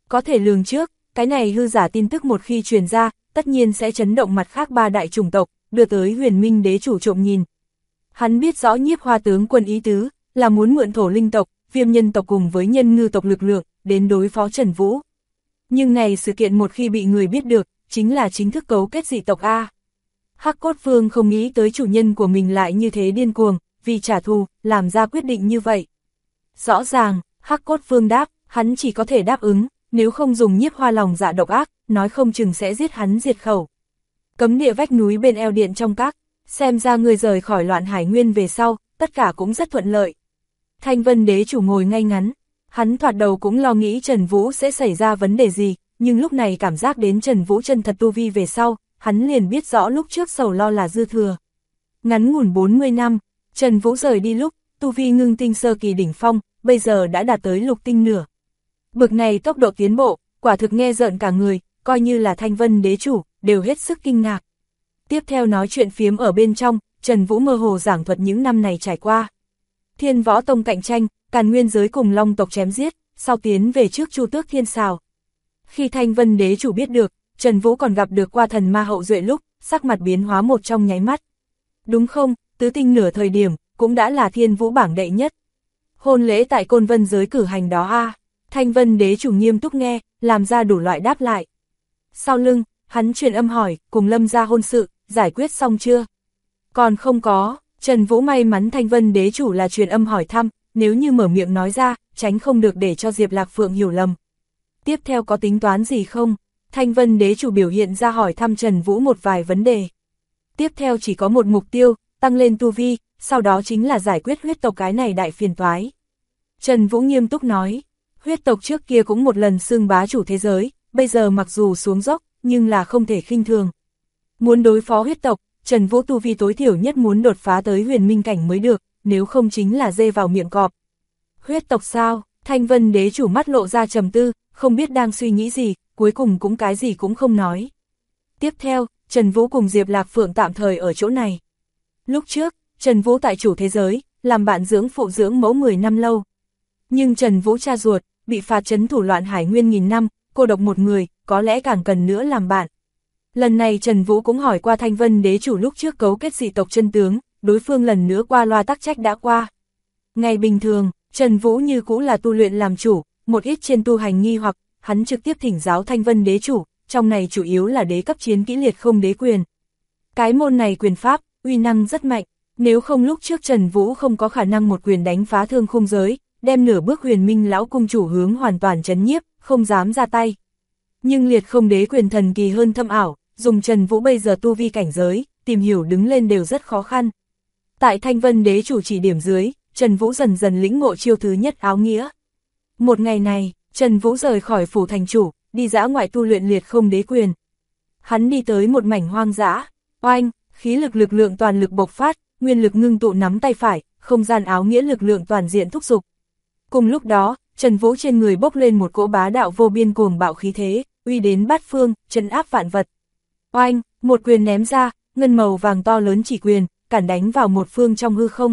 Có thể lường trước, cái này hư giả tin tức một khi truyền ra, tất nhiên sẽ chấn động mặt khác ba đại chủng tộc, đưa tới Huyền Minh đế chủ trộm nhìn. Hắn biết rõ Nhiếp Hoa tướng quân ý tứ, là muốn mượn thổ linh tộc, viêm nhân tộc cùng với nhân ngư tộc lực lượng, đến đối phó Trần Vũ. Nhưng này sự kiện một khi bị người biết được, chính là chính thức cấu kết dị tộc A. Hắc Cốt Vương không nghĩ tới chủ nhân của mình lại như thế điên cuồng, vì trả thù, làm ra quyết định như vậy. Rõ ràng, Hắc Cốt Vương đáp, hắn chỉ có thể đáp ứng, nếu không dùng Nhiếp Hoa lòng dạ độc ác, nói không chừng sẽ giết hắn diệt khẩu. Cấm địa vách núi bên eo điện trong các, xem ra người rời khỏi Loạn Hải Nguyên về sau, tất cả cũng rất thuận lợi. Thanh Vân đế chủ ngồi ngay ngắn, hắn thoạt đầu cũng lo nghĩ Trần Vũ sẽ xảy ra vấn đề gì, nhưng lúc này cảm giác đến Trần Vũ chân thật tu vi về sau, hắn liền biết rõ lúc trước sầu lo là dư thừa. Ngắn ngủn 40 năm, Trần Vũ rời đi lúc, tu vi ngưng tinh sơ kỳ đỉnh phong, bây giờ đã đạt tới lục tinh nửa. Bực này tốc độ tiến bộ, quả thực nghe rợn cả người, coi như là Thanh Vân đế chủ, đều hết sức kinh ngạc. Tiếp theo nói chuyện phiếm ở bên trong, Trần Vũ mơ hồ giảng thuật những năm này trải qua. Thiên Võ Tông cạnh tranh, Càn Nguyên giới cùng Long tộc chém giết, sau tiến về trước Chu Tước Thiên Sào. Khi Thanh Vân đế chủ biết được, Trần Vũ còn gặp được qua thần ma hậu duệ lúc, sắc mặt biến hóa một trong nháy mắt. Đúng không, tứ tinh nửa thời điểm, cũng đã là Thiên Vũ bảng đệ nhất. Hôn lễ tại Côn Vân giới cử hành đó a. Thanh Vân đế chủ nghiêm túc nghe, làm ra đủ loại đáp lại. Sau lưng, hắn truyền âm hỏi, cùng Lâm gia hôn sự, giải quyết xong chưa? Còn không có, Trần Vũ may mắn Thanh Vân đế chủ là truyền âm hỏi thăm, nếu như mở miệng nói ra, tránh không được để cho Diệp Lạc Phượng hiểu lầm. Tiếp theo có tính toán gì không? Thanh Vân đế chủ biểu hiện ra hỏi thăm Trần Vũ một vài vấn đề. Tiếp theo chỉ có một mục tiêu, tăng lên tu vi, sau đó chính là giải quyết huyết tộc cái này đại phiền toái. Trần Vũ nghiêm túc nói, huyết tộc trước kia cũng một lần xưng bá chủ thế giới, bây giờ mặc dù xuống dốc, nhưng là không thể khinh thường. Muốn đối phó huyết tộc, Trần Vũ tu vi tối thiểu nhất muốn đột phá tới huyền minh cảnh mới được, nếu không chính là dê vào miệng cọp. Huyết tộc sao? Thanh Vân đế chủ mắt lộ ra trầm tư, không biết đang suy nghĩ gì, cuối cùng cũng cái gì cũng không nói. Tiếp theo, Trần Vũ cùng Diệp Lạc Phượng tạm thời ở chỗ này. Lúc trước, Trần Vũ tại chủ thế giới, làm bạn dưỡng phụ dưỡng mẫu 10 năm lâu. Nhưng Trần Vũ cha ruột, bị phạt trấn thủ Loạn Hải Nguyên nghìn năm, cô độc một người, có lẽ càng cần nữa làm bạn. Lần này Trần Vũ cũng hỏi qua Thanh Vân đế chủ lúc trước cấu kết dị tộc chân tướng, đối phương lần nữa qua loa tắc trách đã qua. Ngày bình thường, Trần Vũ như cũ là tu luyện làm chủ, một ít trên tu hành nghi hoặc, hắn trực tiếp thỉnh giáo Thanh Vân đế chủ, trong này chủ yếu là đế cấp chiến kỹ liệt không đế quyền. Cái môn này quyền pháp, uy năng rất mạnh, nếu không lúc trước Trần Vũ không có khả năng một quyền đánh phá thương khung giới, đem nửa bước huyền minh lão cung chủ hướng hoàn toàn trấn nhiếp, không dám ra tay. Nhưng liệt không đế quyền thần kỳ hơn thâm ảo, dùng Trần Vũ bây giờ tu vi cảnh giới, tìm hiểu đứng lên đều rất khó khăn. Tại Thanh Vân đế chủ chỉ điểm dưới, Trần Vũ dần dần lĩnh ngộ chiêu thứ nhất áo nghĩa. Một ngày này, Trần Vũ rời khỏi phủ thành chủ, đi dã ngoại tu luyện liệt không đế quyền. Hắn đi tới một mảnh hoang dã, oanh, khí lực lượng toàn lực bộc phát, nguyên lực ngưng tụ nắm tay phải, không gian áo nghĩa lực lượng toàn diện thúc giục. Cùng lúc đó, Trần Vũ trên người bốc lên một cỗ bá đạo vô biên cuồng bạo khí thế, uy đến bát phương, trấn áp vạn vật. Oanh, một quyền ném ra, ngân màu vàng to lớn chỉ quyền, cản đánh vào một phương trong hư không.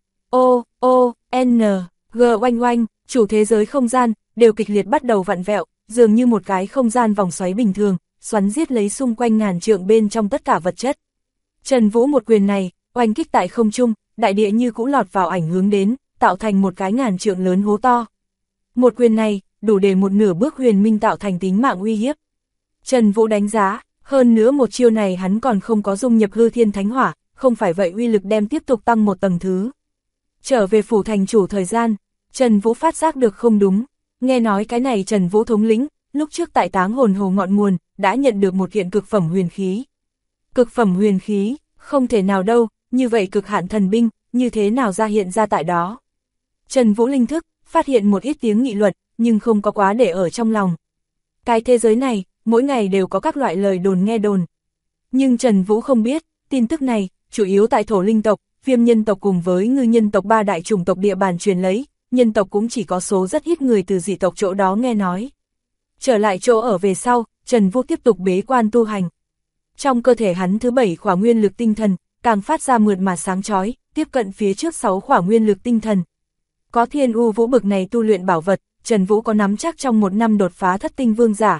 N, G oanh oanh, chủ thế giới không gian, đều kịch liệt bắt đầu vặn vẹo, dường như một cái không gian vòng xoáy bình thường, xoắn giết lấy xung quanh ngàn trượng bên trong tất cả vật chất. Trần Vũ một quyền này, oanh kích tại không trung, đại địa như cũ lọt vào ảnh hướng đến, tạo thành một cái ngàn trượng lớn hố to. Một quyền này, đủ để một nửa bước huyền minh tạo thành tính mạng uy hiếp. Trần Vũ đánh giá, hơn nữa một chiêu này hắn còn không có dung nhập hư thiên thánh hỏa, không phải vậy uy lực đem tiếp tục tăng một tầng thứ. Trở về phủ thành chủ thời gian, Trần Vũ phát giác được không đúng, nghe nói cái này Trần Vũ thống lĩnh, lúc trước tại Táng Hồn Hồ ngọn nguồn, đã nhận được một kiện cực phẩm huyền khí. Cực phẩm huyền khí, không thể nào đâu, như vậy cực hạn thần binh, như thế nào ra hiện ra tại đó. Trần Vũ linh thức, phát hiện một ít tiếng nghị luận, nhưng không có quá để ở trong lòng. Cái thế giới này, mỗi ngày đều có các loại lời đồn nghe đồn. Nhưng Trần Vũ không biết, tin tức này, chủ yếu tại thổ linh tộc, viêm nhân tộc cùng với ngư nhân tộc ba đại chủng tộc địa bàn truyền lấy, nhân tộc cũng chỉ có số rất ít người từ dị tộc chỗ đó nghe nói. Trở lại chỗ ở về sau, Trần Vũ tiếp tục bế quan tu hành. Trong cơ thể hắn thứ 7 khỏa nguyên lực tinh thần, càng phát ra mượt mà sáng chói, tiếp cận phía trước 6 khỏa nguyên lực tinh thần. Có thiên u vũ bực này tu luyện bảo vật, Trần Vũ có nắm chắc trong 1 năm đột phá thất tinh vương giả.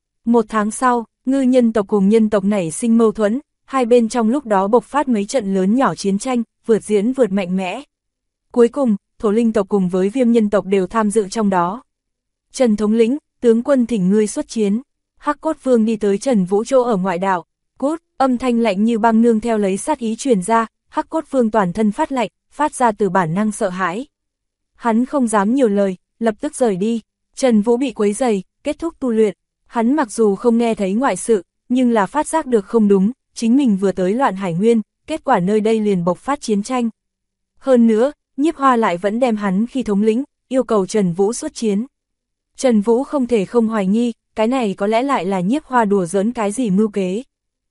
1 tháng sau, Ngư nhân tộc cùng nhân tộc nảy sinh mâu thuẫn, hai bên trong lúc đó bộc phát mấy trận lớn nhỏ chiến tranh, vượt diễn vượt mạnh mẽ. Cuối cùng, Thổ Linh tộc cùng với Viêm nhân tộc đều tham dự trong đó. Trần thống lĩnh, tướng quân thỉnh ngươi xuất chiến. Hắc Cốt Vương đi tới Trần Vũ chỗ ở ngoại đảo. Cút, âm thanh lạnh như băng nương theo lấy sát ý truyền ra, Hắc Cốt Vương toàn thân phát lạnh, phát ra từ bản năng sợ hãi. Hắn không dám nhiều lời, lập tức rời đi. Trần Vũ bị quấy rầy, kết thúc tu luyện. Hắn mặc dù không nghe thấy ngoại sự, nhưng là phát giác được không đúng, chính mình vừa tới Loạn Hải Nguyên, kết quả nơi đây liền bộc phát chiến tranh. Hơn nữa, Nhiếp Hoa lại vẫn đem hắn khi thống lĩnh, yêu cầu Trần Vũ xuất chiến. Trần Vũ không thể không hoài nghi, cái này có lẽ lại là Nhiếp Hoa đùa giỡn cái gì mưu kế.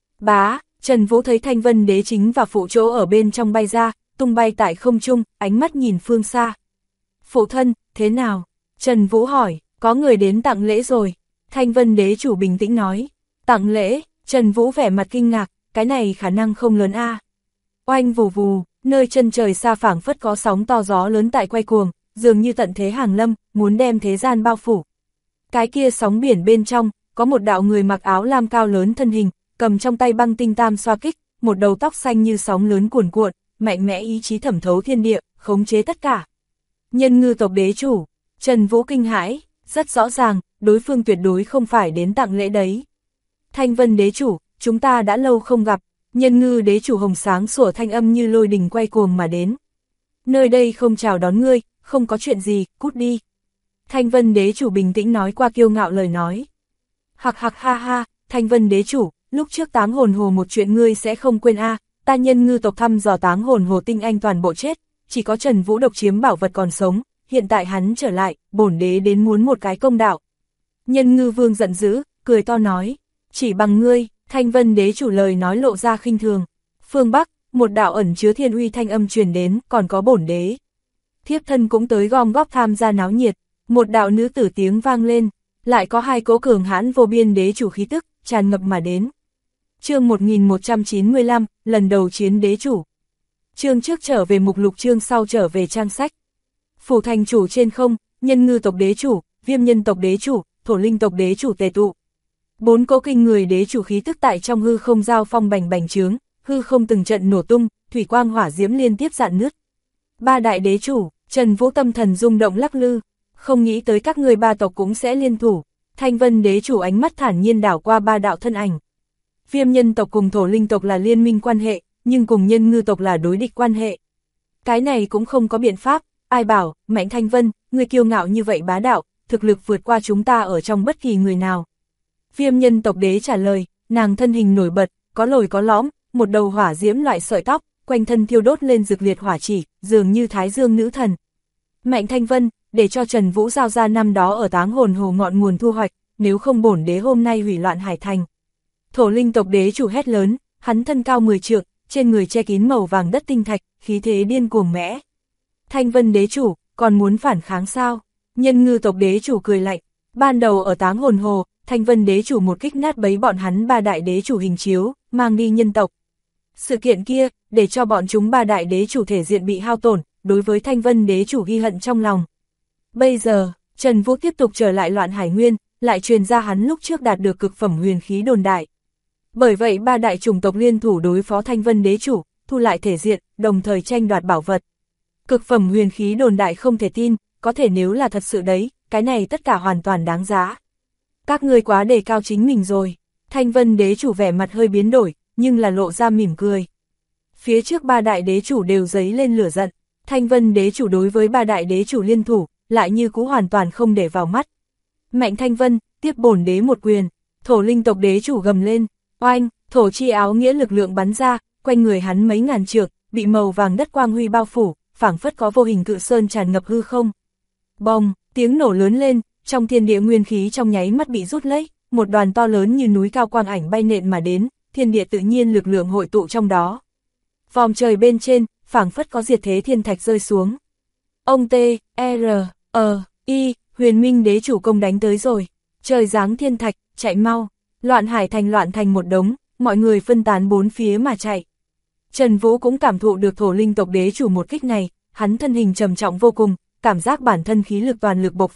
Bá, Trần Vũ thấy Thanh Vân Đế chính và phụ chỗ ở bên trong bay ra, tung bay tại không trung, ánh mắt nhìn phương xa. Phụ thân, thế nào? Trần Vũ hỏi, có người đến tặng lễ rồi. Thanh Vân Đế chủ bình tĩnh nói, tặng lễ, Trần Vũ vẻ mặt kinh ngạc, cái này khả năng không lớn a. Oanh vù vù, nơi chân trời xa phảng phất có sóng to gió lớn tại quay cuồng, dường như tận thế hàng lâm, muốn đem thế gian bao phủ. Cái kia sóng biển bên trong, có một đạo người mặc áo lam cao lớn thân hình, cầm trong tay băng tinh tam xoa kích, một đầu tóc xanh như sóng lớn cuồn cuộn, mạnh mẽ ý chí thẩm thấu thiên địa, khống chế tất cả. Nhân Ngư tộc đế chủ, Trần Vũ kinh hãi, rất rõ ràng, đối phương tuyệt đối không phải đến tặng lễ đấy. Thanh Vân đế chủ, chúng ta đã lâu không gặp. Nhân Ngư đế chủ hồng sáng sủa thanh âm như lôi đình quay cuồng mà đến. Nơi đây không chào đón ngươi, không có chuyện gì, cút đi. Thanh Vân đế chủ bình tĩnh nói qua kiêu ngạo lời nói. Hạc hạc ha ha, Thanh Vân đế chủ, lúc trước Táng Hồn Hồ một chuyện ngươi sẽ không quên a, ta Nhân Ngư tộc thăm dò Táng Hồn Hồ tinh anh toàn bộ chết, chỉ có Trần Vũ độc chiếm bảo vật còn sống, hiện tại hắn trở lại, bổn đế đến muốn một cái công đạo. Nhân Ngư vương giận dữ, cười to nói, chỉ bằng ngươi. Thanh Vân đế chủ lời nói lộ ra khinh thường. Phương Bắc, một đạo ẩn chứa thiên uy thanh âm truyền đến, còn có bổn đế. Thiếp thân cũng tới gom góp tham gia náo nhiệt, một đạo nữ tử tiếng vang lên, lại có 2 cỗ cường hãn vô biên đế chủ khí tức, tràn ngập mà đến. Chương 1195, lần đầu chiến đế chủ. Chương trước trở về mục lục, chương sau trở về trang sách. Phủ thành chủ trên không, Nhân Ngư tộc đế chủ, Viêm nhân tộc đế chủ, Thổ Linh tộc đế chủ tề tụ. 4 cỗ kinh người đế chủ khí tức tại trong hư không giao phong bành bành trướng, hư không từng trận nổ tung, thủy quang hỏa diễm liên tiếp rạn nứt. 3 đại đế chủ, Trần Vũ tâm thần rung động lắc lư, không nghĩ tới các người 3 tộc cũng sẽ liên thủ. Thanh Vân đế chủ ánh mắt thản nhiên đảo qua 3 đạo thân ảnh. Viêm nhân tộc cùng Thổ Linh tộc là liên minh quan hệ, nhưng cùng Nhân Ngư tộc là đối địch quan hệ. Cái này cũng không có biện pháp, ai bảo, Mạnh Thanh Vân, người kiêu ngạo như vậy bá đạo, thực lực vượt qua chúng ta ở trong bất kỳ người nào. Viêm nhân tộc đế trả lời, nàng thân hình nổi bật, có lồi có lõm, một đầu hỏa diễm loại sợi tóc, quanh thân thiêu đốt lên rực liệt hỏa chỉ, dường như thái dương nữ thần. Mạnh Thanh Vân, để cho Trần Vũ giao ra năm đó ở Táng Hồn Hồ ngọn nguồn thu hoạch, nếu không bổn đế hôm nay hủy loạn hải thành. Thổ Linh tộc đế chủ hét lớn, hắn thân cao 10 trượng, trên người che kín màu vàng đất tinh thạch, khí thế điên cuồng mẽ. Thanh Vân đế chủ, còn muốn phản kháng sao? Nhân Ngư tộc đế chủ cười lạnh, ban đầu ở Táng Hồn Hồ, Thanh Vân đế chủ một kích nát bấy bọn hắn 3 đại đế chủ hình chiếu, mang đi nhân tộc. Sự kiện kia, để cho bọn chúng 3 đại đế chủ thể diện bị hao tổn, đối với Thanh Vân đế chủ ghi hận trong lòng. Bây giờ, Trần Vũ tiếp tục trở lại Loạn Hải Nguyên, lại truyền ra hắn lúc trước đạt được cực phẩm huyền khí đồn đại. Bởi vậy 3 đại chủng tộc liên thủ đối phó Thanh Vân đế chủ, thu lại thể diện, đồng thời tranh đoạt bảo vật. Cực phẩm huyền khí đồn đại không thể tin, có thể nếu là thật sự đấy, cái này tất cả hoàn toàn đáng giá. Các ngươi quá đề cao chính mình rồi. Thanh Vân đế chủ vẻ mặt hơi biến đổi, nhưng là lộ ra mỉm cười. Phía trước 3 đại đế chủ đều giấy lên lửa giận, Thanh Vân đế chủ đối với 3 đại đế chủ liên thủ, lại như cũ hoàn toàn không để vào mắt. Mạnh Thanh Vân, tiếp bổn đế một quyền. Thổ Linh tộc đế chủ gầm lên, oanh, thổ chi áo nghĩa lực lượng bắn ra, quanh người hắn mấy ngàn trượng, bị màu vàng đất quang huy bao phủ, phảng phất có vô hình cự sơn tràn ngập hư không. Bong, tiếng nổ lớn lên, trong thiên địa nguyên khí trong nháy mắt bị rút lấy, một đoàn to lớn như núi cao quang ảnh bay nện mà đến, thiên địa tự nhiên lực lượng hội tụ trong đó. Vòm trời bên trên, phảng phất có diệt thế thiên thạch rơi xuống. Ông T.R.I. Huyền Minh đế chủ công đánh tới rồi. Trời giáng thiên thạch, chạy mau. Loạn hải thành loạn thành một đống, mọi người phân tán bốn phía mà chạy. Trần Vũ cũng cảm thụ được Thổ Linh tộc đế chủ một kích này, hắn thân hình trầm trọng vô cùng, cảm giác bản thân khí lực toàn lực bộc phát,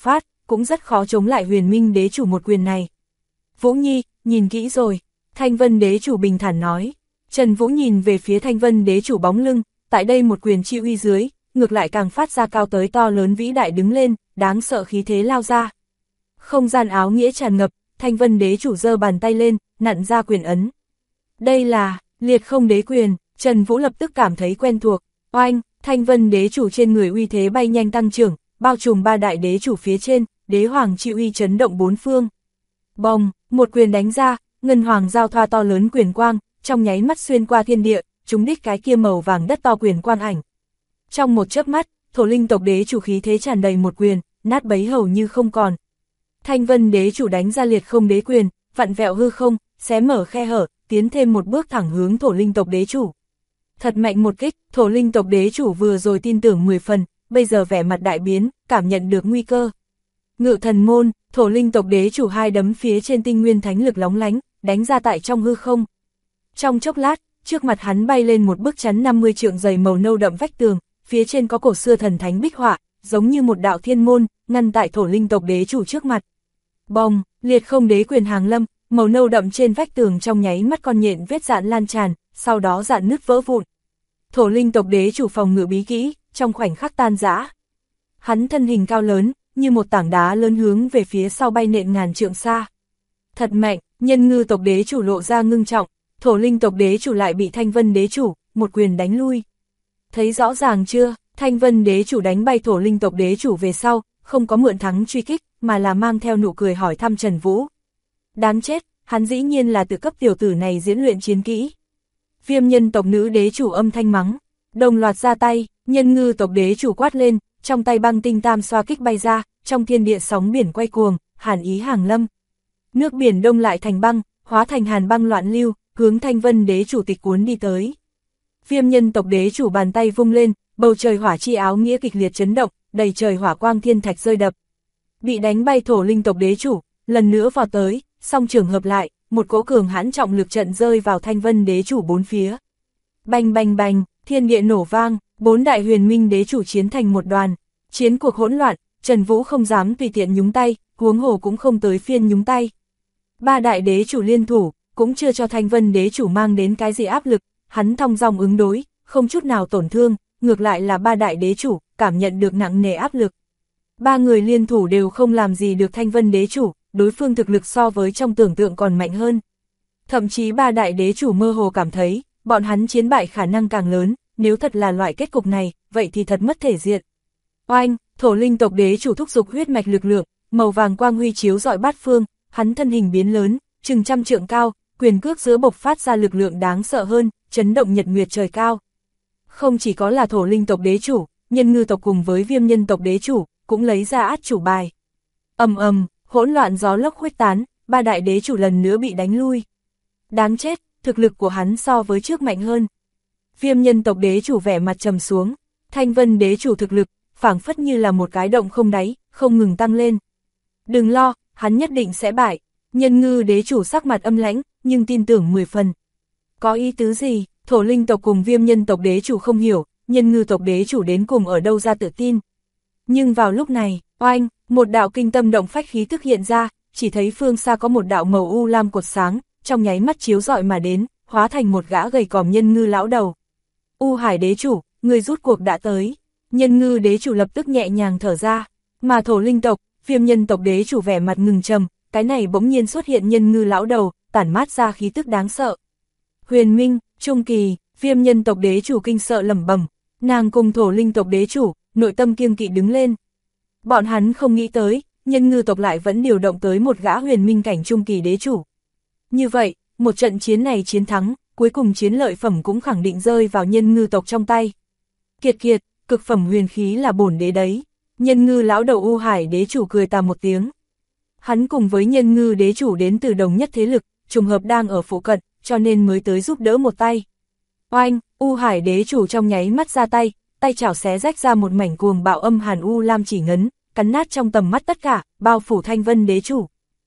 cũng rất khó chống lại Huyền Minh đế chủ một quyền này. Vũ Nhi, nhìn kỹ rồi, Thanh Vân đế chủ bình thản nói. Trần Vũ nhìn về phía Thanh Vân đế chủ bóng lưng, tại đây một quyền chi uy dưới, ngược lại càng phát ra cao tới to lớn vĩ đại đứng lên, đáng sợ khí thế lao ra. Không gian áo nghĩa tràn ngập, Thanh Vân đế chủ giơ bàn tay lên, nặn ra quyền ấn. Đây là liệt không đế quyền, Trần Vũ lập tức cảm thấy quen thuộc. Oanh, Thanh Vân đế chủ trên người uy thế bay nhanh tăng trưởng, bao trùm ba đại đế chủ phía trên, đế hoàng chi uy chấn động bốn phương. Bồng, một quyền đánh ra, ngân hoàng giao thoa to lớn quyền quang, trong nháy mắt xuyên qua thiên địa, trúng đích cái kia màu vàng đất to quyền quang ảnh. Trong một chớp mắt, Thổ Linh tộc đế chủ khí thế tràn đầy một quyền, nát bấy hầu như không còn. Thanh Vân đế chủ đánh ra liệt không đế quyền, vặn vẹo hư không, xé mở khe hở, tiến thêm một bước thẳng hướng Thổ Linh tộc đế chủ. Thật mạnh một kích, Thổ Linh tộc đế chủ vừa rồi tin tưởng 10 phần, bây giờ vẻ mặt đại biến, cảm nhận được nguy cơ. Ngự thần môn, Thổ Linh tộc đế chủ hai đấm phía trên tinh nguyên thánh lực lóng lánh, đánh ra tại trong hư không. Trong chốc lát, trước mặt hắn bay lên một bức chắn 50 trượng dày màu nâu đậm vách tường, phía trên có cổ xưa thần thánh bích họa, giống như một đạo thiên môn, ngăn tại Thổ Linh tộc đế chủ trước mặt. Bồng, liệt không đế quyền hàng lâm, màu nâu đậm trên vách tường trong nháy mắt con nhện vết dạn lan tràn, sau đó dạn nứt vỡ vụn. Thổ Linh tộc đế chủ phòng ngự bí kỹ, trong khoảnh khắc tan rã. Hắn thân hình cao lớn, như một tảng đá lớn hướng về phía sau bay nện ngàn trượng xa. Thật mạnh, Nhân Ngư tộc đế chủ lộ ra ngưng trọng, Thổ Linh tộc đế chủ lại bị Thanh Vân đế chủ một quyền đánh lui. Thấy rõ ràng chưa, Thanh Vân đế chủ đánh bay Thổ Linh tộc đế chủ về sau, không có mượn thắng truy kích, mà là mang theo nụ cười hỏi thăm Trần Vũ. Đáng chết, hắn dĩ nhiên là tự cấp tiểu tử này diễn luyện chiến kỹ. Viêm Nhân tộc nữ đế chủ âm thanh mắng, đồng loạt ra tay, Nhân Ngư tộc đế chủ quát lên, trong tay băng tinh tam xoa kích bay ra, trong thiên địa sóng biển quay cuồng, hàn ý hàng lâm. Nước biển đông lại thành băng, hóa thành hàn băng loạn lưu, hướng Thanh Vân đế chủ tịch cuốn đi tới. Viêm Nhân tộc đế chủ bàn tay vung lên, bầu trời hỏa chi áo nghĩa kịch liệt chấn động, đầy trời hỏa quang thiên thạch rơi đập. Bị đánh bay Thổ Linh tộc đế chủ, lần nữa vào tới, song trường hợp lại, một cỗ cường hãn trọng lực trận rơi vào Thanh Vân đế chủ bốn phía. Bành bành bành, thiên địa nổ vang, bốn đại huyền minh đế chủ chiến thành một đoàn. Chiến cuộc hỗn loạn, Trần Vũ không dám tùy tiện nhúng tay, huống hồ cũng không tới phiên nhúng tay. Ba đại đế chủ liên thủ, cũng chưa cho Thanh Vân đế chủ mang đến cái gì áp lực, hắn thong dong ứng đối, không chút nào tổn thương, ngược lại là ba đại đế chủ, cảm nhận được nặng nề áp lực. Ba người liên thủ đều không làm gì được Thanh Vân đế chủ, đối phương thực lực so với trong tưởng tượng còn mạnh hơn. Thậm chí ba đại đế chủ mơ hồ cảm thấy, bọn hắn chiến bại khả năng càng lớn, nếu thật là loại kết cục này, vậy thì thật mất thể diện. Oanh, Thổ Linh tộc đế chủ thúc giục huyết mạch lực lượng, màu vàng quang huy chiếu rọi bát phương, hắn thân hình biến lớn, chừng trăm trượng cao, quyền cước giữa bộc phát ra lực lượng đáng sợ hơn, chấn động nhật nguyệt trời cao. Không chỉ có là Thổ Linh tộc đế chủ, Nhân Ngư tộc cùng với Viêm Nhân tộc đế chủ, cũng lấy ra át chủ bài. Ầm ầm, hỗn loạn gió lốc khuếch tán, ba đại đế chủ lần nữa bị đánh lui. Đáng chết, thực lực của hắn so với trước mạnh hơn. Viêm Nhân tộc đế chủ vẻ mặt trầm xuống, Thanh Vân đế chủ thực lực, phảng phất như là một cái động không đáy, không ngừng tăng lên. Đừng lo, hắn nhất định sẽ bại. Nhân Ngư đế chủ sắc mặt âm lãnh, nhưng tin tưởng 10 phần. Có ý tứ gì, Thổ Linh tộc cùng Viêm Nhân tộc đế chủ không hiểu, Nhân Ngư tộc đế chủ đến cùng ở đâu ra tự tin. Nhưng vào lúc này, oanh, một đạo kinh tâm động phách khí tức hiện ra, chỉ thấy phương xa có một đạo màu u lam cột sáng, trong nháy mắt chiếu rọi mà đến, hóa thành một gã gầy còm Nhân Ngư lão đầu. U Hải đế chủ, người rút cuộc đã tới. Nhân Ngư đế chủ lập tức nhẹ nhàng thở ra, mà Thổ Linh tộc, Viêm Nhân tộc đế chủ vẻ mặt ngừng trầm, cái này bỗng nhiên xuất hiện Nhân Ngư lão đầu, tản mát ra khí tức đáng sợ. Huyền Minh, Trung Kỳ, Viêm Nhân tộc đế chủ kinh sợ lẩm bẩm, nàng cùng Thổ Linh tộc đế chủ, nội tâm kiêng kỵ đứng lên. Bọn hắn không nghĩ tới, Nhân Ngư tộc lại vẫn điều động tới một gã huyền minh cảnh Trung Kỳ đế chủ. Như vậy, một trận chiến này chiến thắng, cuối cùng chiến lợi phẩm cũng khẳng định rơi vào Nhân Ngư tộc trong tay. Kiệt kiệt, cực phẩm huyền khí là bổn đế đấy. Nhân Ngư lão đầu U Hải đế chủ cười tà một tiếng. Hắn cùng với Nhân Ngư đế chủ đến từ đồng nhất thế lực, trùng hợp đang ở phụ cận, cho nên mới tới giúp đỡ một tay. Oanh, U Hải đế chủ trong nháy mắt ra tay, tay chảo xé rách ra một mảnh cuồng bạo âm hàn u lam chỉ ngấn, cắn nát trong tầm mắt tất cả, bao phủ Thanh Vân đế chủ.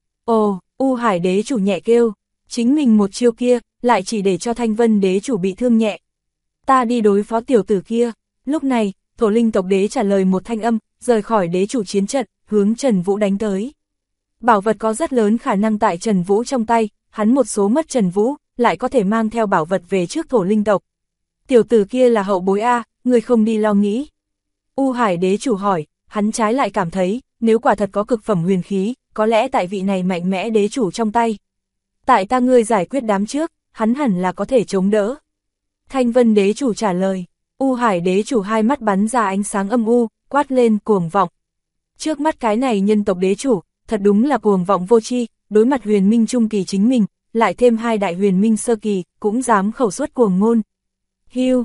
Ồ, U Hải đế chủ nhẹ kêu, chính mình một chiêu kia, lại chỉ để cho Thanh Vân đế chủ bị thương nhẹ. Ta đi đối phó tiểu tử kia. Lúc này, Thổ linh tộc đế trả lời một thanh âm, rời khỏi đế chủ chiến trận, hướng Trần Vũ đánh tới. Bảo vật có rất lớn khả năng tại Trần Vũ trong tay, hắn một số mất Trần Vũ, lại có thể mang theo bảo vật về trước thổ linh tộc. Tiểu tử kia là hậu bối A, người không đi lo nghĩ. U Hải đế chủ hỏi, hắn trái lại cảm thấy, nếu quả thật có cực phẩm huyền khí, có lẽ tại vị này mạnh mẽ đế chủ trong tay. Tại ta ngươi giải quyết đám trước, hắn hẳn là có thể chống đỡ. Thanh Vân đế chủ trả lời, U Hải đế chủ hai mắt bắn ra ánh sáng âm u, quát lên cuồng vọng. Trước mắt cái này nhân tộc đế chủ, thật đúng là cuồng vọng vô tri, đối mặt huyền minh trung kỳ chính mình, lại thêm hai đại huyền minh sơ kỳ, cũng dám khẩu suất cuồng ngôn. Hiu,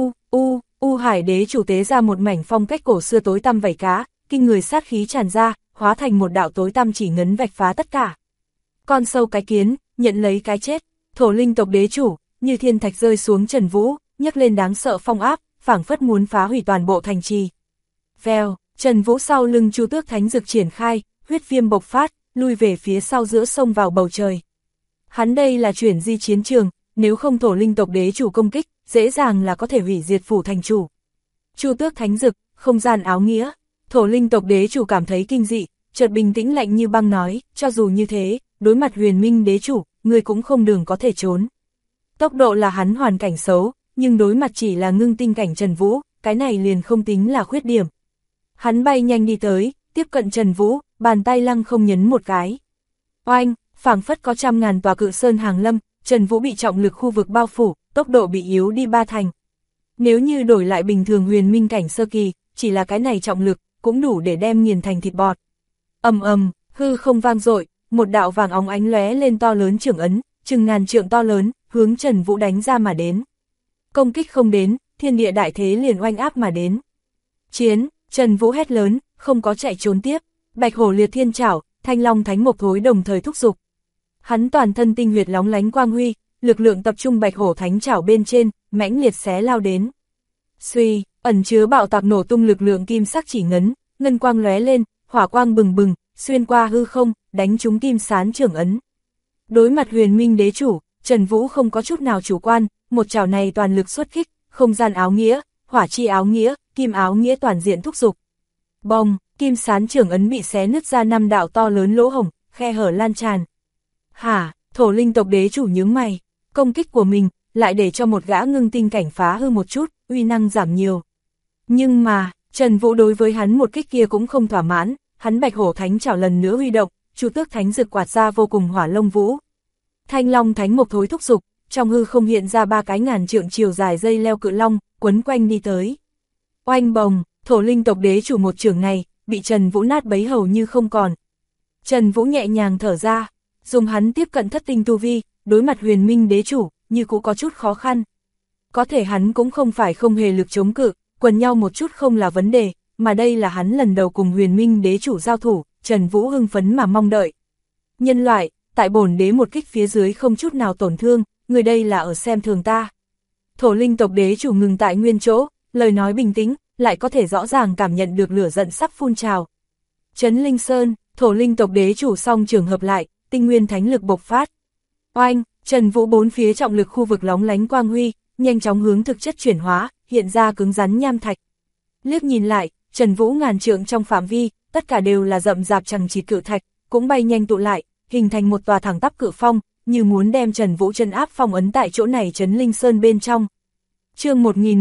U Hải đế chủ tế ra một mảnh phong cách cổ xưa tối tăm vảy cá, kinh người sát khí tràn ra, hóa thành một đạo tối tăm chỉ ngấn vạch phá tất cả. Con sâu cái kiến, nhận lấy cái chết, thổ linh tộc đế chủ, như thiên thạch rơi xuống Trần Vũ, nhấc lên đáng sợ phong áp, phảng phất muốn phá hủy toàn bộ thành trì. Vèo, Trần Vũ sau lưng Chu Tước Thánh Dực triển khai, huyết viêm bộc phát, lui về phía sau giữa sông vào bầu trời. Hắn đây là chuyển di chiến trường, nếu không thổ linh tộc đế chủ công kích, dễ dàng là có thể hủy diệt phủ thành chủ. Chu Tước Thánh Dực, không gian áo nghĩa, thổ linh tộc đế chủ cảm thấy kinh dị, chợt bình tĩnh lạnh như băng nói, cho dù như thế, đối mặt huyền minh đế chủ, người cũng không đường có thể trốn. Tốc độ là hắn hoàn cảnh xấu, nhưng đối mặt chỉ là ngưng tinh cảnh Trần Vũ, cái này liền không tính là khuyết điểm. Hắn bay nhanh đi tới, tiếp cận Trần Vũ, bàn tay lăng không nhấn một cái. Oanh, phảng phất có trăm ngàn tòa cự sơn hàng lâm, Trần Vũ bị trọng lực khu vực bao phủ, tốc độ bị yếu đi 3 thành. Nếu như đổi lại bình thường huyền minh cảnh sơ kỳ, chỉ là cái này trọng lực, cũng đủ để đem nghiền thành thịt bọt. Ầm ầm, hư không vang dội, một đạo vàng óng ánh lóe lên to lớn trưởng ấn, chừng ngàn trượng to lớn, hướng Trần Vũ đánh ra mà đến. Công kích không đến, thiên địa đại thế liền oanh áp mà đến. Chiến, Trần Vũ hét lớn, không có chạy trốn tiếp, Bạch Hổ Liệt Thiên Trảo, Thanh Long Thánh Mộc Thối đồng thời thúc giục. Hắn toàn thân tinh huyệt lóng lánh quang huy, lực lượng tập trung Bạch Hổ Thánh Trảo bên trên, mãnh liệt xé lao đến. Suy, ẩn chứa bạo tạc nổ tung lực lượng kim sắc chỉ ngấn, ngân quang lóe lên, hỏa quang bừng bừng, xuyên qua hư không, đánh trúng Kim Sán trưởng ấn. Đối mặt huyền minh đế chủ, Trần Vũ không có chút nào chủ quan, một chảo này toàn lực xuất kích, không gian áo nghĩa, hỏa chi áo nghĩa, kim áo nghĩa toàn diện thúc giục. Bong, Kim Sán trưởng ấn bị xé nứt ra 5 đạo to lớn lỗ hổng, khe hở lan tràn. Hả, thổ linh tộc đế chủ nhướng mày, công kích của mình, lại để cho một gã ngưng tinh cảnh phá hư một chút, uy năng giảm nhiều. Nhưng mà, Trần Vũ đối với hắn một kích kia cũng không thỏa mãn, hắn Bạch Hổ Thánh Trảo lần nữa huy động, Chu Tước Thánh Dực quạt ra vô cùng hỏa lông vũ. Thanh Long Thánh Mộc Thối thúc giục, trong hư không hiện ra 3 cái ngàn trượng chiều dài dây leo cự long, quấn quanh đi tới. Oanh bồng, thổ linh tộc đế chủ một trường này, bị Trần Vũ nát bấy hầu như không còn. Trần Vũ nhẹ nhàng thở ra, dùng hắn tiếp cận thất tinh tu vi, đối mặt huyền minh đế chủ, như cũng có chút khó khăn. Có thể hắn cũng không phải không hề lực chống cự, quần nhau một chút không là vấn đề, mà đây là hắn lần đầu cùng huyền minh đế chủ giao thủ, Trần Vũ hưng phấn mà mong đợi. Nhân loại, tại bổn đế một kích phía dưới không chút nào tổn thương, người đây là ở xem thường ta. Thổ linh tộc đế chủ ngừng tại nguyên chỗ, lời nói bình tĩnh, lại có thể rõ ràng cảm nhận được lửa giận sắp phun trào. Trấn Linh Sơn, thổ linh tộc đế chủ song trường hợp lại, tinh nguyên thánh lực bộc phát. Oanh, Trần Vũ bốn phía trọng lực khu vực lóng lánh quang huy, nhanh chóng hướng thực chất chuyển hóa, hiện ra cứng rắn nham thạch. Liếc nhìn lại, Trần Vũ ngàn trượng trong phạm vi, tất cả đều là rậm rạp chằng chịt cự thạch, cũng bay nhanh tụ lại, hình thành một tòa thẳng tắp cự phong, như muốn đem Trần Vũ chân áp phong ấn tại chỗ này Trấn Linh Sơn bên trong. Chương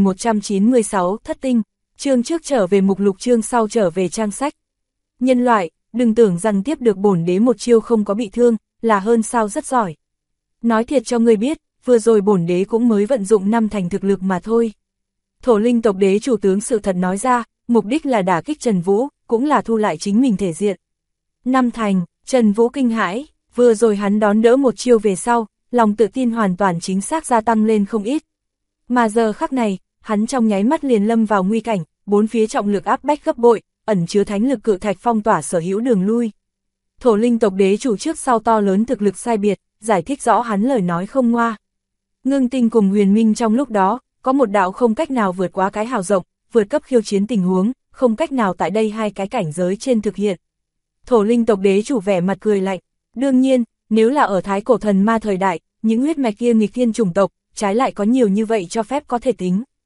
1196 Thất tinh, chương trước trở về mục lục, chương sau trở về trang sách. Nhân loại, đừng tưởng rằng tiếp được bổn đế một chiêu không có bị thương, là hơn sao rất giỏi. Nói thiệt cho ngươi biết, vừa rồi bổn đế cũng mới vận dụng 5 thành thực lực mà thôi. Thổ linh tộc đế chủ tướng sự thật nói ra, mục đích là đả kích Trần Vũ, cũng là thu lại chính mình thể diện. 5 thành, Trần Vũ kinh hãi, vừa rồi hắn đón đỡ một chiêu về sau, lòng tự tin hoàn toàn chính xác gia tăng lên không ít. Mà giờ khắc này, hắn trong nháy mắt liền lâm vào nguy cảnh, bốn phía trọng lực áp bách gấp bội, ẩn chứa thánh lực cự thạch phong tỏa sở hữu đường lui. Thổ linh tộc đế chủ trước sau to lớn thực lực sai biệt, giải thích rõ hắn lời nói không ngoa. Ngưng tinh cùng huyền minh trong lúc đó, có một đạo không cách nào vượt quá cái hào rộng, vượt cấp khiêu chiến tình huống, không cách nào tại đây hai cái cảnh giới trên thực hiện. Thổ linh tộc đế chủ vẻ mặt cười lạnh, đương nhiên, nếu là ở thái cổ thần ma thời đại, những huyết mạch kia nghịch thiên chủng tộc, trái lại có nhiều như vậy cho phép có thể tính.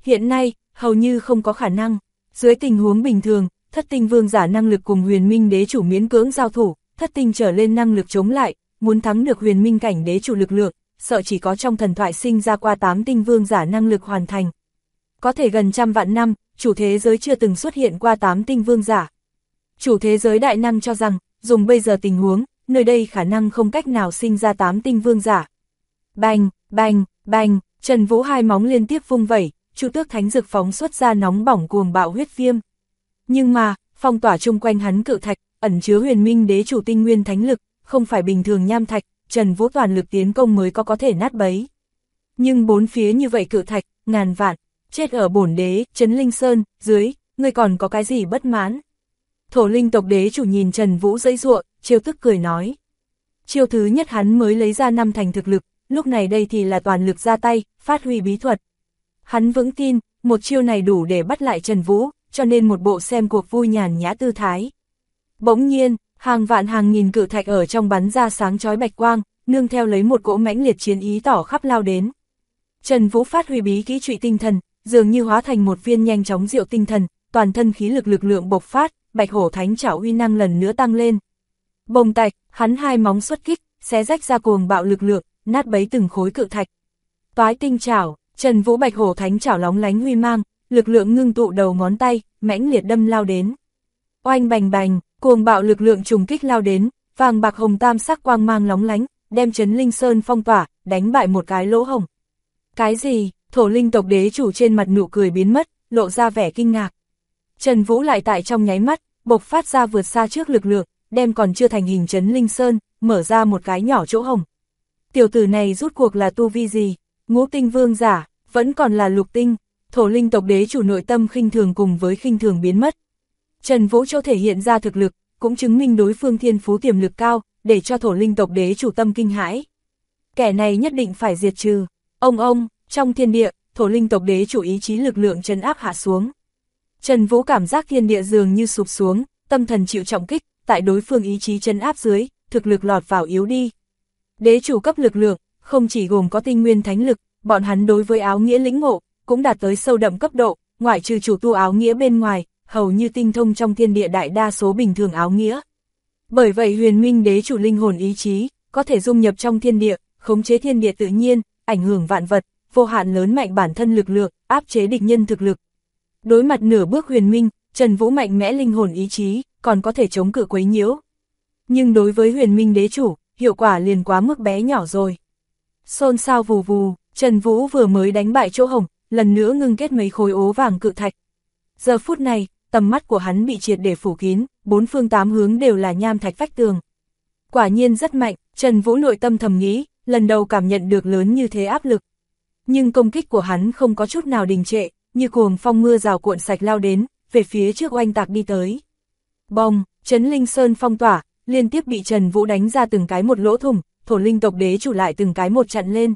hiện nay, hầu như không có khả năng. Dưới tình huống bình thường, thất tinh vương giả năng lực cùng huyền minh đế chủ miễn cưỡng giao thủ, thất tinh trở lên năng lực chống lại, muốn thắng được huyền minh cảnh đế chủ lực lượng, sợ chỉ có trong thần thoại sinh ra qua 8 tinh vương giả năng lực hoàn thành. Có thể gần trăm vạn năm, chủ thế giới chưa từng xuất hiện qua 8 tinh vương giả. Chủ thế giới đại năng cho rằng, dùng bây giờ tình huống, nơi đây khả năng không cách nào sinh ra 8 tinh vương giả. Bành, bành, bành, Trần Vũ hai móng liên tiếp vung vẩy, Chu Tước Thánh Dực phóng xuất ra nóng bỏng cuồng bạo huyết viêm. Nhưng mà, phong tỏa chung quanh hắn cự thạch, ẩn chứa huyền minh đế chủ tinh nguyên thánh lực, không phải bình thường nham thạch, Trần Vũ toàn lực tiến công mới có thể nát bấy. Nhưng bốn phía như vậy cự thạch, ngàn vạn, chết ở bổn đế, Trấn Linh Sơn, dưới, ngươi còn có cái gì bất mãn? Thổ linh tộc đế chủ nhìn Trần Vũ giãy giụa, trêu tức cười nói. Chiêu thứ nhất hắn mới lấy ra 5 thành thực lực, lúc này đây thì là toàn lực ra tay, phát huy bí thuật. Hắn vững tin, một chiêu này đủ để bắt lại Trần Vũ, cho nên một bộ xem cuộc vui nhàn nhã tư thái. Bỗng nhiên, hàng vạn hàng nghìn cự thạch ở trong bắn ra sáng chói bạch quang, nương theo lấy một cỗ mãnh liệt chiến ý tỏ khắp lao đến. Trần Vũ phát huy bí kỹ trụy tinh thần, dường như hóa thành một viên nhanh chóng diệu tinh thần, toàn thân khí lực lượng bộc phát, Bạch Hổ Thánh Trảo uy năng lần nữa tăng lên. Bồng tạch, hắn hai móng xuất kích, xé rách ra cuồng bạo lực lượng, nát bấy từng khối cự thạch. Toái tinh trảo, Trần Vũ Bạch Hổ Thánh Trảo lóng lánh huy mang, lực lượng ngưng tụ đầu ngón tay, mãnh liệt đâm lao đến. Oanh bành bành, cuồng bạo lực lượng trùng kích lao đến, vàng bạc hồng tam sắc quang mang lóng lánh, đem Trấn Linh Sơn phong tỏa, đánh bại một cái lỗ hổng. Cái gì? Thổ linh tộc đế chủ trên mặt nụ cười biến mất, lộ ra vẻ kinh ngạc. Trần Vũ lại tại trong nháy mắt, bộc phát ra vượt xa trước lực lượng, đem còn chưa thành hình Trấn Linh Sơn, mở ra một cái nhỏ chỗ hổng. Tiểu tử này rút cuộc là tu vi gì? Ngũ tinh vương giả, vẫn còn là lục tinh. Thổ linh tộc đế chủ nội tâm khinh thường cùng với khinh thường biến mất. Trần Vũ chỗ thể hiện ra thực lực, cũng chứng minh đối phương thiên phú tiềm lực cao, để cho thổ linh tộc đế chủ tâm kinh hãi. Kẻ này nhất định phải diệt trừ. Ông, trong thiên địa, thổ linh tộc đế chủ ý chí lực lượng trấn áp hạ xuống. Trần Vũ cảm giác thiên địa dường như sụp xuống, tâm thần chịu trọng kích, tại đối phương ý chí trấn áp dưới, thực lực lọt vào yếu đi. Đế chủ cấp lực lượng, không chỉ gồm có tinh nguyên thánh lực, bọn hắn đối với áo nghĩa lĩnh ngộ, cũng đạt tới sâu đậm cấp độ, ngoại trừ chủ tu áo nghĩa bên ngoài, hầu như tinh thông trong thiên địa đại đa số bình thường áo nghĩa. Bởi vậy huyền minh đế chủ linh hồn ý chí, có thể dung nhập trong thiên địa, khống chế thiên địa tự nhiên, ảnh hưởng vạn vật, vô hạn lớn mạnh bản thân lực lượng, áp chế địch nhân thực lực. Đối mặt nửa bước huyền minh, Trần Vũ mạnh mẽ linh hồn ý chí, còn có thể chống cự quấy nhiễu. Nhưng đối với huyền minh đế chủ, hiệu quả liền quá mức bé nhỏ rồi. Xôn xao vù vù, Trần Vũ vừa mới đánh bại chỗ hổng, lần nữa ngưng kết mấy khối ố vàng cự thạch. Giờ phút này, tầm mắt của hắn bị triệt để phủ kín, 4 phương 8 hướng đều là nham thạch vách tường. Quả nhiên rất mạnh, Trần Vũ nội tâm thầm nghĩ, lần đầu cảm nhận được lớn như thế áp lực. Nhưng công kích của hắn không có chút nào đình trệ, như cuồng phong mưa rào cuộn sạch lao đến, về phía trước oanh tạc đi tới. Bong, Trấn Linh Sơn phong tỏa, liên tiếp bị Trần Vũ đánh ra từng cái một lỗ thủng, thổ linh tộc đế chủ lại từng cái một chặn lên.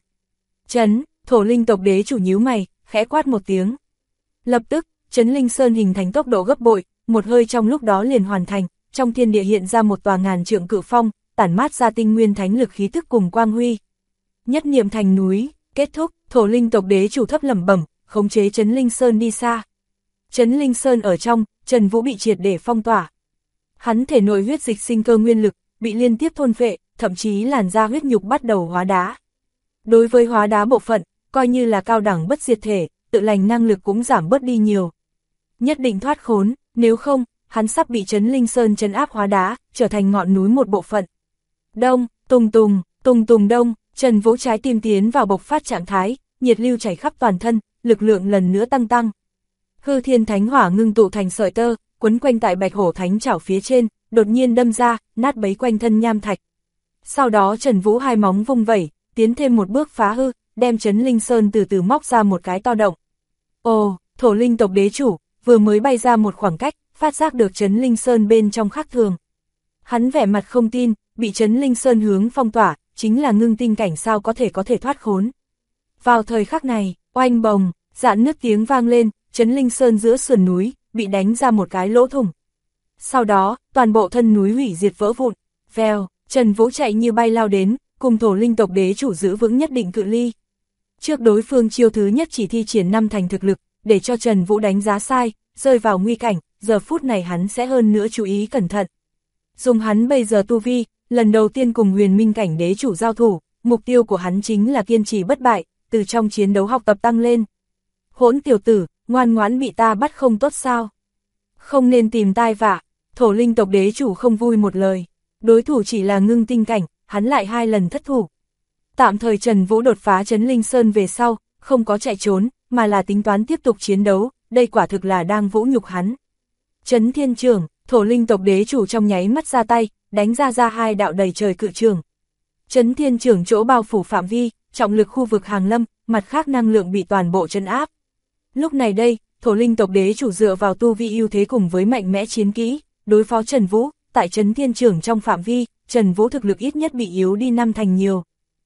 Thổ linh tộc đế chủ nhíu mày, khẽ quát một tiếng. Lập tức, Trấn Linh Sơn hình thành tốc độ gấp bội, một hơi trong lúc đó liền hoàn thành, trong thiên địa hiện ra một tòa ngàn trượng cự phong, tản mát ra tinh nguyên thánh lực khí tức cùng quang huy. Nhất niệm thành núi, kết thúc, thổ linh tộc đế chủ thấp lẩm bẩm, khống chế Trấn Linh Sơn đi xa. Trấn Linh Sơn ở trong, Trần Vũ bị triệt để phong tỏa. Hắn thể nội huyết dịch sinh cơ nguyên lực, bị liên tiếp thôn phệ, thậm chí làn da huyết nhục bắt đầu hóa đá. Đối với hóa đá bộ phận, coi như là cao đẳng bất diệt thể, tự lành năng lực cũng giảm bớt đi nhiều. Nhất định thoát khốn, nếu không, hắn sắp bị Trấn Linh Sơn trấn áp hóa đá, trở thành ngọn núi một bộ phận. Đông, tùng tùng đông, Trần Vũ trái tim tiến vào bộc phát trạng thái, nhiệt lưu chảy khắp toàn thân, lực lượng lần nữa tăng. Hư thiên thánh hỏa ngưng tụ thành sợi tơ, quấn quanh tại Bạch Hổ Thánh Trảo phía trên, đột nhiên đâm ra, nát bấy quanh thân nham thạch. Sau đó Trần Vũ hai móng vung vẩy, tiến thêm một bước phá hư, đem Trấn Linh Sơn từ từ móc ra một cái to động. Ồ, thổ linh tộc đế chủ, vừa mới bay ra một khoảng cách, phát giác được Trấn Linh Sơn bên trong khác thường. Hắn vẻ mặt không tin, bị Trấn Linh Sơn hướng phong tỏa, chính là ngưng tinh cảnh sao có thể thoát khốn. Vào thời khắc này, oanh bồng, rạn nứt tiếng vang lên, Trấn Linh Sơn giữa sườn núi, bị đánh ra một cái lỗ thủng. Sau đó, toàn bộ thân núi hủy diệt vỡ vụn, vèo, Trần Vũ chạy như bay lao đến, cùng thổ linh tộc đế chủ giữ vững nhất định cự ly. Trước đối phương chiêu thứ nhất chỉ thi triển 5 thành thực lực, để cho Trần Vũ đánh giá sai, rơi vào nguy cảnh, giờ phút này hắn sẽ hơn nữa chú ý cẩn thận. Dùng hắn bây giờ tu vi, lần đầu tiên cùng huyền minh cảnh đế chủ giao thủ, mục tiêu của hắn chính là kiên trì bất bại, từ trong chiến đấu học tập tăng lên. Hỗn tiểu tử, ngoan ngoãn bị ta bắt không tốt sao? Không nên tìm tai vạ, Thổ linh tộc đế chủ không vui một lời. Đối thủ chỉ là ngưng tinh cảnh, hắn lại 2 lần thất thủ. Tạm thời Trần Vũ đột phá Trấn Linh Sơn về sau, không có chạy trốn, mà là tính toán tiếp tục chiến đấu, đây quả thực là đang vũ nhục hắn. Trấn Thiên Trưởng, Thổ linh tộc đế chủ trong nháy mắt ra tay, đánh ra 2 đạo đầy trời cự trường. Trấn Thiên Trưởng chỗ bao phủ phạm vi, trọng lực khu vực hàng lâm, mặt khác năng lượng bị toàn bộ trấn áp. Lúc này đây, Thổ linh tộc đế chủ dựa vào tu vi ưu thế cùng với mạnh mẽ chiến kỹ, đối phó Trần Vũ, tại Trấn Thiên Trưởng trong phạm vi, Trần Vũ thực lực ít nhất bị yếu đi 5 thành nhiều.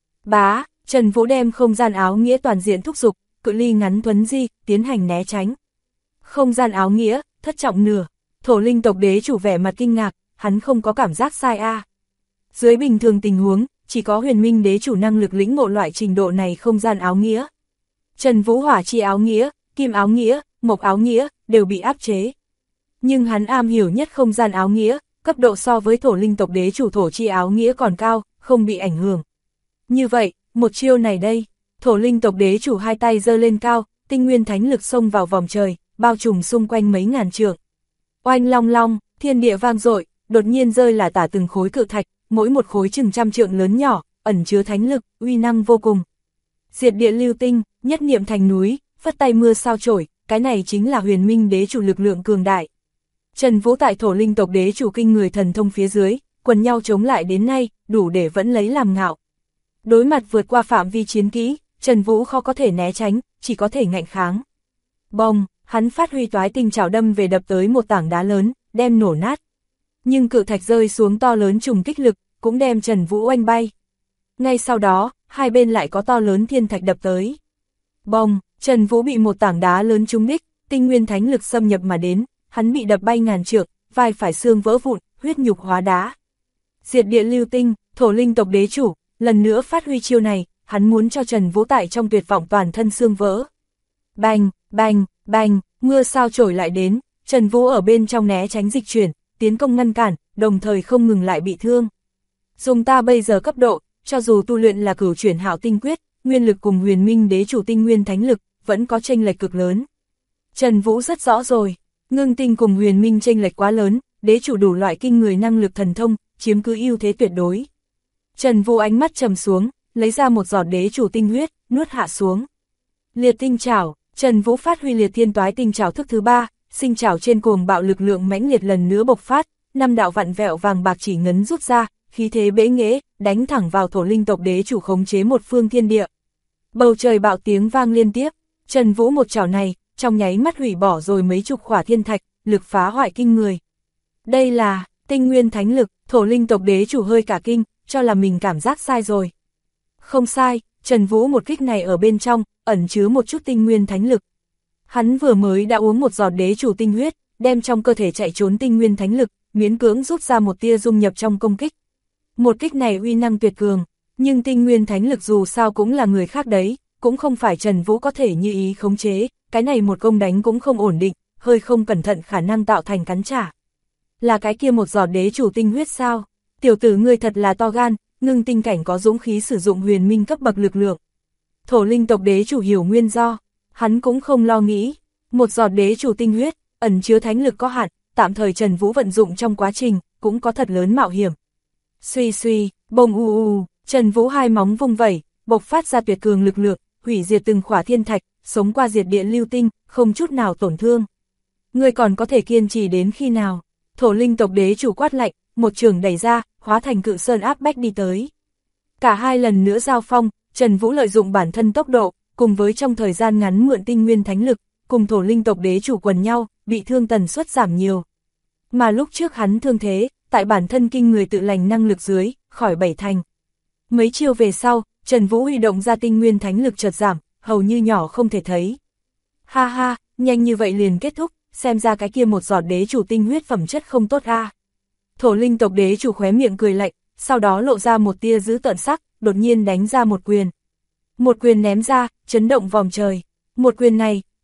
Bá, Trần Vũ đem không gian áo nghĩa toàn diện thúc giục, cự ly ngắn thuấn di, tiến hành né tránh. Không gian áo nghĩa, thất trọng nửa, Thổ linh tộc đế chủ vẻ mặt kinh ngạc, hắn không có cảm giác sai a. Dưới bình thường tình huống, chỉ có huyền minh đế chủ năng lực lĩnh ngộ loại trình độ này không gian áo nghĩa. Trần Vũ hỏa chi áo nghĩa, kim áo nghĩa, mộc áo nghĩa, đều bị áp chế. Nhưng hắn am hiểu nhất không gian áo nghĩa, cấp độ so với Thổ linh tộc đế chủ thổ chi áo nghĩa còn cao, không bị ảnh hưởng. Như vậy, một chiêu này đây, Thổ linh tộc đế chủ 2 tay giơ lên cao, tinh nguyên thánh lực xông vào vòng trời, bao trùm xung quanh mấy ngàn trượng. Oanh long long, thiên địa vang dội, đột nhiên rơi là tả từng khối cự thạch, mỗi một khối chừng trăm trượng lớn nhỏ, ẩn chứa thánh lực, uy năng vô cùng. Diệt địa lưu tinh, nhất niệm thành núi, phất tay mưa sao chổi, cái này chính là huyền minh đế chủ lực lượng cường đại. Trần Vũ tại Thổ linh tộc đế chủ kinh người thần thông phía dưới, quần nhau chống lại đến nay, đủ để vẫn lấy làm ngạo. Đối mặt vượt qua phạm vi chiến kỹ, Trần Vũ khó có thể né tránh, chỉ có thể ngạnh kháng. Bông, hắn phát huy toái tinh trảo đâm về đập tới một tảng đá lớn, đem nổ nát. Nhưng cự thạch rơi xuống to lớn trùng kích lực, cũng đem Trần Vũ oanh bay. Ngay sau đó, hai bên lại có to lớn thiên thạch đập tới. Bông, Trần Vũ bị một tảng đá lớn trúng đích, tinh nguyên thánh lực xâm nhập mà đến, hắn bị đập bay ngàn trượng, vai phải xương vỡ vụn, huyết nhục hóa đá. Diệt địa lưu tinh, Thổ linh tộc đế chủ, lần nữa phát huy chiêu này, hắn muốn cho Trần Vũ tại trong tuyệt vọng toàn thân xương vỡ. Bành, bành, bành, mưa sao trổi lại đến, Trần Vũ ở bên trong né tránh dịch chuyển, tiến công ngăn cản, đồng thời không ngừng lại bị thương. Dùng ta bây giờ cấp độ, cho dù tu luyện là cửu chuyển hạo tinh quyết, nguyên lực cùng huyền minh đế chủ tinh nguyên thánh lực, vẫn có chênh lệch cực lớn. Trần Vũ rất rõ rồi, ngưng tinh cùng huyền minh chênh lệch quá lớn, đế chủ đủ loại kinh người năng lực thần thông, chiếm cứ ưu thế tuyệt đối. Trần Vũ ánh mắt trầm xuống, lấy ra một giọt đế chủ tinh huyết, nuốt hạ xuống. Liệt tinh trảo, Trần Vũ phát huy liệt thiên toái tinh trảo thức thứ 3, sinh trảo trên cuồng bạo lực lượng mãnh liệt lần nữa bộc phát, 5 đạo vặn vẹo vàng bạc chỉ ngấn rút ra, khí thế bẽ nghễ, đánh thẳng vào Thổ linh tộc đế chủ khống chế một phương thiên địa. Bầu trời bạo tiếng vang liên tiếp, Trần Vũ một chảo này, trong nháy mắt hủy bỏ rồi mấy chục khỏa thiên thạch, lực phá hoại kinh người. Đây là tinh nguyên thánh lực, Thổ linh tộc đế chủ hơi cả kinh, cho là mình cảm giác sai rồi. Không sai, Trần Vũ một kích này ở bên trong, ẩn chứa một chút tinh nguyên thánh lực. Hắn vừa mới đã uống một giọt đế chủ tinh huyết, đem trong cơ thể chạy trốn tinh nguyên thánh lực, miễn cưỡng rút ra một tia dung nhập trong công kích. Một kích này uy năng tuyệt cường, nhưng tinh nguyên thánh lực dù sao cũng là người khác đấy, cũng không phải Trần Vũ có thể như ý khống chế, cái này một công đánh cũng không ổn định, hơi không cẩn thận khả năng tạo thành cắn trả. Là cái kia một giọt đế chủ tinh huyết sao? Tiểu tử ngươi thật là to gan, ngưng tinh cảnh có dũng khí sử dụng huyền minh cấp bậc lực lượng. Thổ linh tộc đế chủ hiểu nguyên do, hắn cũng không lo nghĩ, một giọt đế chủ tinh huyết, ẩn chứa thánh lực có hạn, tạm thời Trần Vũ vận dụng trong quá trình, cũng có thật lớn mạo hiểm. Suy suy, bông u u, Trần Vũ hai móng vung vẩy, bộc phát ra tuyệt cường lực lượng, hủy diệt từng khỏa thiên thạch, sống qua diệt địa lưu tinh, không chút nào tổn thương. Ngươi còn có thể kiên trì đến khi nào? Thổ linh tộc đế chủ quát lạnh, một trường đẩy ra, hóa thành cự sơn áp bách đi tới. Cả hai lần nữa giao phong, Trần Vũ lợi dụng bản thân tốc độ, cùng với trong thời gian ngắn mượn tinh nguyên thánh lực, cùng Thổ linh tộc đế chủ quần nhau, bị thương tần suất giảm nhiều. Mà lúc trước hắn thương thế, tại bản thân kinh người tự lành năng lực dưới, khỏi 7 thành. Mấy chiêu về sau, Trần Vũ huy động ra tinh nguyên thánh lực chợt giảm, hầu như nhỏ không thể thấy. Ha ha, nhanh như vậy liền kết thúc, xem ra cái kia một giọt đế chủ tinh huyết phẩm chất không tốt a. Thổ linh tộc đế chủ khóe miệng cười lạnh, sau đó lộ ra một tia dữ tợn sắc, đột nhiên đánh ra một quyền. Một quyền ném ra, chấn động vòng trời. Một quyền này,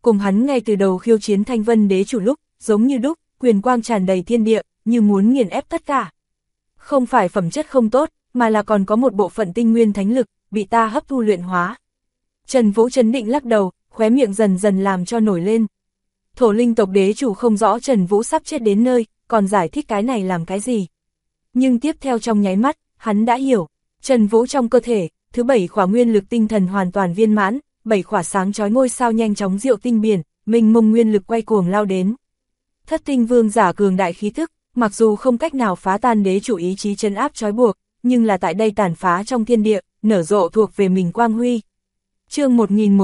cùng hắn ngay từ đầu khiêu chiến Thanh Vân Đế chủ lúc, giống như đúc, quyền quang tràn đầy thiên địa, như muốn nghiền ép tất cả. Không phải phẩm chất không tốt, mà là còn có một bộ phận tinh nguyên thánh lực, bị ta hấp thu luyện hóa. Trần Vũ chấn định lắc đầu, khóe miệng dần dần làm cho nổi lên. Thổ linh tộc đế chủ không rõ Trần Vũ sắp chết đến nơi, còn giải thích cái này làm cái gì. Nhưng tiếp theo trong nháy mắt, hắn đã hiểu, Trần Vũ trong cơ thể, thứ 7 khỏa nguyên lực tinh thần hoàn toàn viên mãn, 7 khỏa sáng chói ngôi sao nhanh chóng diệu tinh biển, mênh mông nguyên lực quay cuồng lao đến. Thất tinh vương giả cường đại khí thức, mặc dù không cách nào phá tan đế chủ ý chí trấn áp trói buộc, nhưng là tại đây tàn phá trong thiên địa, nở rộ thuộc về mình quang huy. Chương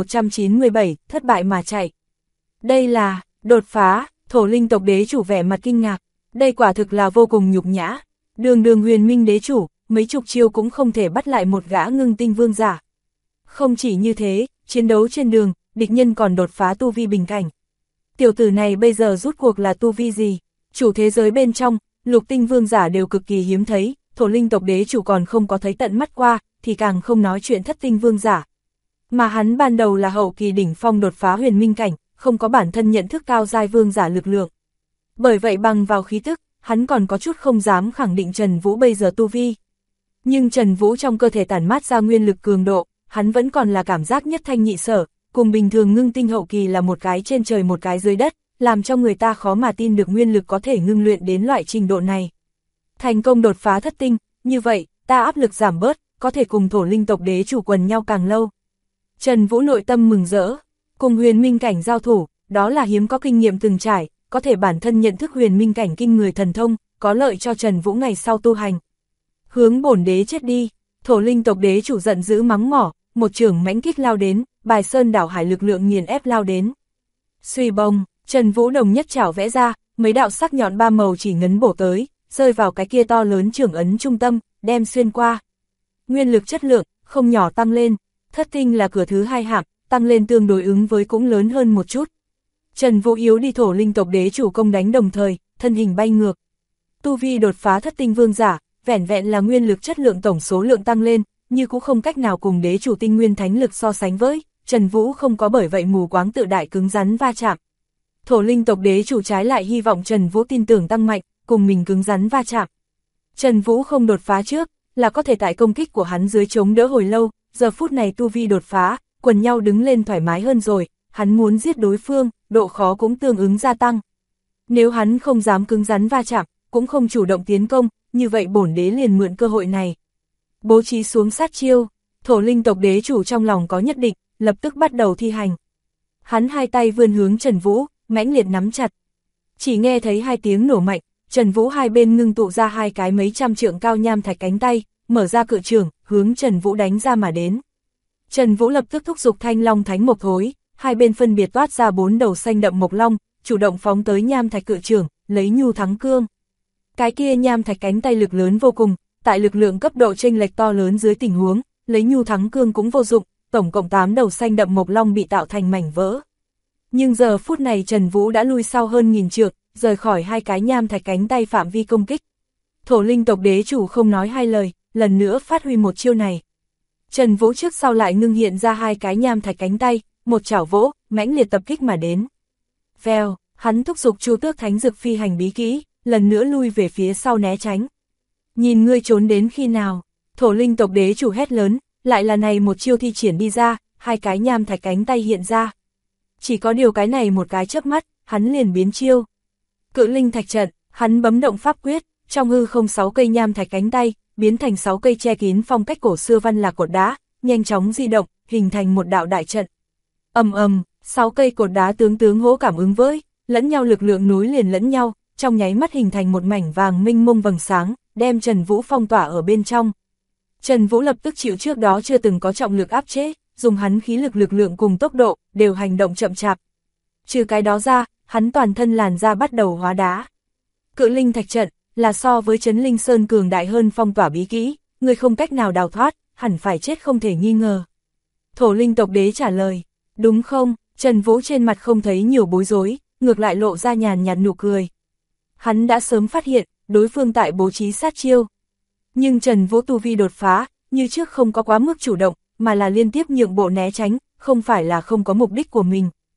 1197, thất bại mà chạy. Đây là đột phá, thổ linh tộc đế chủ vẻ mặt kinh ngạc, đây quả thực là vô cùng nhục nhã. Đường đường huyền minh đế chủ, mấy chục chiêu cũng không thể bắt lại một gã ngưng tinh vương giả. Không chỉ như thế, chiến đấu trên đường, địch nhân còn đột phá tu vi bình cảnh. Tiểu tử này bây giờ rút cuộc là tu vi gì? Chủ thế giới bên trong, lục tinh vương giả đều cực kỳ hiếm thấy, thổ linh tộc đế chủ còn không có thấy tận mắt qua, thì càng không nói chuyện thất tinh vương giả. Mà hắn ban đầu là hậu kỳ đỉnh phong đột phá huyền minh cảnh, không có bản thân nhận thức cao giai vương giả lực lượng. Bởi vậy bằng vào khí tức, hắn còn có chút không dám khẳng định Trần Vũ bây giờ tu vi. Nhưng Trần Vũ trong cơ thể tản mát ra nguyên lực cường độ, hắn vẫn còn là cảm giác nhất thanh nhị sở, cùng bình thường ngưng tinh hậu kỳ là một cái trên trời một cái dưới đất, làm cho người ta khó mà tin được nguyên lực có thể ngưng luyện đến loại trình độ này. Thành công đột phá thất tinh, như vậy, ta áp lực giảm bớt, có thể cùng thổ linh tộc đế chủ quần nhau càng lâu. Trần Vũ nội tâm mừng rỡ, cùng huyền minh cảnh giao thủ, đó là hiếm có kinh nghiệm từng trải, có thể bản thân nhận thức huyền minh cảnh kinh người thần thông, có lợi cho Trần Vũ ngày sau tu hành. Hướng bổn đế chết đi, thổ linh tộc đế chủ giận dữ mắng mỏ, một chưởng mãnh kích lao đến, bài sơn đảo hải lực lượng nghiền ép lao đến. Suy bông, Trần Vũ đồng nhất chảo vẽ ra, mấy đạo sắc nhọn ba màu chỉ ngấn bổ tới, rơi vào cái kia to lớn chưởng ấn trung tâm, đem xuyên qua. Nguyên lực chất lượng, không nhỏ tăng lên, thất tinh là cửa thứ 2 hạng, tăng lên tương đối ứng với cũng lớn hơn một chút. Trần Vũ yếu đi thổ linh tộc đế chủ công đánh đồng thời, thân hình bay ngược. Tu vi đột phá thất tinh vương giả, vẻn vẹn là nguyên lực chất lượng tổng số lượng tăng lên, như cũng không cách nào cùng đế chủ tinh nguyên thánh lực so sánh với, Trần Vũ không có bởi vậy mù quáng tự đại cứng rắn va chạm. Thổ linh tộc đế chủ trái lại hy vọng Trần Vũ tin tưởng tăng mạnh, cùng mình cứng rắn va chạm. Trần Vũ không đột phá trước, là có thể tại công kích của hắn dưới chống đỡ hồi lâu, giờ phút này tu vi đột phá, quần nhau đứng lên thoải mái hơn rồi, hắn muốn giết đối phương, độ khó cũng tương ứng gia tăng. Nếu hắn không dám cứng rắn va chạm, cũng không chủ động tiến công, như vậy bổn đế liền mượn cơ hội này. Bố trí xuống sát chiêu, thổ linh tộc đế chủ trong lòng có nhất định, lập tức bắt đầu thi hành. Hắn hai tay vươn hướng Trần Vũ, mãnh liệt nắm chặt. Chỉ nghe thấy hai tiếng nổ mạnh, Trần Vũ hai bên ngưng tụ ra hai cái mấy trăm trượng cao nham thạch cánh tay, mở ra cự chưởng, hướng Trần Vũ đánh ra mà đến. Trần Vũ lập tức thúc giục Thanh Long Thánh Mộc Thối, hai bên phân biệt toát ra 4 đầu xanh đậm mộc long, chủ động phóng tới nham thạch cự chưởng, lấy nhu thắng cương. Cái kia nham thạch cánh tay lực lớn vô cùng, tại lực lượng cấp độ chênh lệch to lớn dưới tình huống, lấy nhu thắng cương cũng vô dụng, tổng cộng 8 đầu xanh đậm mộc long bị tạo thành mảnh vỡ. Nhưng giờ phút này Trần Vũ đã lui sau hơn 1000 trượng, rời khỏi hai cái nham thạch cánh tay phạm vi công kích. Thổ linh tộc đế chủ không nói hai lời, lần nữa phát huy một chiêu này. Trần Vũ trước sau lại ngưng hiện ra hai cái nham thạch cánh tay, một chảo vỗ, mãnh liệt tập kích mà đến. Vèo, hắn thúc giục Chu Tước Thánh Dực phi hành bí kỹ, lần nữa lui về phía sau né tránh. Nhìn ngươi trốn đến khi nào? Thổ linh tộc đế chủ hét lớn, lại là này một chiêu thi triển đi ra, hai cái nham thạch cánh tay hiện ra. Chỉ có điều cái này một cái chớp mắt, hắn liền biến chiêu. Cự linh thạch trận, hắn bấm động pháp quyết, trong hư không 6 cây nham thạch cánh tay, biến thành 6 cây che kín phong cách cổ xưa văn lạc cột đá, nhanh chóng di động, hình thành một đạo đại trận. Ầm ầm, 6 cây cột đá tướng hỗ cảm ứng với, lẫn nhau lực lượng nối liền lẫn nhau, trong nháy mắt hình thành một mảnh vàng minh mông vầng sáng, đem Trần Vũ phong tỏa ở bên trong. Trần Vũ lập tức chịu trước đó chưa từng có trọng lực áp chế, dùng hắn khí lực lượng cùng tốc độ, đều hành động chậm chạp. Trừ cái đó ra, hắn toàn thân làn da bắt đầu hóa đá. Cự linh thạch trận, là so với Trấn Linh Sơn cường đại hơn phong tỏa bí kỹ, người không cách nào đào thoát, hẳn phải chết không thể nghi ngờ. Thổ linh tộc đế trả lời, đúng không? Trần Vũ trên mặt không thấy nhiều bối rối, ngược lại lộ ra nhàn nhạt nụ cười. Hắn đã sớm phát hiện, đối phương tại bố trí sát chiêu. Nhưng Trần Vũ tu vi đột phá, như trước không có quá mức chủ động, mà là liên tiếp nhượng bộ né tránh, không phải là không có mục đích của mình.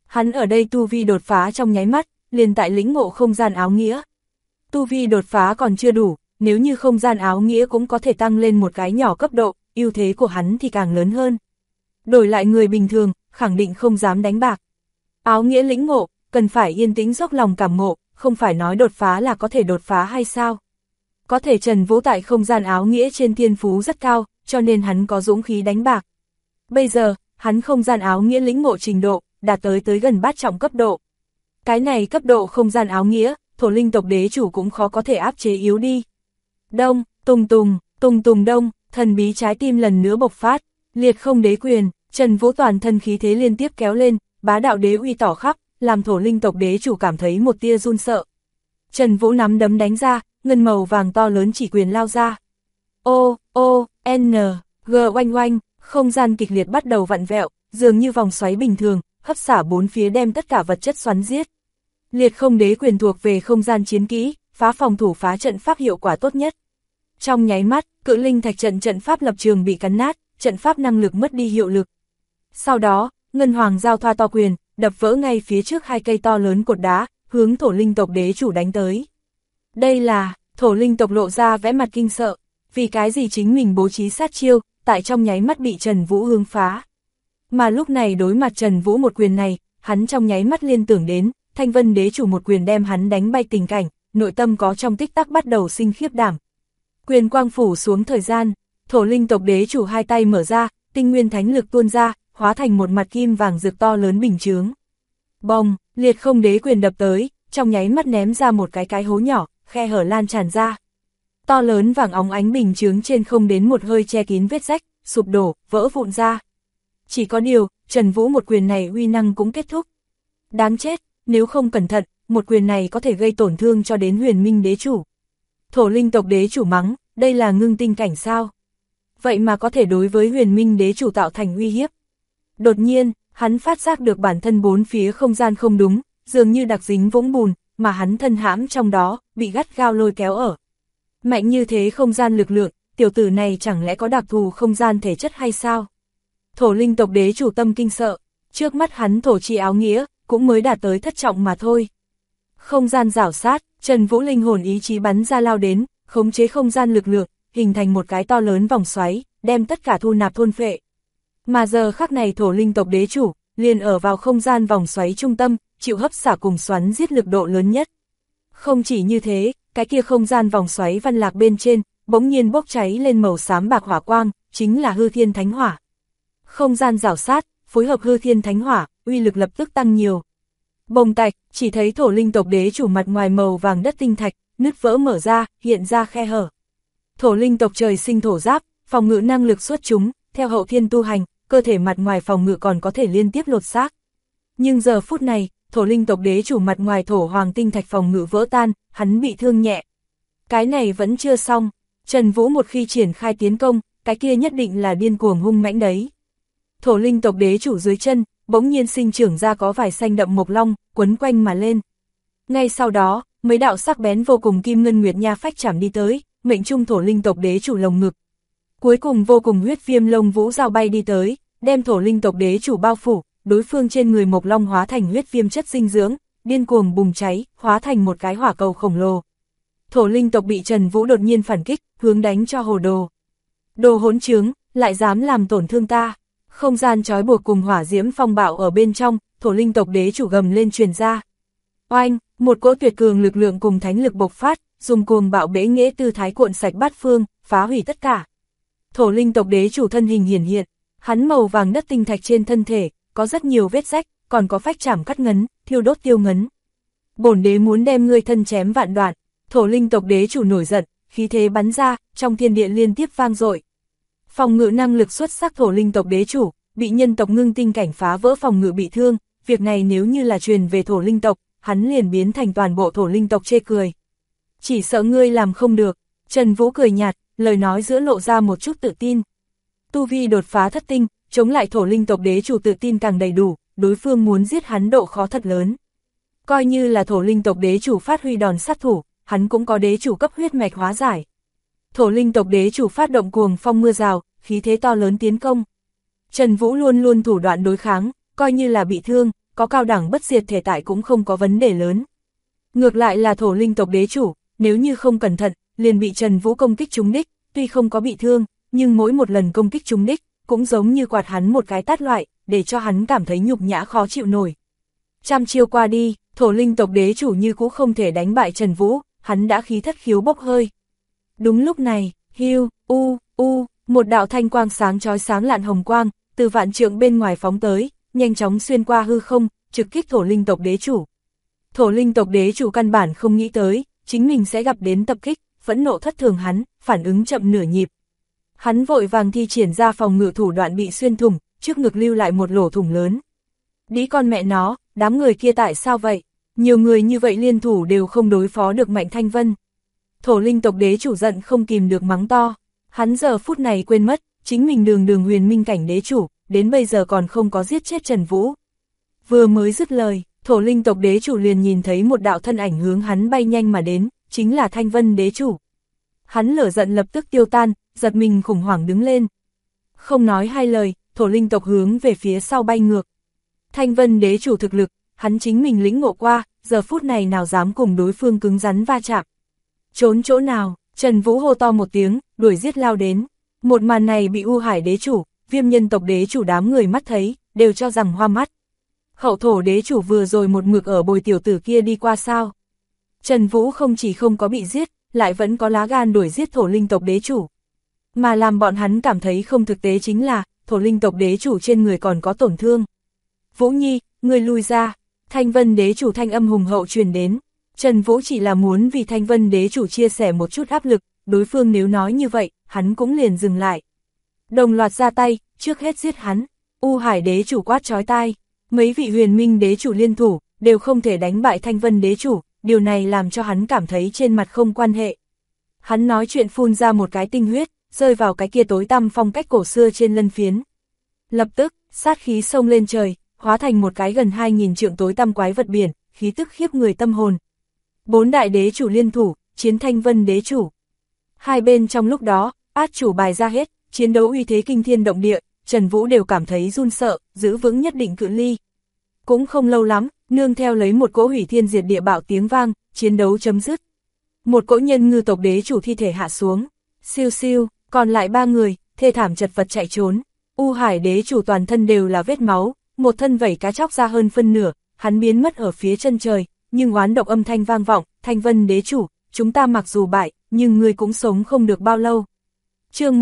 Hắn ở đây tu vi đột phá trong nháy mắt, liền tại lĩnh ngộ không gian áo nghĩa. Tu vi đột phá còn chưa đủ, nếu như không gian áo nghĩa cũng có thể tăng lên một cái nhỏ cấp độ, ưu thế của hắn thì càng lớn hơn. Đổi lại người bình thường, khẳng định không dám đánh bạc. Áo nghĩa lĩnh ngộ, cần phải yên tĩnh dốc lòng cảm ngộ, không phải nói đột phá là có thể đột phá hay sao. Có thể Trần Vũ tại không gian áo nghĩa trên thiên phú rất cao, cho nên hắn có dũng khí đánh bạc. Bây giờ, hắn không gian áo nghĩa lĩnh ngộ trình độ, đạt tới gần bát trọng cấp độ. Cái này cấp độ không gian áo nghĩa, thổ linh tộc đế chủ cũng khó có thể áp chế yếu đi. Đông, tùng tùng đông, thần bí trái tim lần nữa bộc phát, liệt không đế quyền, Trần Vũ toàn thân khí thế liên tiếp kéo lên, bá đạo đế uy tỏ khắp, làm thổ linh tộc đế chủ cảm thấy một tia run sợ. Trần Vũ nắm đấm đánh ra, ngân màu vàng to lớn chỉ quyền lao ra. G oanh oanh, không gian kịch liệt bắt đầu vặn vẹo, dường như vòng xoáy bình thường, hấp xả bốn phía đem tất cả vật chất xoắn giết. Liệt không đế quyền thuộc về không gian chiến kỹ, phá phòng thủ phá trận pháp hiệu quả tốt nhất. Trong nháy mắt, cự linh thạch trận pháp lập trường bị cắn nát, trận pháp năng lực mất đi hiệu lực. Sau đó, ngân hoàng giao thoa to quyền, đập vỡ ngay phía trước hai cây to lớn cột đá, hướng thổ linh tộc đế chủ đánh tới. Đây là, thổ linh tộc lộ ra vẽ mặt kinh sợ, vì cái gì chính mình bố trí sát chiêu, tại trong nháy mắt bị Trần Vũ hướng phá. Mà lúc này đối mặt Trần Vũ một quyền này, hắn trong nháy mắt liên tưởng đến, Thanh Vân đế chủ một quyền đem hắn đánh bay tình cảnh, nội tâm có trong tích tắc bắt đầu sinh khiếp đảm. Quyền quang phủ xuống thời gian, thổ linh tộc đế chủ hai tay mở ra, tinh nguyên thánh lực tuôn ra, hóa thành một mặt kim vàng rực to lớn bình chướng. Bong, liệt không đế quyền đập tới, trong nháy mắt ném ra một cái hố nhỏ, khe hở lan tràn ra. To lớn vàng óng ánh bình chướng trên không đến một hơi che kín vết rách, sụp đổ, vỡ vụn ra. Chỉ có điều, Trần Vũ một quyền này uy năng cũng kết thúc. Đáng chết, nếu không cẩn thận, một quyền này có thể gây tổn thương cho đến huyền minh đế chủ. Thổ linh tộc đế chủ mắng, đây là ngưng tinh cảnh sao? Vậy mà có thể đối với huyền minh đế chủ tạo thành uy hiếp. Đột nhiên, hắn phát giác được bản thân bốn phía không gian không đúng, dường như đặc dính vũng bùn, mà hắn thân hãm trong đó, bị gắt gao lôi kéo ở. Mạnh như thế không gian lực lượng, tiểu tử này chẳng lẽ có đặc thù không gian thể chất hay sao? Thổ linh tộc đế chủ tâm kinh sợ, trước mắt hắn thổ chi áo nghĩa, cũng mới đạt tới thất trọng mà thôi. Không gian rảo sát, Trần Vũ linh hồn ý chí bắn ra lao đến, khống chế không gian lực lượng, hình thành một cái to lớn vòng xoáy, đem tất cả thu nạp thôn phệ. Mà giờ khắc này thổ linh tộc đế chủ, liền ở vào không gian vòng xoáy trung tâm, chịu hấp xả cùng xoắn giết lực độ lớn nhất. Không chỉ như thế, cái kia không gian vòng xoáy văn lạc bên trên, bỗng nhiên bốc cháy lên màu xám bạc hỏa quang, chính là hư thiên thánh hỏa. Không gian rảo sát, phối hợp hư thiên thánh hỏa, uy lực lập tức tăng nhiều. Bồng tạch, chỉ thấy thổ linh tộc đế chủ mặt ngoài màu vàng đất tinh thạch, nứt vỡ mở ra, hiện ra khe hở. Thổ linh tộc trời sinh thổ giáp, phòng ngự năng lực xuất chúng, theo hậu thiên tu hành, cơ thể mặt ngoài phòng ngự còn có thể liên tiếp lột xác. Nhưng giờ phút này, thổ linh tộc đế chủ mặt ngoài thổ hoàng tinh thạch phòng ngự vỡ tan, hắn bị thương nhẹ. Cái này vẫn chưa xong, Trần Vũ một khi triển khai tiến công, cái kia nhất định là điên cuồng hung mãnh đấy. Thổ linh tộc đế chủ dưới chân, bỗng nhiên sinh trưởng ra có vài xanh đậm mộc long, quấn quanh mà lên. Ngay sau đó, mấy đạo sắc bén vô cùng kim ngân nguyệt nha phách chảm đi tới, mệnh trung thổ linh tộc đế chủ lồng ngực. Cuối cùng vô cùng huyết viêm lông vũ dao bay đi tới, đem thổ linh tộc đế chủ bao phủ, đối phương trên người mộc long hóa thành huyết viêm chất dinh dưỡng, điên cuồng bùng cháy, hóa thành một cái hỏa cầu khổng lồ. Thổ linh tộc bị Trần Vũ đột nhiên phản kích, hướng đánh cho hồ đồ. Đồ hỗn trướng, lại dám làm tổn thương ta. Không gian trói buộc cùng hỏa diễm phong bạo ở bên trong, thổ linh tộc đế chủ gầm lên truyền ra. Oanh, một cỗ tuyệt cường lực lượng cùng thánh lực bộc phát, dùng cuồng bạo bẽ nghễ tư thái cuộn sạch bát phương, phá hủy tất cả. Thổ linh tộc đế chủ thân hình hiển hiện, hắn màu vàng đất tinh thạch trên thân thể, có rất nhiều vết rách, còn có phách chảm cắt ngấn, thiêu đốt tiêu ngấn. Bổn đế muốn đem ngươi thân chém vạn đoạn. Thổ linh tộc đế chủ nổi giận, khí thế bắn ra, trong thiên địa liên tiếp vang dội. Phòng ngự năng lực xuất sắc thổ linh tộc đế chủ, bị nhân tộc ngưng tinh cảnh phá vỡ phòng ngự bị thương, việc này nếu như là truyền về thổ linh tộc, hắn liền biến thành toàn bộ thổ linh tộc chê cười. Chỉ sợ ngươi làm không được, Trần Vũ cười nhạt, lời nói giữa lộ ra một chút tự tin. Tu vi đột phá thất tinh, chống lại thổ linh tộc đế chủ tự tin càng đầy đủ, đối phương muốn giết hắn độ khó thật lớn. Coi như là thổ linh tộc đế chủ phát huy đòn sát thủ, hắn cũng có đế chủ cấp huyết mạch hóa giải. Thổ linh tộc đế chủ phát động cuồng phong mưa rào, khí thế to lớn tiến công. Trần Vũ luôn luôn thủ đoạn đối kháng, coi như là bị thương, có cao đẳng bất diệt thể tại cũng không có vấn đề lớn. Ngược lại là thổ linh tộc đế chủ, nếu như không cẩn thận, liền bị Trần Vũ công kích trúng đích, tuy không có bị thương, nhưng mỗi một lần công kích trúng đích, cũng giống như quạt hắn một cái tát loại, để cho hắn cảm thấy nhục nhã khó chịu nổi. Trăm chiêu qua đi, thổ linh tộc đế chủ như cũ không thể đánh bại Trần Vũ, hắn đã khí thất khiếu bốc hơi. Đúng lúc này, hiu, một đạo thanh quang sáng chói sáng lạn hồng quang, từ vạn trượng bên ngoài phóng tới, nhanh chóng xuyên qua hư không, trực kích thổ linh tộc đế chủ. Thổ linh tộc đế chủ căn bản không nghĩ tới, chính mình sẽ gặp đến tập kích, phẫn nộ thất thường hắn, phản ứng chậm nửa nhịp. Hắn vội vàng thi triển ra phòng ngự thủ đoạn bị xuyên thủng, trước ngực lưu lại một lỗ thủng lớn. Đĩ con mẹ nó, đám người kia tại sao vậy? Nhiều người như vậy liên thủ đều không đối phó được Mạnh Thanh Vân. Thổ linh tộc đế chủ giận không kìm được mắng to. Hắn giờ phút này quên mất, chính mình đường huyền minh cảnh đế chủ, đến bây giờ còn không có giết chết Trần Vũ. Vừa mới dứt lời, thổ linh tộc đế chủ liền nhìn thấy một đạo thân ảnh hướng hắn bay nhanh mà đến, chính là Thanh Vân đế chủ. Hắn lửa giận lập tức tiêu tan, giật mình khủng hoảng đứng lên. Không nói hai lời, thổ linh tộc hướng về phía sau bay ngược. Thanh Vân đế chủ thực lực, hắn chính mình lĩnh ngộ qua, giờ phút này nào dám cùng đối phương cứng rắn va chạm. Trốn chỗ nào, Trần Vũ hô to một tiếng, đuổi giết lao đến. Một màn này bị U Hải đế chủ, Viêm nhân tộc đế chủ đám người mắt thấy, đều cho rằng hoa mắt. Hậu thổ đế chủ vừa rồi một mực ở bồi tiểu tử kia đi qua sao. Trần Vũ không chỉ không có bị giết, lại vẫn có lá gan đuổi giết thổ linh tộc đế chủ. Mà làm bọn hắn cảm thấy không thực tế chính là, thổ linh tộc đế chủ trên người còn có tổn thương. Vũ Nhi, ngươi lui ra, Thanh Vân đế chủ thanh âm hùng hậu truyền đến. Trần Vũ chỉ là muốn vì Thanh Vân đế chủ chia sẻ một chút áp lực, đối phương nếu nói như vậy, hắn cũng liền dừng lại. Đồng loạt ra tay, trước hết giết hắn. U Hải đế chủ quát chói tai, mấy vị huyền minh đế chủ liên thủ, đều không thể đánh bại Thanh Vân đế chủ, điều này làm cho hắn cảm thấy trên mặt không quan hệ. Hắn nói chuyện phun ra một cái tinh huyết, rơi vào cái kia tối tăm phong cách cổ xưa trên lân phiến. Lập tức, sát khí xông lên trời, hóa thành một cái gần 2000 trượng tối tăm quái vật biển, khí tức khiếp người tâm hồn. 4 đại đế chủ liên thủ, chiến Thanh Vân đế chủ. Hai bên trong lúc đó, át chủ bài ra hết, chiến đấu uy thế kinh thiên động địa, Trần Vũ đều cảm thấy run sợ, giữ vững nhất định cự ly. Cũng không lâu lắm, nương theo lấy một cỗ hủy thiên diệt địa bạo tiếng vang, chiến đấu chấm dứt. Một cỗ nhân ngư tộc đế chủ thi thể hạ xuống, siêu siêu, còn lại 3 người, thê thảm chật vật chạy trốn. U Hải đế chủ toàn thân đều là vết máu, một thân vảy cá chóc ra hơn phân nửa, hắn biến mất ở phía chân trời, nhưng oán độc âm thanh vang vọng, Thanh Vân đế chủ, chúng ta mặc dù bại, nhưng ngươi cũng sống không được bao lâu. Chương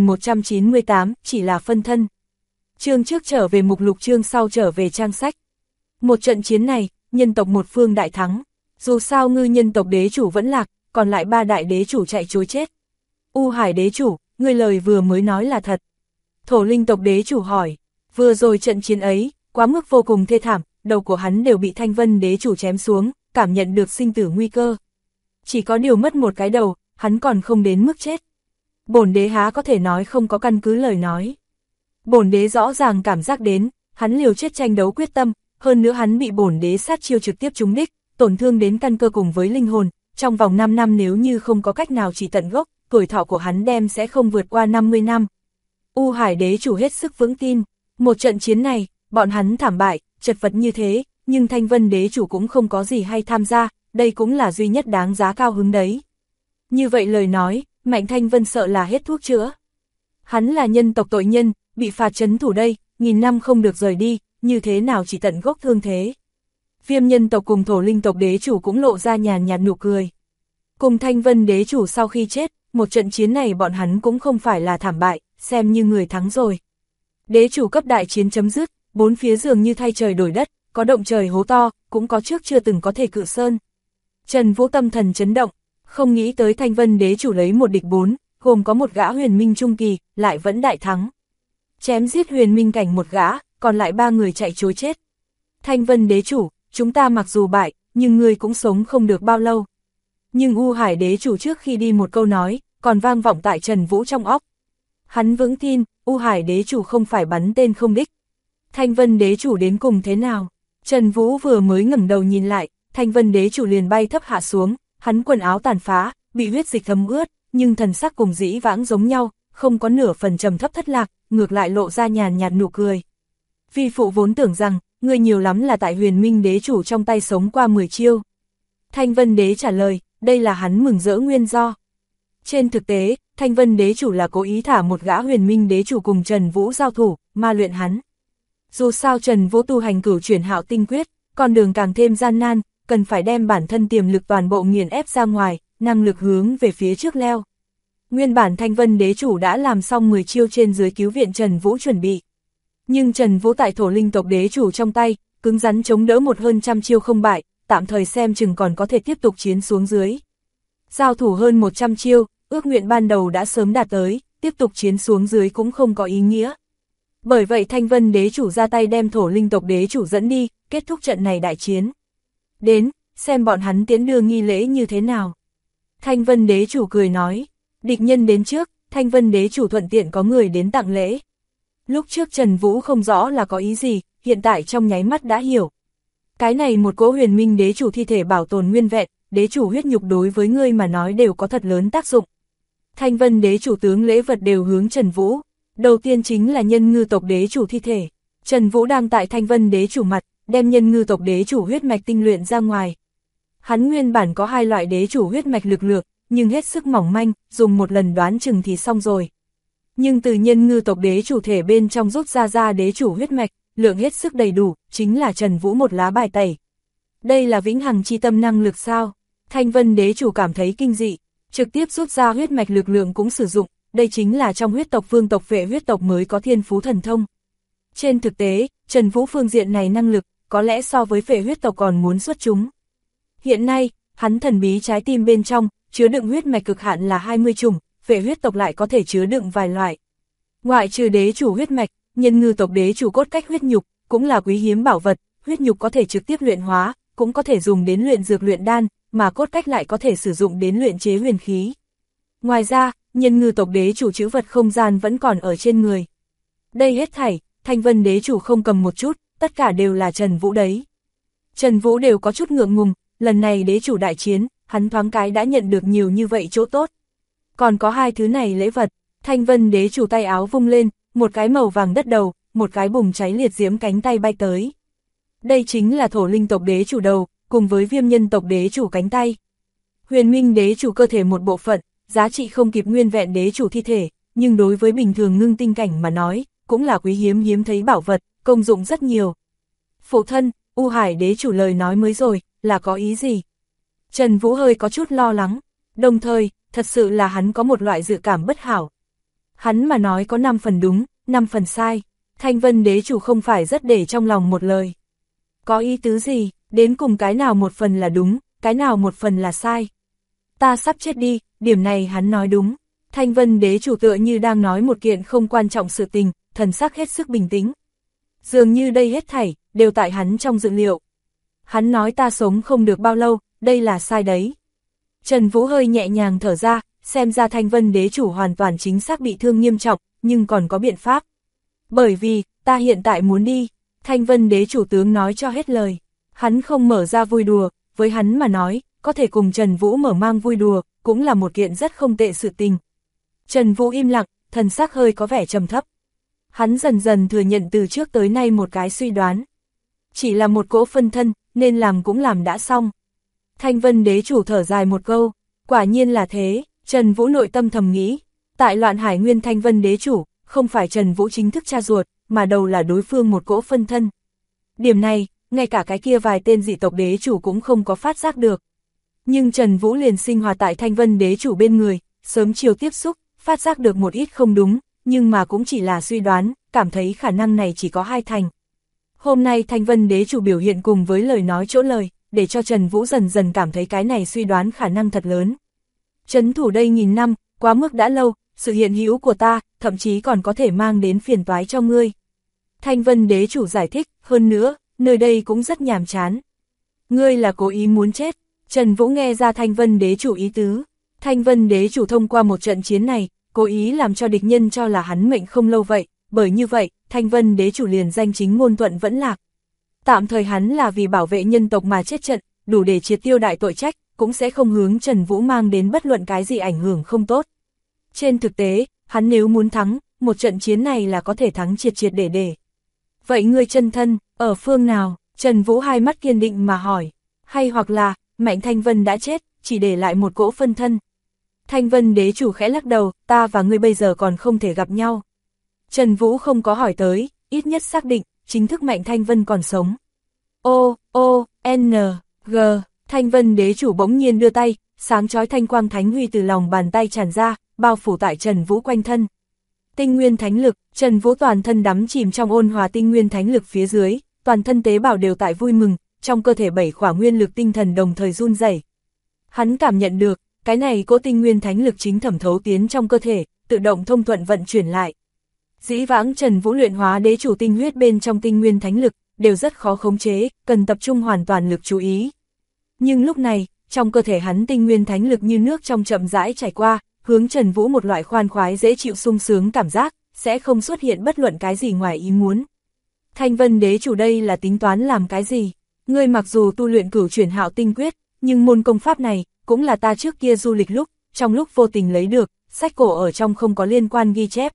1198, chỉ là phân thân. Chương trước trở về mục lục, chương sau trở về trang sách. Một trận chiến này, nhân tộc một phương đại thắng, dù sao ngư nhân tộc đế chủ vẫn lạc, còn lại 3 đại đế chủ chạy trối chết. U Hải đế chủ, ngươi lời vừa mới nói là thật. Thổ linh tộc đế chủ hỏi, vừa rồi trận chiến ấy, quá mức vô cùng thê thảm, đầu của hắn đều bị Thanh Vân đế chủ chém xuống, cảm nhận được sinh tử nguy cơ. Chỉ có điều mất một cái đầu, hắn còn không đến mức chết. Bổn đế há có thể nói không có căn cứ lời nói. Bổn đế rõ ràng cảm giác đến, hắn liều chết tranh đấu quyết tâm, hơn nữa hắn bị bổn đế sát chiêu trực tiếp trúng đích, tổn thương đến căn cơ cùng với linh hồn, trong vòng 5 năm nếu như không có cách nào trị tận gốc, tuổi thọ của hắn đem sẽ không vượt qua 50 năm. U Hải đế chủ hết sức vững tin, một trận chiến này, bọn hắn thảm bại, chật vật như thế, nhưng Thanh Vân đế chủ cũng không có gì hay tham gia, đây cũng là duy nhất đáng giá cao hứng đấy. Như vậy lời nói, Mạnh Thanh Vân sợ là hết thuốc chữa. Hắn là nhân tộc tội nhân, bị phạt trấn thủ đây, 1000 năm không được rời đi, như thế nào chỉ tận gốc thương thế. Viêm nhân tộc cùng thổ linh tộc đế chủ cũng lộ ra nhàn nhạt nụ cười. Cùng Thanh Vân đế chủ sau khi chết, một trận chiến này bọn hắn cũng không phải là thảm bại, xem như người thắng rồi. Đế chủ cấp đại chiến chấm dứt, bốn phía dường như thay trời đổi đất, có động trời hố to, cũng có trước chưa từng có thể cự sơn. Trần Vũ tâm thần chấn động, không nghĩ tới Thanh Vân đế chủ lấy một địch 4, gồm có một gã huyền minh trung kỳ, lại vẫn đại thắng. Chém giết huyền minh cảnh một gã, còn lại 3 người chạy trối chết. Thanh Vân đế chủ, chúng ta mặc dù bại, nhưng ngươi cũng sống không được bao lâu. Nhưng U Hải đế chủ trước khi đi một câu nói, còn vang vọng tại Trần Vũ trong óc. Hắn vững tin, U Hải đế chủ không phải bắn tên không đích. Thanh Vân đế chủ đến cùng thế nào? Trần Vũ vừa mới ngẩng đầu nhìn lại, Thanh Vân đế chủ liền bay thấp hạ xuống, hắn quần áo tàn phá, bị huyết dịch thấm ướt, nhưng thần sắc cùng dĩ vãng giống nhau, không có nửa phần trầm thấp thất lạc, ngược lại lộ ra nhàn nhạt nụ cười. Vi phụ vốn tưởng rằng, ngươi nhiều lắm là tại Huyền Minh đế chủ trong tay sống qua 10 chiêu. Thanh Vân đế trả lời, đây là hắn mừng rỡ nguyên do. Trên thực tế, Thanh Vân đế chủ là cố ý thả một gã Huyền Minh đế chủ cùng Trần Vũ giao thủ, ma luyện hắn. Dù sao Trần Vũ tu hành cửu chuyển hạo tinh quyết, con đường càng thêm gian nan, cần phải đem bản thân tiềm lực toàn bộ nghiền ép ra ngoài, năng lực hướng về phía trước leo. Nguyên bản Thanh Vân đế chủ đã làm xong 10 chiêu trên dưới cứu viện Trần Vũ chuẩn bị. Nhưng Trần Vũ tại thổ linh tộc đế chủ trong tay, cứng rắn chống đỡ một hơn trăm chiêu không bại, tạm thời xem chừng còn có thể tiếp tục chiến xuống dưới. Giao thủ hơn 100 chiêu, ước nguyện ban đầu đã sớm đạt tới, tiếp tục chiến xuống dưới cũng không có ý nghĩa. Bởi vậy Thanh Vân đế chủ ra tay đem thổ linh tộc đế chủ dẫn đi, kết thúc trận này đại chiến. Đến, xem bọn hắn tiễn đưa nghi lễ như thế nào. Thanh Vân đế chủ cười nói, địch nhân đến trước, Thanh Vân đế chủ thuận tiện có người đến tặng lễ. Lúc trước Trần Vũ không rõ là có ý gì, hiện tại trong nháy mắt đã hiểu. Cái này một cỗ Huyền Minh đế chủ thi thể bảo tồn nguyên vẹn, đế chủ huyết nhục đối với ngươi mà nói đều có thật lớn tác dụng. Thanh Vân đế chủ tướng lễ vật đều hướng Trần Vũ. Đầu tiên chính là Nhân Ngư tộc đế chủ thi thể. Trần Vũ đang tại Thanh Vân đế chủ mặt, đem Nhân Ngư tộc đế chủ huyết mạch tinh luyện ra ngoài. Hắn nguyên bản có hai loại đế chủ huyết mạch lực lượng, nhưng hết sức mỏng manh, dùng một lần đoán chừng thì xong rồi. Nhưng từ Nhân Ngư tộc đế chủ thể bên trong rút ra đế chủ huyết mạch, lượng hết sức đầy đủ, chính là Trần Vũ một lá bài tẩy. Đây là vĩnh hằng chi tâm năng lực sao? Thanh Vân đế chủ cảm thấy kinh dị, trực tiếp rút ra huyết mạch lực lượng cũng sử dụng, đây chính là trong huyết tộc vương tộc Phệ huyết tộc mới có thiên phú thần thông. Trên thực tế, Trần Vũ phương diện này năng lực, có lẽ so với Phệ huyết tộc còn muốn xuất chúng. Hiện nay, hắn thần bí trái tim bên trong, chứa đựng huyết mạch cực hạn là 20 chủng, Phệ huyết tộc lại có thể chứa đựng vài loại. Ngoại trừ đế chủ huyết mạch, Nhân Ngư tộc đế chủ cốt cách huyết nhục, cũng là quý hiếm bảo vật, huyết nhục có thể trực tiếp luyện hóa, cũng có thể dùng đến luyện dược luyện đan, mà cốt cách lại có thể sử dụng đến luyện chế huyền khí. Ngoài ra, Nhân Ngư tộc đế chủ trữ vật không gian vẫn còn ở trên người. Đây hết thảy, Thanh Vân đế chủ không cầm một chút, tất cả đều là Trần Vũ đấy. Trần Vũ đều có chút ngượng ngùng, lần này đế chủ đại chiến, hắn thoáng cái đã nhận được nhiều như vậy chỗ tốt. Còn có hai thứ này lễ vật, Thanh Vân đế chủ tay áo vung lên, một cái màu vàng đất đầu, một cái bùng cháy liệt diễm cánh tay bay tới. Đây chính là thổ linh tộc đế chủ đầu, cùng với Viêm Nhân tộc đế chủ cánh tay. Huyền Minh đế chủ cơ thể một bộ phận, giá trị không kịp nguyên vẹn đế chủ thi thể, nhưng đối với bình thường ngưng tinh cảnh mà nói, cũng là quý hiếm thấy bảo vật, công dụng rất nhiều. Phụ thân, U Hải đế chủ lời nói mới rồi, là có ý gì? Trần Vũ hơi có chút lo lắng, đồng thời, thật sự là hắn có một loại dự cảm bất hảo. Hắn mà nói có 5 phần đúng, 5 phần sai, Thanh Vân đế chủ không phải rất để trong lòng một lời. Có ý tứ gì, đến cùng cái nào một phần là đúng, cái nào một phần là sai. Ta sắp chết đi, điểm này hắn nói đúng. Thanh Vân đế chủ tựa như đang nói một kiện không quan trọng sự tình, thần sắc hết sức bình tĩnh. Dường như đây hết thảy, đều tại hắn trong dự liệu. Hắn nói ta sống không được bao lâu, đây là sai đấy. Trần Vũ hơi nhẹ nhàng thở ra, xem ra Thanh Vân đế chủ hoàn toàn chính xác bị thương nghiêm trọng, nhưng còn có biện pháp. Bởi vì, ta hiện tại muốn đi. Thanh Vân đế chủ tướng nói cho hết lời. Hắn không mở ra vui đùa, với hắn mà nói, có thể cùng Trần Vũ mở mang vui đùa, cũng là một kiện rất không tệ sự tình. Trần Vũ im lặng, thần sắc hơi có vẻ trầm thấp. Hắn dần dần thừa nhận từ trước tới nay một cái suy đoán. Chỉ là một cỗ phân thân, nên làm cũng làm đã xong. Thanh Vân đế chủ thở dài một câu, quả nhiên là thế, Trần Vũ nội tâm thầm nghĩ. Tại Loạn Hải Nguyên Thanh Vân đế chủ, không phải Trần Vũ chính thức cha ruột, mà đầu là đối phương một cỗ phân thân. Điểm này, ngay cả cái kia vài tên dị tộc đế chủ cũng không có phát giác được. Nhưng Trần Vũ liền sinh hoạt tại Thanh Vân đế chủ bên người, sớm chiều tiếp xúc, phát giác được một ít không đúng, nhưng mà cũng chỉ là suy đoán, cảm thấy khả năng này chỉ có 2 thành. Hôm nay Thanh Vân đế chủ biểu hiện cùng với lời nói chỗ lời, để cho Trần Vũ dần dần cảm thấy cái này suy đoán khả năng thật lớn. Trấn thủ đây nghìn năm, quá mức đã lâu, sự hiện hữu của ta, thậm chí còn có thể mang đến phiền toái cho ngươi. Thanh Vân đế chủ giải thích, hơn nữa, nơi đây cũng rất nhàm chán. Ngươi là cố ý muốn chết. Trần Vũ nghe ra Thanh Vân đế chủ ý tứ. Thanh Vân đế chủ thông qua một trận chiến này, cố ý làm cho địch nhân cho là hắn mệnh không lâu vậy, bởi như vậy, Thanh Vân đế chủ liền danh chính ngôn thuận vẫn lạc. Tạm thời hắn là vì bảo vệ nhân tộc mà chết trận, đủ để triệt tiêu đại tội trách, cũng sẽ không hướng Trần Vũ mang đến bất luận cái gì ảnh hưởng không tốt. Trên thực tế, hắn nếu muốn thắng, một trận chiến này là có thể thắng triệt để. Vậy ngươi chân thân, Ở phương nào? Trần Vũ hai mắt kiên định mà hỏi. Hay hoặc là, Mạnh Thanh Vân đã chết, chỉ để lại một cỗ phân thân. Thanh Vân đế chủ khẽ lắc đầu, ta và ngươi bây giờ còn không thể gặp nhau. Trần Vũ không có hỏi tới, ít nhất xác định, chính thức Mạnh Thanh Vân còn sống. N, G, Thanh Vân đế chủ bỗng nhiên đưa tay, sáng chói thanh quang thánh huy từ lòng bàn tay tràn ra, bao phủ tại Trần Vũ quanh thân. Tinh nguyên thánh lực, Trần Vũ toàn thân đắm chìm trong ôn hòa tinh nguyên thánh lực phía dưới, toàn thân tế bào đều tại vui mừng, trong cơ thể 7 khỏa nguyên lực tinh thần đồng thời run rẩy. Hắn cảm nhận được, cái này cỗ tinh nguyên thánh lực chính thẩm thấu tiến trong cơ thể, tự động thông thuận vận chuyển lại. Dĩ vãng Trần Vũ luyện hóa đế chủ tinh huyết bên trong tinh nguyên thánh lực, đều rất khó khống chế, cần tập trung hoàn toàn lực chú ý. Nhưng lúc này, trong cơ thể hắn tinh nguyên thánh lực như nước trong chậm rãi chảy qua, hướng Trần Vũ một loại khoan khoái dễ chịu sung sướng cảm giác, sẽ không xuất hiện bất luận cái gì ngoài ý muốn. Thanh Vân đế chủ đây là tính toán làm cái gì? Ngươi mặc dù tu luyện Cửu Chuyển Hạo Tinh Quyết, nhưng môn công pháp này, cũng là ta trước kia du lịch lúc, trong lúc vô tình lấy được, sách cổ ở trong không có liên quan ghi chép.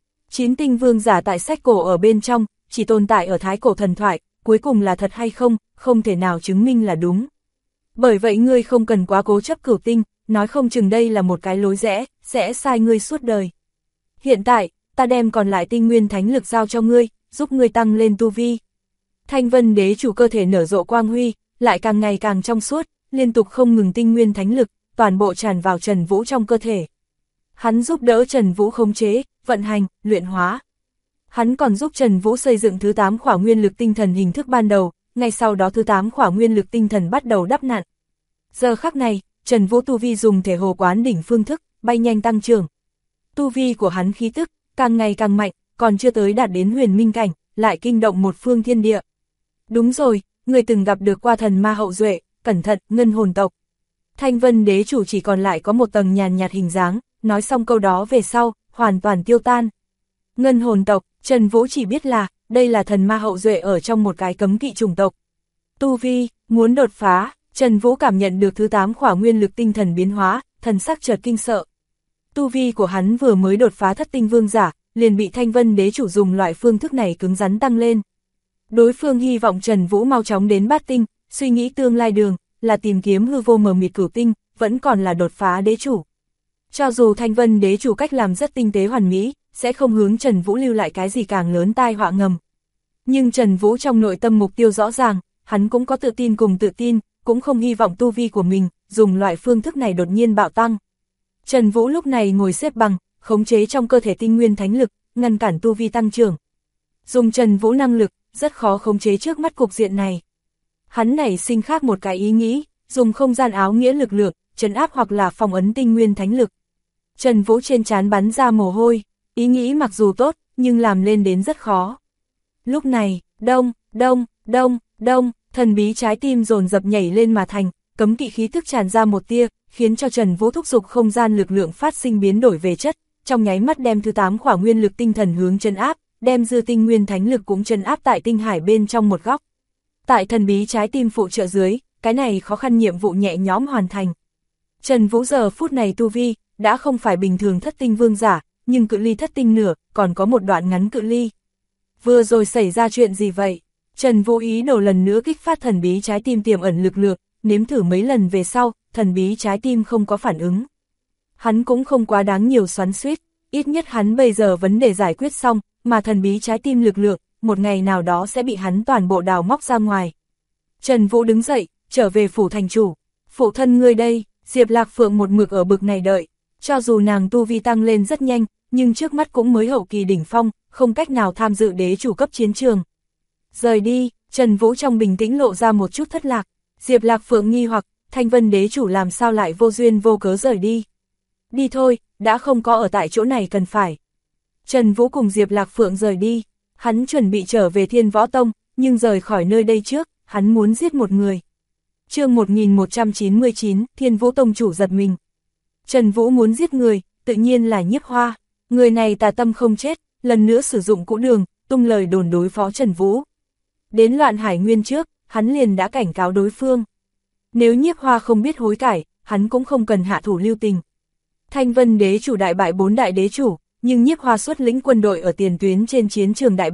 9 tinh vương giả tại sách cổ ở bên trong, chỉ tồn tại ở thái cổ thần thoại, cuối cùng là thật hay không, không thể nào chứng minh là đúng. Bởi vậy ngươi không cần quá cố chấp cửu tinh, nói không chừng đây là một cái lối rẽ, sẽ sai ngươi suốt đời. Hiện tại, ta đem còn lại tinh nguyên thánh lực giao cho ngươi, giúp ngươi tăng lên tu vi. Thanh Vân đế chủ cơ thể nở rộ quang huy, lại càng ngày càng trong suốt, liên tục không ngừng tinh nguyên thánh lực, toàn bộ tràn vào Trần Vũ trong cơ thể. Hắn giúp đỡ Trần Vũ khống chế, vận hành, luyện hóa. Hắn còn giúp Trần Vũ xây dựng thứ 8 khỏa nguyên lực tinh thần hình thức ban đầu, ngay sau đó thứ 8 khỏa nguyên lực tinh thần bắt đầu đắp nặn. Giờ khắc này, Trần Vũ tu vi dùng thể hồ quán đỉnh phương thức, bay nhanh tăng trưởng. Tu vi của hắn khí tức, càng ngày càng mạnh, còn chưa tới đạt đến huyền minh cảnh, lại kinh động một phương thiên địa. Đúng rồi, người từng gặp được qua thần ma hậu duệ, cẩn thận, ngân hồn tộc. Thanh Vân đế chủ chỉ còn lại có một tầng nhàn nhạt hình dáng, nói xong câu đó về sau, hoàn toàn tiêu tan. Ngân hồn tộc, Trần Vũ chỉ biết là, đây là thần ma hậu duệ ở trong một cái cấm kỵ chủng tộc. Tu vi, muốn đột phá, Trần Vũ cảm nhận được thứ 8 khỏa nguyên lực tinh thần biến hóa, thần sắc chợt kinh sợ. Tu vi của hắn vừa mới đột phá thất tinh vương giả, liền bị Thanh Vân đế chủ dùng loại phương thức này cứng rắn tăng lên. Đối phương hy vọng Trần Vũ mau chóng đến bát tinh, suy nghĩ tương lai đường, là tìm kiếm hư vô mờ mịt cửu tinh, vẫn còn là đột phá đế chủ. Cho dù Thanh Vân đế chủ cách làm rất tinh tế hoàn mỹ, sẽ không hướng Trần Vũ lưu lại cái gì càng lớn tai họa ngầm. Nhưng Trần Vũ trong nội tâm mục tiêu rõ ràng, hắn cũng có tự tin cùng tự tin, cũng không hy vọng tu vi của mình, dùng loại phương thức này đột nhiên bạo tăng. Trần Vũ lúc này ngồi xếp bằng, khống chế trong cơ thể tinh nguyên thánh lực, ngăn cản tu vi tăng trưởng. Dùng Trần Vũ năng lực, rất khó khống chế trước mắt cục diện này. Hắn nảy sinh khác một cái ý nghĩ, dùng không gian áo nghĩa lực lượng, trấn áp hoặc là phòng ấn tinh nguyên thánh lực. Trần Vũ trên trán bắn ra mồ hôi, ý nghĩ mặc dù tốt, nhưng làm lên đến rất khó. Lúc này, đông, đông, đông, đông, thần bí trái tim dồn dập nhảy lên mà thành, cấm kỵ khí tức tràn ra một tia, khiến cho Trần Vũ thúc giục không gian lực lượng phát sinh biến đổi về chất, trong nháy mắt đem thứ 8 khỏa nguyên lực tinh thần hướng trấn áp, đem dư tinh nguyên thánh lực cũng trấn áp tại tinh hải bên trong một góc. Tại thần bí trái tim phụ trợ dưới, cái này khó khăn nhiệm vụ nhẹ nhõm hoàn thành. Trần Vũ giờ phút này tu vi, đã không phải bình thường thất tinh vương giả, nhưng cự ly thất tinh nửa, còn có một đoạn ngắn cự ly. Vừa rồi xảy ra chuyện gì vậy? Trần Vũ ý đồ lần nữa kích phát thần bí trái tim tiềm ẩn lực lượng, nếm thử mấy lần về sau, thần bí trái tim không có phản ứng. Hắn cũng không quá đáng nhiều xoắn xuýt, ít nhất hắn bây giờ vấn đề giải quyết xong, mà thần bí trái tim lực lượng, một ngày nào đó sẽ bị hắn toàn bộ đào móc ra ngoài. Trần Vũ đứng dậy, trở về phủ thành chủ. Phụ thân ngươi đây, Diệp Lạc Phượng một mực ở bực này đợi. Cho dù nàng tu vi tăng lên rất nhanh, nhưng trước mắt cũng mới hậu kỳ đỉnh phong, không cách nào tham dự đế chủ cấp chiến trường. Rời đi, Trần Vũ trong bình tĩnh lộ ra một chút thất lạc. Diệp Lạc Phượng nghi hoặc, Thanh Vân đế chủ làm sao lại vô duyên vô cớ rời đi. Đi thôi, đã không có ở tại chỗ này cần phải. Trần Vũ cùng Diệp Lạc Phượng rời đi, hắn chuẩn bị trở về Thiên Võ Tông, nhưng rời khỏi nơi đây trước, hắn muốn giết một người. Chương 1199, Thiên Vũ Tông chủ giật mình. Trần Vũ muốn giết người, tự nhiên là Nhiếp Hoa. Người này tà tâm không chết, lần nữa sử dụng cũ đường, tung lời đồn đối phó Trần Vũ. Đến Loạn Hải Nguyên trước, hắn liền đã cảnh cáo đối phương. Nếu Nhiếp Hoa không biết hối cải, hắn cũng không cần hạ thủ lưu tình. Thanh Vân đế chủ đại bại 4 đại đế chủ, nhưng Nhiếp Hoa xuất lĩnh quân đội ở tiền tuyến trên chiến trường đại bại,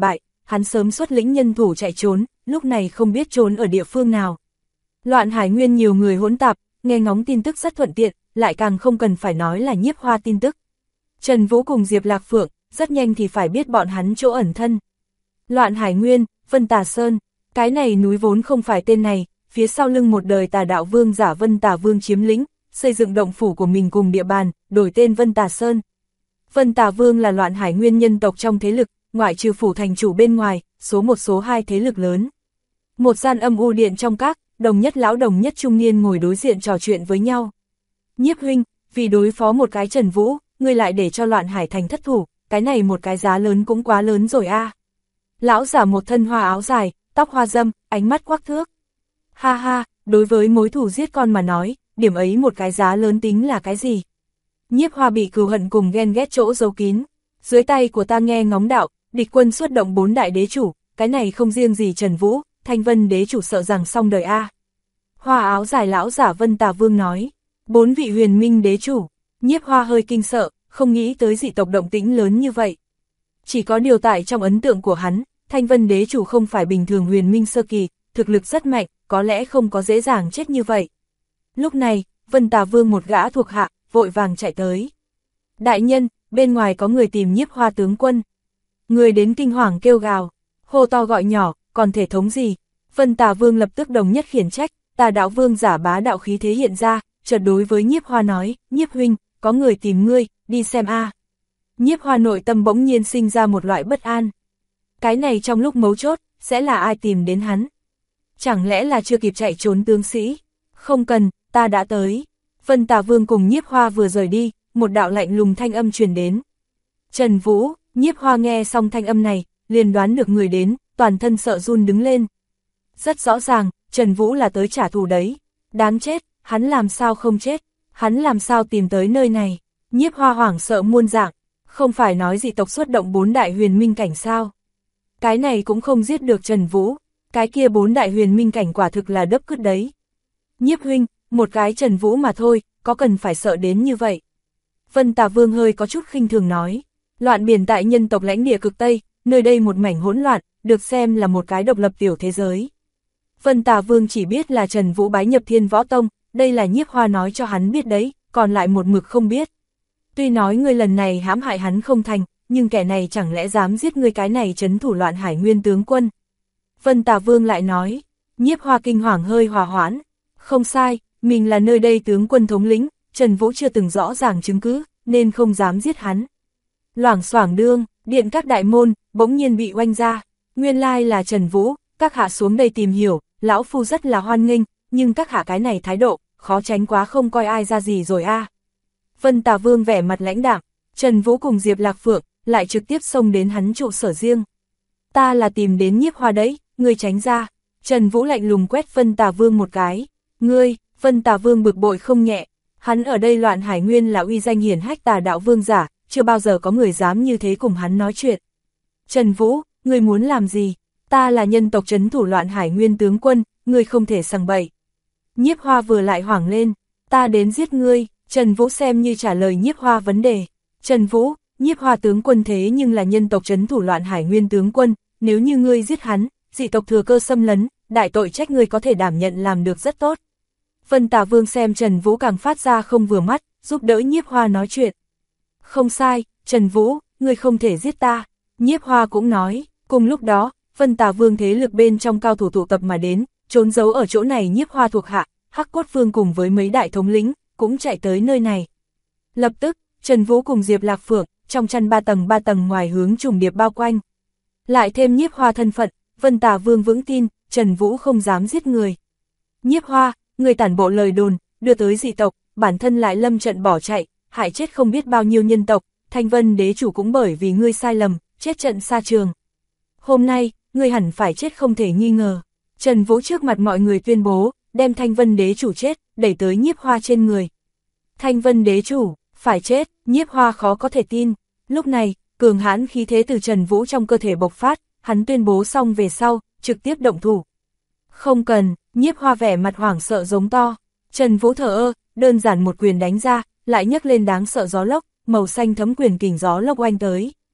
hắn sớm xuất lĩnh nhân thủ chạy trốn, lúc này không biết trốn ở địa phương nào. Loạn Hải Nguyên nhiều người hỗn tạp, nghe ngóng tin tức rất thuận tiện, lại càng không cần phải nói là Nhiếp Hoa tin tức. Trần Vũ cùng Diệp Lạc Phượng, rất nhanh thì phải biết bọn hắn chỗ ẩn thân. Loạn Hải Nguyên, Vân Tà Sơn, cái này núi vốn không phải tên này, phía sau lưng một đời tà đạo vương giả Vân Tà Vương chiếm lĩnh, xây dựng động phủ của mình cùng địa bàn, đổi tên Vân Tà Sơn. Vân Tà Vương là Loạn Hải Nguyên nhân tộc trong thế lực, ngoại trừ phủ thành chủ bên ngoài, số một số hai thế lực lớn. Một gian âm u điện trong các, đồng nhất lão đồng nhất trung niên ngồi đối diện trò chuyện với nhau. Nhiếp huynh, vì đối phó một cái Trần Vũ, ngươi lại để cho Loạn Hải thành thất thủ, cái này một cái giá lớn cũng quá lớn rồi a. Lão giả một thân hoa áo dài, tóc hoa dâm, ánh mắt quắc thước. Ha ha, đối với mối thù giết con mà nói, điểm ấy một cái giá lớn tính là cái gì? Nhiếp Hoa bị cừu hận cùng ghen ghét chỗ giấu kín. Dưới tay của ta nghe ngóng đạo, địch quân xuất động 4 đại đế chủ, cái này không riêng gì Trần Vũ, Thanh Vân đế chủ sợ rằng xong đời a. Hoa áo dài lão giả Vân Tà Vương nói, 4 vị huyền minh đế chủ. Nhiếp Hoa hơi kinh sợ, không nghĩ tới dị tộc động tĩnh lớn như vậy. Chỉ có điều tại trong ấn tượng của hắn, Thanh Vân đế chủ không phải bình thường huyền minh sơ kỳ, thực lực rất mạnh, có lẽ không có dễ dàng chết như vậy. Lúc này, Vân Tà Vương một gã thuộc hạ, vội vàng chạy tới. Đại nhân, bên ngoài có người tìm Nhiếp Hoa tướng quân. Người đến kinh hoàng kêu gào, hô to gọi nhỏ, còn thể thống gì? Vân Tà Vương lập tức đồng nhất khiển trách, Tà đạo vương giả bá đạo khí thế hiện ra, chợt đối với Nhiếp Hoa nói, Nhiếp huynh, có người tìm ngươi, đi xem a. Nhiếp Hoa nội tâm bỗng nhiên sinh ra một loại bất an. Cái này trong lúc mấu chốt, sẽ là ai tìm đến hắn? Chẳng lẽ là chưa kịp chạy trốn tướng sĩ? Không cần, ta đã tới. Vân Tà Vương cùng Nhiếp Hoa vừa rời đi, một đạo lạnh lùng thanh âm truyền đến. Trần Vũ, Nhiếp Hoa nghe xong thanh âm này, liền đoán được người đến, toàn thân sợ run đứng lên. Rất rõ ràng, Trần Vũ là tới trả thù đấy. Đáng chết, hắn làm sao không chết? Hắn làm sao tìm tới nơi này? Nhiếp Hoa hoảng sợ muôn dạng, không phải nói dị tộc xuất động 4 đại huyền minh cảnh sao? Cái này cũng không giết được Trần Vũ, cái kia 4 đại huyền minh cảnh quả thực là đớp cứt đấy. Nhiếp huynh, một cái Trần Vũ mà thôi, có cần phải sợ đến như vậy? Vân Tà Vương hơi có chút khinh thường nói, loạn biển tại nhân tộc lãnh địa cực Tây, nơi đây một mảnh hỗn loạn, được xem là một cái độc lập tiểu thế giới. Vân Tà Vương chỉ biết là Trần Vũ bái nhập Thiên Võ Tông, đây là Nhiếp Hoa nói cho hắn biết đấy, còn lại một mực không biết. Tuy nói ngươi lần này hãm hại hắn không thành, nhưng kẻ này chẳng lẽ dám giết ngươi cái này trấn thủ Loạn Hải Nguyên tướng quân. Vân Tà Vương lại nói, Nhiếp Hoa kinh hoàng hơi hòa hoãn, không sai, mình là nơi đây tướng quân thống lĩnh, Trần Vũ chưa từng rõ ràng chứng cứ, nên không dám giết hắn. Loảng xoảng đương, điện các đại môn, bỗng nhiên bị oanh ra, nguyên lai là Trần Vũ, các hạ xuống đây tìm hiểu, lão phu rất là hoan nghênh, nhưng các hạ cái này thái độ, khó tránh quá không coi ai ra gì rồi a. Vân Tà Vương vẻ mặt lãnh đạm, Trần Vũ cùng Diệp Lạc Phượng, lại trực tiếp xông đến hắn trụ sở riêng. Ta là tìm đến Nhiếp Hoa đấy, ngươi tránh ra. Trần Vũ lạnh lùng quét Vân Tà Vương một cái. Ngươi, Vân Tà Vương bực bội không nhẹ. Hắn ở đây Loạn Hải Nguyên là uy danh hiển hách tà đạo vương giả, chưa bao giờ có người dám như thế cùng hắn nói chuyện. Trần Vũ, ngươi muốn làm gì? Ta là nhân tộc trấn thủ Loạn Hải Nguyên tướng quân, ngươi không thể sằng bậy. Nhiếp Hoa vừa lại hoảng lên, ta đến giết ngươi. Trần Vũ xem như trả lời Nhiếp Hoa vấn đề. Trần Vũ, Nhiếp Hoa tướng quân thế nhưng là nhân tộc trấn thủ Loạn Hải Nguyên tướng quân, nếu như ngươi giết hắn, dị tộc thừa cơ xâm lấn, đại tội trách ngươi có thể đảm nhận làm được rất tốt. Vân Tà Vương xem Trần Vũ càng phát ra không vừa mắt, giúp đỡ Nhiếp Hoa nói chuyện. Không sai, Trần Vũ, ngươi không thể giết ta. Nhiếp Hoa cũng nói, cùng lúc đó, Vân Tà Vương thế lực bên trong cao thủ tụ tập mà đến, trốn giấu ở chỗ này Nhiếp Hoa thuộc hạ, Hắc Cốt Vương cùng với mấy đại thống lĩnh, cũng chạy tới nơi này. Lập tức, Trần Vũ cùng Diệp Lạc Phượng, trong chăn 3 tầng ngoài hướng trùng điệp bao quanh. Lại thêm Nhiếp Hoa thân phận, Vân Tà Vương vững tin, Trần Vũ không dám giết người. Nhiếp Hoa, người tản bộ lời đồn, đưa tới dị tộc, bản thân lại lâm trận bỏ chạy, hại chết không biết bao nhiêu nhân tộc, Thanh Vân đế chủ cũng bởi vì ngươi sai lầm, chết trận xa trường. Hôm nay, ngươi hẳn phải chết không thể nghi ngờ. Trần Vũ trước mặt mọi người tuyên bố, đem Thanh Vân đế chủ chết, đẩy tới Nhiếp Hoa trên người. Thanh Vân đế chủ, phải chết, Nhiếp Hoa khó có thể tin. Lúc này, cường hãn khí thế từ Trần Vũ trong cơ thể bộc phát, hắn tuyên bố xong về sau, trực tiếp động thủ. Không cần, Nhiếp Hoa vẻ mặt hoảng sợ giống to. Trần Vũ thở ơ, đơn giản một quyền đánh ra, lại nhấc lên đáng sợ gió lốc, màu xanh thấm quyền kình gió lốc oanh tới.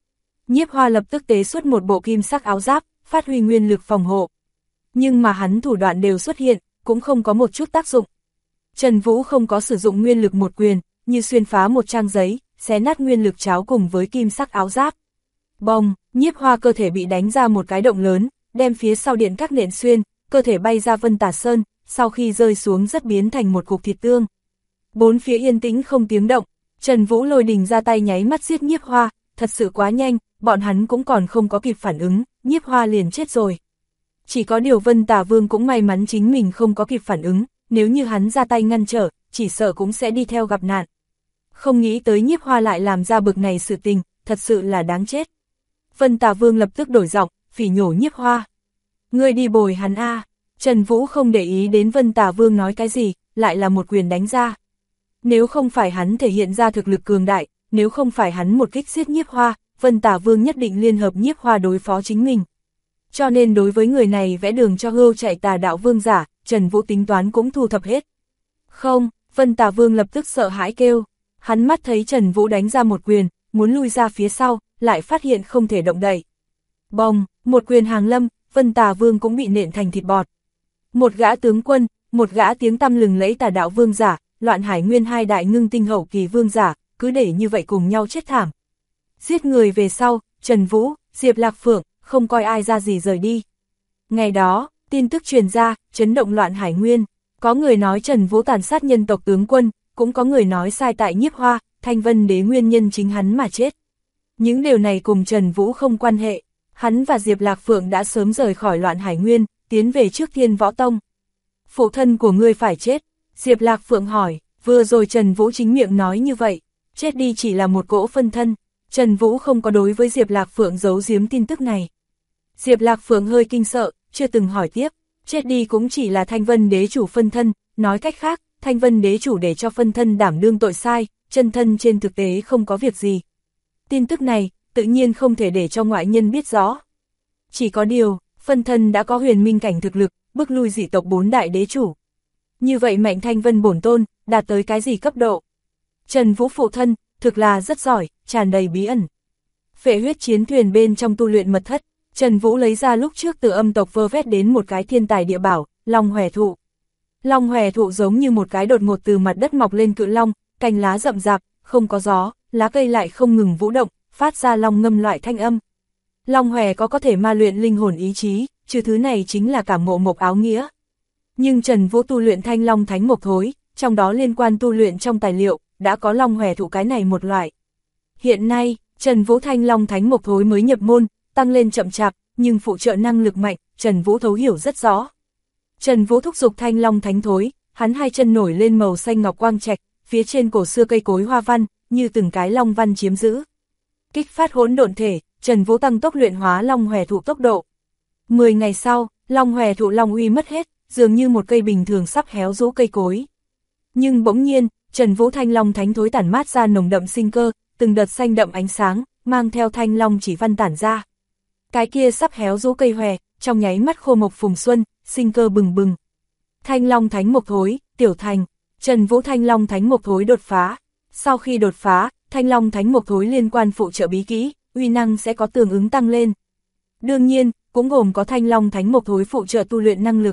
Nhiếp Hoa lập tức tế xuất một bộ kim sắc áo giáp, phát huy nguyên lực phòng hộ. Nhưng mà hắn thủ đoạn đều xuất hiện, cũng không có một chút tác dụng. Trần Vũ không có sử dụng nguyên lực một quyền, như xuyên phá một trang giấy, xé nát nguyên lực cháo cùng với kim sắc áo giáp. Bông, Nhiếp Hoa cơ thể bị đánh ra một cái động lớn, đem phía sau điện các nện xuyên, cơ thể bay ra Vân Tà Sơn, sau khi rơi xuống rất biến thành một cục thịt tương. Bốn phía yên tĩnh không tiếng động, Trần Vũ lôi đình ra tay nháy mắt giết Nhiếp Hoa, thật sự quá nhanh, bọn hắn cũng còn không có kịp phản ứng, Nhiếp Hoa liền chết rồi. Chỉ có điều Vân Tà Vương cũng may mắn chính mình không có kịp phản ứng, nếu như hắn ra tay ngăn trở, chỉ sợ cũng sẽ đi theo gặp nạn. Không nghĩ tới Nhiếp Hoa lại làm ra bực này sự tình, thật sự là đáng chết. Vân Tà Vương lập tức đổi giọng, phỉ nhổ Nhiếp Hoa. Ngươi đi bồi hắn a. Trần Vũ không để ý đến Vân Tà Vương nói cái gì, lại là một quyền đánh ra. Nếu không phải hắn thể hiện ra thực lực cường đại, nếu không phải hắn một kích giết Nhiếp Hoa, Vân Tà Vương nhất định liên hợp Nhiếp Hoa đối phó chính mình. Cho nên đối với người này vẽ đường cho hươu chạy tà đạo vương giả, Trần Vũ tính toán cũng thu thập hết. Không, Vân Tà Vương lập tức sợ hãi kêu. Hắn mắt thấy Trần Vũ đánh ra một quyền, muốn lui ra phía sau, lại phát hiện không thể động đậy. Bồng, một quyền hàng lâm, Vân Tà Vương cũng bị nện thành thịt bọt. Một gã tướng quân, một gã tiếng tăm lừng lẫy tà đạo vương giả, Loạn Hải Nguyên hai đại ngưng tinh hậu kỳ vương giả, cứ để như vậy cùng nhau chết thảm. Giết người về sau, Trần Vũ, Diệp Lạc Phượng, không coi ai ra gì rời đi. Ngày đó, tin tức truyền ra, chấn động Loạn Hải Nguyên. Có người nói Trần Vũ tàn sát nhân tộc tướng quân, cũng có người nói sai tại Nhiếp Hoa, Thanh Vân Đế nguyên nhân chính hắn mà chết. Những điều này cùng Trần Vũ không quan hệ. Hắn và Diệp Lạc Phượng đã sớm rời khỏi Loạn Hải Nguyên, tiến về trước Thiên Võ Tông. Phụ thân của ngươi phải chết. Diệp Lạc Phượng hỏi, vừa rồi Trần Vũ chính miệng nói như vậy, chết đi chỉ là một cỗ phân thân. Trần Vũ không có đối với Diệp Lạc Phượng giấu giếm tin tức này. Diệp Lạc Phượng hơi kinh sợ, chưa từng hỏi tiếp, chết đi cũng chỉ là Thanh Vân Đế chủ phân thân, nói cách khác, Thanh Vân Đế chủ để cho phân thân đảm đương tội sai, chân thân trên thực tế không có việc gì. Tin tức này, tự nhiên không thể để cho ngoại nhân biết rõ. Chỉ có điều, phân thân đã có huyền minh cảnh thực lực, bức lui dị tộc 4 đại đế chủ. Như vậy Mạnh Thanh Vân bổn tôn, đạt tới cái gì cấp độ? Trần Vũ phụ thân, thực là rất giỏi, tràn đầy bí ẩn. Phệ huyết chiến thuyền bên trong tu luyện mật thất, Trần Vũ lấy ra lúc trước từ âm tộc vơ vét đến một cái thiên tài địa bảo, Long Hòe Thụ. Long Hòe Thụ giống như một cái đột ngột từ mặt đất mọc lên cự long, cành lá rậm rạp, không có gió, lá cây lại không ngừng vũ động, phát ra long ngâm loại thanh âm. Long Hòe có thể ma luyện linh hồn ý chí, trừ thứ này chính là cảm ngộ mộc áo nghĩa. Nhưng Trần Vũ tu luyện Thanh Long Thánh Mộc Thối, trong đó liên quan tu luyện trong tài liệu, đã có Long Hòe Thụ cái này một loại. Hiện nay, Trần Vũ Thanh Long Thánh Mộc Thối mới nhập môn, tăng lên chậm chạp, nhưng phụ trợ năng lực mạnh, Trần Vũ thấu hiểu rất rõ. Trần Vũ thúc giục Thanh Long Thánh Thối, hắn hai chân nổi lên màu xanh ngọc quang trạch, phía trên cổ xưa cây cối hoa văn, như từng cái long văn chiếm giữ. Kích phát hỗn độn thể, Trần Vũ tăng tốc luyện hóa Long Hòe Thụ tốc độ. 10 ngày sau, Long Hòe Thụ long uy mất hết, dường như một cây bình thường sắp héo rũ cây cối. Nhưng bỗng nhiên, Trần Vũ Thanh Long Thánh Thối tản mát ra nồng đậm sinh cơ, từng đợt xanh đậm ánh sáng, mang theo thanh long chỉ văn tản ra. Cái kia sắp héo rũ cây hòe, trong nháy mắt khô mộc phùng xuân, sinh cơ bừng bừng. Thanh Long Thánh Mộc Thối, tiểu thành, Trần Vũ Thanh Long Thánh Mộc Thối đột phá. Sau khi đột phá, Thanh Long Thánh Mộc Thối liên quan phụ trợ bí kỹ, uy năng sẽ có tương ứng tăng lên. Đương nhiên, cũng gồm có Thanh Long Thánh Mộc Thối phụ trợ tu luyện năng lực.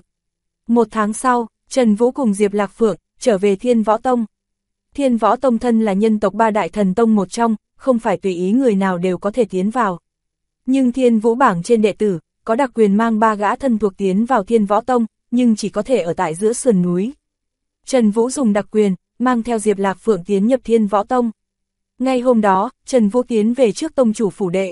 1 tháng sau, Trần Vũ cùng Diệp Lạc Phượng trở về Thiên Võ Tông. Thiên Võ Tông thân là nhân tộc 3 đại thần tông một trong, không phải tùy ý người nào đều có thể tiến vào. Nhưng Thiên Vũ bảng trên đệ tử, có đặc quyền mang 3 gã thân thuộc tiến vào Thiên Võ Tông, nhưng chỉ có thể ở tại giữa sườn núi. Trần Vũ dùng đặc quyền, mang theo Diệp Lạc Phượng tiến nhập Thiên Võ Tông. Ngay hôm đó, Trần Vũ tiến về trước tông chủ phủ đệ.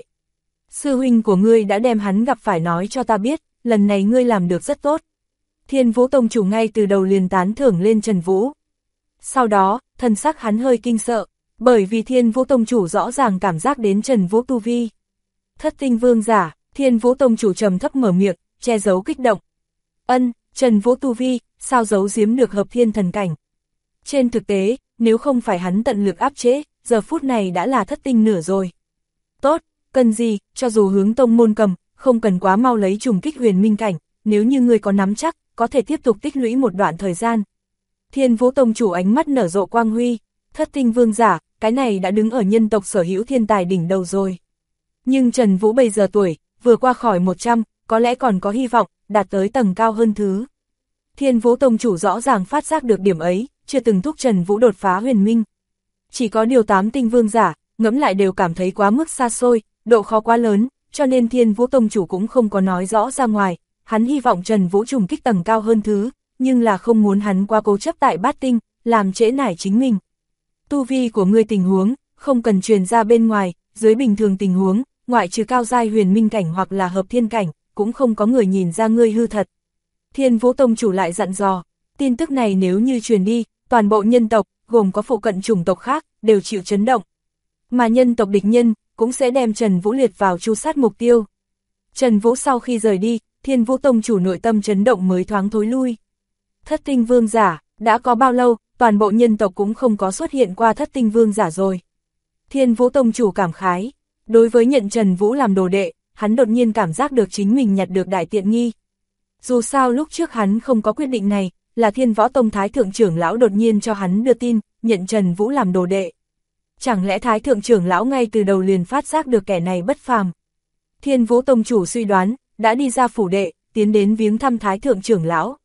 Sư huynh của ngươi đã đem hắn gặp phải nói cho ta biết, lần này ngươi làm được rất tốt. Thiên Vũ tông chủ ngay từ đầu liền tán thưởng lên Trần Vũ. Sau đó, thân sắc hắn hơi kinh sợ, bởi vì Thiên Vũ tông chủ rõ ràng cảm giác đến Trần Vũ tu vi. Thất tinh vương giả, Thiên Vũ tông chủ trầm thấp mở miệng, che giấu kích động. Trần Vũ tu vi, sao giấu giếm được hợp thiên thần cảnh. Trên thực tế, nếu không phải hắn tận lực áp chế, giờ phút này đã là thất tinh nửa rồi. Tốt, cần gì, cho dù hướng tông môn cầm, không cần quá mau lấy trùng kích huyền minh cảnh, nếu như ngươi có nắm chắc, có thể tiếp tục tích lũy một đoạn thời gian. Thiên Vũ tông chủ ánh mắt nở rộ quang huy, thất tinh vương giả, cái này đã đứng ở nhân tộc sở hữu thiên tài đỉnh đầu rồi. Nhưng Trần Vũ bây giờ tuổi, vừa qua khỏi 100, có lẽ còn có hy vọng, đạt tới tầng cao hơn thứ. Thiên Vũ Tông chủ rõ ràng phát giác được điểm ấy, chưa từng thúc Trần Vũ đột phá huyền minh. Chỉ có điều 8 tinh vương giả, ngẫm lại đều cảm thấy quá mức xa xôi, độ khó quá lớn, cho nên Thiên Vũ Tông chủ cũng không có nói rõ ra ngoài, hắn hy vọng Trần Vũ trùng kích tầng cao hơn thứ, nhưng là không muốn hắn quá cố chấp tại bát tinh, làm trễ nải chính mình. Tu vi của ngươi tình huống, không cần truyền ra bên ngoài, dưới bình thường tình huống, ngoại trừ cao giai huyền minh cảnh hoặc là hợp thiên cảnh, cũng không có người nhìn ra ngươi hư thật. Thiên Vũ Tông chủ lại dặn dò, tin tức này nếu như truyền đi, toàn bộ nhân tộc, gồm có phụ cận chủng tộc khác, đều chịu chấn động. Mà nhân tộc địch nhân, cũng sẽ đem Trần Vũ liệt vào tru sát mục tiêu. Trần Vũ sau khi rời đi, Thiên Vũ Tông chủ nội tâm chấn động mới thoáng thối lui. Thất tinh vương giả, đã có bao lâu, toàn bộ nhân tộc cũng không có xuất hiện qua thất tinh vương giả rồi. Thiên Vũ Tông chủ cảm khái, đối với nhận Trần Vũ làm đồ đệ, hắn đột nhiên cảm giác được chính mình nhặt được đại tiện nghi. Dù sao lúc trước hắn không có quyết định này, là Thiên Võ Tông Thái Thượng trưởng lão đột nhiên cho hắn đưa tin, nhận Trần Vũ làm đồ đệ. Chẳng lẽ Thái Thượng trưởng lão ngay từ đầu liền phát giác được kẻ này bất phàm? Thiên Vũ Tông chủ suy đoán, đã đi ra phủ đệ, tiến đến viếng thăm Thái Thượng trưởng lão.